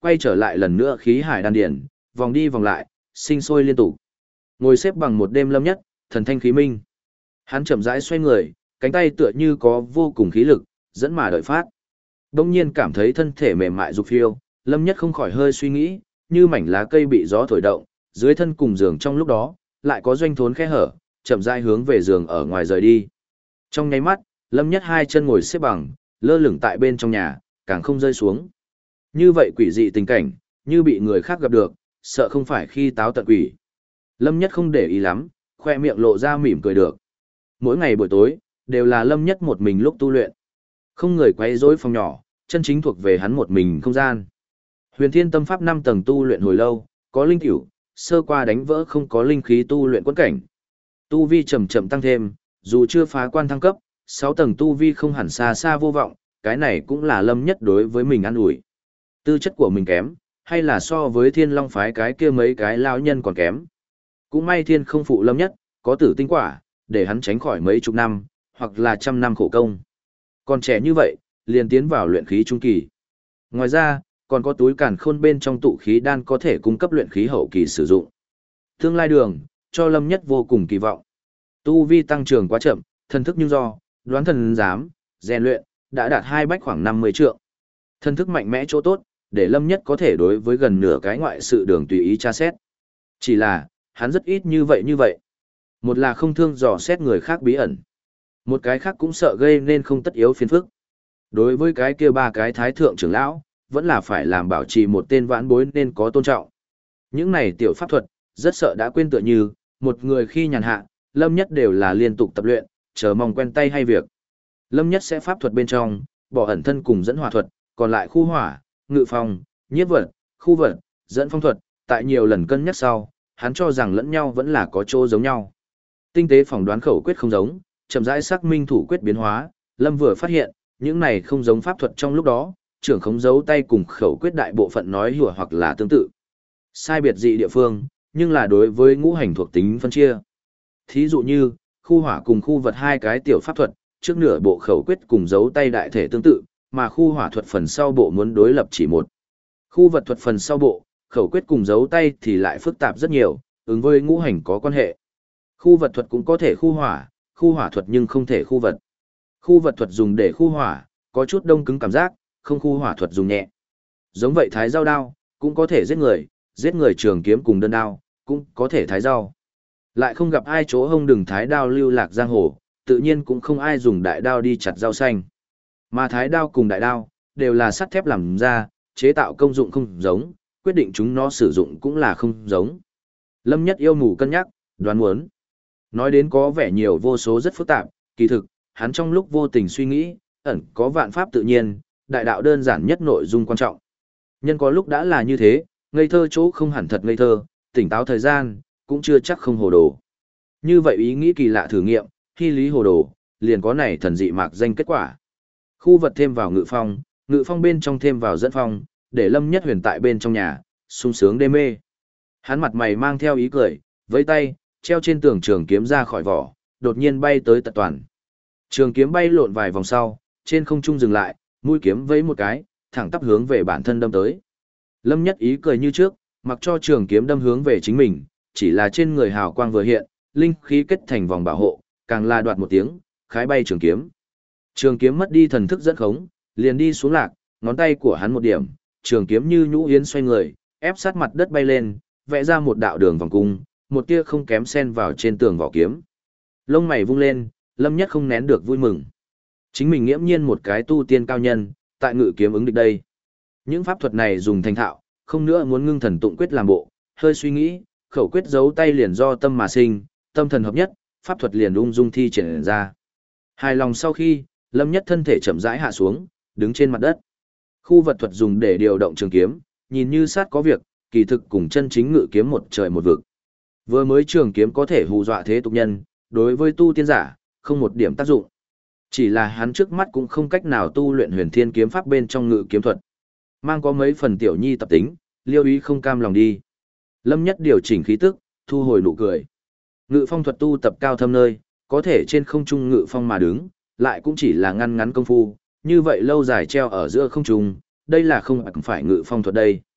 quay trở lại lần nữa khí hải đan điển, vòng đi vòng lại, sinh sôi liên tục. Ngồi xếp bằng một đêm Lâm Nhất, thần thanh khí minh. Hắn chậm rãi xoay người, cánh tay tựa như có vô cùng khí lực, dẫn mà đợi phát. Đông nhiên cảm thấy thân thể mềm mại dục phiêu, Lâm Nhất không khỏi hơi suy nghĩ, như mảnh lá cây bị gió thổi động, dưới thân cùng giường trong lúc đó, lại có doanh thốn khe hở, chậm rãi hướng về giường ở ngoài rời đi. Trong nháy mắt, Lâm Nhất hai chân ngồi xếp bằng, lơ lửng tại bên trong nhà, càng không rơi xuống. Như vậy quỷ dị tình cảnh, như bị người khác gặp được, sợ không phải khi táo tận quỷ. Lâm Nhất không để ý lắm, khoe miệng lộ ra mỉm cười được. Mỗi ngày buổi tối, đều là Lâm Nhất một mình lúc tu luyện. Không người quấy rối phòng nhỏ, chân chính thuộc về hắn một mình không gian. Huyền Thiên Tâm Pháp 5 tầng tu luyện hồi lâu, có linh tiểu, sơ qua đánh vỡ không có linh khí tu luyện quẫn cảnh. Tu vi chậm chậm tăng thêm, dù chưa phá quan thăng cấp, 6 tầng tu vi không hẳn xa xa vô vọng, cái này cũng là Lâm Nhất đối với mình ăn ủi. Tư chất của mình kém, hay là so với Thiên Long phái cái kia mấy cái lão nhân còn kém. Cũng may Thiên không phụ Lâm Nhất, có tử tinh quả, để hắn tránh khỏi mấy chục năm, hoặc là trăm năm khổ công. Còn trẻ như vậy, liền tiến vào luyện khí trung kỳ. Ngoài ra, còn có túi càn khôn bên trong tụ khí đan có thể cung cấp luyện khí hậu kỳ sử dụng. Tương lai đường, cho Lâm Nhất vô cùng kỳ vọng. Tu vi tăng trưởng quá chậm, thần thức nhưng do, đoán thần giám, rèn luyện, đã đạt 2 bách khoảng 50 trượng. Thần thức mạnh mẽ chỗ tốt, để Lâm Nhất có thể đối với gần nửa cái ngoại sự đường tùy ý tra xét. Chỉ là, hắn rất ít như vậy. Một là không thương dò xét người khác bí ẩn. Một cái khác cũng sợ gây nên không tất yếu phiền phức. Đối với cái kia ba cái thái thượng trưởng lão, vẫn là phải làm bảo trì một tên vãn bối nên có tôn trọng. Những này tiểu pháp thuật, rất sợ đã quên tựa như, một người khi nhàn hạ, Lâm Nhất đều là liên tục tập luyện, chờ mong quen tay hay việc. Lâm Nhất sẽ pháp thuật bên trong, bỏ ẩn thân cùng dẫn hỏa thuật, còn lại khu hỏa, ngự phong, nhiếp vật, khu vật, dẫn phong thuật, tại nhiều lần cân nhắc sau, hắn cho rằng lẫn nhau vẫn là có chỗ giống nhau. Tinh tế phỏng đoán khẩu quyết không giống, chậm rãi xác minh thủ quyết biến hóa, Lâm vừa phát hiện, những này không giống pháp thuật trong lúc đó, trưởng khống dấu tay cùng khẩu quyết đại bộ phận nói hùa hoặc là tương tự. Sai biệt dị địa phương, nhưng là đối với ngũ hành thuộc tính phân chia. Thí dụ như, khu hỏa cùng khu vật hai cái tiểu pháp thuật, trước nửa bộ khẩu quyết cùng dấu tay đại thể tương tự, mà khu hỏa thuật phần sau bộ muốn đối lập chỉ một. Khu vật thuật phần sau bộ, khẩu quyết cùng dấu tay thì lại phức tạp rất nhiều, ứng với ngũ hành có quan hệ. Khu vật thuật cũng có thể khu hỏa thuật nhưng không thể khu vật. Khu vật thuật dùng để khu hỏa, có chút đông cứng cảm giác, không khu hỏa thuật dùng nhẹ. Giống vậy thái dao đao, cũng có thể giết người trường kiếm cùng đơn đao, cũng có thể thái dao. Lại không gặp ai chỗ hông đừng thái đao lưu lạc giang hồ, tự nhiên cũng không ai dùng đại đao đi chặt rau xanh. Mà thái đao cùng đại đao, đều là sắt thép làm ra, chế tạo công dụng không giống, quyết định chúng nó sử dụng cũng là không giống. Lâm Nhất yêu mù cân nhắc, đoán muốn. Nói đến có vẻ nhiều vô số rất phức tạp, kỳ thực, hắn trong lúc vô tình suy nghĩ, ẩn có vạn pháp tự nhiên, đại đạo đơn giản nhất nội dung quan trọng. Nhân có lúc đã là như thế, ngây thơ chỗ không hẳn thật ngây thơ, tỉnh táo thời gian, cũng chưa chắc không hồ đồ. Như vậy ý nghĩ kỳ lạ thử nghiệm, khi lý hồ đồ, liền có này thần dị mạc danh kết quả. Khu vật thêm vào ngự phong bên trong thêm vào dẫn phong, để Lâm Nhất Huyền tại bên trong nhà, sung sướng đê mê. Hắn mặt mày mang theo ý cười, với tay, treo trên tường trường kiếm ra khỏi vỏ, đột nhiên bay tới tận toàn. Trường kiếm bay lộn vài vòng sau, trên không trung dừng lại, mũi kiếm vẫy một cái, thẳng tắp hướng về bản thân đâm tới. Lâm Nhất ý cười như trước, mặc cho trường kiếm đâm hướng về chính mình, chỉ là trên người hào quang vừa hiện, linh khí kết thành vòng bảo hộ, càng là đoạt một tiếng, khái bay trường kiếm. Trường kiếm mất đi thần thức dẫn khống, liền đi xuống lạc, ngón tay của hắn một điểm, trường kiếm như nhũ yến xoay người, ép sát mặt đất bay lên, vẽ ra một đạo đường vòng cung, một tia không kém xen vào trên tường vỏ kiếm. Lông mày vung lên, Lâm Nhất không nén được vui mừng. Chính mình nghiễm nhiên một cái tu tiên cao nhân, tại ngự kiếm ứng địch đây. Những pháp thuật này dùng thành thạo, không nữa muốn ngưng thần tụng quyết làm bộ, hơi suy nghĩ, khẩu quyết giấu tay liền do tâm mà sinh, tâm thần hợp nhất, pháp thuật liền ung dung thi triển ra. Hài lòng sau khi, Lâm Nhất thân thể chậm rãi hạ xuống, đứng trên mặt đất. Khu vật thuật dùng để điều động trường kiếm, nhìn như sát có việc, kỳ thực cùng chân chính ngự kiếm một trời một vực. Vừa mới trường kiếm có thể hù dọa thế tục nhân, đối với tu tiên giả, không một điểm tác dụng. Chỉ là hắn trước mắt cũng không cách nào tu luyện huyền thiên kiếm pháp bên trong ngự kiếm thuật. Mang có mấy phần tiểu nhi tập tính, liêu ý không cam lòng đi. Lâm Nhất điều chỉnh khí tức, thu hồi nụ cười. Ngự phong thuật tu tập cao thâm nơi, có thể trên không trung ngự phong mà đứng, lại cũng chỉ là ngăn ngắn công phu, như vậy lâu dài treo ở giữa không trung, đây là không phải ngự phong thuật đây.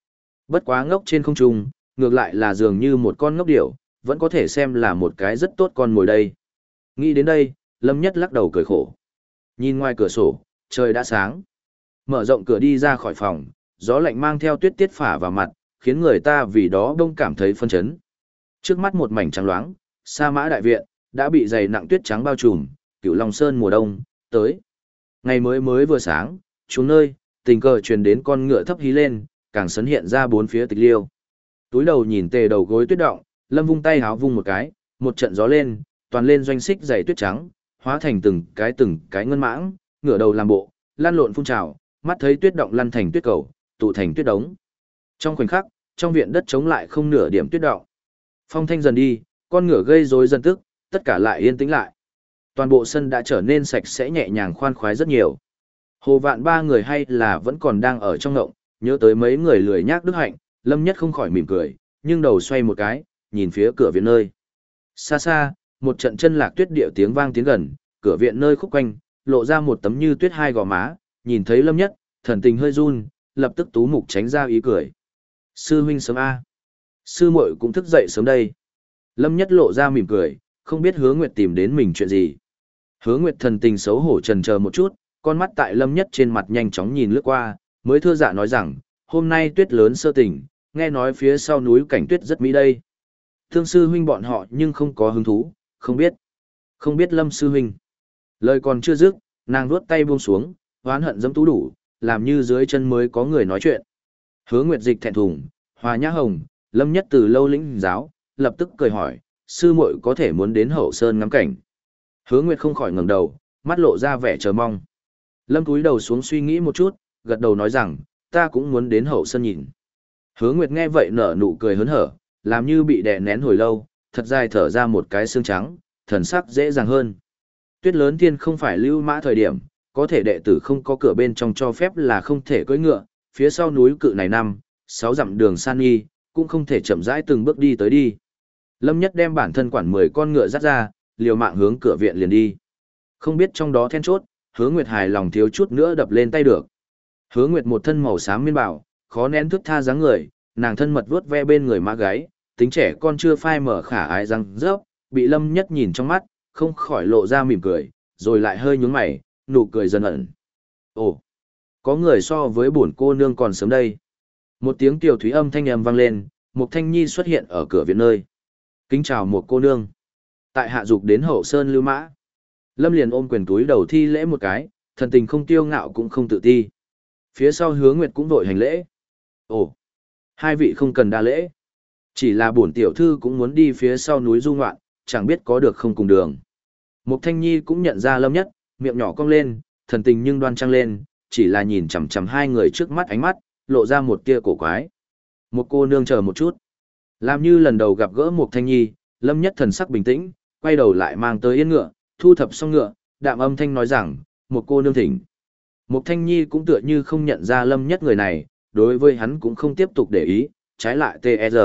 Bất quá ngốc trên không trung, ngược lại là dường như một con ngốc điểu, vẫn có thể xem là một cái rất tốt con mồi đây. Nghĩ đến đây, Lâm Nhất lắc đầu cười khổ. Nhìn ngoài cửa sổ, trời đã sáng. Mở rộng cửa đi ra khỏi phòng, gió lạnh mang theo tuyết tiết phả vào mặt, khiến người ta vì đó đông cảm thấy phân chấn. Trước mắt một mảnh trắng loáng, Sa Mã đại viện đã bị dày nặng tuyết trắng bao trùm, Cửu Long Sơn mùa đông tới. Ngày mới mới vừa sáng, xuống nơi, tình cờ truyền đến con ngựa thấp hí lên, càng sấn hiện ra bốn phía tịch liêu. Túi đầu nhìn tề đầu gối tuyết động, Lâm vung tay háo vung một cái, một trận gió lên, toàn lên doanh xích dày tuyết trắng, hóa thành từng cái ngân mãng, ngửa đầu làm bộ, lan lộn phun trào, mắt thấy tuyết động lăn thành tuyết cầu, tụ thành tuyết đống. Trong khoảnh khắc, trong viện đất trống lại không nửa điểm tuyết động. Phong thanh dần đi, con ngựa gây rối dần tức, tất cả lại yên tĩnh lại. Toàn bộ sân đã trở nên sạch sẽ nhẹ nhàng khoan khoái rất nhiều. Hồ Vạn ba người hay là vẫn còn đang ở trong ngộng, nhớ tới mấy người lười nhác đức hạnh, Lâm Nhất không khỏi mỉm cười, nhưng đầu xoay một cái, nhìn phía cửa viện nơi. Xa xa, một trận chân lạc tuyết điệu tiếng vang tiến gần, cửa viện nơi khúc quanh, lộ ra một tấm như tuyết hai gò má, nhìn thấy Lâm Nhất, thần tình hơi run, lập tức tú mục tránh ra ý cười. Sư huynh sớm a. Sư muội cũng thức dậy sớm đây. Lâm Nhất lộ ra mỉm cười, không biết Hứa Nguyệt tìm đến mình chuyện gì. Hứa Nguyệt thần tình xấu hổ chần chờ một chút, con mắt tại Lâm Nhất trên mặt nhanh chóng nhìn lướt qua, mới thưa dạ nói rằng, hôm nay tuyết lớn sơ tỉnh, nghe nói phía sau núi cảnh tuyết rất mỹ đây. Thương sư huynh bọn họ nhưng không có hứng thú, không biết. Không biết Lâm sư huynh. Lời còn chưa dứt, nàng vuốt tay buông xuống, oán hận dẫm tú đủ, làm như dưới chân mới có người nói chuyện. Hứa Nguyệt dịch thẹn thùng, Hòa Nhã Hồng, Lâm Nhất từ lâu lĩnh giáo, lập tức cười hỏi, sư muội có thể muốn đến Hậu Sơn ngắm cảnh. Hứa Nguyệt không khỏi ngẩng đầu, mắt lộ ra vẻ chờ mong. Lâm cúi đầu xuống suy nghĩ một chút, gật đầu nói rằng, ta cũng muốn đến Hậu Sơn nhìn. Hứa Nguyệt nghe vậy nở nụ cười hớn hở, làm như bị đè nén hồi lâu, thật dài thở ra một cái xương trắng, thần sắc dễ dàng hơn. Tuyết lớn thiên không phải lưu mã thời điểm, có thể đệ tử không có cửa bên trong cho phép là không thể cưỡi ngựa, phía sau núi cự này 6 dặm đường san nghi, cũng không thể chậm rãi từng bước đi tới đi. Lâm Nhất đem bản thân quản 10 con ngựa dắt ra, liều mạng hướng cửa viện liền đi. Không biết trong đó then chốt, Hứa Nguyệt hài lòng thiếu chút nữa đập lên tay được. Hứa Nguyệt một thân màu xám miên bảo, khó nén thước tha dáng người, nàng thân mật vuốt ve bên người má gái, tính trẻ con chưa phai mở khả ái răng rớp, bị Lâm Nhất nhìn trong mắt, không khỏi lộ ra mỉm cười, rồi lại hơi nhướng mày, nụ cười dần ẩn. Ồ, có người so với bổn cô nương còn sớm đây. Một tiếng tiểu thúy âm thanh vang lên, một thanh nhi xuất hiện ở cửa viện nơi. Kính chào một cô nương. Tại hạ dục đến Hậu Sơn lưu mã. Lâm liền ôm quyền túi đầu thi lễ một cái, thần tình không tiêu ngạo cũng không tự ti. Phía sau Hứa Nguyệt cũng vội hành lễ. Ồ, hai vị không cần đa lễ. Chỉ là bổn tiểu thư cũng muốn đi phía sau núi du ngoạn, chẳng biết có được không cùng đường. Mục Thanh Nhi cũng nhận ra Lâm Nhất, miệng nhỏ cong lên, thần tình nhưng đoan trang lên, chỉ là nhìn chằm chằm hai người trước mắt ánh mắt, lộ ra một tia cổ quái. Một cô nương chờ một chút. Làm như lần đầu gặp gỡ Mục Thanh Nhi, Lâm Nhất thần sắc bình tĩnh, quay đầu lại mang tới yên ngựa, thu thập xong ngựa, đạm âm thanh nói rằng, một cô nương thỉnh. Mục Thanh Nhi cũng tựa như không nhận ra Lâm Nhất người này, đối với hắn cũng không tiếp tục để ý, trái lại T.E.R.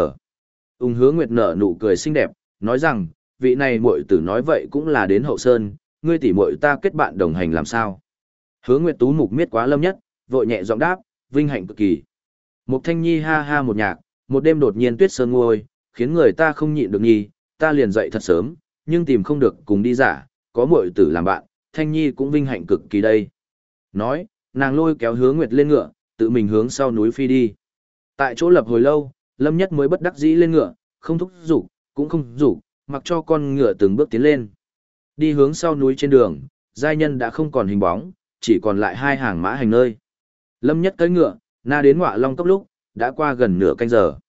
Hứa Nguyệt nở nụ cười xinh đẹp, nói rằng, vị này muội tử nói vậy cũng là đến Hậu Sơn, ngươi tỷ muội ta kết bạn đồng hành làm sao? Hứa Nguyệt tú mục miết quá Lâm Nhất, vội nhẹ giọng đáp, vinh hạnh cực kỳ. Mục Thanh Nhi ha ha một nhạc, một đêm đột nhiên tuyết sơn ngôi, khiến người ta không nhịn được nhi, ta liền dậy thật sớm, nhưng tìm không được cùng đi giả, có muội tử làm bạn, Thanh Nhi cũng vinh hạnh cực kỳ đây. Nói, nàng lôi kéo Hứa Nguyệt lên ngựa, tự mình hướng sau núi phi đi. Tại chỗ lập hồi lâu, Lâm Nhất mới bất đắc dĩ lên ngựa, không thúc giục, cũng không giục, mặc cho con ngựa từng bước tiến lên. Đi hướng sau núi trên đường, giai nhân đã không còn hình bóng, chỉ còn lại hai hàng mã hành nơi. Lâm Nhất cưỡi ngựa, na đến Ngọa Long Cốc lúc, đã qua gần nửa canh giờ.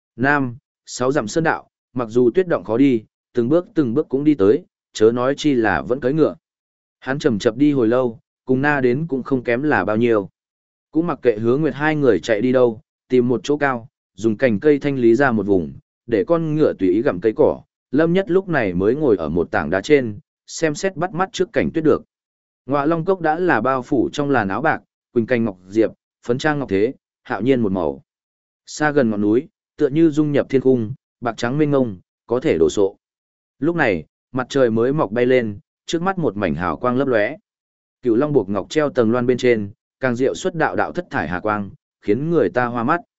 6 dặm sơn đạo, mặc dù tuyết động khó đi, từng bước cũng đi tới, chớ nói chi là vẫn cưỡi ngựa. Hắn chậm chậm đi hồi lâu, cùng na đến cũng không kém là bao nhiêu. Cũng mặc kệ Hứa Nguyệt hai người chạy đi đâu, tìm một chỗ cao, dùng cành cây thanh lý ra một vùng, để con ngựa tùy ý gặm cây cỏ. Lâm Nhất lúc này mới ngồi ở một tảng đá trên, xem xét bắt mắt trước cảnh tuyết được. Ngọa Long Cốc đã là bao phủ trong làn áo bạc, quỳnh cành ngọc diệp, phấn trang ngọc thế, hạo nhiên một màu. Xa gần ngọn núi, tựa như dung nhập thiên cung, bạc trắng mênh mông, có thể đổ sộ. Lúc này, mặt trời mới mọc bay lên, trước mắt một mảnh hào quang lấp lóe. Cửu Long buộc ngọc treo tầng loan bên trên, càng diệu xuất đạo đạo thất thải hà quang, khiến người ta hoa mắt.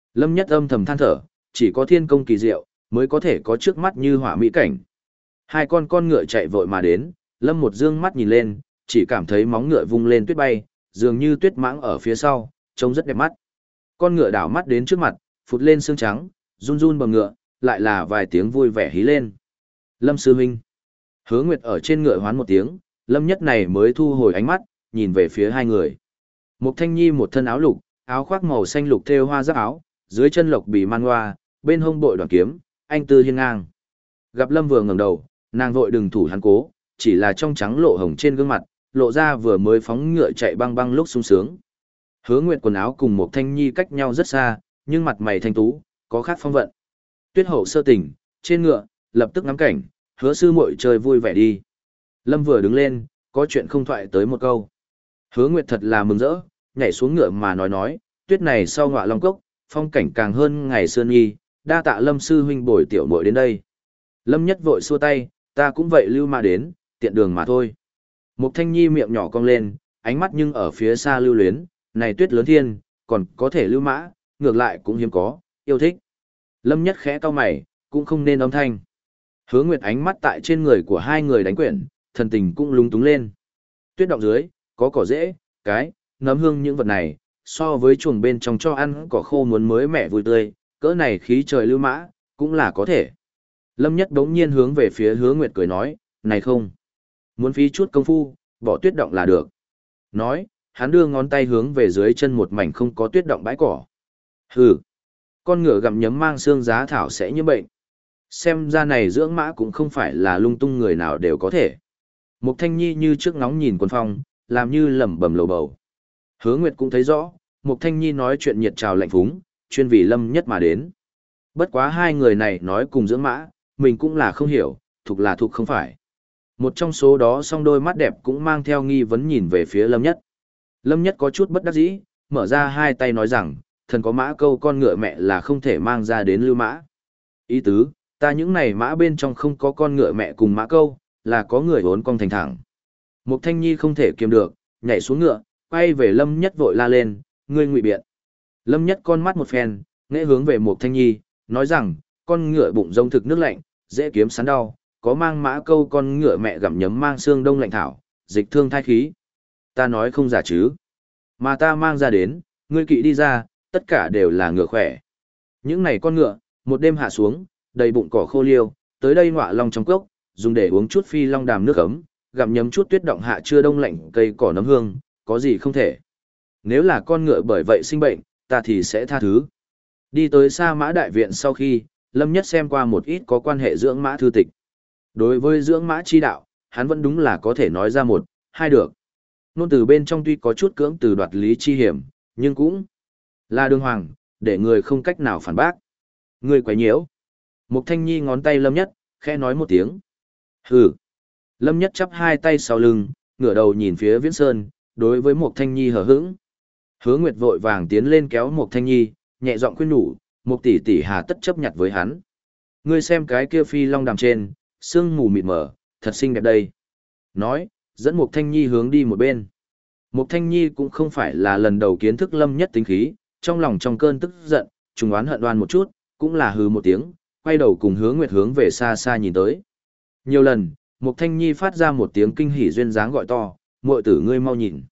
Lâm Nhất âm thầm than thở, chỉ có thiên công kỳ diệu, mới có thể có trước mắt như hỏa mỹ cảnh. Hai con ngựa chạy vội mà đến, Lâm một dương mắt nhìn lên, chỉ cảm thấy móng ngựa vung lên tuyết bay, dường như tuyết mãng ở phía sau, trông rất đẹp mắt. Con ngựa đảo mắt đến trước mặt, phụt lên xương trắng, run run bầm ngựa, lại là vài tiếng vui vẻ hí lên. Lâm sư huynh. Hứa Nguyệt ở trên ngựa hoán một tiếng, Lâm Nhất này mới thu hồi ánh mắt, nhìn về phía hai người. Mục Thanh Nhi một thân áo lục, áo khoác màu xanh lục thêu hoa giáp áo, dưới chân lộc bì man hoa, bên hông bội đoạn kiếm, anh tư hiên ngang. Gặp Lâm vừa ngẩng đầu, nàng vội đừng thủ hắn cố, chỉ là trong trắng lộ hồng trên gương mặt, lộ ra vừa mới phóng ngựa chạy băng băng lúc sung sướng. Hứa Nguyệt quần áo cùng Mục Thanh Nhi cách nhau rất xa, nhưng mặt mày thanh tú, có khác phong vận. Tuyết hậu sơ tình, trên ngựa, lập tức ngắm cảnh, Hứa sư muội chơi vui vẻ đi. Lâm vừa đứng lên, có chuyện không thoại tới một câu. Hứa Nguyệt thật là mừng rỡ, nhảy xuống ngựa mà nói, tuyết này sau Ngọa Long Cốc, phong cảnh càng hơn ngày xưa nghi, đa tạ Lâm sư huynh bồi tiểu muội đến đây. Lâm Nhất vội xua tay, ta cũng vậy lưu mà đến, tiện đường mà thôi. Mục Thanh Nhi miệng nhỏ cong lên, ánh mắt nhưng ở phía xa lưu luyến, này tuyết lớn thiên, còn có thể lưu mã, ngược lại cũng hiếm có, yêu thích. Lâm Nhất khẽ cau mày, cũng không nên âm thanh. Hứa Nguyệt ánh mắt tại trên người của hai người đánh quyển, thần tình cũng lúng túng lên. Tuyết động dưới, có cỏ rễ, cái, nấm hương những vật này, so với chuồng bên trong cho ăn cỏ khô muốn mới mẻ vui tươi, cỡ này khí trời lưu mã, cũng là có thể. Lâm Nhất đống nhiên hướng về phía Hứa Nguyệt cười nói, này không, muốn phí chút công phu, bỏ tuyết động là được. Nói, hắn đưa ngón tay hướng về dưới chân một mảnh không có tuyết động bãi cỏ. Hừ, con ngựa gặm nhấm mang xương giá thảo sẽ nhiễm bệnh. Xem ra này dưỡng mã cũng không phải là lung tung người nào đều có thể. Mục Thanh Nhi như trước ngóng nhìn Quân Phong, làm như lẩm bẩm lầu bầu. Hứa Nguyệt cũng thấy rõ, Mục Thanh Nhi nói chuyện nhiệt trào lạnh phúng, chuyên vì Lâm Nhất mà đến. Bất quá hai người này nói cùng dưỡng mã, mình cũng là không hiểu, thuộc là thuộc không phải. Một trong số đó song đôi mắt đẹp cũng mang theo nghi vấn nhìn về phía Lâm Nhất. Lâm Nhất có chút bất đắc dĩ, mở ra hai tay nói rằng, thần có mã câu con ngựa mẹ là không thể mang ra đến lưu mã. Ý tứ, ta những này mã bên trong không có con ngựa mẹ cùng mã câu, là có người vốn cong thành thẳng. Mục Thanh Nhi không thể kiềm được, nhảy xuống ngựa, quay về Lâm Nhất vội la lên, ngươi ngụy biện. Lâm Nhất con mắt một phen, nghệ hướng về Mục Thanh Nhi, nói rằng, con ngựa bụng rông thực nước lạnh, dễ kiếm sán đau, có mang mã câu con ngựa mẹ gặm nhấm mang xương đông lạnh thảo, dịch thương thai khí. Ta nói không giả chứ. Mà ta mang ra đến, ngươi kỵ đi ra, tất cả đều là ngựa khỏe. Những này con ngựa, một đêm hạ xuống, đầy bụng cỏ khô liêu, tới đây Ngọa Long trong cốc, dùng để uống chút phi long đàm nước ấm, gặm nhấm chút tuyết động hạ chưa đông lạnh cây cỏ nấm hương, có gì không thể. Nếu là con ngựa bởi vậy sinh bệnh, ta thì sẽ tha thứ. Đi tới Sa Mã Đại Viện sau khi, Lâm Nhất xem qua một ít có quan hệ dưỡng mã thư tịch. Đối với dưỡng mã chi đạo, hắn vẫn đúng là có thể nói ra một, hai được. Nôn từ bên trong tuy có chút cưỡng từ đoạt lý chi hiểm, nhưng cũng là đường hoàng, để người không cách nào phản bác. Người quấy nhiễu. Mục Thanh Nhi ngón tay Lâm Nhất, khẽ nói một tiếng. Hừ. Lâm Nhất chắp hai tay sau lưng, ngửa đầu nhìn phía Viễn Sơn, đối với Mục Thanh Nhi hờ hững. Hứa Nguyệt vội vàng tiến lên kéo Mục Thanh Nhi, nhẹ giọng khuyên nhủ, Mục tỷ tỷ hà tất chấp nhặt với hắn. Ngươi xem cái kia phi long đàm trên, sương mù mịt mờ, thật xinh đẹp đây. Nói, dẫn Mục Thanh Nhi hướng đi một bên. Mục Thanh Nhi cũng không phải là lần đầu kiến thức Lâm Nhất tính khí, trong lòng trong cơn tức giận, trùng oán hận đoan một chút, cũng là hừ một tiếng, quay đầu cùng Hứa Nguyệt hướng về xa xa nhìn tới. Nhiều lần, Mục Thanh Nhi phát ra một tiếng kinh hỉ duyên dáng gọi to, muội tử ngươi mau nhìn.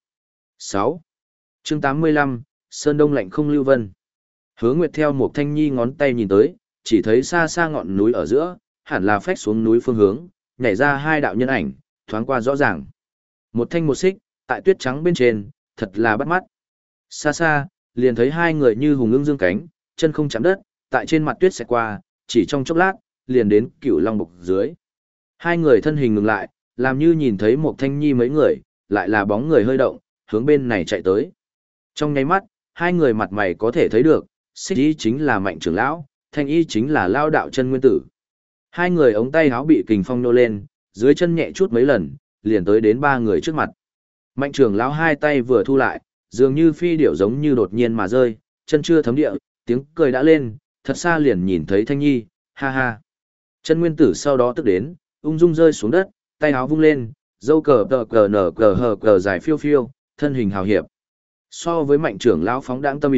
6. Chương 85, Sơn Đông lạnh không lưu vân. Hứa Nguyệt theo Mục Thanh Nhi ngón tay nhìn tới, chỉ thấy xa xa ngọn núi ở giữa, hẳn là phách xuống núi phương hướng, nhảy ra hai đạo nhân ảnh, thoáng qua rõ ràng. Một thanh một xích, tại tuyết trắng bên trên, thật là bắt mắt. Xa xa, liền thấy hai người như hùng ưng dương cánh, chân không chạm đất, tại trên mặt tuyết xẹt qua, chỉ trong chốc lát, liền đến Cửu Long bục dưới. Hai người thân hình ngừng lại, làm như nhìn thấy một Thanh Nhi mấy người, lại là bóng người hơi động, hướng bên này chạy tới. Trong nháy mắt, hai người mặt mày có thể thấy được, xích y chính là Mạnh trưởng lão, Thanh y chính là Lao đạo chân nguyên tử. Hai người ống tay áo bị kình phong nô lên, dưới chân nhẹ chút mấy lần, liền tới đến ba người trước mặt. Mạnh trưởng lão hai tay vừa thu lại, dường như phi điểu giống như đột nhiên mà rơi, chân chưa thấm địa, tiếng cười đã lên, thật xa liền nhìn thấy Thanh Nhi, ha ha. Chân nguyên tử sau đó tức đến, ung dung rơi xuống đất, tay áo vung lên, dâu cờ tờ cờ nở cờ hờ cờ dài phiêu phiêu, thân hình hào hiệp. So với Mạnh trưởng lão phóng đãng tâm ý,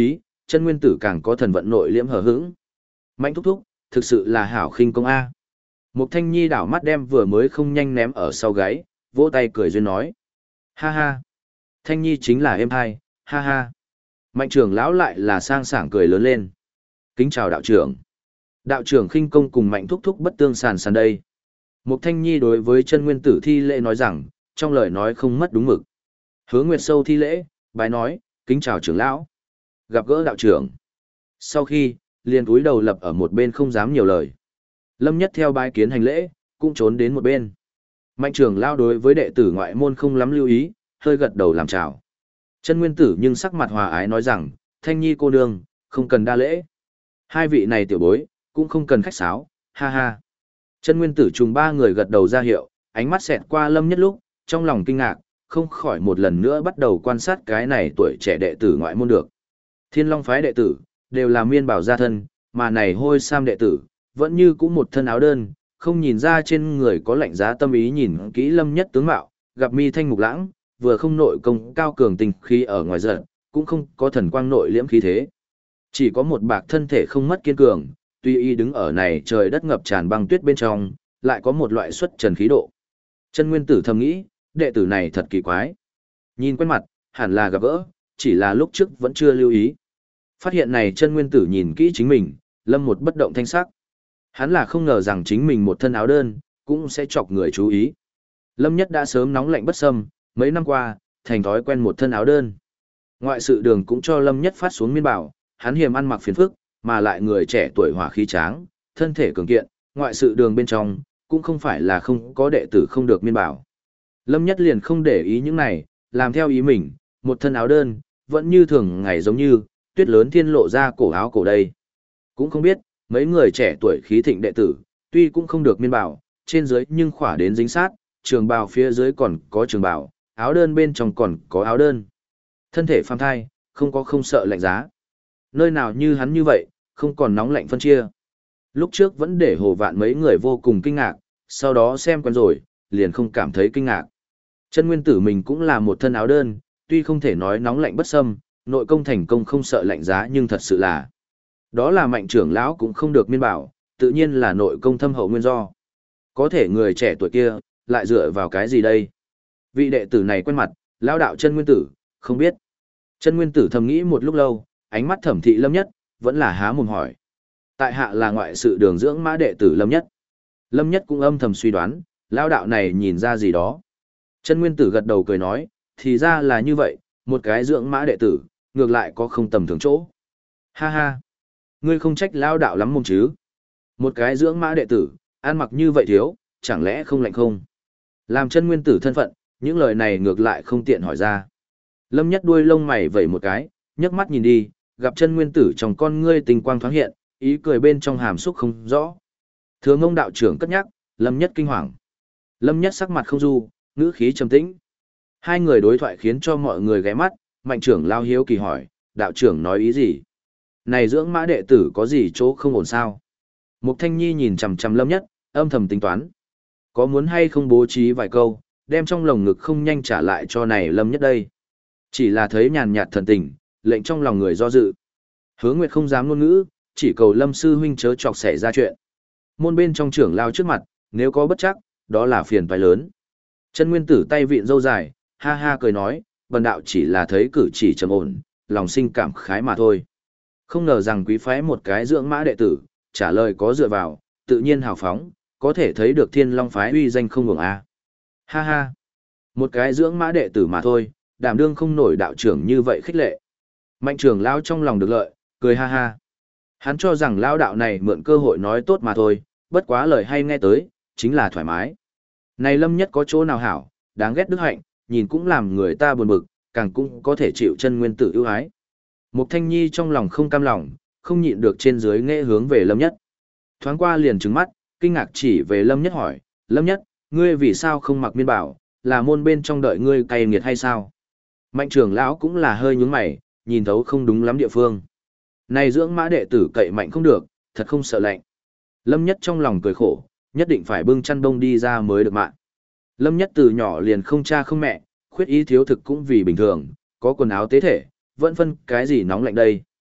chân nguyên tử càng có thần vận nội liễm hờ hững. Mạnh thúc thúc, thực sự là hảo khinh công A. Mục Thanh Nhi đảo mắt đem vừa mới không nhanh ném ở sau gáy, vỗ tay cười duyên nói. Ha ha. Thanh Nhi chính là em hai, ha ha. Mạnh trưởng lão lại là sang sảng cười lớn lên. Kính chào đạo trưởng. Đạo trưởng khinh công cùng mạnh thúc thúc bất tương sàn sàn đây. Mục Thanh Nhi đối với chân nguyên tử thi lễ nói rằng, trong lời nói không mất đúng mực. Hứa Nguyệt Sâu thi lễ, bái nói, kính chào trưởng lão. Gặp gỡ đạo trưởng. Sau khi, liền cúi đầu lập ở một bên không dám nhiều lời. Lâm Nhất theo bái kiến hành lễ, cũng trốn đến một bên. Mạnh trưởng lão đối với đệ tử ngoại môn không lắm lưu ý, hơi gật đầu làm chào. Chân nguyên tử nhưng sắc mặt hòa ái nói rằng, Thanh Nhi cô nương, không cần đa lễ. Hai vị này tiểu bối, cũng không cần khách sáo, ha ha. Chân nguyên tử trùng ba người gật đầu ra hiệu, ánh mắt xẹt qua Lâm Nhất lúc, trong lòng kinh ngạc, không khỏi một lần nữa bắt đầu quan sát cái này tuổi trẻ đệ tử ngoại môn được. Thiên Long phái đệ tử, đều là miên bảo gia thân, mà này hôi sam đệ tử, vẫn như cũ một thân áo đơn, không nhìn ra trên người có lạnh giá tâm ý nhìn kỹ Lâm Nhất tướng mạo, gặp mi thanh mục lãng, vừa không nội công cao cường tình khí ở ngoài giận, cũng không có thần quang nội liễm khí thế. Chỉ có một bạc thân thể không mất kiên cường, tuy y đứng ở này trời đất ngập tràn băng tuyết bên trong, lại có một loại xuất trần khí độ. Chân nguyên tử thầm nghĩ, đệ tử này thật kỳ quái. Nhìn quen mặt, hẳn là gặp gỡ, chỉ là lúc trước vẫn chưa lưu ý. Phát hiện này chân nguyên tử nhìn kỹ chính mình, Lâm một bất động thanh sắc. Hắn là không ngờ rằng chính mình một thân áo đơn, cũng sẽ chọc người chú ý. Lâm Nhất đã sớm nóng lạnh bất xâm, mấy năm qua, thành thói quen một thân áo đơn. Ngoại sự đường cũng cho Lâm Nhất phát xuống miên bảo, hắn hiềm ăn mặc phiền phức, mà lại người trẻ tuổi hỏa khí tráng, thân thể cường kiện, ngoại sự đường bên trong, cũng không phải là không có đệ tử không được miên bảo. Lâm Nhất liền không để ý những này, làm theo ý mình, một thân áo đơn, vẫn như thường ngày giống như, tuyết lớn thiên lộ ra cổ áo cổ đây. Cũng không biết, mấy người trẻ tuổi khí thịnh đệ tử, tuy cũng không được miên bảo, trên dưới nhưng khỏa đến dính sát, trường bào phía dưới còn có trường bào, áo đơn bên trong còn có áo đơn. Thân thể phàm thai, không sợ lạnh giá. Nơi nào như hắn như vậy, không còn nóng lạnh phân chia. Lúc trước vẫn để Hồ Vạn mấy người vô cùng kinh ngạc, sau đó xem quen rồi, liền không cảm thấy kinh ngạc. Chân nguyên tử mình cũng là một thân áo đơn, tuy không thể nói nóng lạnh bất xâm, nội công thành công không sợ lạnh giá nhưng thật sự là. Đó là mạnh trưởng lão cũng không được miên bảo, tự nhiên là nội công thâm hậu nguyên do. Có thể người trẻ tuổi kia, lại dựa vào cái gì đây? Vị đệ tử này quen mặt, lão đạo chân nguyên tử, không biết. Chân nguyên tử thầm nghĩ một lúc lâu, ánh mắt thẩm thị Lâm Nhất, vẫn là há mồm hỏi. Tại hạ là ngoại sự đường dưỡng mã đệ tử Lâm Nhất. Lâm Nhất cũng âm thầm suy đoán, lão đạo này nhìn ra gì đó. Chân nguyên tử gật đầu cười nói, thì ra là như vậy, một cái dưỡng mã đệ tử, ngược lại có không tầm thường chỗ. Ha ha, ngươi không trách lão đạo lắm mông chứ. Một cái dưỡng mã đệ tử, ăn mặc như vậy thiếu, chẳng lẽ không lạnh không? Làm chân nguyên tử thân phận, những lời này ngược lại không tiện hỏi ra. Lâm Nhất đuôi lông mày vẩy một cái, nhấc mắt nhìn đi, gặp chân nguyên tử trong con ngươi tình quang thoáng hiện, ý cười bên trong hàm xúc không rõ. Thừa Ngông đạo trưởng cất nhắc, Lâm Nhất kinh hoàng. Lâm Nhất sắc mặt không du, ngữ khí trầm tĩnh. Hai người đối thoại khiến cho mọi người ghé mắt, mạnh trưởng lao hiếu kỳ hỏi, đạo trưởng nói ý gì? Này dưỡng mã đệ tử có gì chỗ không ổn sao? Mục Thanh Nhi nhìn chằm chằm Lâm Nhất, âm thầm tính toán. Có muốn hay không bố trí vài câu, đem trong lồng ngực không nhanh trả lại cho này Lâm Nhất đây. Chỉ là thấy nhàn nhạt thần tình, lệnh trong lòng người do dự. Hứa Nguyệt không dám ngôn ngữ, chỉ cầu Lâm sư huynh chớ chọc xảy ra chuyện. Môn bên trong trưởng lao trước mặt, nếu có bất chắc, đó là phiền toái lớn. Chân nguyên tử tay vịn râu dài, ha ha cười nói, bần đạo chỉ là thấy cử chỉ trầm ổn, lòng sinh cảm khái mà thôi. Không ngờ rằng quý phái một cái dưỡng mã đệ tử, trả lời có dựa vào, tự nhiên hào phóng, có thể thấy được Thiên Long phái uy danh không ngừng a. Ha ha, một cái dưỡng mã đệ tử mà thôi, đảm đương không nổi đạo trưởng như vậy khích lệ. Mạnh trưởng lão trong lòng được lợi, cười ha ha. Hắn cho rằng lão đạo này mượn cơ hội nói tốt mà thôi, bất quá lời hay nghe tới, chính là thoải mái. Này Lâm Nhất có chỗ nào hảo, đáng ghét đức hạnh, nhìn cũng làm người ta buồn bực, càng cũng có thể chịu chân nguyên tử ưu ái. Mục Thanh Nhi trong lòng không cam lòng, không nhịn được trên dưới nghệ hướng về Lâm Nhất. Thoáng qua liền trừng mắt, kinh ngạc chỉ về Lâm Nhất hỏi, Lâm Nhất, ngươi vì sao không mặc miên bảo, là môn bên trong đợi ngươi cay nghiệt hay sao? Mạnh trưởng lão cũng là hơi nhướng mày, nhìn thấu không đúng lắm địa phương. Này dưỡng mã đệ tử cậy mạnh không được, thật không sợ lạnh. Lâm Nhất trong lòng cười khổ, nhất định phải bưng chăn bông đi ra mới được mạng. Lâm Nhất từ nhỏ liền không cha không mẹ, khuyết ý thiếu thực cũng vì bình thường, có quần áo tế thể, vẫn phân cái gì nóng lạnh đây.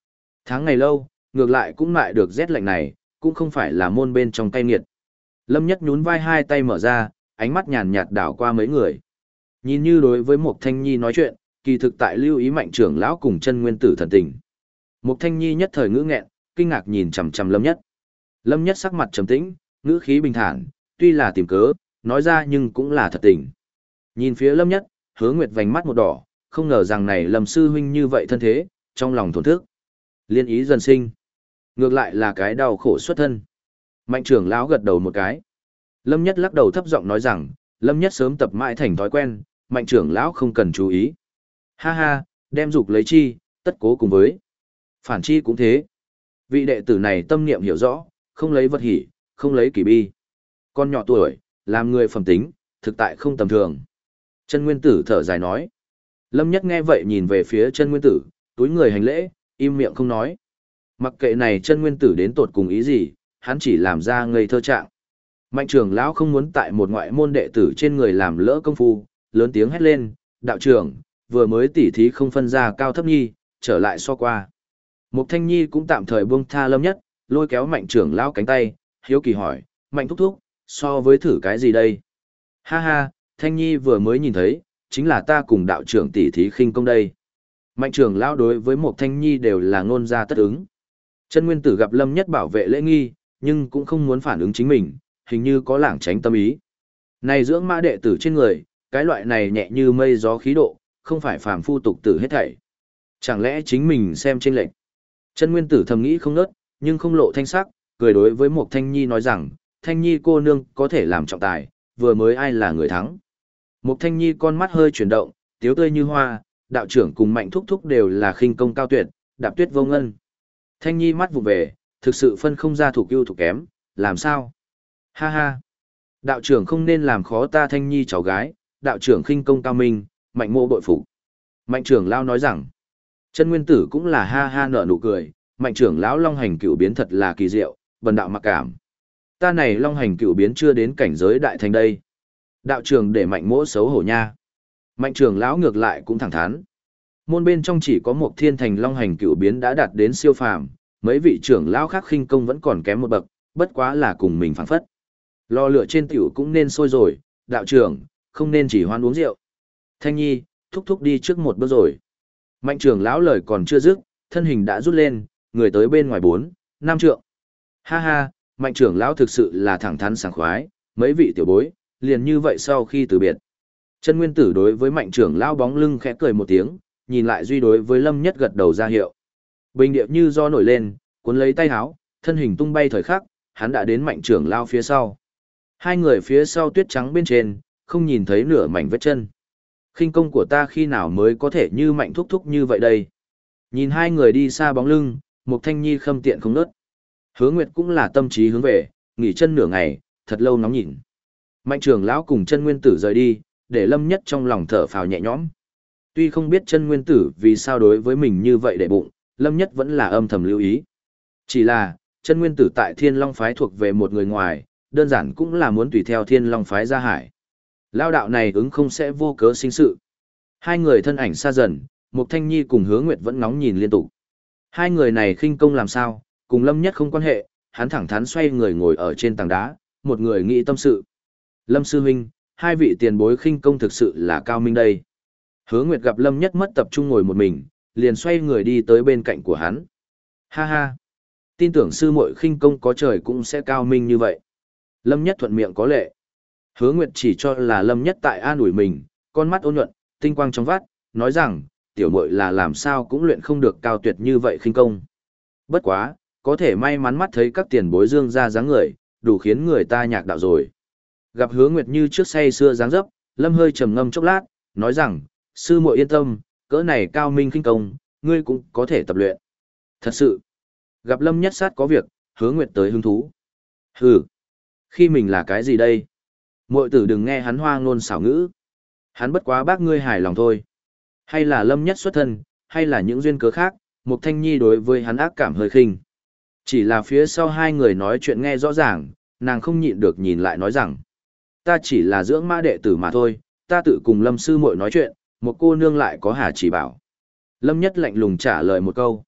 Tháng ngày lâu, ngược lại cũng lại được rét lạnh này, cũng không phải là môn bên trong cay nghiệt. Lâm Nhất nhún vai hai tay mở ra, ánh mắt nhàn nhạt đảo qua mấy người. Nhìn như đối với Mục Thanh Nhi nói chuyện, kỳ thực tại lưu ý Mạnh trưởng lão cùng chân nguyên tử thần tình. Mục Thanh Nhi nhất thời ngữ nghẹn, kinh ngạc nhìn chằm chằm Lâm Nhất. Lâm Nhất sắc mặt trầm tĩnh, ngữ khí bình thản, tuy là tìm cớ, nói ra nhưng cũng là thật tình. Nhìn phía Lâm Nhất, Hứa Nguyệt vành mắt một đỏ, không ngờ rằng này Lâm sư huynh như vậy thân thế, trong lòng thổn thức. Liên ý dần sinh. Ngược lại là cái đau khổ xuất thân. Mạnh trưởng lão gật đầu một cái. Lâm Nhất lắc đầu thấp giọng nói rằng, Lâm Nhất sớm tập mãi thành thói quen, Mạnh trưởng lão không cần chú ý. Ha ha, đem dục lấy chi, tất cố cùng với. Phản chi cũng thế. Vị đệ tử này tâm niệm hiểu rõ, không lấy vật hỷ, không lấy kỳ bi. Con nhỏ tuổi, làm người phẩm tính, thực tại không tầm thường. Chân Nguyên Tử thở dài nói. Lâm Nhất nghe vậy nhìn về phía Chân Nguyên Tử, túi người hành lễ, im miệng không nói. Mặc kệ này Chân Nguyên Tử đến tột cùng ý gì, hắn chỉ làm ra ngây thơ trạng. Mạnh trưởng lão không muốn tại một ngoại môn đệ tử trên người làm lỡ công phu, lớn tiếng hét lên, đạo trưởng, vừa mới tỉ thí không phân ra cao thấp nhi, trở lại so qua. Mục Thanh Nhi cũng tạm thời buông tha Lâm Nhất, lôi kéo Mạnh trưởng lão cánh tay, hiếu kỳ hỏi, Mạnh thúc thúc, so với thử cái gì đây? Ha ha, Thanh Nhi vừa mới nhìn thấy, chính là ta cùng đạo trưởng tỉ thí khinh công đây. Mạnh trưởng lão đối với Mục Thanh Nhi đều là ngôn ra tất ứng. Chân Nguyên Tử gặp Lâm Nhất bảo vệ lễ nghi, nhưng cũng không muốn phản ứng chính mình, hình như có lảng tránh tâm ý. Này dưỡng mã đệ tử trên người, cái loại này nhẹ như mây gió khí độ, không phải phàm phu tục tử hết thảy. Chẳng lẽ chính mình xem trên lệnh. Chân Nguyên Tử thầm nghĩ không nớt, nhưng không lộ thanh sắc, cười đối với Mục Thanh Nhi nói rằng, Thanh Nhi cô nương có thể làm trọng tài, vừa mới ai là người thắng. Mục Thanh Nhi con mắt hơi chuyển động, tiếu tươi như hoa, đạo trưởng cùng Mạnh thúc thúc đều là khinh công cao tuyệt, đạp tuyết vô ngân. Thanh Nhi mắt vụ về, thực sự phân không ra thuộc ưu thuộc kém, làm sao? Ha ha! Đạo trưởng không nên làm khó ta Thanh Nhi cháu gái, đạo trưởng khinh công cao minh, Mạnh mộ bội phục. Mạnh trưởng lão nói rằng, Chân Nguyên Tử cũng là ha ha nở nụ cười, Mạnh trưởng lão long hành cửu biến thật là kỳ diệu, bần đạo mặc cảm. Ta này long hành cửu biến chưa đến cảnh giới đại thành đây. Đạo trưởng để Mạnh mỗ xấu hổ nha. Mạnh trưởng lão ngược lại cũng thẳng thắn. Môn bên trong chỉ có một thiên thành long hành cửu biến đã đạt đến siêu phàm, mấy vị trưởng lão khác khinh công vẫn còn kém một bậc, bất quá là cùng mình phảng phất. Lò lửa trên tiểu cũng nên sôi rồi, đạo trưởng, không nên chỉ hoan uống rượu. Thanh Nhi, thúc thúc đi trước một bước rồi. Mạnh trưởng lão lời còn chưa dứt, thân hình đã rút lên, người tới bên ngoài 4, 5 trượng. Ha ha, Mạnh trưởng lão thực sự là thẳng thắn sảng khoái, mấy vị tiểu bối, liền như vậy sau khi từ biệt. Chân Nguyên Tử đối với Mạnh trưởng lão bóng lưng khẽ cười một tiếng, nhìn lại duy đối với Lâm Nhất gật đầu ra hiệu. Bình điệp như do nổi lên, cuốn lấy tay háo, thân hình tung bay thời khắc, hắn đã đến Mạnh trưởng lão phía sau. Hai người phía sau tuyết trắng bên trên, không nhìn thấy nửa mảnh vết chân. Khinh công của ta khi nào mới có thể như Mạnh thúc thúc như vậy đây? Nhìn hai người đi xa bóng lưng, Mục Thanh Nhi khâm tiện không nớt. Hứa Nguyệt cũng là tâm trí hướng về, nghỉ chân nửa ngày, thật lâu nóng nhìn. Mạnh trưởng lão cùng Chân Nguyên Tử rời đi, để Lâm Nhất trong lòng thở phào nhẹ nhõm. Tuy không biết Chân Nguyên Tử vì sao đối với mình như vậy để bụng, Lâm Nhất vẫn là âm thầm lưu ý. Chỉ là, Chân Nguyên Tử tại Thiên Long phái thuộc về một người ngoài, đơn giản cũng là muốn tùy theo Thiên Long phái ra hải. Lao đạo này ứng không sẽ vô cớ sinh sự. Hai người thân ảnh xa dần, Mục Thanh Nhi cùng Hứa Nguyệt vẫn ngóng nhìn liên tục. Hai người này khinh công làm sao, cùng Lâm Nhất không quan hệ, hắn thẳng thắn xoay người ngồi ở trên tảng đá, một người nghĩ tâm sự. Lâm sư huynh, hai vị tiền bối khinh công thực sự là cao minh đây. Hứa Nguyệt gặp Lâm Nhất mất tập trung ngồi một mình, liền xoay người đi tới bên cạnh của hắn. Ha ha, tin tưởng sư muội khinh công có trời cũng sẽ cao minh như vậy. Lâm Nhất thuận miệng có lệ. Hứa Nguyệt chỉ cho là Lâm Nhất tại an ủi mình, con mắt ôn nhuận, tinh quang trong vắt, nói rằng, tiểu muội là làm sao cũng luyện không được cao tuyệt như vậy khinh công. Bất quá, có thể may mắn mắt thấy các tiền bối dương ra dáng người, đủ khiến người ta nhạc đạo rồi. Gặp Hứa Nguyệt như trước say xưa dáng dấp, Lâm hơi trầm ngâm chốc lát, nói rằng, sư muội yên tâm, cỡ này cao minh khinh công, ngươi cũng có thể tập luyện. Thật sự, gặp Lâm Nhất sát có việc, Hứa Nguyệt tới hứng thú. Hừ, khi mình là cái gì đây? Muội tử đừng nghe hắn hoa ngôn xảo ngữ. Hắn bất quá bác ngươi hài lòng thôi. Hay là Lâm Nhất xuất thân, hay là những duyên cớ khác, Mục Thanh Nhi đối với hắn ác cảm hơi khinh. Chỉ là phía sau hai người nói chuyện nghe rõ ràng, nàng không nhịn được nhìn lại nói rằng, ta chỉ là dưỡng mã đệ tử mà thôi, ta tự cùng Lâm sư muội nói chuyện, một cô nương lại có hà chỉ bảo. Lâm Nhất lạnh lùng trả lời một câu.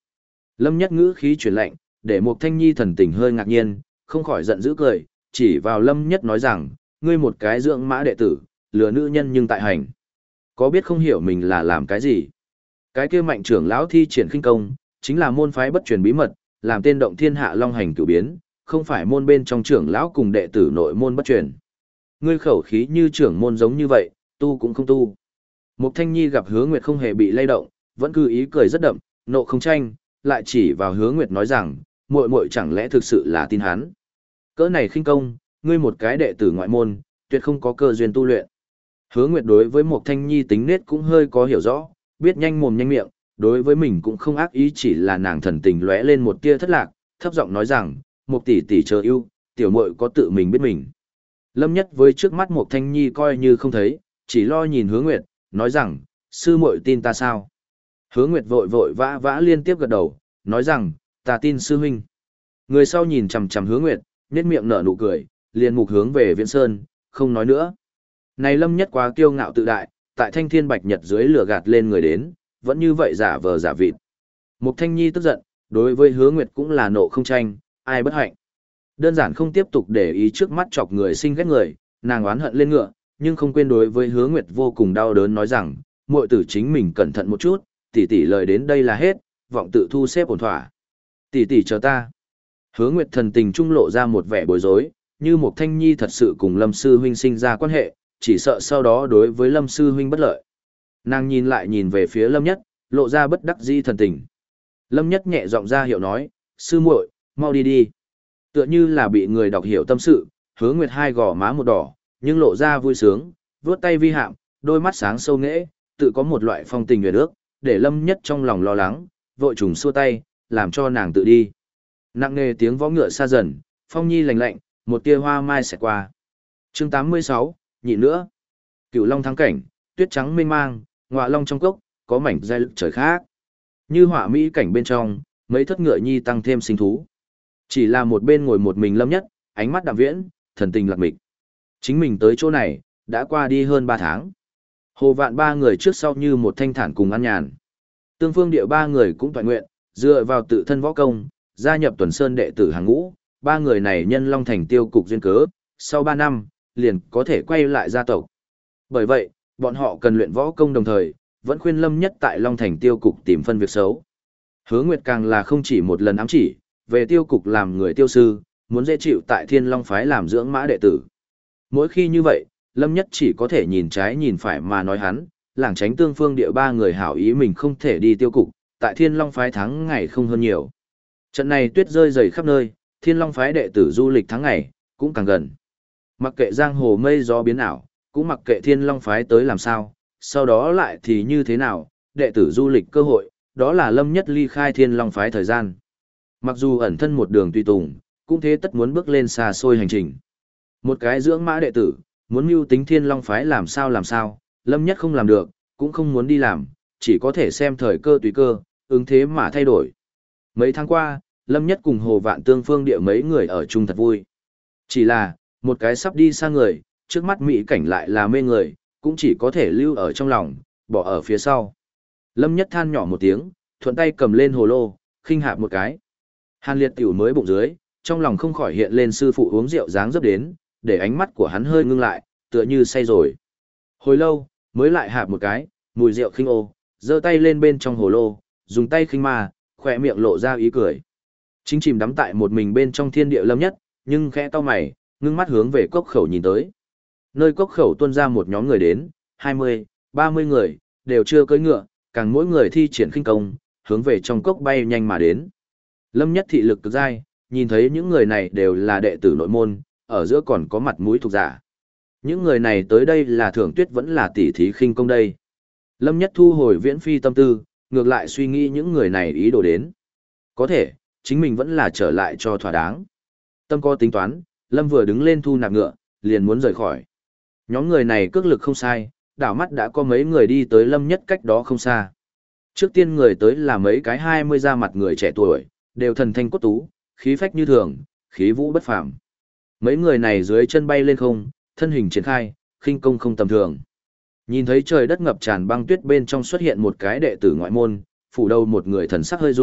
Lâm Nhất ngữ khí chuyển lạnh, để Mục Thanh Nhi thần tình hơi ngạc nhiên, không khỏi giận dữ cười, chỉ vào Lâm Nhất nói rằng, ngươi một cái dưỡng mã đệ tử, lừa nữ nhân nhưng tại hành. Có biết không hiểu mình là làm cái gì? Cái kia Mạnh trưởng lão thi triển khinh công, chính là môn phái bất truyền bí mật, làm tên động thiên hạ long hành cửu biến, không phải môn bên trong trưởng lão cùng đệ tử nội môn bất truyền. Ngươi khẩu khí như trưởng môn giống như vậy, tu cũng không tu. Mục Thanh Nhi gặp Hứa Nguyệt không hề bị lay động, vẫn cứ ý cười rất đậm, nộ không tranh, lại chỉ vào Hứa Nguyệt nói rằng, muội muội chẳng lẽ thực sự là tin hắn? Cỡ này khinh công, ngươi một cái đệ tử ngoại môn, tuyệt không có cơ duyên tu luyện. Hứa Nguyệt đối với Mục Thanh Nhi tính nết cũng hơi có hiểu rõ, biết nhanh mồm nhanh miệng, đối với mình cũng không ác ý, chỉ là nàng thần tình lóe lên một tia thất lạc, thấp giọng nói rằng, Mục tỷ tỷ chờ yêu, tiểu muội có tự mình biết mình. Lâm Nhất với trước mắt Mục Thanh Nhi coi như không thấy, chỉ lo nhìn Hứa Nguyệt, nói rằng, sư muội tin ta sao? Hứa Nguyệt vội vội vã vã liên tiếp gật đầu, nói rằng, ta tin sư huynh. Người sau nhìn chằm chằm Hứa Nguyệt, nhếch miệng nở nụ cười, liền mục hướng về Viễn Sơn, không nói nữa. Này Lâm Nhất quá kiêu ngạo tự đại, tại Thanh Thiên Bạch Nhật dưới lửa gạt lên người đến, vẫn như vậy giả vờ giả vịt. Mục Thanh Nhi tức giận, đối với Hứa Nguyệt cũng là nộ không tranh, ai bất hạnh. Đơn giản không tiếp tục để ý trước mắt chọc người sinh ghét người, nàng oán hận lên ngựa, nhưng không quên đối với Hứa Nguyệt vô cùng đau đớn nói rằng, muội tử chính mình cẩn thận một chút, tỷ tỷ lời đến đây là hết, vọng tự thu xếp ổn thỏa. Tỷ tỷ chờ ta. Hứa Nguyệt thần tình trung lộ ra một vẻ bối rối, như Mục Thanh Nhi thật sự cùng Lâm sư huynh sinh ra quan hệ, chỉ sợ sau đó đối với Lâm sư huynh bất lợi. Nàng nhìn lại nhìn về phía Lâm Nhất, lộ ra bất đắc dĩ thần tình. Lâm Nhất nhẹ giọng ra hiệu nói, sư muội, mau đi đi. Tựa như là bị người đọc hiểu tâm sự, Hứa Nguyệt hai gò má một đỏ, nhưng lộ ra vui sướng, vuốt tay vi hạm, đôi mắt sáng sâu nghễ, tự có một loại phong tình nguyệt ước, để Lâm Nhất trong lòng lo lắng, vội trùng xua tay, làm cho nàng tự đi. Nặng nề tiếng vó ngựa xa dần, phong nhi lạnh lạnh, một tia hoa mai sẽ qua. Chương 86, nhịn nữa. Cửu Long thắng cảnh, tuyết trắng mênh mang, ngọa long trong cốc, có mảnh giai lực trời khác. Như họa mỹ cảnh bên trong, mấy thất ngựa nhi tăng thêm sinh thú. Chỉ là một bên ngồi một mình Lâm Nhất, ánh mắt đạm viễn, thần tình lạc mịch. Chính mình tới chỗ này, đã qua đi hơn 3 tháng. Hồ Vạn ba người trước sau như một thanh thản cùng ăn nhàn. Tương Phương Điệu ba người cũng toàn nguyện, dựa vào tự thân võ công, gia nhập Tuần Sơn đệ tử hàng ngũ, ba người này nhân Long Thành tiêu cục duyên cớ, sau 3 năm, liền có thể quay lại gia tộc. Bởi vậy, bọn họ cần luyện võ công đồng thời, vẫn khuyên Lâm Nhất tại Long Thành tiêu cục tìm phân việc xấu. Hứa Nguyệt càng là không chỉ một lần ám chỉ, về tiêu cục làm người tiêu sư, muốn dễ chịu tại Thiên Long phái làm dưỡng mã đệ tử. Mỗi khi như vậy, Lâm Nhất chỉ có thể nhìn trái nhìn phải mà nói hắn, lảng tránh Tương Phương Địa ba người hảo ý mình không thể đi tiêu cục, tại Thiên Long phái thắng ngày không hơn nhiều. Trận này tuyết rơi dày khắp nơi, Thiên Long phái đệ tử du lịch tháng ngày cũng càng gần. Mặc kệ giang hồ mây gió biến ảo, cũng mặc kệ Thiên Long phái tới làm sao, sau đó lại thì như thế nào, đệ tử du lịch cơ hội, đó là Lâm Nhất ly khai Thiên Long phái thời gian. Mặc dù ẩn thân một đường tùy tùng, cũng thế tất muốn bước lên xa xôi hành trình. Một cái dưỡng mã đệ tử, muốn mưu tính Thiên Long phái làm sao, Lâm Nhất không làm được, cũng không muốn đi làm, chỉ có thể xem thời cơ tùy cơ, ứng thế mà thay đổi. Mấy tháng qua, Lâm Nhất cùng Hồ Vạn Tương Phương Địa mấy người ở chung thật vui. Chỉ là, một cái sắp đi xa người, trước mắt mỹ cảnh lại là mê người, cũng chỉ có thể lưu ở trong lòng, bỏ ở phía sau. Lâm Nhất than nhỏ một tiếng, thuận tay cầm lên hồ lô, khinh hạp một cái. Hàn Liệt tiểu mới bụng dưới, trong lòng không khỏi hiện lên sư phụ uống rượu dáng dấp đến, để ánh mắt của hắn hơi ngưng lại, tựa như say rồi. Hồi lâu, mới lại hạp một cái, mùi rượu khinh ô, giơ tay lên bên trong hồ lô, dùng tay khinh ma, khỏe miệng lộ ra ý cười. Chính chìm đắm tại một mình bên trong thiên địa Lâm Nhất, nhưng khẽ cau mày, ngưng mắt hướng về cốc khẩu nhìn tới. Nơi cốc khẩu tuôn ra một nhóm người đến, 20, 30 người, đều chưa cưỡi ngựa, càng mỗi người thi triển khinh công, hướng về trong cốc bay nhanh mà đến. Lâm Nhất thị lực cực dai, nhìn thấy những người này đều là đệ tử nội môn, ở giữa còn có mặt mũi thuộc giả. Những người này tới đây là thưởng tuyết vẫn là tỉ thí khinh công đây. Lâm Nhất thu hồi viễn phi tâm tư, ngược lại suy nghĩ những người này ý đồ đến. Có thể, chính mình vẫn là trở lại cho thỏa đáng. Tâm có tính toán, Lâm vừa đứng lên thu nạp ngựa, liền muốn rời khỏi. Nhóm người này cước lực không sai, đảo mắt đã có mấy người đi tới Lâm Nhất cách đó không xa. Trước tiên người tới là mấy cái 20 ra mặt người trẻ tuổi, đều thần thanh cốt tú, khí phách như thường, khí vũ bất phàm. Mấy người này dưới chân bay lên không, thân hình triển khai, khinh công không tầm thường. Nhìn thấy trời đất ngập tràn băng tuyết bên trong xuất hiện một cái đệ tử ngoại môn, phủ đầu một người thần sắc hơi run,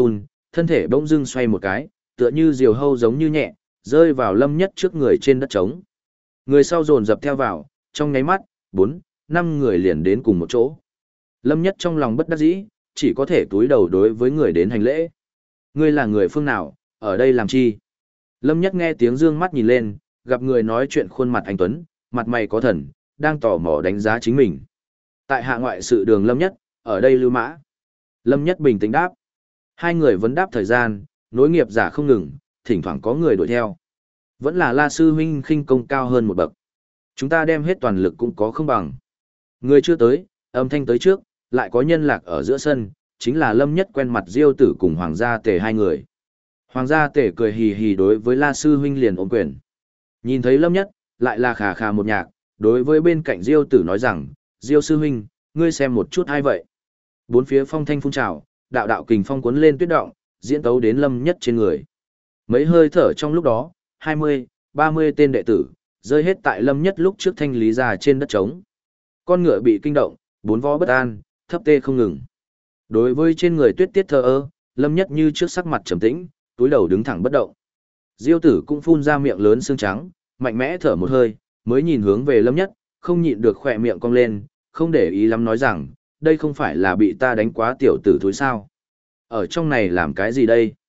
thân thể bỗng dưng xoay một cái, tựa như diều hâu giống như nhẹ, rơi vào Lâm Nhất trước người trên đất trống. Người sau dồn dập theo vào, trong nháy mắt, 4, 5 người liền đến cùng một chỗ. Lâm Nhất trong lòng bất đắc dĩ, chỉ có thể túi đầu đối với người đến hành lễ. Ngươi là người phương nào, ở đây làm chi? Lâm Nhất nghe tiếng dương mắt nhìn lên, gặp người nói chuyện khuôn mặt anh tuấn, mặt mày có thần, đang tò mò đánh giá chính mình. Tại hạ ngoại sự đường Lâm Nhất, ở đây lưu mã. Lâm Nhất bình tĩnh đáp. Hai người vấn đáp thời gian, nối nghiệp giả không ngừng, thỉnh thoảng có người đuổi theo. Vẫn là La sư huynh khinh công cao hơn một bậc. Chúng ta đem hết toàn lực cũng có không bằng. Người chưa tới, âm thanh tới trước, lại có nhân lạc ở giữa sân, chính là Lâm Nhất quen mặt Diêu Tử cùng Hoàng gia Tề hai người. Hoàng gia Tề cười hì hì đối với La sư huynh liền ôm quyền. Nhìn thấy Lâm Nhất, lại là khà khà một nhạc, đối với bên cạnh Diêu Tử nói rằng, Diêu sư huynh, ngươi xem một chút ai vậy. Bốn phía phong thanh phun trào, đạo đạo kình phong cuốn lên tuyết động, diễn tấu đến Lâm Nhất trên người. Mấy hơi thở trong lúc đó, 20, 30 tên đệ tử, rơi hết tại Lâm Nhất lúc trước thanh lý ra trên đất trống. Con ngựa bị kinh động, bốn vó bất an, thấp tê không ngừng. Đối với trên người tuyết tiết thờ ơ, Lâm Nhất như trước sắc mặt trầm tĩnh, túi đầu đứng thẳng bất động. Diêu Tử cũng phun ra miệng lớn xương trắng, mạnh mẽ thở một hơi, mới nhìn hướng về Lâm Nhất, không nhịn được khỏe miệng cong lên, không để ý lắm nói rằng, đây không phải là bị ta đánh quá tiểu tử thúi sao. Ở trong này làm cái gì đây?